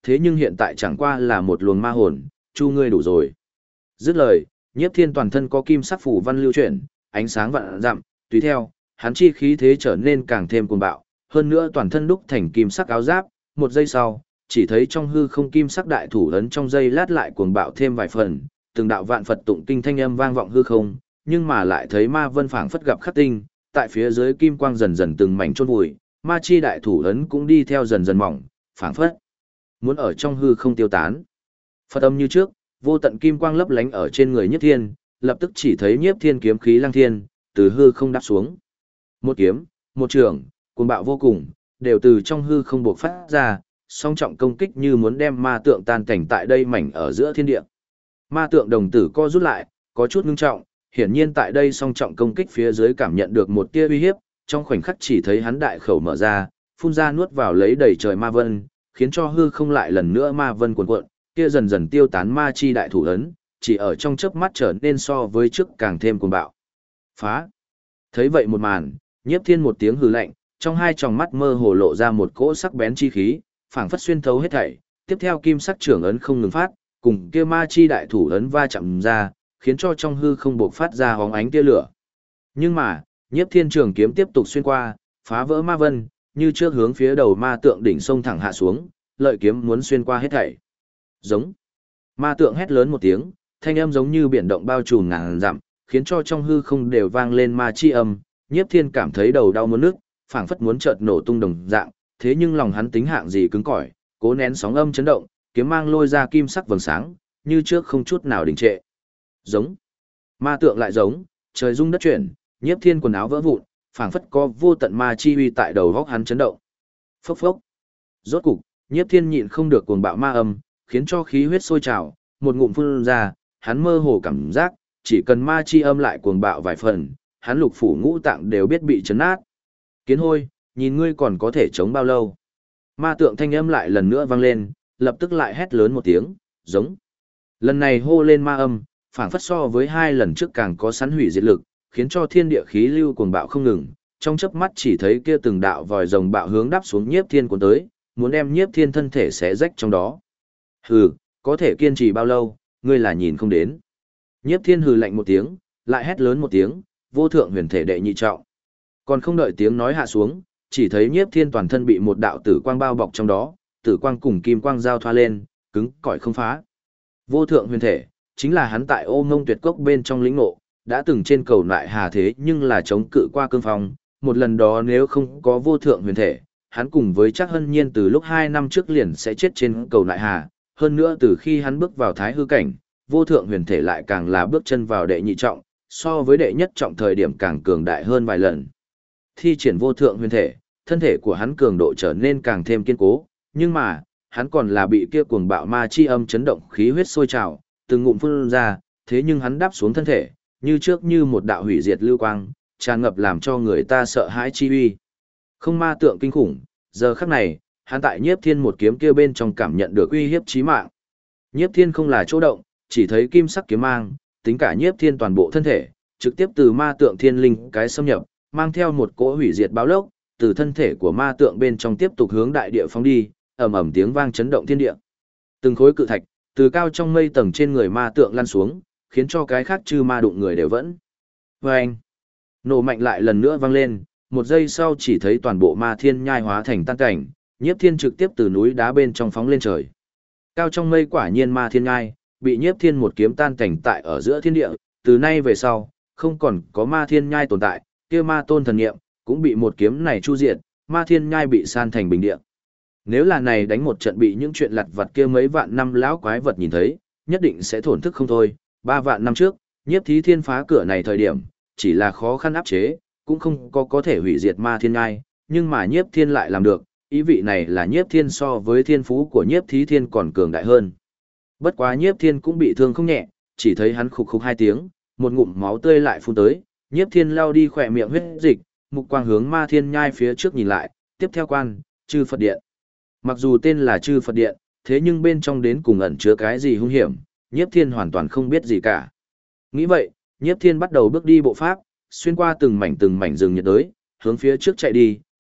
thế nhưng hiện tại chẳng qua là một luồng ma hồn, chu ngươi đủ rồi. Dứt lời, Nhiếp Thiên toàn thân có kim sắc phủ văn lưu chuyển, ánh sáng vạn dặm, tùy theo, hắn chi khí thế trở nên càng thêm cuồng bạo, hơn nữa toàn thân đúc thành kim sắc áo giáp, một giây sau, chỉ thấy trong hư không kim sắc đại thủ ấn trong giây lát lại cuồng bạo thêm vài phần, từng đạo vạn Phật tụng kinh thanh âm vang vọng hư không, nhưng mà lại thấy ma vân phảng phất gặp khắc tinh, tại phía dưới kim quang dần dần từng mảnh chôn vùi, ma chi đại thủ ấn cũng đi theo dần dần mỏng, phảng phất muốn ở trong hư không tiêu tán. Phật âm như trước, vô tận kim quang lấp lánh ở trên người Nhiếp Thiên, lập tức chỉ thấy Nhiếp Thiên kiếm khí lăng thiên, từ hư không đáp xuống. Một kiếm, một trường, cuồng bạo vô cùng, đều từ trong hư không bộc phát ra, song trọng công kích như muốn đem ma tượng tan cảnh tại đây mảnh ở giữa thiên địa. Ma tượng đồng tử co rút lại, có chút ngưng trọng, hiển nhiên tại đây song trọng công kích phía dưới cảm nhận được một tia uy hiếp, trong khoảnh khắc chỉ thấy hắn đại khẩu mở ra, phun ra nuốt vào lấy đầy trời ma vân, khiến cho hư không lại lần nữa ma vân cuồn cuộn, kia dần dần tiêu tán ma chi đại thủ ấn, chỉ ở trong chớp mắt trở nên so với trước càng thêm cuồng bạo. Phá! Thấy vậy một màn, Nhiếp Thiên một tiếng hừ lạnh, trong hai tròng mắt mơ hồ lộ ra một cỗ sắc bén chi khí, phảng phất xuyên thấu hết thảy, tiếp theo kim sắc trưởng ấn không ngừng phát, cùng kia ma chi đại thủ ấn va chạm ra, khiến cho trong hư không bộc phát ra hóng ánh tia lửa. Nhưng mà, Nhiếp Thiên trường kiếm tiếp tục xuyên qua, phá vỡ ma vân, như trước hướng phía đầu ma tượng đỉnh sông thẳng hạ xuống, lợi kiếm muốn xuyên qua hết thảy. Giống. Ma tượng hét lớn một tiếng, thanh âm giống như biển động bao trùm ngàn dặm, khiến cho trong hư không đều vang lên ma chi âm, Nhiếp Thiên cảm thấy đầu đau muốn nức, phảng phất muốn chợt nổ tung đồng dạng, thế nhưng lòng hắn tính hạng gì cứng cỏi, cố nén sóng âm chấn động, kiếm mang lôi ra kim sắc vầng sáng, như trước không chút nào đình trệ. Giống. Ma tượng lại giống, trời rung đất chuyển, Nhiếp Thiên quần áo vỡ vụn, phảng phất có vô tận ma chi uy tại đầu góc hắn chấn động. Phốc phốc. Rốt cục, Nhiếp Thiên nhịn không được cuồng bạo ma âm, khiến cho khí huyết sôi trào, một ngụm phun ra, hắn mơ hồ cảm giác, chỉ cần ma chi âm lại cuồng bạo vài phần, hắn lục phủ ngũ tạng đều biết bị chấn nát. Kiến hôi, nhìn ngươi còn có thể chống bao lâu. Ma tượng thanh âm lại lần nữa vang lên, lập tức lại hét lớn một tiếng, giống. Lần này hô lên ma âm, phảng phất so với hai lần trước càng có sắn hủy diệt lực, khiến cho thiên địa khí lưu cuồng bạo không ngừng, trong chớp mắt chỉ thấy kia từng đạo vòi rồng bạo hướng đáp xuống Nhiếp Thiên cuốn tới, muốn đem Nhiếp Thiên thân thể xé rách trong đó. Hừ, có thể kiên trì bao lâu, ngươi là nhìn không đến. Nhiếp Thiên hừ lạnh một tiếng, lại hét lớn một tiếng, vô thượng huyền thể đệ nhị trọng. Còn không đợi tiếng nói hạ xuống, chỉ thấy Nhiếp Thiên toàn thân bị một đạo tử quang bao bọc trong đó, tử quang cùng kim quang giao thoa lên, cứng cỏi không phá. Vô thượng huyền thể, chính là hắn tại Ô Ngông Tuyệt Cốc bên trong lĩnh ngộ, đã từng trên cầu lại hà thế nhưng là chống cự qua cương phong, một lần đó nếu không có vô thượng huyền thể, hắn cùng với Trác Hân Nhiên từ lúc 2 năm trước liền sẽ chết trên cầu lại hà, hơn nữa từ khi hắn bước vào thái hư cảnh, vô thượng huyền thể lại càng là bước chân vào đệ nhị trọng, so với đệ nhất trọng thời điểm càng cường đại hơn vài lần. Thi triển vô thượng huyền thể, thân thể của hắn cường độ trở nên càng thêm kiên cố, nhưng mà, hắn còn là bị kia cuồng bạo ma chi âm chấn động khí huyết sôi trào, từng ngụm phun ra, thế nhưng hắn đáp xuống thân thể, như trước như một đạo hủy diệt lưu quang, tràn ngập làm cho người ta sợ hãi chi uy. Không ma tượng kinh khủng, giờ khắc này, hắn tại Nhiếp Thiên một kiếm kia bên trong cảm nhận được uy hiếp chí mạng. Nhiếp Thiên không là chỗ động, chỉ thấy kim sắc kiếm mang, tính cả Nhiếp Thiên toàn bộ thân thể, trực tiếp từ ma tượng thiên linh cái xâm nhập, mang theo một cỗ hủy diệt báo lốc, từ thân thể của ma tượng bên trong tiếp tục hướng đại địa phóng đi, ầm ầm tiếng vang chấn động thiên địa. Từng khối cự thạch từ cao trong mây tầng trên người ma tượng lăn xuống, khiến cho cái khác chư ma đụng người đều vẫn. Vâng! Nổ mạnh lại lần nữa vang lên, một giây sau chỉ thấy toàn bộ ma thiên nhai hóa thành tan cảnh, Nhiếp Thiên trực tiếp từ núi đá bên trong phóng lên trời. Cao trong mây quả nhiên ma thiên nhai, bị Nhiếp Thiên một kiếm tan cảnh tại ở giữa thiên địa, từ nay về sau, không còn có ma thiên nhai tồn tại, kia ma tôn thần nghiệm, cũng bị một kiếm này chu diệt, ma thiên nhai bị san thành bình địa. Nếu là này đánh một trận bị những chuyện lặt vặt kia mấy vạn năm lão quái vật nhìn thấy, nhất định sẽ thổn thức không thôi. 3 vạn năm trước, Nhiếp Thí Thiên phá cửa này thời điểm, chỉ là khó khăn áp chế, cũng không có thể hủy diệt ma thiên nhai, nhưng mà Nhiếp Thiên lại làm được, ý vị này là Nhiếp Thiên so với thiên phú của Nhiếp Thí Thiên còn cường đại hơn. Bất quá Nhiếp Thiên cũng bị thương không nhẹ, chỉ thấy hắn khục khục 2 tiếng, một ngụm máu tươi lại phun tới, Nhiếp Thiên lao đi khỏe miệng huyết dịch, mục quang hướng ma thiên nhai phía trước nhìn lại, tiếp theo quan, Chư Phật Điện. Mặc dù tên là Chư Phật Điện, thế nhưng bên trong đến cùng ẩn chứa cái gì hung hiểm, Nhiếp Thiên hoàn toàn không biết gì cả. Nghĩ vậy, Nhiếp Thiên bắt đầu bước đi bộ pháp, xuyên qua từng mảnh rừng nhiệt đới, hướng phía trước chạy đi,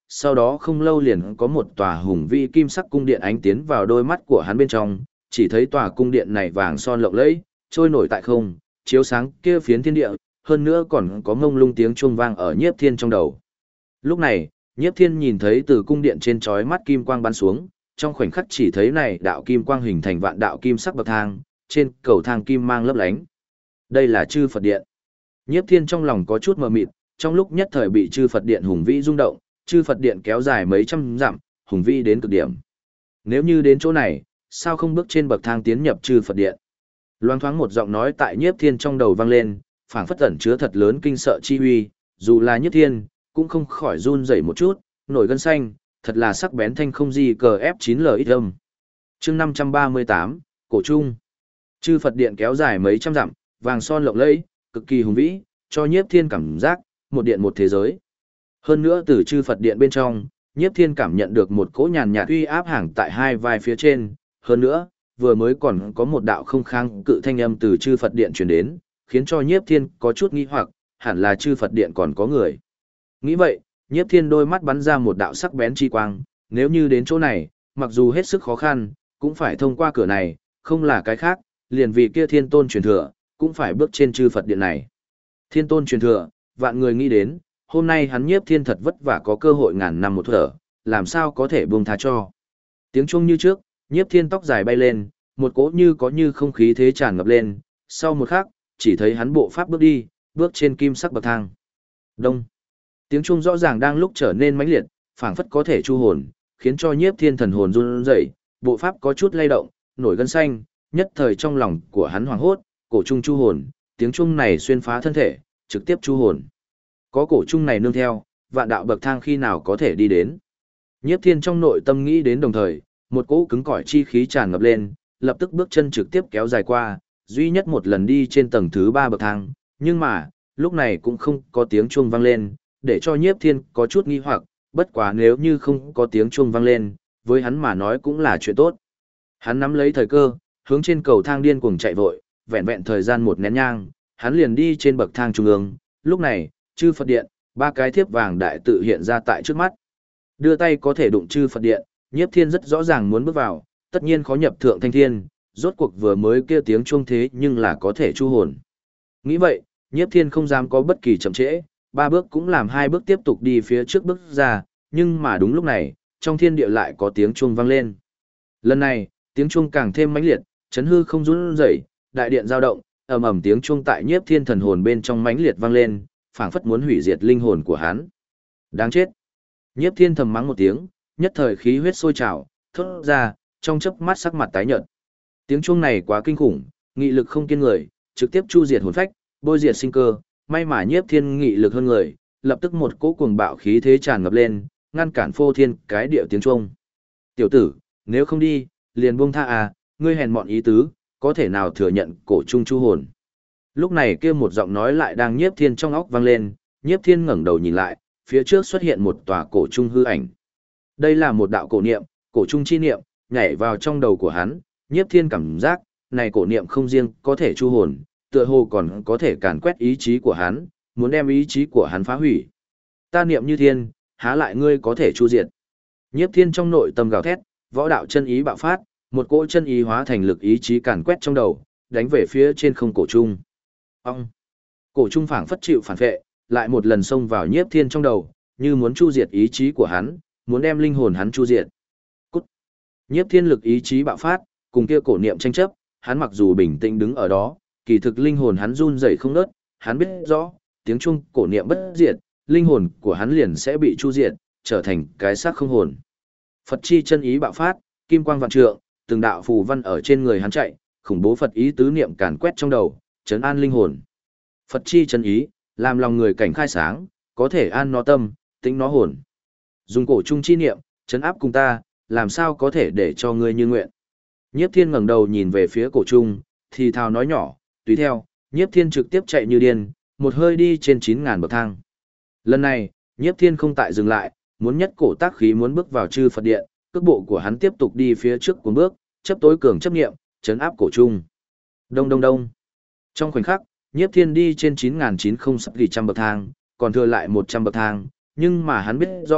sau đó không lâu liền có một tòa hùng vĩ kim sắc cung điện ánh tiến vào đôi mắt của hắn bên trong, chỉ thấy tòa cung điện này vàng son lộng lẫy, trôi nổi tại không, chiếu sáng kia phiến thiên địa, hơn nữa còn có ngông lung tiếng chuông vang ở Nhiếp Thiên trong đầu. Lúc này, Nhiếp Thiên nhìn thấy từ cung điện trên chói mắt kim quang bắn xuống, trong khoảnh khắc chỉ thấy này đạo kim quang hình thành vạn đạo kim sắc bậc thang, trên cầu thang kim mang lấp lánh. Đây là Chư Phật Điện. Nhiếp Thiên trong lòng có chút mờ mịt, trong lúc nhất thời bị Chư Phật Điện hùng vĩ rung động, Chư Phật Điện kéo dài mấy trăm dặm, hùng vĩ đến cực điểm. Nếu như đến chỗ này, sao không bước trên bậc thang tiến nhập Chư Phật Điện? Loáng thoáng một giọng nói tại Nhiếp Thiên trong đầu vang lên, phảng phất ẩn chứa thật lớn kinh sợ chi uy, dù là Nhiếp Thiên, cũng không khỏi run rẩy một chút, nổi gân xanh, thật là sắc bén thanh không gì cờ F9L âm. Chương 538, Cổ Trung. Chư Phật Điện kéo dài mấy trăm dặm, vàng son lộng lẫy, cực kỳ hùng vĩ, cho Nhiếp Thiên cảm giác một điện một thế giới. Hơn nữa từ Chư Phật Điện bên trong, Nhiếp Thiên cảm nhận được một cỗ nhàn nhạt uy áp hàng tại hai vai phía trên, hơn nữa, vừa mới còn có một đạo không kháng cự thanh âm từ Chư Phật Điện truyền đến, khiến cho Nhiếp Thiên có chút nghi hoặc, hẳn là Chư Phật Điện còn có người. Nghĩ vậy, Nhiếp Thiên đôi mắt bắn ra một đạo sắc bén chi quang, nếu như đến chỗ này, mặc dù hết sức khó khăn, cũng phải thông qua cửa này, không là cái khác, liền vì kia Thiên Tôn truyền thừa, cũng phải bước trên Chư Phật Điện này. Thiên Tôn truyền thừa, vạn người nghĩ đến, hôm nay hắn Nhiếp Thiên thật vất vả có cơ hội ngàn năm một thở, làm sao có thể buông tha cho. Tiếng chuông như trước, Nhiếp Thiên tóc dài bay lên, một cỗ như có như không khí thế tràn ngập lên, sau một khắc, chỉ thấy hắn bộ pháp bước đi, bước trên kim sắc bậc thang. Đông. Tiếng chuông rõ ràng đang lúc trở nên mãnh liệt, phảng phất có thể chu hồn, khiến cho Nhiếp Thiên thần hồn run rẩy, bộ pháp có chút lay động, nổi gân xanh, nhất thời trong lòng của hắn hoảng hốt, cổ trung chu hồn, tiếng chuông này xuyên phá thân thể, trực tiếp chu hồn. Có cổ trung này nương theo, vạn đạo bậc thang khi nào có thể đi đến. Nhiếp Thiên trong nội tâm nghĩ đến đồng thời, một cỗ cứng cỏi chi khí tràn ngập lên, lập tức bước chân trực tiếp kéo dài qua, duy nhất một lần đi trên tầng thứ 3 bậc thang, nhưng mà, lúc này cũng không có tiếng chuông vang lên, để cho Nhiếp Thiên có chút nghi hoặc, bất quá nếu như không có tiếng chuông vang lên, với hắn mà nói cũng là chuyện tốt. Hắn nắm lấy thời cơ, hướng trên cầu thang điên cuồng chạy vội, vẹn vẹn thời gian một nén nhang, hắn liền đi trên bậc thang trung ương, lúc này, Chư Phật Điện, 3 cái thiếp vàng đại tự hiện ra tại trước mắt. Đưa tay có thể đụng Chư Phật Điện, Nhiếp Thiên rất rõ ràng muốn bước vào, tất nhiên khó nhập thượng thanh thiên, rốt cuộc vừa mới kia tiếng chuông thế nhưng là có thể chu hồn. Nghĩ vậy, Nhiếp Thiên không dám có bất kỳ chậm trễ, 3 bước cũng làm 2 bước tiếp tục đi phía trước bước ra, nhưng mà đúng lúc này, trong thiên địa lại có tiếng chuông vang lên. Lần này, tiếng chuông càng thêm mãnh liệt, chấn hư không run rẩy, đại điện dao động, ầm ầm tiếng chuông tại Nhiếp Thiên thần hồn bên trong mãnh liệt vang lên, phảng phất muốn hủy diệt linh hồn của hắn. Đáng chết. Nhiếp Thiên thầm mắng một tiếng, nhất thời khí huyết sôi trào, thốt ra, trong chớp mắt sắc mặt tái nhợt. Tiếng chuông này quá kinh khủng, nghị lực không kiên người, trực tiếp chu diệt hồn phách, bôi diệt sinh cơ, may mà Nhiếp Thiên nghị lực hơn người, lập tức một cỗ cuồng bạo khí thế tràn ngập lên, ngăn cản phô thiên cái điệu tiếng chuông. Tiểu tử, nếu không đi, liền buông tha à, ngươi hèn mọn ý tứ, có thể nào thừa nhận cổ trung chu hồn. Lúc này kia một giọng nói lại đang Nhiếp Thiên trong óc vang lên, Nhiếp Thiên ngẩng đầu nhìn lại, phía trước xuất hiện một tòa cổ trung hư ảnh. Đây là một đạo cổ niệm, cổ trung chi niệm, nhảy vào trong đầu của hắn, Nhiếp Thiên cảm giác, này cổ niệm không riêng có thể chu hồn, tựa hồ còn có thể càn quét ý chí của hắn, muốn đem ý chí của hắn phá hủy. Ta niệm như thiên, há lại ngươi có thể chu diệt. Nhiếp Thiên trong nội tâm gào thét, võ đạo chân ý bạo phát, một cỗ chân ý hóa thành lực ý chí càn quét trong đầu, đánh về phía trên không cổ trung. Ông! Cổ trung phảng phất chịu phản phệ, lại một lần xông vào Nhiếp Thiên trong đầu, như muốn chu diệt ý chí của hắn, muốn đem linh hồn hắn chu diệt. Cút! Nhiếp Thiên lực ý chí bạo phát, cùng kia cổ niệm tranh chấp, hắn mặc dù bình tĩnh đứng ở đó, kỳ thực linh hồn hắn run rẩy không ngớt, hắn biết rõ, tiếng chuông cổ niệm bất diệt, linh hồn của hắn liền sẽ bị chu diệt, trở thành cái xác không hồn. Phật chi chân ý bạo phát, kim quang vạn trượng, từng đạo phù văn ở trên người hắn chạy, khủng bố Phật ý tứ niệm càn quét trong đầu, trấn an linh hồn. Phật chi chân ý, làm lòng người cảnh khai sáng, có thể an nó tâm, tĩnh nó hồn. Dùng cổ trung chi niệm, trấn áp cùng ta, làm sao có thể để cho ngươi như nguyện. Nhiếp Thiên ngẩng đầu nhìn về phía cổ trung, thì thào nói nhỏ, tùy theo, Nhiếp Thiên trực tiếp chạy như điên, một hơi đi trên 9.000 bậc thang. Lần này, Nhiếp Thiên không tại dừng lại, muốn nhất cổ tác khí muốn bước vào Chư Phật Điện, cước bộ của hắn tiếp tục đi phía trước cuốn bước, chấp tối cường chấp niệm, trấn áp cổ trung. Đông đông đông. Trong khoảnh khắc, Nhiếp Thiên đi trên 9.900 bậc thang, còn thừa lại 100 bậc thang, nhưng mà hắn biết rõ,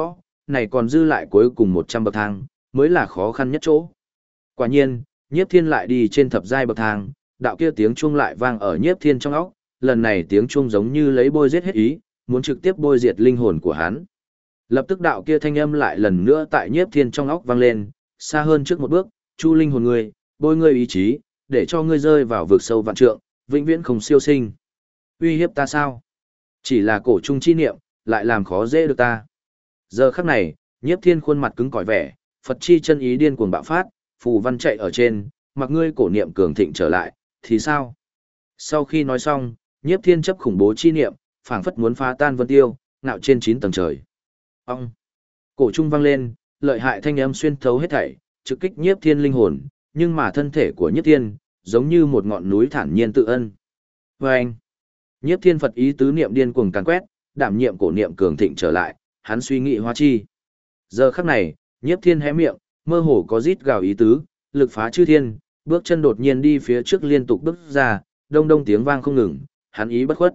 này còn dư lại cuối cùng 100 bậc thang, mới là khó khăn nhất chỗ. Quả nhiên, Nhiếp Thiên lại đi trên thập giai bậc thang, đạo kia tiếng chuông lại vang ở Nhiếp Thiên trong óc, lần này tiếng chuông giống như lấy bôi giết hết ý, muốn trực tiếp bôi diệt linh hồn của hắn. Lập tức đạo kia thanh âm lại lần nữa tại Nhiếp Thiên trong óc vang lên, xa hơn trước một bước, chu linh hồn ngươi, bôi ngươi ý chí, để cho ngươi rơi vào vực sâu vạn trượng, vĩnh viễn không siêu sinh. Uy hiếp ta sao? Chỉ là cổ trung chi niệm, lại làm khó dễ được ta. Giờ khắc này, Nhiếp Thiên khuôn mặt cứng cỏi vẻ, Phật chi chân ý điên cuồng bạo phát, phù văn chạy ở trên, mặc ngươi cổ niệm cường thịnh trở lại, thì sao? Sau khi nói xong, Nhiếp Thiên chấp khủng bố chi niệm, phảng phất muốn phá tan vân tiêu, ngạo trên 9 tầng trời. Ông! Cổ trung vang lên, lợi hại thanh âm xuyên thấu hết thảy, trực kích Nhiếp Thiên linh hồn, nhưng mà thân thể của Nhiếp Thiên, giống như một ngọn núi thản nhiên tự ân. Vâng! Nhiếp Thiên Phật ý tứ niệm điên cuồng càn quét, đảm nhiệm cổ niệm cường thịnh trở lại, hắn suy nghĩ hóa chi. Giờ khắc này, Nhiếp Thiên hé miệng, mơ hồ có rít gào ý tứ, lực phá chư thiên, bước chân đột nhiên đi phía trước liên tục bước ra, đông đông tiếng vang không ngừng, hắn ý bất khuất.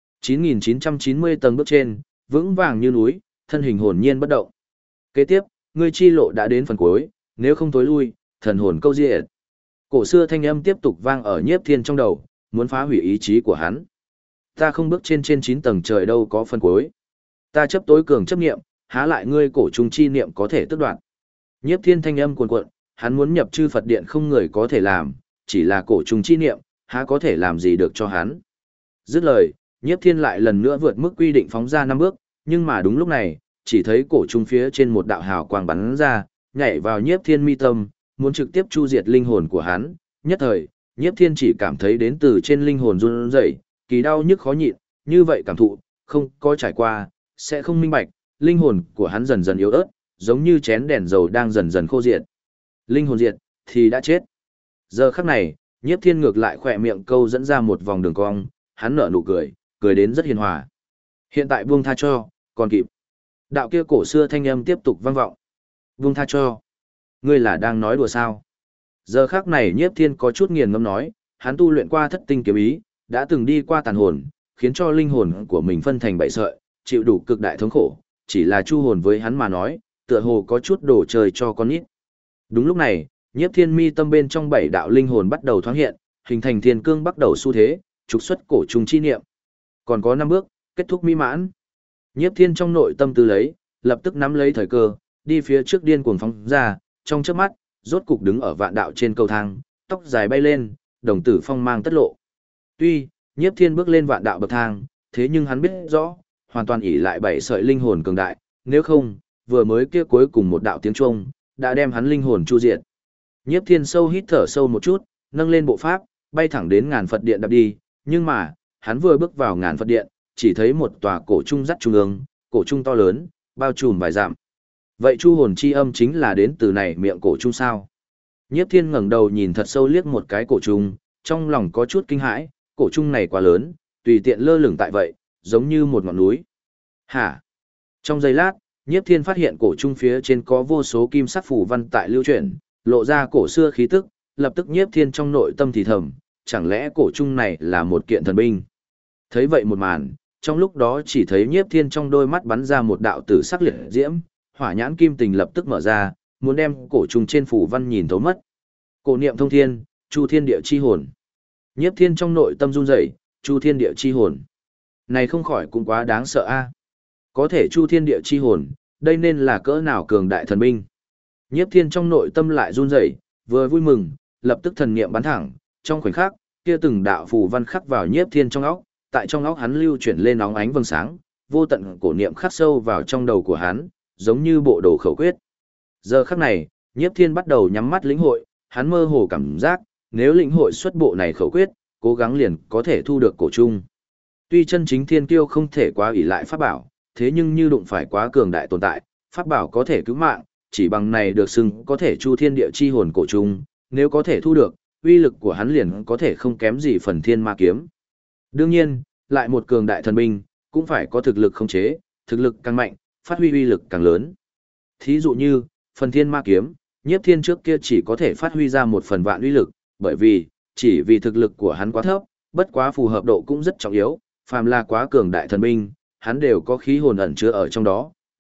9990 tầng bước trên, vững vàng như núi, thân hình hồn nhiên bất động. Kế tiếp, ngươi chi lộ đã đến phần cuối, nếu không tối lui, thần hồn câu diệt. Cổ xưa thanh âm tiếp tục vang ở Nhiếp Thiên trong đầu, muốn phá hủy ý chí của hắn. Ta không bước trên 9 tầng trời đâu có phần cuối. Ta chấp tối cường chấp niệm, há lại ngươi cổ trung chi niệm có thể tước đoạt. Nhiếp Thiên thanh âm cuồn cuộn, hắn muốn nhập chư Phật điện không người có thể làm, chỉ là cổ trung chi niệm, há có thể làm gì được cho hắn. Dứt lời, Nhiếp Thiên lại lần nữa vượt mức quy định phóng ra 5 bước, nhưng mà đúng lúc này, chỉ thấy cổ trung phía trên một đạo hào quang bắn ra, nhảy vào Nhiếp Thiên mi tâm, muốn trực tiếp chu diệt linh hồn của hắn. Nhất thời, Nhiếp Thiên chỉ cảm thấy đến từ trên linh hồn run rẩy, kỳ đau nhức khó nhịn, như vậy cảm thụ, không có trải qua, sẽ không minh bạch, linh hồn của hắn dần dần yếu ớt, giống như chén đèn dầu đang dần dần khô diệt. Linh hồn diệt, thì đã chết. Giờ khắc này, Nhiếp Thiên ngược lại khỏe miệng câu dẫn ra một vòng đường cong, hắn nở nụ cười, cười đến rất hiền hòa. Hiện tại buông tha cho, còn kịp. Đạo kia cổ xưa thanh âm tiếp tục vang vọng. Buông tha cho. Ngươi là đang nói đùa sao? Giờ khắc này Nhiếp Thiên có chút nghiền ngẫm nói, hắn tu luyện qua thất tinh kiếm ý, đã từng đi qua tàn hồn, khiến cho linh hồn của mình phân thành bảy sợi, chịu đủ cực đại thống khổ, chỉ là chu hồn với hắn mà nói, tựa hồ có chút đồ chơi cho con nít. Đúng lúc này, Nhiếp Thiên mi tâm bên trong 7 đạo linh hồn bắt đầu thoáng hiện, hình thành thiên cương bắt đầu xu thế, trục xuất cổ trùng chi niệm. Còn có 5 bước, kết thúc mỹ mãn. Nhiếp Thiên trong nội tâm tư lấy, lập tức nắm lấy thời cơ, đi phía trước điên cuồng phóng ra, trong chớp mắt, rốt cục đứng ở vạn đạo trên cầu thang, tóc dài bay lên, đồng tử phong mang tất lộ. Tuy, Nhiếp Thiên bước lên vạn đạo bậc thang, thế nhưng hắn biết rõ, hoàn toàn ỷ lại 7 sợi linh hồn cường đại, nếu không, vừa mới kia cuối cùng một đạo tiếng chuông, đã đem hắn linh hồn chu diệt. Nhiếp Thiên sâu hít thở sâu một chút, nâng lên bộ pháp, bay thẳng đến ngàn Phật điện đạp đi, nhưng mà, hắn vừa bước vào ngàn Phật điện, chỉ thấy một tòa cổ trung dắt trung ương, cổ trung to lớn, bao trùm vài dặm. Vậy chu hồn chi âm chính là đến từ này miệng cổ trung sao? Nhiếp Thiên ngẩng đầu nhìn thật sâu liếc một cái cổ trung, trong lòng có chút kinh hãi, cổ trung này quá lớn, tùy tiện lơ lửng tại vậy, giống như một ngọn núi. Hả? Trong giây lát, Nhiếp Thiên phát hiện cổ trung phía trên có vô số kim sắc phù văn tại lưu chuyển, lộ ra cổ xưa khí tức, lập tức Nhiếp Thiên trong nội tâm thì thầm, chẳng lẽ cổ trung này là một kiện thần binh? Thấy vậy một màn, trong lúc đó chỉ thấy Nhiếp Thiên trong đôi mắt bắn ra một đạo tử sắc liệt diễm, hỏa nhãn kim tình lập tức mở ra, muốn đem cổ trung trên phù văn nhìn thấu mất. Cổ niệm thông thiên, chu thiên địa chi hồn. Nhiếp Thiên trong nội tâm run rẩy, chu thiên địa chi hồn. Này không khỏi cũng quá đáng sợ a. Có thể chu thiên địa chi hồn, đây nên là cỡ nào cường đại thần binh. Nhiếp Thiên trong nội tâm lại run rẩy, vừa vui mừng, lập tức thần niệm bắn thẳng, trong khoảnh khắc, kia từng đạo phù văn khắc vào Nhiếp Thiên trong óc, tại trong óc hắn lưu chuyển lên óng ánh vầng sáng, vô tận cổ niệm khắc sâu vào trong đầu của hắn, giống như bộ đồ khẩu quyết. Giờ khắc này, Nhiếp Thiên bắt đầu nhắm mắt lĩnh hội, hắn mơ hồ cảm giác, nếu lĩnh hội xuất bộ này khẩu quyết, cố gắng liền có thể thu được cổ trung. Tuy chân chính thiên kiêu không thể quá ỷ lại pháp bảo, thế nhưng như đụng phải quá cường đại tồn tại, pháp bảo có thể cứu mạng, chỉ bằng này được xưng có thể chu thiên địa chi hồn cổ trung, nếu có thể thu được, uy lực của hắn liền có thể không kém gì phần thiên ma kiếm. Đương nhiên, lại một cường đại thần binh, cũng phải có thực lực khống chế, thực lực càng mạnh, phát huy uy lực càng lớn. Thí dụ như, phần thiên ma kiếm, Nhiếp Thiên trước kia chỉ có thể phát huy ra 1/1000 uy lực, bởi vì, chỉ vì thực lực của hắn quá thấp, bất quá phù hợp độ cũng rất trọng yếu, phàm là quá cường đại thần binh, hắn đều có khí hồn ẩn chứa ở trong đó,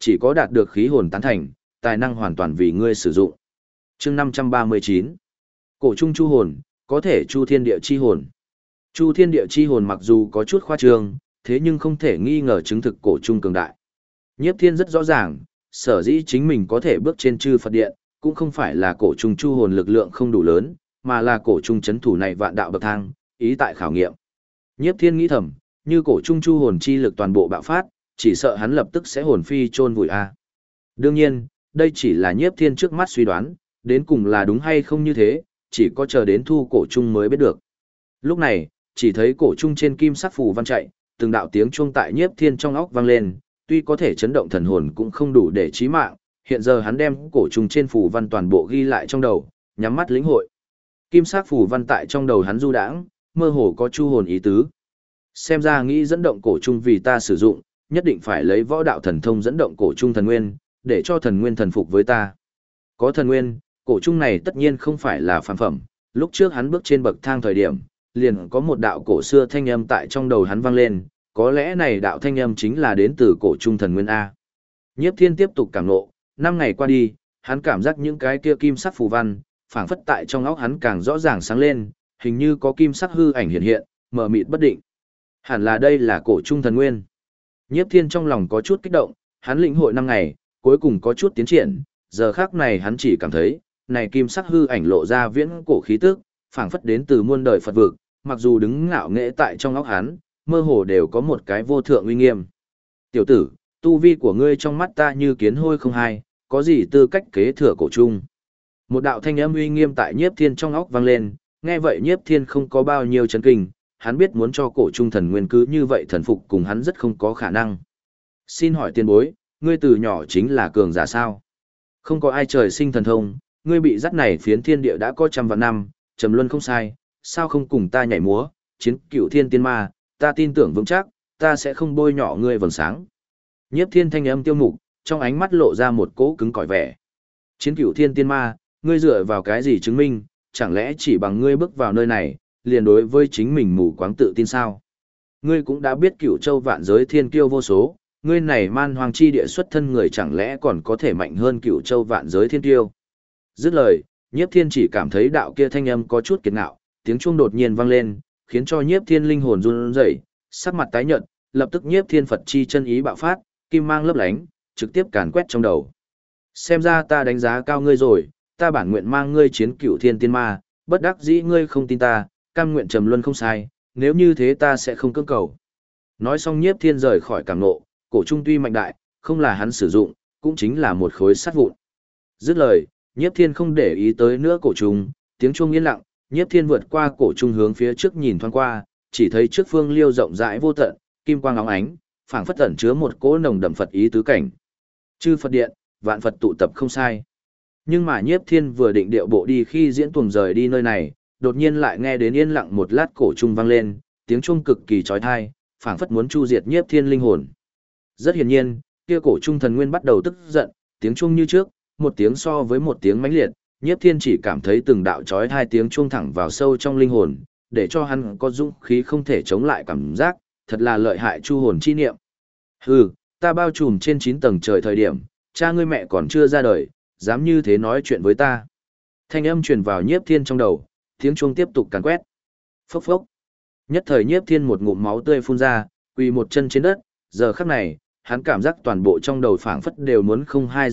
chỉ có đạt được khí hồn tán thành, tài năng hoàn toàn vì ngươi sử dụng. Chương 539. Cổ trung chu hồn, có thể chu thiên địa chi hồn. Chu thiên địa chi hồn mặc dù có chút khoa trương, thế nhưng không thể nghi ngờ chứng thực cổ trung cường đại. Nhiếp Thiên rất rõ ràng, sở dĩ chính mình có thể bước trên chư Phật điện, cũng không phải là cổ trung chu hồn lực lượng không đủ lớn, mà là cổ trung chấn thủ này vạn đạo bậc thang, ý tại khảo nghiệm. Nhiếp Thiên nghĩ thầm, như cổ trung chu hồn chi lực toàn bộ bạo phát, chỉ sợ hắn lập tức sẽ hồn phi chôn vùi a. Đương nhiên, đây chỉ là Nhiếp Thiên trước mắt suy đoán, đến cùng là đúng hay không như thế, chỉ có chờ đến thu cổ trung mới biết được. Lúc này, chỉ thấy cổ trung trên kim sắc phù văn chạy, từng đạo tiếng chuông tại Nhiếp Thiên trong óc vang lên, tuy có thể chấn động thần hồn cũng không đủ để chí mạng, hiện giờ hắn đem cổ trung trên phù văn toàn bộ ghi lại trong đầu, nhắm mắt lĩnh hội. Kim sắc phù văn tại trong đầu hắn du đãng, mơ hồ có chu hồn ý tứ. Xem ra nghĩ dẫn động cổ trung vì ta sử dụng, nhất định phải lấy võ đạo thần thông dẫn động cổ trung thần nguyên, để cho thần nguyên thần phục với ta. Có thần nguyên, cổ trung này tất nhiên không phải là phàm phẩm, lúc trước hắn bước trên bậc thang thời điểm, liền có một đạo cổ xưa thanh âm tại trong đầu hắn vang lên, có lẽ này đạo thanh âm chính là đến từ cổ trung thần nguyên A. Nhiếp Thiên tiếp tục cảm ngộ, 5 ngày qua đi, hắn cảm giác những cái kia kim sắc phù văn, phảng phất tại trong óc hắn càng rõ ràng sáng lên, hình như có kim sắc hư ảnh hiện hiện, mờ mịt bất định. Hẳn là đây là cổ trung thần nguyên. Nhiếp Thiên trong lòng có chút kích động, hắn lĩnh hội 5 ngày, cuối cùng có chút tiến triển, giờ khắc này hắn chỉ cảm thấy, này kim sắc hư ảnh lộ ra viễn cổ khí tức, phảng phất đến từ muôn đời Phật vực, mặc dù đứng ngạo nghễ tại trong óc hắn, mơ hồ đều có một cái vô thượng uy nghiêm. Tiểu tử, tu vi của ngươi trong mắt ta như kiến hôi không hai, có gì tư cách kế thừa cổ trung? Một đạo thanh âm uy nghiêm tại Nhiếp Thiên trong óc vang lên, nghe vậy Nhiếp Thiên không có bao nhiêu chấn kinh, hắn biết muốn cho cổ trung thần nguyên cứ như vậy thần phục cùng hắn rất không có khả năng. Xin hỏi tiền bối, ngươi từ nhỏ chính là cường giả sao? Không có ai trời sinh thần thông, ngươi bị dắt này phiến thiên địa đã có trăm vạn năm, trầm luân không sai, sao không cùng ta nhảy múa, chiến cửu thiên tiên ma, ta tin tưởng vững chắc, ta sẽ không bôi nhọ ngươi vầng sáng. Nhiếp Thiên thanh âm tiêu mục, trong ánh mắt lộ ra một cỗ cứng cỏi vẻ. Chiến cửu thiên tiên ma, ngươi dựa vào cái gì chứng minh, chẳng lẽ chỉ bằng ngươi bước vào nơi này, liền đối với chính mình mù quáng tự tin sao? Ngươi cũng đã biết Cửu Châu vạn giới thiên kiêu vô số, ngươi này man hoang chi địa xuất thân người chẳng lẽ còn có thể mạnh hơn Cửu Châu vạn giới thiên kiêu? Dứt lời, Nhiếp Thiên chỉ cảm thấy đạo kia thanh âm có chút kiệt ngạo, tiếng chuông đột nhiên vang lên, khiến cho Nhiếp Thiên linh hồn run rẩy, sắc mặt tái nhợt, lập tức Nhiếp Thiên Phật chi chân ý bạo phát, kim mang lấp lánh, trực tiếp càn quét trong đầu. Xem ra ta đánh giá cao ngươi rồi, ta bản nguyện mang ngươi chiến Cửu Thiên tiên ma, bất đắc dĩ ngươi không tin ta, cam nguyện trầm luân không sai, nếu như thế ta sẽ không cưỡng cầu. Nói xong Nhiếp Thiên rời khỏi cảm nộ, cổ trung tuy mạnh đại, không là hắn sử dụng, cũng chính là một khối sắt vụn. Dứt lời, Nhiếp Thiên không để ý tới nữa cổ trung, tiếng chuông yên lặng, Nhiếp Thiên vượt qua cổ trung hướng phía trước nhìn thoáng qua, chỉ thấy trước phương liêu rộng rãi vô tận, kim quang óng ánh, phảng phất ẩn chứa một cỗ nồng đậm Phật ý tứ cảnh. Chư Phật điện, vạn Phật tụ tập không sai. Nhưng mà Nhiếp Thiên vừa định điệu bộ đi khi diễn tuồng rời đi nơi này, đột nhiên lại nghe đến yên lặng một lát cổ trung vang lên, tiếng chuông cực kỳ chói tai, phảng phất muốn chu diệt Nhiếp Thiên linh hồn. Rất hiển nhiên, kia cổ trung thần nguyên bắt đầu tức giận, tiếng chuông như trước, một tiếng so với một tiếng mãnh liệt, Nhiếp Thiên chỉ cảm thấy từng đạo chói tai tiếng chuông thẳng vào sâu trong linh hồn, để cho hắn có dũng khí không thể chống lại cảm giác, thật là lợi hại chu hồn chi niệm. Hừ, ta bao trùm trên 9 tầng trời thời điểm, cha ngươi mẹ còn chưa ra đời, dám như thế nói chuyện với ta. Thanh âm truyền vào Nhiếp Thiên trong đầu, tiếng chuông tiếp tục càn quét. Phốc phốc. Nhất thời Nhiếp Thiên một ngụm máu tươi phun ra, quỳ một chân trên đất, giờ khắc này, hắn cảm giác toàn bộ trong đầu phảng phất đều muốn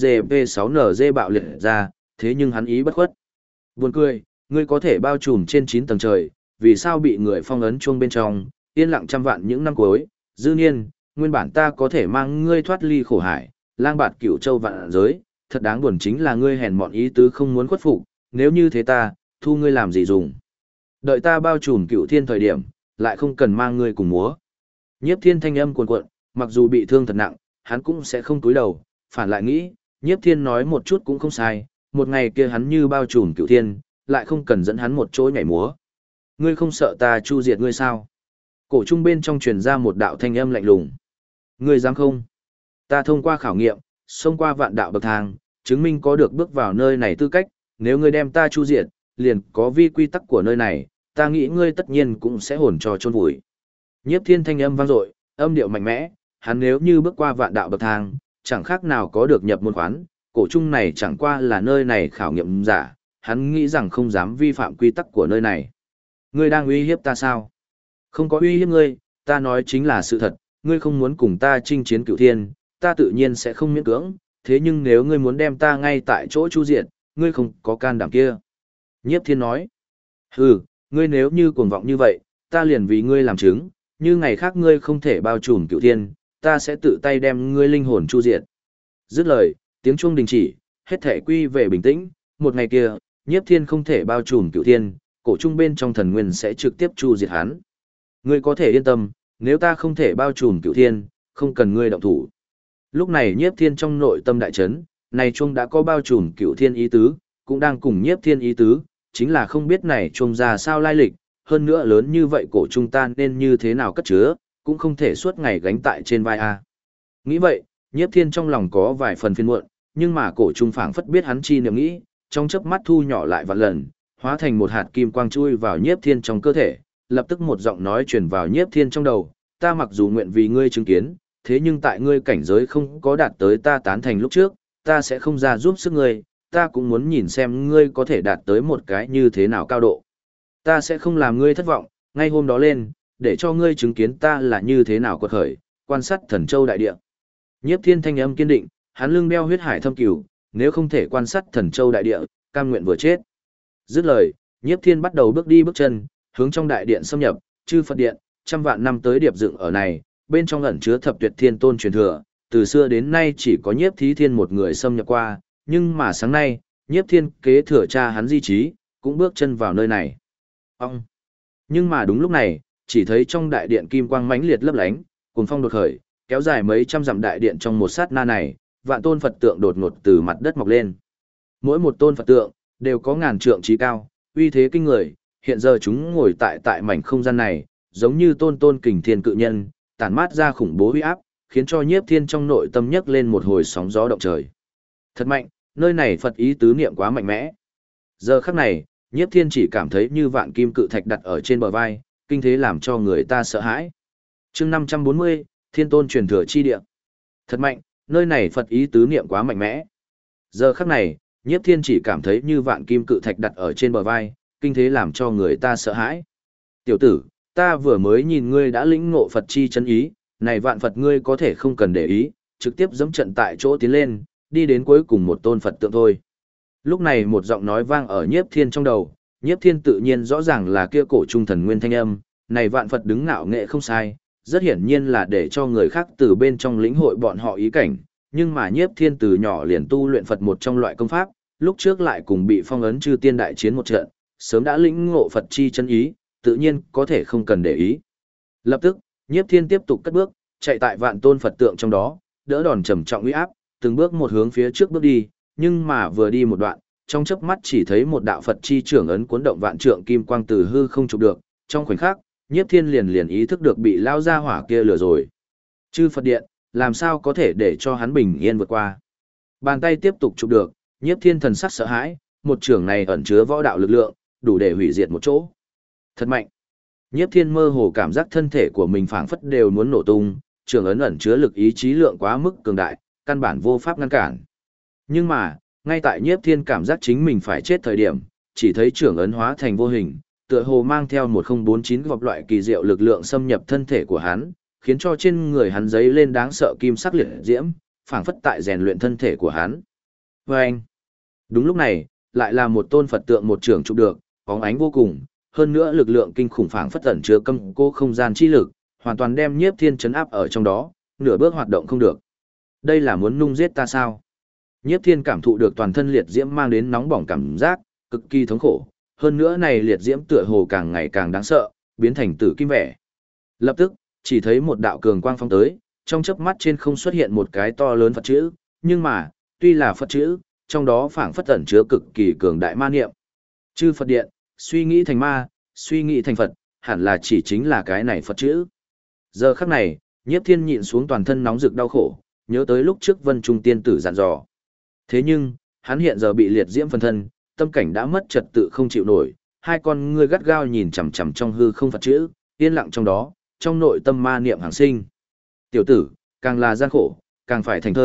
02GP6NG bạo liệt ra, thế nhưng hắn ý bất khuất. Buồn cười, ngươi có thể bao trùm trên 9 tầng trời, vì sao bị người phong ấn chuông bên trong, yên lặng trăm vạn những năm cuối, dư niên, nguyên bản ta có thể mang ngươi thoát ly khổ hải, lang bạt Cửu Châu vạn giới, thật đáng buồn chính là ngươi hèn mọn ý tứ không muốn khuất phục, nếu như thế ta, thu ngươi làm gì dùng. Đợi ta bao trùm Cửu Thiên thời điểm, lại không cần mang ngươi cùng múa. Nhiếp Thiên thanh âm cuồn cuộn, mặc dù bị thương thật nặng, hắn cũng sẽ không cúi đầu, phản lại nghĩ, Nhiếp Thiên nói một chút cũng không sai, một ngày kia hắn như bao trùm Cửu Thiên, lại không cần dẫn hắn một chỗ nhảy múa. Ngươi không sợ ta chu diệt ngươi sao? Cổ trung bên trong truyền ra một đạo thanh âm lạnh lùng. Ngươi dám không? Ta thông qua khảo nghiệm, xông qua vạn đạo bậc thang, chứng minh có được bước vào nơi này tư cách, nếu ngươi đem ta chu diệt, liền có vi quy tắc của nơi này, ta nghĩ ngươi tất nhiên cũng sẽ hồn cho chôn vùi. Nhiếp Thiên thanh âm vang dội, âm điệu mạnh mẽ, hắn nếu như bước qua vạn đạo bậc thang, chẳng khác nào có được nhập môn khoán, cổ trung này chẳng qua là nơi này khảo nghiệm giả, hắn nghĩ rằng không dám vi phạm quy tắc của nơi này. Ngươi đang uy hiếp ta sao? Không có uy hiếp ngươi, ta nói chính là sự thật, ngươi không muốn cùng ta chinh chiến cửu thiên, ta tự nhiên sẽ không miễn cưỡng, thế nhưng nếu ngươi muốn đem ta ngay tại chỗ chu diệt, ngươi không có can đảm kia. Nhiếp Thiên nói, hừ, ngươi nếu như cuồng vọng như vậy, ta liền vì ngươi làm chứng, như ngày khác ngươi không thể bao trùm cửu thiên, ta sẽ tự tay đem ngươi linh hồn chu diệt. Dứt lời, tiếng chuông đình chỉ, hết thể quy về bình tĩnh, một ngày kia, Nhiếp Thiên không thể bao trùm cửu thiên, cổ trung bên trong thần nguyên sẽ trực tiếp chu diệt hắn. Ngươi có thể yên tâm, nếu ta không thể bao trùm cửu thiên, không cần ngươi động thủ. Lúc này Nhiếp Thiên trong nội tâm đại chấn, này chuông đã có bao trùm cửu thiên ý tứ, cũng đang cùng Nhiếp Thiên ý tứ, chính là không biết này chuông ra sao lai lịch, hơn nữa lớn như vậy cổ trung ta nên như thế nào cất chứa, cũng không thể suốt ngày gánh tại trên vai a. Nghĩ vậy, Nhiếp Thiên trong lòng có vài phần phiền muộn, nhưng mà cổ trung phảng phất biết hắn chi niệm nghĩ, trong chớp mắt thu nhỏ lại vạn lần, hóa thành một hạt kim quang chui vào Nhiếp Thiên trong cơ thể, lập tức một giọng nói truyền vào Nhiếp Thiên trong đầu, ta mặc dù nguyện vì ngươi chứng kiến, thế nhưng tại ngươi cảnh giới không có đạt tới ta tán thành lúc trước, ta sẽ không ra giúp sức ngươi, ta cũng muốn nhìn xem ngươi có thể đạt tới một cái như thế nào cao độ. Ta sẽ không làm ngươi thất vọng, ngay hôm đó lên, để cho ngươi chứng kiến ta là như thế nào quật khởi, quan sát Thần Châu đại địa. Nhiếp Thiên thanh âm kiên định, hắn lưng đeo huyết hải thâm cửu, nếu không thể quan sát Thần Châu đại địa, cam nguyện vừa chết. Dứt lời, Nhiếp Thiên bắt đầu bước đi bước chân, hướng trong đại điện xâm nhập, chư Phật điện, trăm vạn năm tới điệp dựng ở này, bên trong ẩn chứa thập tuyệt thiên tôn truyền thừa, từ xưa đến nay chỉ có Nhiếp Thí Thiên một người xâm nhập qua, nhưng mà sáng nay, Nhiếp Thiên kế thừa cha hắn di trí, cũng bước chân vào nơi này. Ông! Nhưng mà đúng lúc này, chỉ thấy trong đại điện kim quang mãnh liệt lấp lánh, cuồng phong đột khởi, kéo dài mấy trăm dặm đại điện trong một sát na này, vạn tôn Phật tượng đột ngột từ mặt đất mọc lên. Mỗi một tôn Phật tượng đều có ngàn trượng trí cao, uy thế kinh người, hiện giờ chúng ngồi tại mảnh không gian này, giống như tôn tôn kình thiên cự nhân, tản mát ra khủng bố uy áp, khiến cho Nhiếp Thiên trong nội tâm nhấc lên một hồi sóng gió động trời. Thật mạnh, nơi này Phật ý tứ niệm quá mạnh mẽ. Giờ khắc này, Nhiếp Thiên chỉ cảm thấy như vạn kim cự thạch đặt ở trên bờ vai, kinh thế làm cho người ta sợ hãi. Chương 540, Thiên Tôn truyền thừa chi địa. Thật mạnh, nơi này Phật ý tứ niệm quá mạnh mẽ. Giờ khắc này, Nhiếp Thiên chỉ cảm thấy như vạn kim cự thạch đặt ở trên bờ vai, kinh thế làm cho người ta sợ hãi. Tiểu tử, ta vừa mới nhìn ngươi đã lĩnh ngộ Phật chi chân ý, này vạn Phật ngươi có thể không cần để ý, trực tiếp dẫm trận tại chỗ tiến lên, đi đến cuối cùng một tôn Phật tượng thôi. Lúc này một giọng nói vang ở Nhiếp Thiên trong đầu, Nhiếp Thiên tự nhiên rõ ràng là kia cổ trung thần nguyên thanh âm, này vạn Phật đứng ngạo nghệ không sai, rất hiển nhiên là để cho người khác từ bên trong lĩnh hội bọn họ ý cảnh, nhưng mà Nhiếp Thiên từ nhỏ liền tu luyện Phật một trong loại công pháp, lúc trước lại cùng bị phong ấn chư tiên đại chiến một trận, sớm đã lĩnh ngộ Phật chi chân ý, tự nhiên có thể không cần để ý. Lập tức, Nhiếp Thiên tiếp tục cất bước, chạy tại vạn tôn Phật tượng trong đó, đỡ đòn trầm trọng uy áp, từng bước một hướng phía trước bước đi, nhưng mà vừa đi một đoạn, trong chớp mắt chỉ thấy một đạo Phật chi trưởng ấn cuốn động vạn trượng kim quang từ hư không chụp được, trong khoảnh khắc, Nhiếp Thiên liền ý thức được bị lao ra hỏa kia lừa rồi. Chư Phật điện, làm sao có thể để cho hắn bình yên vượt qua. Bàn tay tiếp tục chụp được, Nhiếp Thiên thần sắc sợ hãi, một trưởng này ẩn chứa võ đạo lực lượng, đủ để hủy diệt một chỗ. Thật mạnh. Nhiếp Thiên mơ hồ cảm giác thân thể của mình phảng phất đều muốn nổ tung, trưởng ấn ẩn chứa lực ý chí lượng quá mức cường đại, căn bản vô pháp ngăn cản. Nhưng mà, ngay tại Nhiếp Thiên cảm giác chính mình phải chết thời điểm, chỉ thấy trưởng ấn hóa thành vô hình, tựa hồ mang theo 1049 gọp loại kỳ diệu lực lượng xâm nhập thân thể của hắn, khiến cho trên người hắn giấy lên đáng sợ kim sắc liệt diễm, phảng phất tại rèn luyện thân thể của hắn. Vâng! Đúng lúc này, lại là một tôn Phật tượng một trưởng chụp được, bóng ánh vô cùng, hơn nữa lực lượng kinh khủng phảng phất ẩn chứa cấm cô không gian chi lực, hoàn toàn đem Nhiếp Thiên trấn áp ở trong đó, nửa bước hoạt động không được. Đây là muốn nung giết ta sao? Nhiếp Thiên cảm thụ được toàn thân liệt diễm mang đến nóng bỏng cảm giác, cực kỳ thống khổ, hơn nữa này liệt diễm tựa hồ càng ngày càng đáng sợ, biến thành tử kim vẻ. Lập tức, chỉ thấy một đạo cường quang phong tới, trong chớp mắt trên không xuất hiện một cái to lớn Phật chữ, nhưng mà, tuy là Phật chữ, trong đó phảng phất ẩn chứa cực kỳ cường đại ma niệm. Chư Phật điện, suy nghĩ thành ma, suy nghĩ thành Phật, hẳn là chỉ chính là cái này Phật chữ. Giờ khắc này, Nhiếp Thiên nhịn xuống toàn thân nóng rực đau khổ, nhớ tới lúc trước Vân Trung tiên tử dặn dò. Thế nhưng, hắn hiện giờ bị liệt diễm phân thân, tâm cảnh đã mất trật tự không chịu nổi, hai con ngươi gắt gao nhìn chằm chằm trong hư không Phật chữ, yên lặng trong đó, trong nội tâm ma niệm hàng sinh. Tiểu tử, càng là gian khổ, càng phải thành thơi,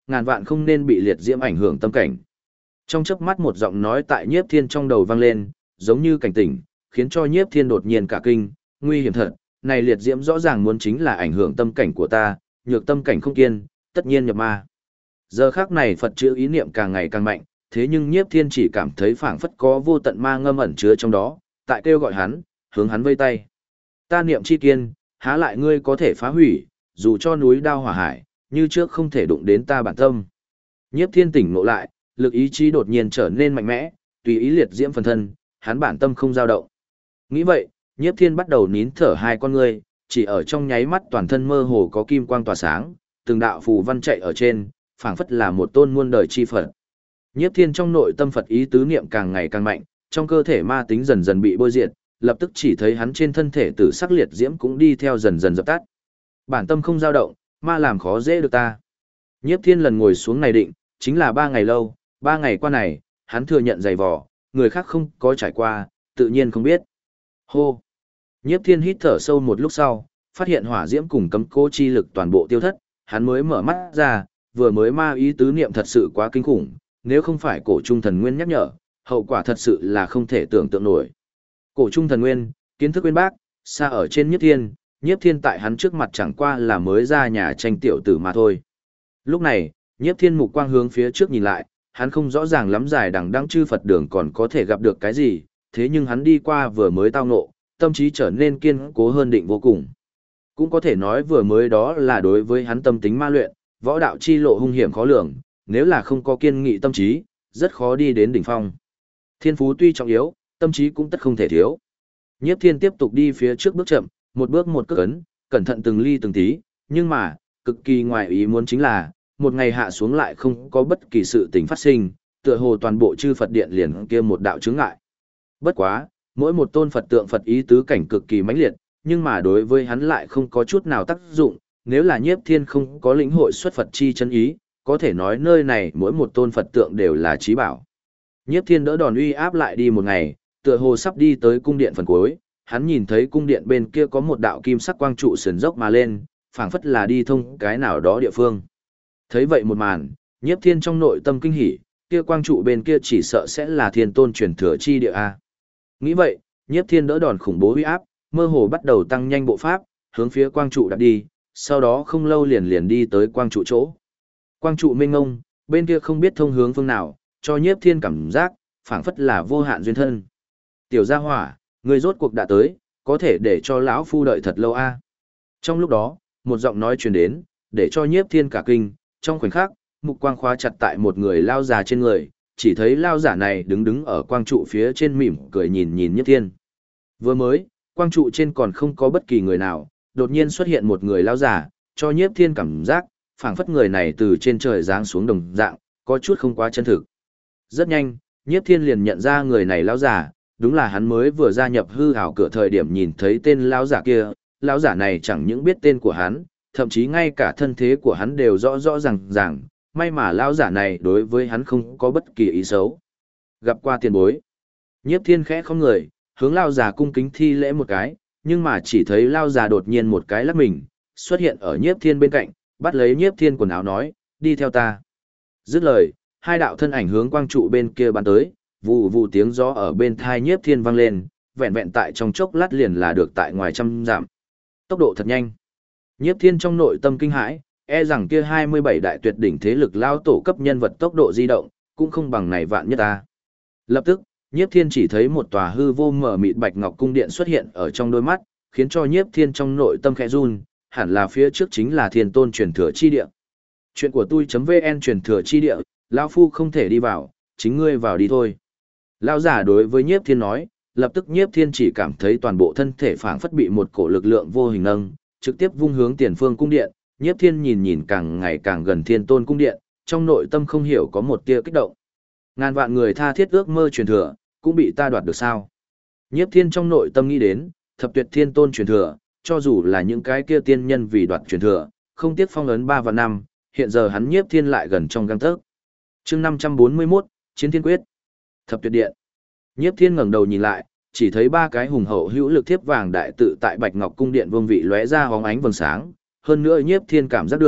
ngàn vạn không nên bị liệt diễm ảnh hưởng tâm cảnh. Trong chớp mắt một giọng nói tại Nhiếp Thiên trong đầu vang lên, giống như cảnh tỉnh, khiến cho Nhiếp Thiên đột nhiên cả kinh, nguy hiểm thật, này liệt diễm rõ ràng muốn chính là ảnh hưởng tâm cảnh của ta, nhược tâm cảnh không kiên, tất nhiên nhập ma. Giờ khắc này Phật chữ ý niệm càng ngày càng mạnh, thế nhưng Nhiếp Thiên chỉ cảm thấy phảng phất có vô tận ma ngâm ẩn chứa trong đó, tại kêu gọi hắn, hướng hắn vây tay. Ta niệm chi kiên, há lại ngươi có thể phá hủy, dù cho núi đao hỏa hải, như trước không thể đụng đến ta bản tâm. Nhiếp Thiên tỉnh ngộ lại, lực ý chí đột nhiên trở nên mạnh mẽ, tùy ý liệt diễm phần thân, hắn bản tâm không dao động. Nghĩ vậy, Nhiếp Thiên bắt đầu nín thở hai con ngươi, chỉ ở trong nháy mắt toàn thân mơ hồ có kim quang tỏa sáng, từng đạo phù văn chạy ở trên, phảng phất là một tôn muôn đời chi Phật. Nhiếp Thiên trong nội tâm Phật ý tứ niệm càng ngày càng mạnh, trong cơ thể ma tính dần dần bị bôi diệt, lập tức chỉ thấy hắn trên thân thể tử sắc liệt diễm cũng đi theo dần dần dập tắt. Bản tâm không dao động, ma làm khó dễ được ta. Nhiếp Thiên lần ngồi xuống này định, chính là 3 ngày lâu, 3 ngày qua này, hắn thừa nhận dày vò, người khác không có trải qua, tự nhiên không biết. Hô! Nhiếp Thiên hít thở sâu một lúc sau, phát hiện hỏa diễm cùng cấm cố chi lực toàn bộ tiêu thất, hắn mới mở mắt ra, vừa mới ma ý tứ niệm thật sự quá kinh khủng, nếu không phải cổ trung thần nguyên nhắc nhở, hậu quả thật sự là không thể tưởng tượng nổi. Cổ trung thần nguyên, kiến thức bên bác, xa ở trên Nhiếp Thiên tại hắn trước mặt chẳng qua là mới ra nhà tranh tiểu tử mà thôi. Lúc này, Nhiếp Thiên mục quang hướng phía trước nhìn lại, hắn không rõ ràng lắm dài đằng đẵng chư Phật đường còn có thể gặp được cái gì, thế nhưng hắn đi qua vừa mới tao ngộ, tâm trí trở nên kiên cố hơn định vô cùng. Cũng có thể nói vừa mới đó là đối với hắn tâm tính ma luyện, võ đạo chi lộ hung hiểm khó lường, nếu là không có kiên nghị tâm trí, rất khó đi đến đỉnh phong. Thiên phú tuy trọng yếu, tâm trí cũng tất không thể thiếu. Nhiếp Thiên tiếp tục đi phía trước bước chậm, một bước một cước ấn, cẩn thận từng ly từng tí, nhưng mà, cực kỳ ngoài ý muốn chính là, một ngày hạ xuống lại không có bất kỳ sự tình phát sinh, tựa hồ toàn bộ chư Phật điện liền kia một đạo chướng ngại. Bất quá, mỗi một tôn Phật tượng Phật ý tứ cảnh cực kỳ mãnh liệt, nhưng mà đối với hắn lại không có chút nào tác dụng, nếu là Nhiếp Thiên không có lĩnh hội xuất Phật chi chân ý, có thể nói nơi này mỗi một tôn Phật tượng đều là chí bảo. Nhiếp Thiên đỡ đòn uy áp lại đi một ngày, tựa hồ sắp đi tới cung điện phần cuối, hắn nhìn thấy cung điện bên kia có một đạo kim sắc quang trụ sườn dốc mà lên, phảng phất là đi thông cái nào đó địa phương. Thấy vậy một màn, Nhiếp Thiên trong nội tâm kinh hỉ, kia quang trụ bên kia chỉ sợ sẽ là Thiên Tôn truyền thừa chi địa a. Nghĩ vậy, Nhiếp Thiên đỡ đòn khủng bố uy áp, mơ hồ bắt đầu tăng nhanh bộ pháp, hướng phía quang trụ đạp đi, sau đó không lâu liền đi tới quang trụ chỗ. Quang trụ mênh mông, bên kia không biết thông hướng phương nào, cho Nhiếp Thiên cảm giác phảng phất là vô hạn duyên thân. Tiểu gia hỏa, người rốt cuộc đã tới, có thể để cho lão phu đợi thật lâu a. Trong lúc đó, một giọng nói truyền đến, để cho Nhiếp Thiên cả kinh, trong khoảnh khắc, mục quang khóa chặt tại một người lao già trên người, chỉ thấy lao giả này đứng ở quang trụ phía trên mỉm cười nhìn Nhiếp Thiên. Vừa mới, quang trụ trên còn không có bất kỳ người nào, đột nhiên xuất hiện một người lao giả, cho Nhiếp Thiên cảm giác, phảng phất người này từ trên trời giáng xuống đồng dạng, có chút không quá chân thực. Rất nhanh, Nhiếp Thiên liền nhận ra người này lao giả, đúng là hắn mới vừa gia nhập hư ảo cửa thời điểm nhìn thấy tên lao giả kia, lao giả này chẳng những biết tên của hắn, thậm chí ngay cả thân thế của hắn đều rõ rõ ràng, may mà lao giả này đối với hắn không có bất kỳ ý xấu. Gặp qua tiền bối, Nhiếp Thiên khẽ không người, hướng lao giả cung kính thi lễ một cái, nhưng mà chỉ thấy lao giả đột nhiên một cái lắc mình, xuất hiện ở Nhiếp Thiên bên cạnh, bắt lấy Nhiếp Thiên quần áo nói, đi theo ta. Dứt lời, hai đạo thân ảnh hướng quang trụ bên kia bắn tới, vù vù tiếng gió ở bên thai Nhiếp Thiên vang lên, vẹn vẹn tại trong chốc lát liền là được tại ngoài trăm dặm. Tốc độ thật nhanh. Nhiếp Thiên trong nội tâm kinh hãi, e rằng kia 27 đại tuyệt đỉnh thế lực lao tổ cấp nhân vật tốc độ di động, cũng không bằng này vạn nhất ta. Lập tức, Nhiếp Thiên chỉ thấy một tòa hư vô mở mịt bạch ngọc cung điện xuất hiện ở trong đôi mắt, khiến cho Nhiếp Thiên trong nội tâm khẽ run, hẳn là phía trước chính là Thiên Tôn truyền thừa chi địa. Chuyện của tôi.vn truyền thừa chi địa, lão phu không thể đi vào, chính ngươi vào đi thôi. Lão giả đối với Nhiếp Thiên nói, lập tức Nhiếp Thiên chỉ cảm thấy toàn bộ thân thể phảng phất bị một cổ lực lượng vô hình nâng, trực tiếp vung hướng tiền phương cung điện. Nhiếp Thiên nhìn càng ngày càng gần Thiên Tôn cung điện, trong nội tâm không hiểu có một tia kích động. Ngàn vạn người tha thiết ước mơ truyền thừa, cũng bị ta đoạt được sao? Nhiếp Thiên trong nội tâm nghĩ đến, thập tuyệt Thiên Tôn truyền thừa, cho dù là những cái kia tiên nhân vì đoạt truyền thừa, không tiếc phong ấn 3 và 5, hiện giờ hắn Nhiếp Thiên lại gần trong gang tấc. Chương 541, Chiến Thiên Quyết. Thập tuyệt điện. Nhiếp Thiên ngẩng đầu nhìn lại, chỉ thấy 3 cái hùng hậu hữu lực thiếp vàng đại tự tại Bạch Ngọc cung điện vương vị lóe ra hóng ánh vầng sáng, hơn nữa Nhiếp Thiên cảm giác được,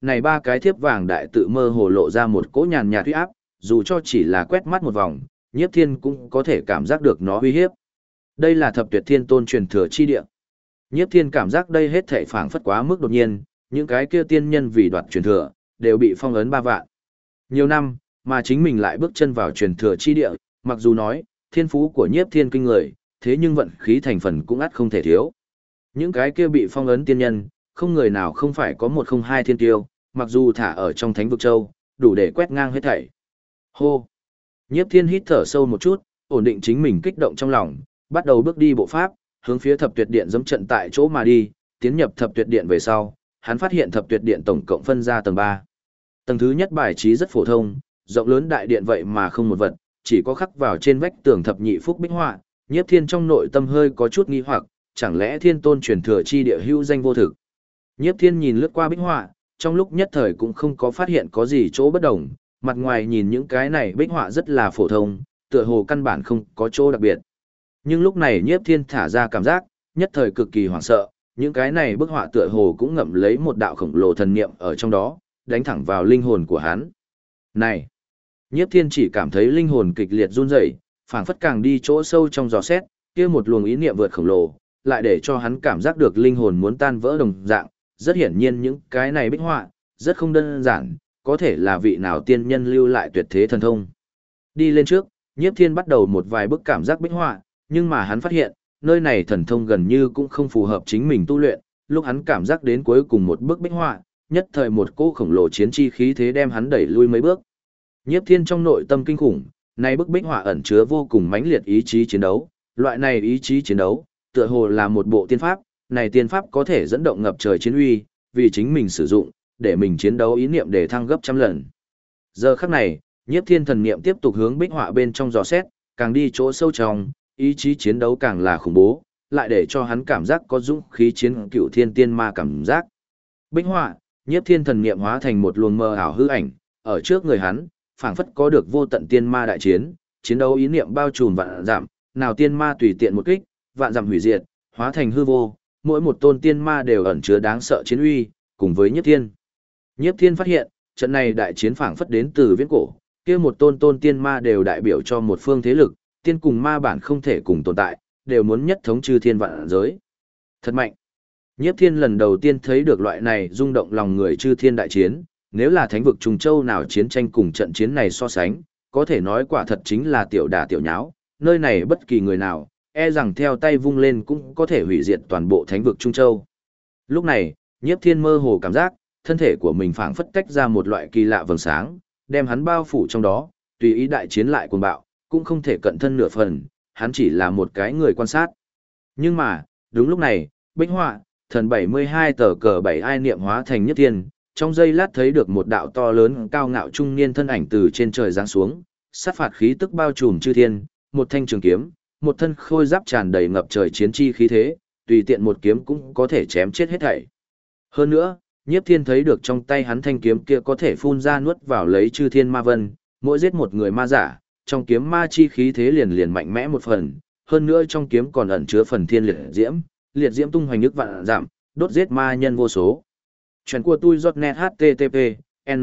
này ba cái thiếp vàng đại tự mơ hồ lộ ra một cỗ nhàn nhạt uy áp, dù cho chỉ là quét mắt một vòng, Nhiếp Thiên cũng có thể cảm giác được nó uy hiếp. Đây là Thập Tuyệt Thiên Tôn truyền thừa chi địa. Nhiếp Thiên cảm giác đây hết thảy phảng phất quá mức đột nhiên, những cái kia tiên nhân vì đoạt truyền thừa, đều bị phong ấn 3 vạn. Nhiều năm, mà chính mình lại bước chân vào truyền thừa chi địa, mặc dù nói, thiên phú của Nhiếp Thiên kinh người, thế nhưng vận khí thành phần cũng ắt không thể thiếu. Những cái kia bị phong ấn tiên nhân, không người nào không phải có một không hai thiên tiêu, mặc dù thả ở trong Thánh vực châu, đủ để quét ngang hết thảy. Hô. Nhiếp Thiên hít thở sâu một chút, ổn định chính mình kích động trong lòng, bắt đầu bước đi bộ pháp, hướng phía Thập Tuyệt Điện dẫm trận tại chỗ mà đi, tiến nhập Thập Tuyệt Điện về sau, hắn phát hiện Thập Tuyệt Điện tổng cộng phân ra tầng 3. Tầng thứ nhất bài trí rất phổ thông, rộng lớn đại điện vậy mà không một vật, chỉ có khắc vào trên vách tường thập nhị phúc bích họa. Nhiếp Thiên trong nội tâm hơi có chút nghi hoặc, chẳng lẽ Thiên Tôn truyền thừa chi địa hữu danh vô thực. Nhiếp Thiên nhìn lướt qua bích họa, trong lúc nhất thời cũng không có phát hiện có gì chỗ bất đồng, mặt ngoài nhìn những cái này bích họa rất là phổ thông, tựa hồ căn bản không có chỗ đặc biệt. Nhưng lúc này Nhiếp Thiên thả ra cảm giác, nhất thời cực kỳ hoảng sợ, những cái này bức họa tựa hồ cũng ngậm lấy một đạo khổng lồ thần niệm ở trong đó, đánh thẳng vào linh hồn của hắn. Này! Nhiếp Thiên chỉ cảm thấy linh hồn kịch liệt run rẩy, phảng phất càng đi chỗ sâu trong gió xét, kia một luồng ý niệm vượt khổng lồ, lại để cho hắn cảm giác được linh hồn muốn tan vỡ đồng dạng. Rất hiển nhiên những cái này bích họa, rất không đơn giản, có thể là vị nào tiên nhân lưu lại tuyệt thế thần thông. Đi lên trước, Nhiếp Thiên bắt đầu một vài bức cảm giác bích họa, nhưng mà hắn phát hiện, nơi này thần thông gần như cũng không phù hợp chính mình tu luyện, lúc hắn cảm giác đến cuối cùng một bức bích họa, nhất thời một cỗ khổng lồ chiến chi khí thế đem hắn đẩy lui mấy bước. Nhiếp Thiên trong nội tâm kinh khủng, này bức bích họa ẩn chứa vô cùng mãnh liệt ý chí chiến đấu, loại này ý chí chiến đấu, tựa hồ là một bộ tiên pháp, này tiên pháp có thể dẫn động ngập trời chiến uy, vì chính mình sử dụng, để mình chiến đấu ý niệm để thăng gấp trăm lần. Giờ khắc này, Nhiếp Thiên thần niệm tiếp tục hướng bích họa bên trong dò xét, càng đi chỗ sâu trong, ý chí chiến đấu càng là khủng bố, lại để cho hắn cảm giác có dũng khí chiến cựu thiên tiên ma cảm giác. Bích họa, Nhiếp Thiên thần niệm hóa thành một luồng mơ ảo hư ảnh, ở trước người hắn, phảng phất có được vô tận tiên ma đại chiến, chiến đấu ý niệm bao trùm vạn dặm, nào tiên ma tùy tiện một kích, vạn dặm hủy diệt, hóa thành hư vô, mỗi một tôn tiên ma đều ẩn chứa đáng sợ chiến uy, cùng với Nhiếp Thiên. Nhiếp Thiên phát hiện, trận này đại chiến phảng phất đến từ viễn cổ, kia một tôn tôn tiên ma đều đại biểu cho một phương thế lực, tiên cùng ma bản không thể cùng tồn tại, đều muốn nhất thống chư thiên vạn giới. Thật mạnh. Nhiếp Thiên lần đầu tiên thấy được loại này rung động lòng người chư thiên đại chiến, nếu là thánh vực trùng châu nào chiến tranh cùng trận chiến này so sánh, có thể nói quả thật chính là tiểu đả tiểu nháo, nơi này bất kỳ người nào, e rằng theo tay vung lên cũng có thể hủy diệt toàn bộ thánh vực trung châu. Lúc này, Nhiếp Thiên mơ hồ cảm giác, thân thể của mình phảng phất tách ra một loại kỳ lạ vầng sáng, đem hắn bao phủ trong đó, tùy ý đại chiến lại cuồng bạo, cũng không thể cận thân nửa phần, hắn chỉ là một cái người quan sát. Nhưng mà, đúng lúc này, bích họa, thần 72 tờ cờ 7 ai niệm hóa thành Nhiếp Thiên, trong giây lát thấy được một đạo to lớn cao ngạo trung niên thân ảnh từ trên trời giáng xuống, sát phạt khí tức bao trùm chư thiên, một thanh trường kiếm, một thân khôi giáp tràn đầy ngập trời chiến chi khí thế, tùy tiện một kiếm cũng có thể chém chết hết thảy. Hơn nữa, Nhiếp Thiên thấy được trong tay hắn thanh kiếm kia có thể phun ra nuốt vào lấy chư thiên ma vân, mỗi giết một người ma giả, trong kiếm ma chi khí thế liền liền mạnh mẽ một phần, hơn nữa trong kiếm còn ẩn chứa phần thiên liệt diễm tung hoành nước vạn giảm, đốt giết ma nhân vô số. Chuyện của tôi .net http n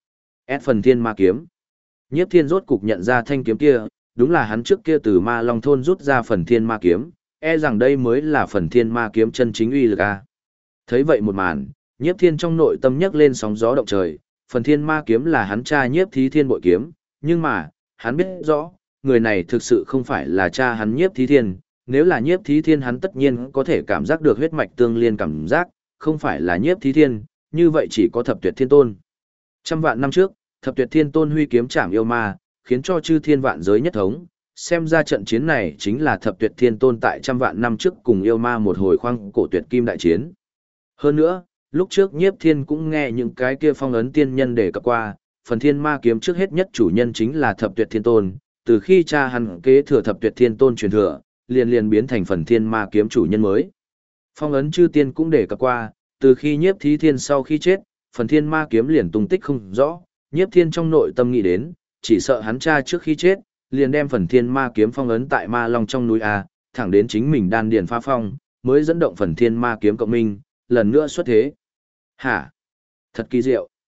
s phần thiên ma kiếm. Nhiếp Thiên rốt cục nhận ra thanh kiếm kia, đúng là hắn trước kia từ ma long thôn rút ra phần thiên ma kiếm, e rằng đây mới là phần thiên ma kiếm chân chính uy lực a. Thấy vậy một màn, Nhiếp Thiên trong nội tâm nhấc lên sóng gió động trời, phần thiên ma kiếm là hắn cha Nhiếp Thí Thiên bội kiếm, nhưng mà, hắn biết rõ, người này thực sự không phải là cha hắn Nhiếp Thí Thiên, nếu là Nhiếp Thí Thiên hắn tất nhiên có thể cảm giác được huyết mạch tương liên cảm giác, không phải là Nhiếp Thí Thiên, như vậy chỉ có Thập Tuyệt Thiên Tôn. Trăm vạn năm trước, Thập Tuyệt Thiên Tôn huy kiếm chạm yêu ma, khiến cho chư thiên vạn giới nhất thống, xem ra trận chiến này chính là Thập Tuyệt Thiên Tôn tại trăm vạn năm trước cùng yêu ma một hồi khoang cổ tuyệt kim đại chiến. Hơn nữa, lúc trước Nhiếp Thiên cũng nghe những cái kia phong ấn tiên nhân đề cập qua, phần thiên ma kiếm trước hết nhất chủ nhân chính là Thập Tuyệt Thiên Tôn, từ khi cha hắn kế thừa Thập Tuyệt Thiên Tôn truyền thừa, liền liền biến thành phần thiên ma kiếm chủ nhân mới. Phong ấn chư tiên cũng đề cập qua, từ khi Nhiếp Thí Thiên sau khi chết, phần thiên ma kiếm liền tung tích không rõ, Nhiếp Thiên trong nội tâm nghĩ đến, chỉ sợ hắn cha trước khi chết, liền đem phần thiên ma kiếm phong ấn tại ma long trong núi A, thẳng đến chính mình đan điền phá phong, mới dẫn động phần thiên ma kiếm cộng minh, lần nữa xuất thế. Hả? Thật kỳ diệu.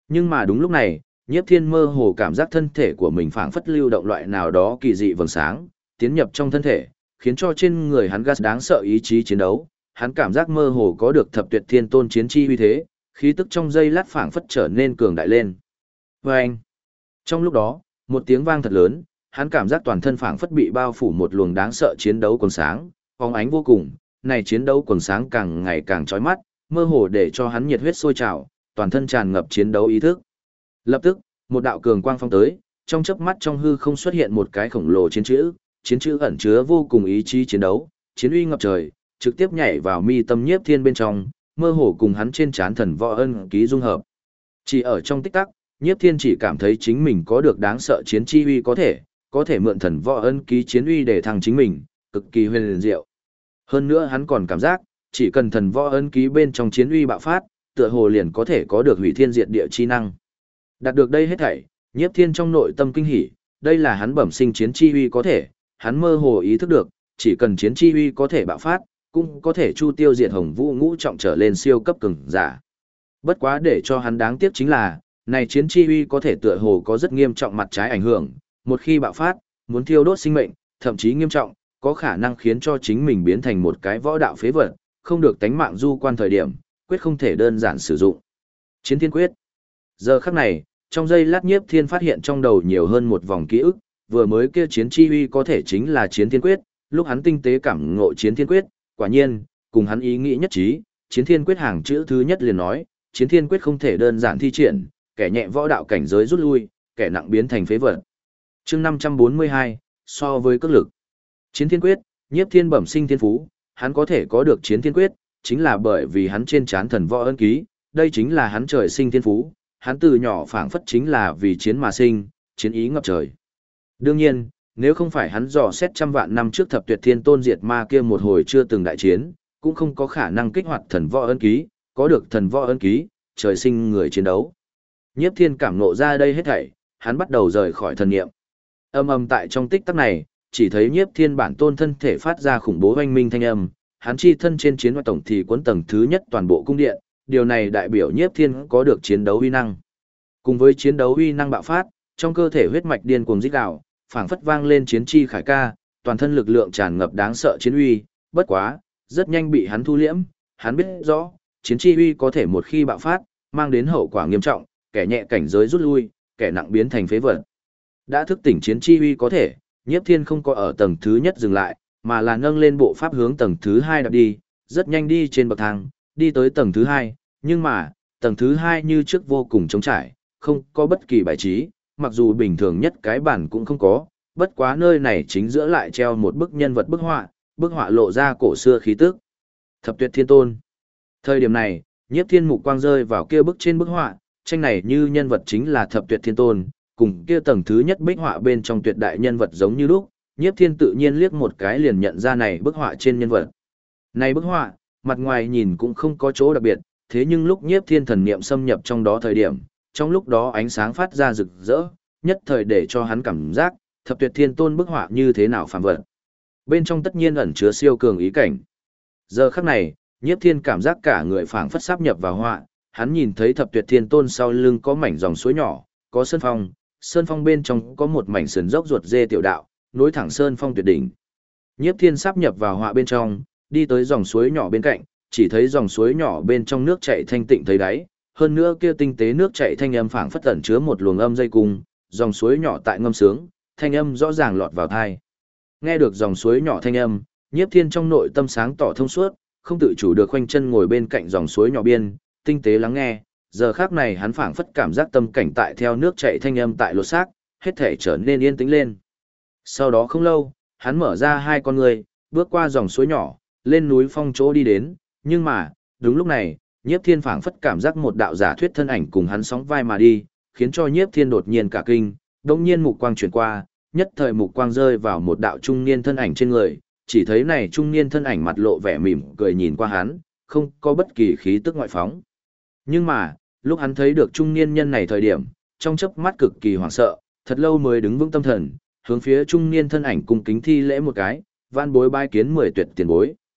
Nhưng mà đúng lúc này, Nhiếp Thiên mơ hồ cảm giác thân thể của mình phảng phất lưu động loại nào đó kỳ dị vầng sáng, tiến nhập trong thân thể, khiến cho trên người hắn gas đáng sợ ý chí chiến đấu, hắn cảm giác mơ hồ có được thập tuyệt thiên tôn chiến chi uy thế, khí tức trong giây lát phảng phất trở nên cường đại lên. Và anh, trong lúc đó, một tiếng vang thật lớn, hắn cảm giác toàn thân phảng phất bị bao phủ một luồng đáng sợ chiến đấu quần sáng, phóng ánh vô cùng, này chiến đấu quần sáng càng ngày càng chói mắt, mơ hồ để cho hắn nhiệt huyết sôi trào, toàn thân tràn ngập chiến đấu ý thức. Lập tức, một đạo cường quang phong tới, trong chớp mắt trong hư không xuất hiện một cái khổng lồ chiến chữ ẩn chứa vô cùng ý chí chiến đấu, chiến uy ngập trời, trực tiếp nhảy vào mi tâm Nhiếp Thiên bên trong, mơ hồ cùng hắn trên trán thần võ ân ký dung hợp. Chỉ ở trong tích tắc, Nhiếp Thiên chỉ cảm thấy chính mình có được đáng sợ chiến chi uy có thể mượn thần võ ân ký chiến uy để thăng chính mình, cực kỳ huyền diệu. Hơn nữa hắn còn cảm giác, chỉ cần thần võ ân ký bên trong chiến uy bạo phát, tựa hồ liền có thể có được hủy thiên diệt địa chi năng. Đạt được đây hết thảy, Nhiếp Thiên trong nội tâm kinh hỉ, đây là hắn bẩm sinh chiến chi uy có thể, hắn mơ hồ ý thức được, chỉ cần chiến chi uy có thể bạo phát, cũng có thể chu tiêu diệt Hồng Vũ ngũ trọng trở lên siêu cấp cường giả. Bất quá để cho hắn đáng tiếc chính là, này chiến chi uy có thể tựa hồ có rất nghiêm trọng mặt trái ảnh hưởng, một khi bạo phát, muốn thiêu đốt sinh mệnh, thậm chí nghiêm trọng, có khả năng khiến cho chính mình biến thành một cái võ đạo phế vật, không được tánh mạng du quan thời điểm, quyết không thể đơn giản sử dụng. Chiến Thiên Quyết. Giờ khắc này, trong giây lát Nhiếp Thiên phát hiện trong đầu nhiều hơn một vòng ký ức, vừa mới kia chiến chi uy có thể chính là Chiến Thiên Quyết, lúc hắn tinh tế cảm ngộ Chiến Thiên Quyết, quả nhiên, cùng hắn ý nghĩ nhất trí, Chiến Thiên Quyết hàng chữ thứ nhất liền nói, Chiến Thiên Quyết không thể đơn giản thi triển, kẻ nhẹ võ đạo cảnh giới rút lui, kẻ nặng biến thành phế vật. Chương 542, so với cước lực. Chiến Thiên Quyết, Nhiếp Thiên bẩm sinh thiên phú, hắn có thể có được Chiến Thiên Quyết, chính là bởi vì hắn trên trán thần võ ân ký, đây chính là hắn trời sinh thiên phú, hắn từ nhỏ phảng phất chính là vì chiến mà sinh, chiến ý ngập trời. Đương nhiên, nếu không phải hắn dò xét trăm vạn năm trước thập tuyệt thiên tôn diệt ma kia một hồi chưa từng đại chiến, cũng không có khả năng kích hoạt thần võ ân ký, có được thần võ ân ký, trời sinh người chiến đấu. Nhiếp Thiên cảm ngộ ra đây hết thảy, hắn bắt đầu rời khỏi thần niệm. Âm ầm tại trong tích tắc này, chỉ thấy Nhiếp Thiên bản tôn thân thể phát ra khủng bố oanh minh thanh âm, hắn chi thân trên chiến ngoại tổng thì cuốn tầng thứ nhất toàn bộ cung điện, điều này đại biểu Nhiếp Thiên có được chiến đấu uy năng. Cùng với chiến đấu uy năng bạo phát, trong cơ thể huyết mạch điên cuồng rít gào, phảng phất vang lên chiến chi khải ca, toàn thân lực lượng tràn ngập đáng sợ chiến uy, bất quá, rất nhanh bị hắn thu liễm, hắn biết rõ, chiến chi uy có thể một khi bạo phát, mang đến hậu quả nghiêm trọng, kẻ nhẹ cảnh giới rút lui, kẻ nặng biến thành phế vật. Đã thức tỉnh chiến chi uy có thể, Nhiếp Thiên không có ở tầng thứ nhất dừng lại, mà là nâng lên bộ pháp hướng tầng thứ hai đạp đi, rất nhanh đi trên bậc thang, đi tới tầng thứ hai, nhưng mà, tầng thứ hai như trước vô cùng trống trải, không có bất kỳ bài trí, mặc dù bình thường nhất cái bản cũng không có, bất quá nơi này chính giữa lại treo một bức nhân vật bức họa lộ ra cổ xưa khí tức. Thập Tuyệt Thiên Tôn. Thời điểm này, Nhiếp Thiên mục quang rơi vào kia bức trên bức họa, tranh này như nhân vật chính là Thập Tuyệt Thiên Tôn, cùng kia tầng thứ nhất bích họa bên trong tuyệt đại nhân vật giống như lúc, Nhiếp Thiên tự nhiên liếc một cái liền nhận ra này bức họa trên nhân vật. Này bức họa, mặt ngoài nhìn cũng không có chỗ đặc biệt, thế nhưng lúc Nhiếp Thiên thần niệm xâm nhập trong đó thời điểm, trong lúc đó ánh sáng phát ra rực rỡ, nhất thời để cho hắn cảm giác, Thập Tuyệt Thiên Tôn bức họa như thế nào phàm vật. Bên trong tất nhiên ẩn chứa siêu cường ý cảnh. Giờ khắc này, Nhiếp Thiên cảm giác cả người phảng phất sáp nhập vào họa, hắn nhìn thấy Thập Tuyệt Thiên Tôn sau lưng có mảnh dòng suối nhỏ, có sơn phong bên trong có một mảnh sườn dốc ruột dê tiểu đạo, nối thẳng sơn phong tuyệt đỉnh. Nhiếp Thiên sáp nhập vào họa bên trong, đi tới dòng suối nhỏ bên cạnh, chỉ thấy dòng suối nhỏ bên trong nước chảy thanh tịnh thấy đáy, hơn nữa kia tinh tế nước chảy thanh âm phảng phất ẩn chứa một luồng âm dây cung, dòng suối nhỏ tại ngâm sướng, thanh âm rõ ràng lọt vào tai. Nghe được dòng suối nhỏ thanh âm, Nhiếp Thiên trong nội tâm sáng tỏ thông suốt, không tự chủ được khoanh chân ngồi bên cạnh dòng suối nhỏ biên, tinh tế lắng nghe. Giờ khắc này hắn phảng phất cảm giác tâm cảnh tại theo nước chảy thanh âm tại lột xác, hết thể trở nên yên tĩnh lên. Sau đó không lâu, hắn mở ra hai con người, bước qua dòng suối nhỏ, lên núi phong chỗ đi đến, nhưng mà, đúng lúc này, Nhiếp Thiên phảng phất cảm giác một đạo giả thuyết thân ảnh cùng hắn sóng vai mà đi, khiến cho Nhiếp Thiên đột nhiên cả kinh, đột nhiên mục quang chuyển qua, nhất thời mục quang rơi vào một đạo trung niên thân ảnh trên người, chỉ thấy này trung niên thân ảnh mặt lộ vẻ mỉm cười nhìn qua hắn, không có bất kỳ khí tức ngoại phóng. Nhưng mà, lúc hắn thấy được trung niên nhân này thời điểm, trong chớp mắt cực kỳ hoảng sợ, thật lâu mới đứng vững tâm thần, hướng phía trung niên thân ảnh cung kính thi lễ một cái, van bối bái kiến 10 tuyệt tiền bối.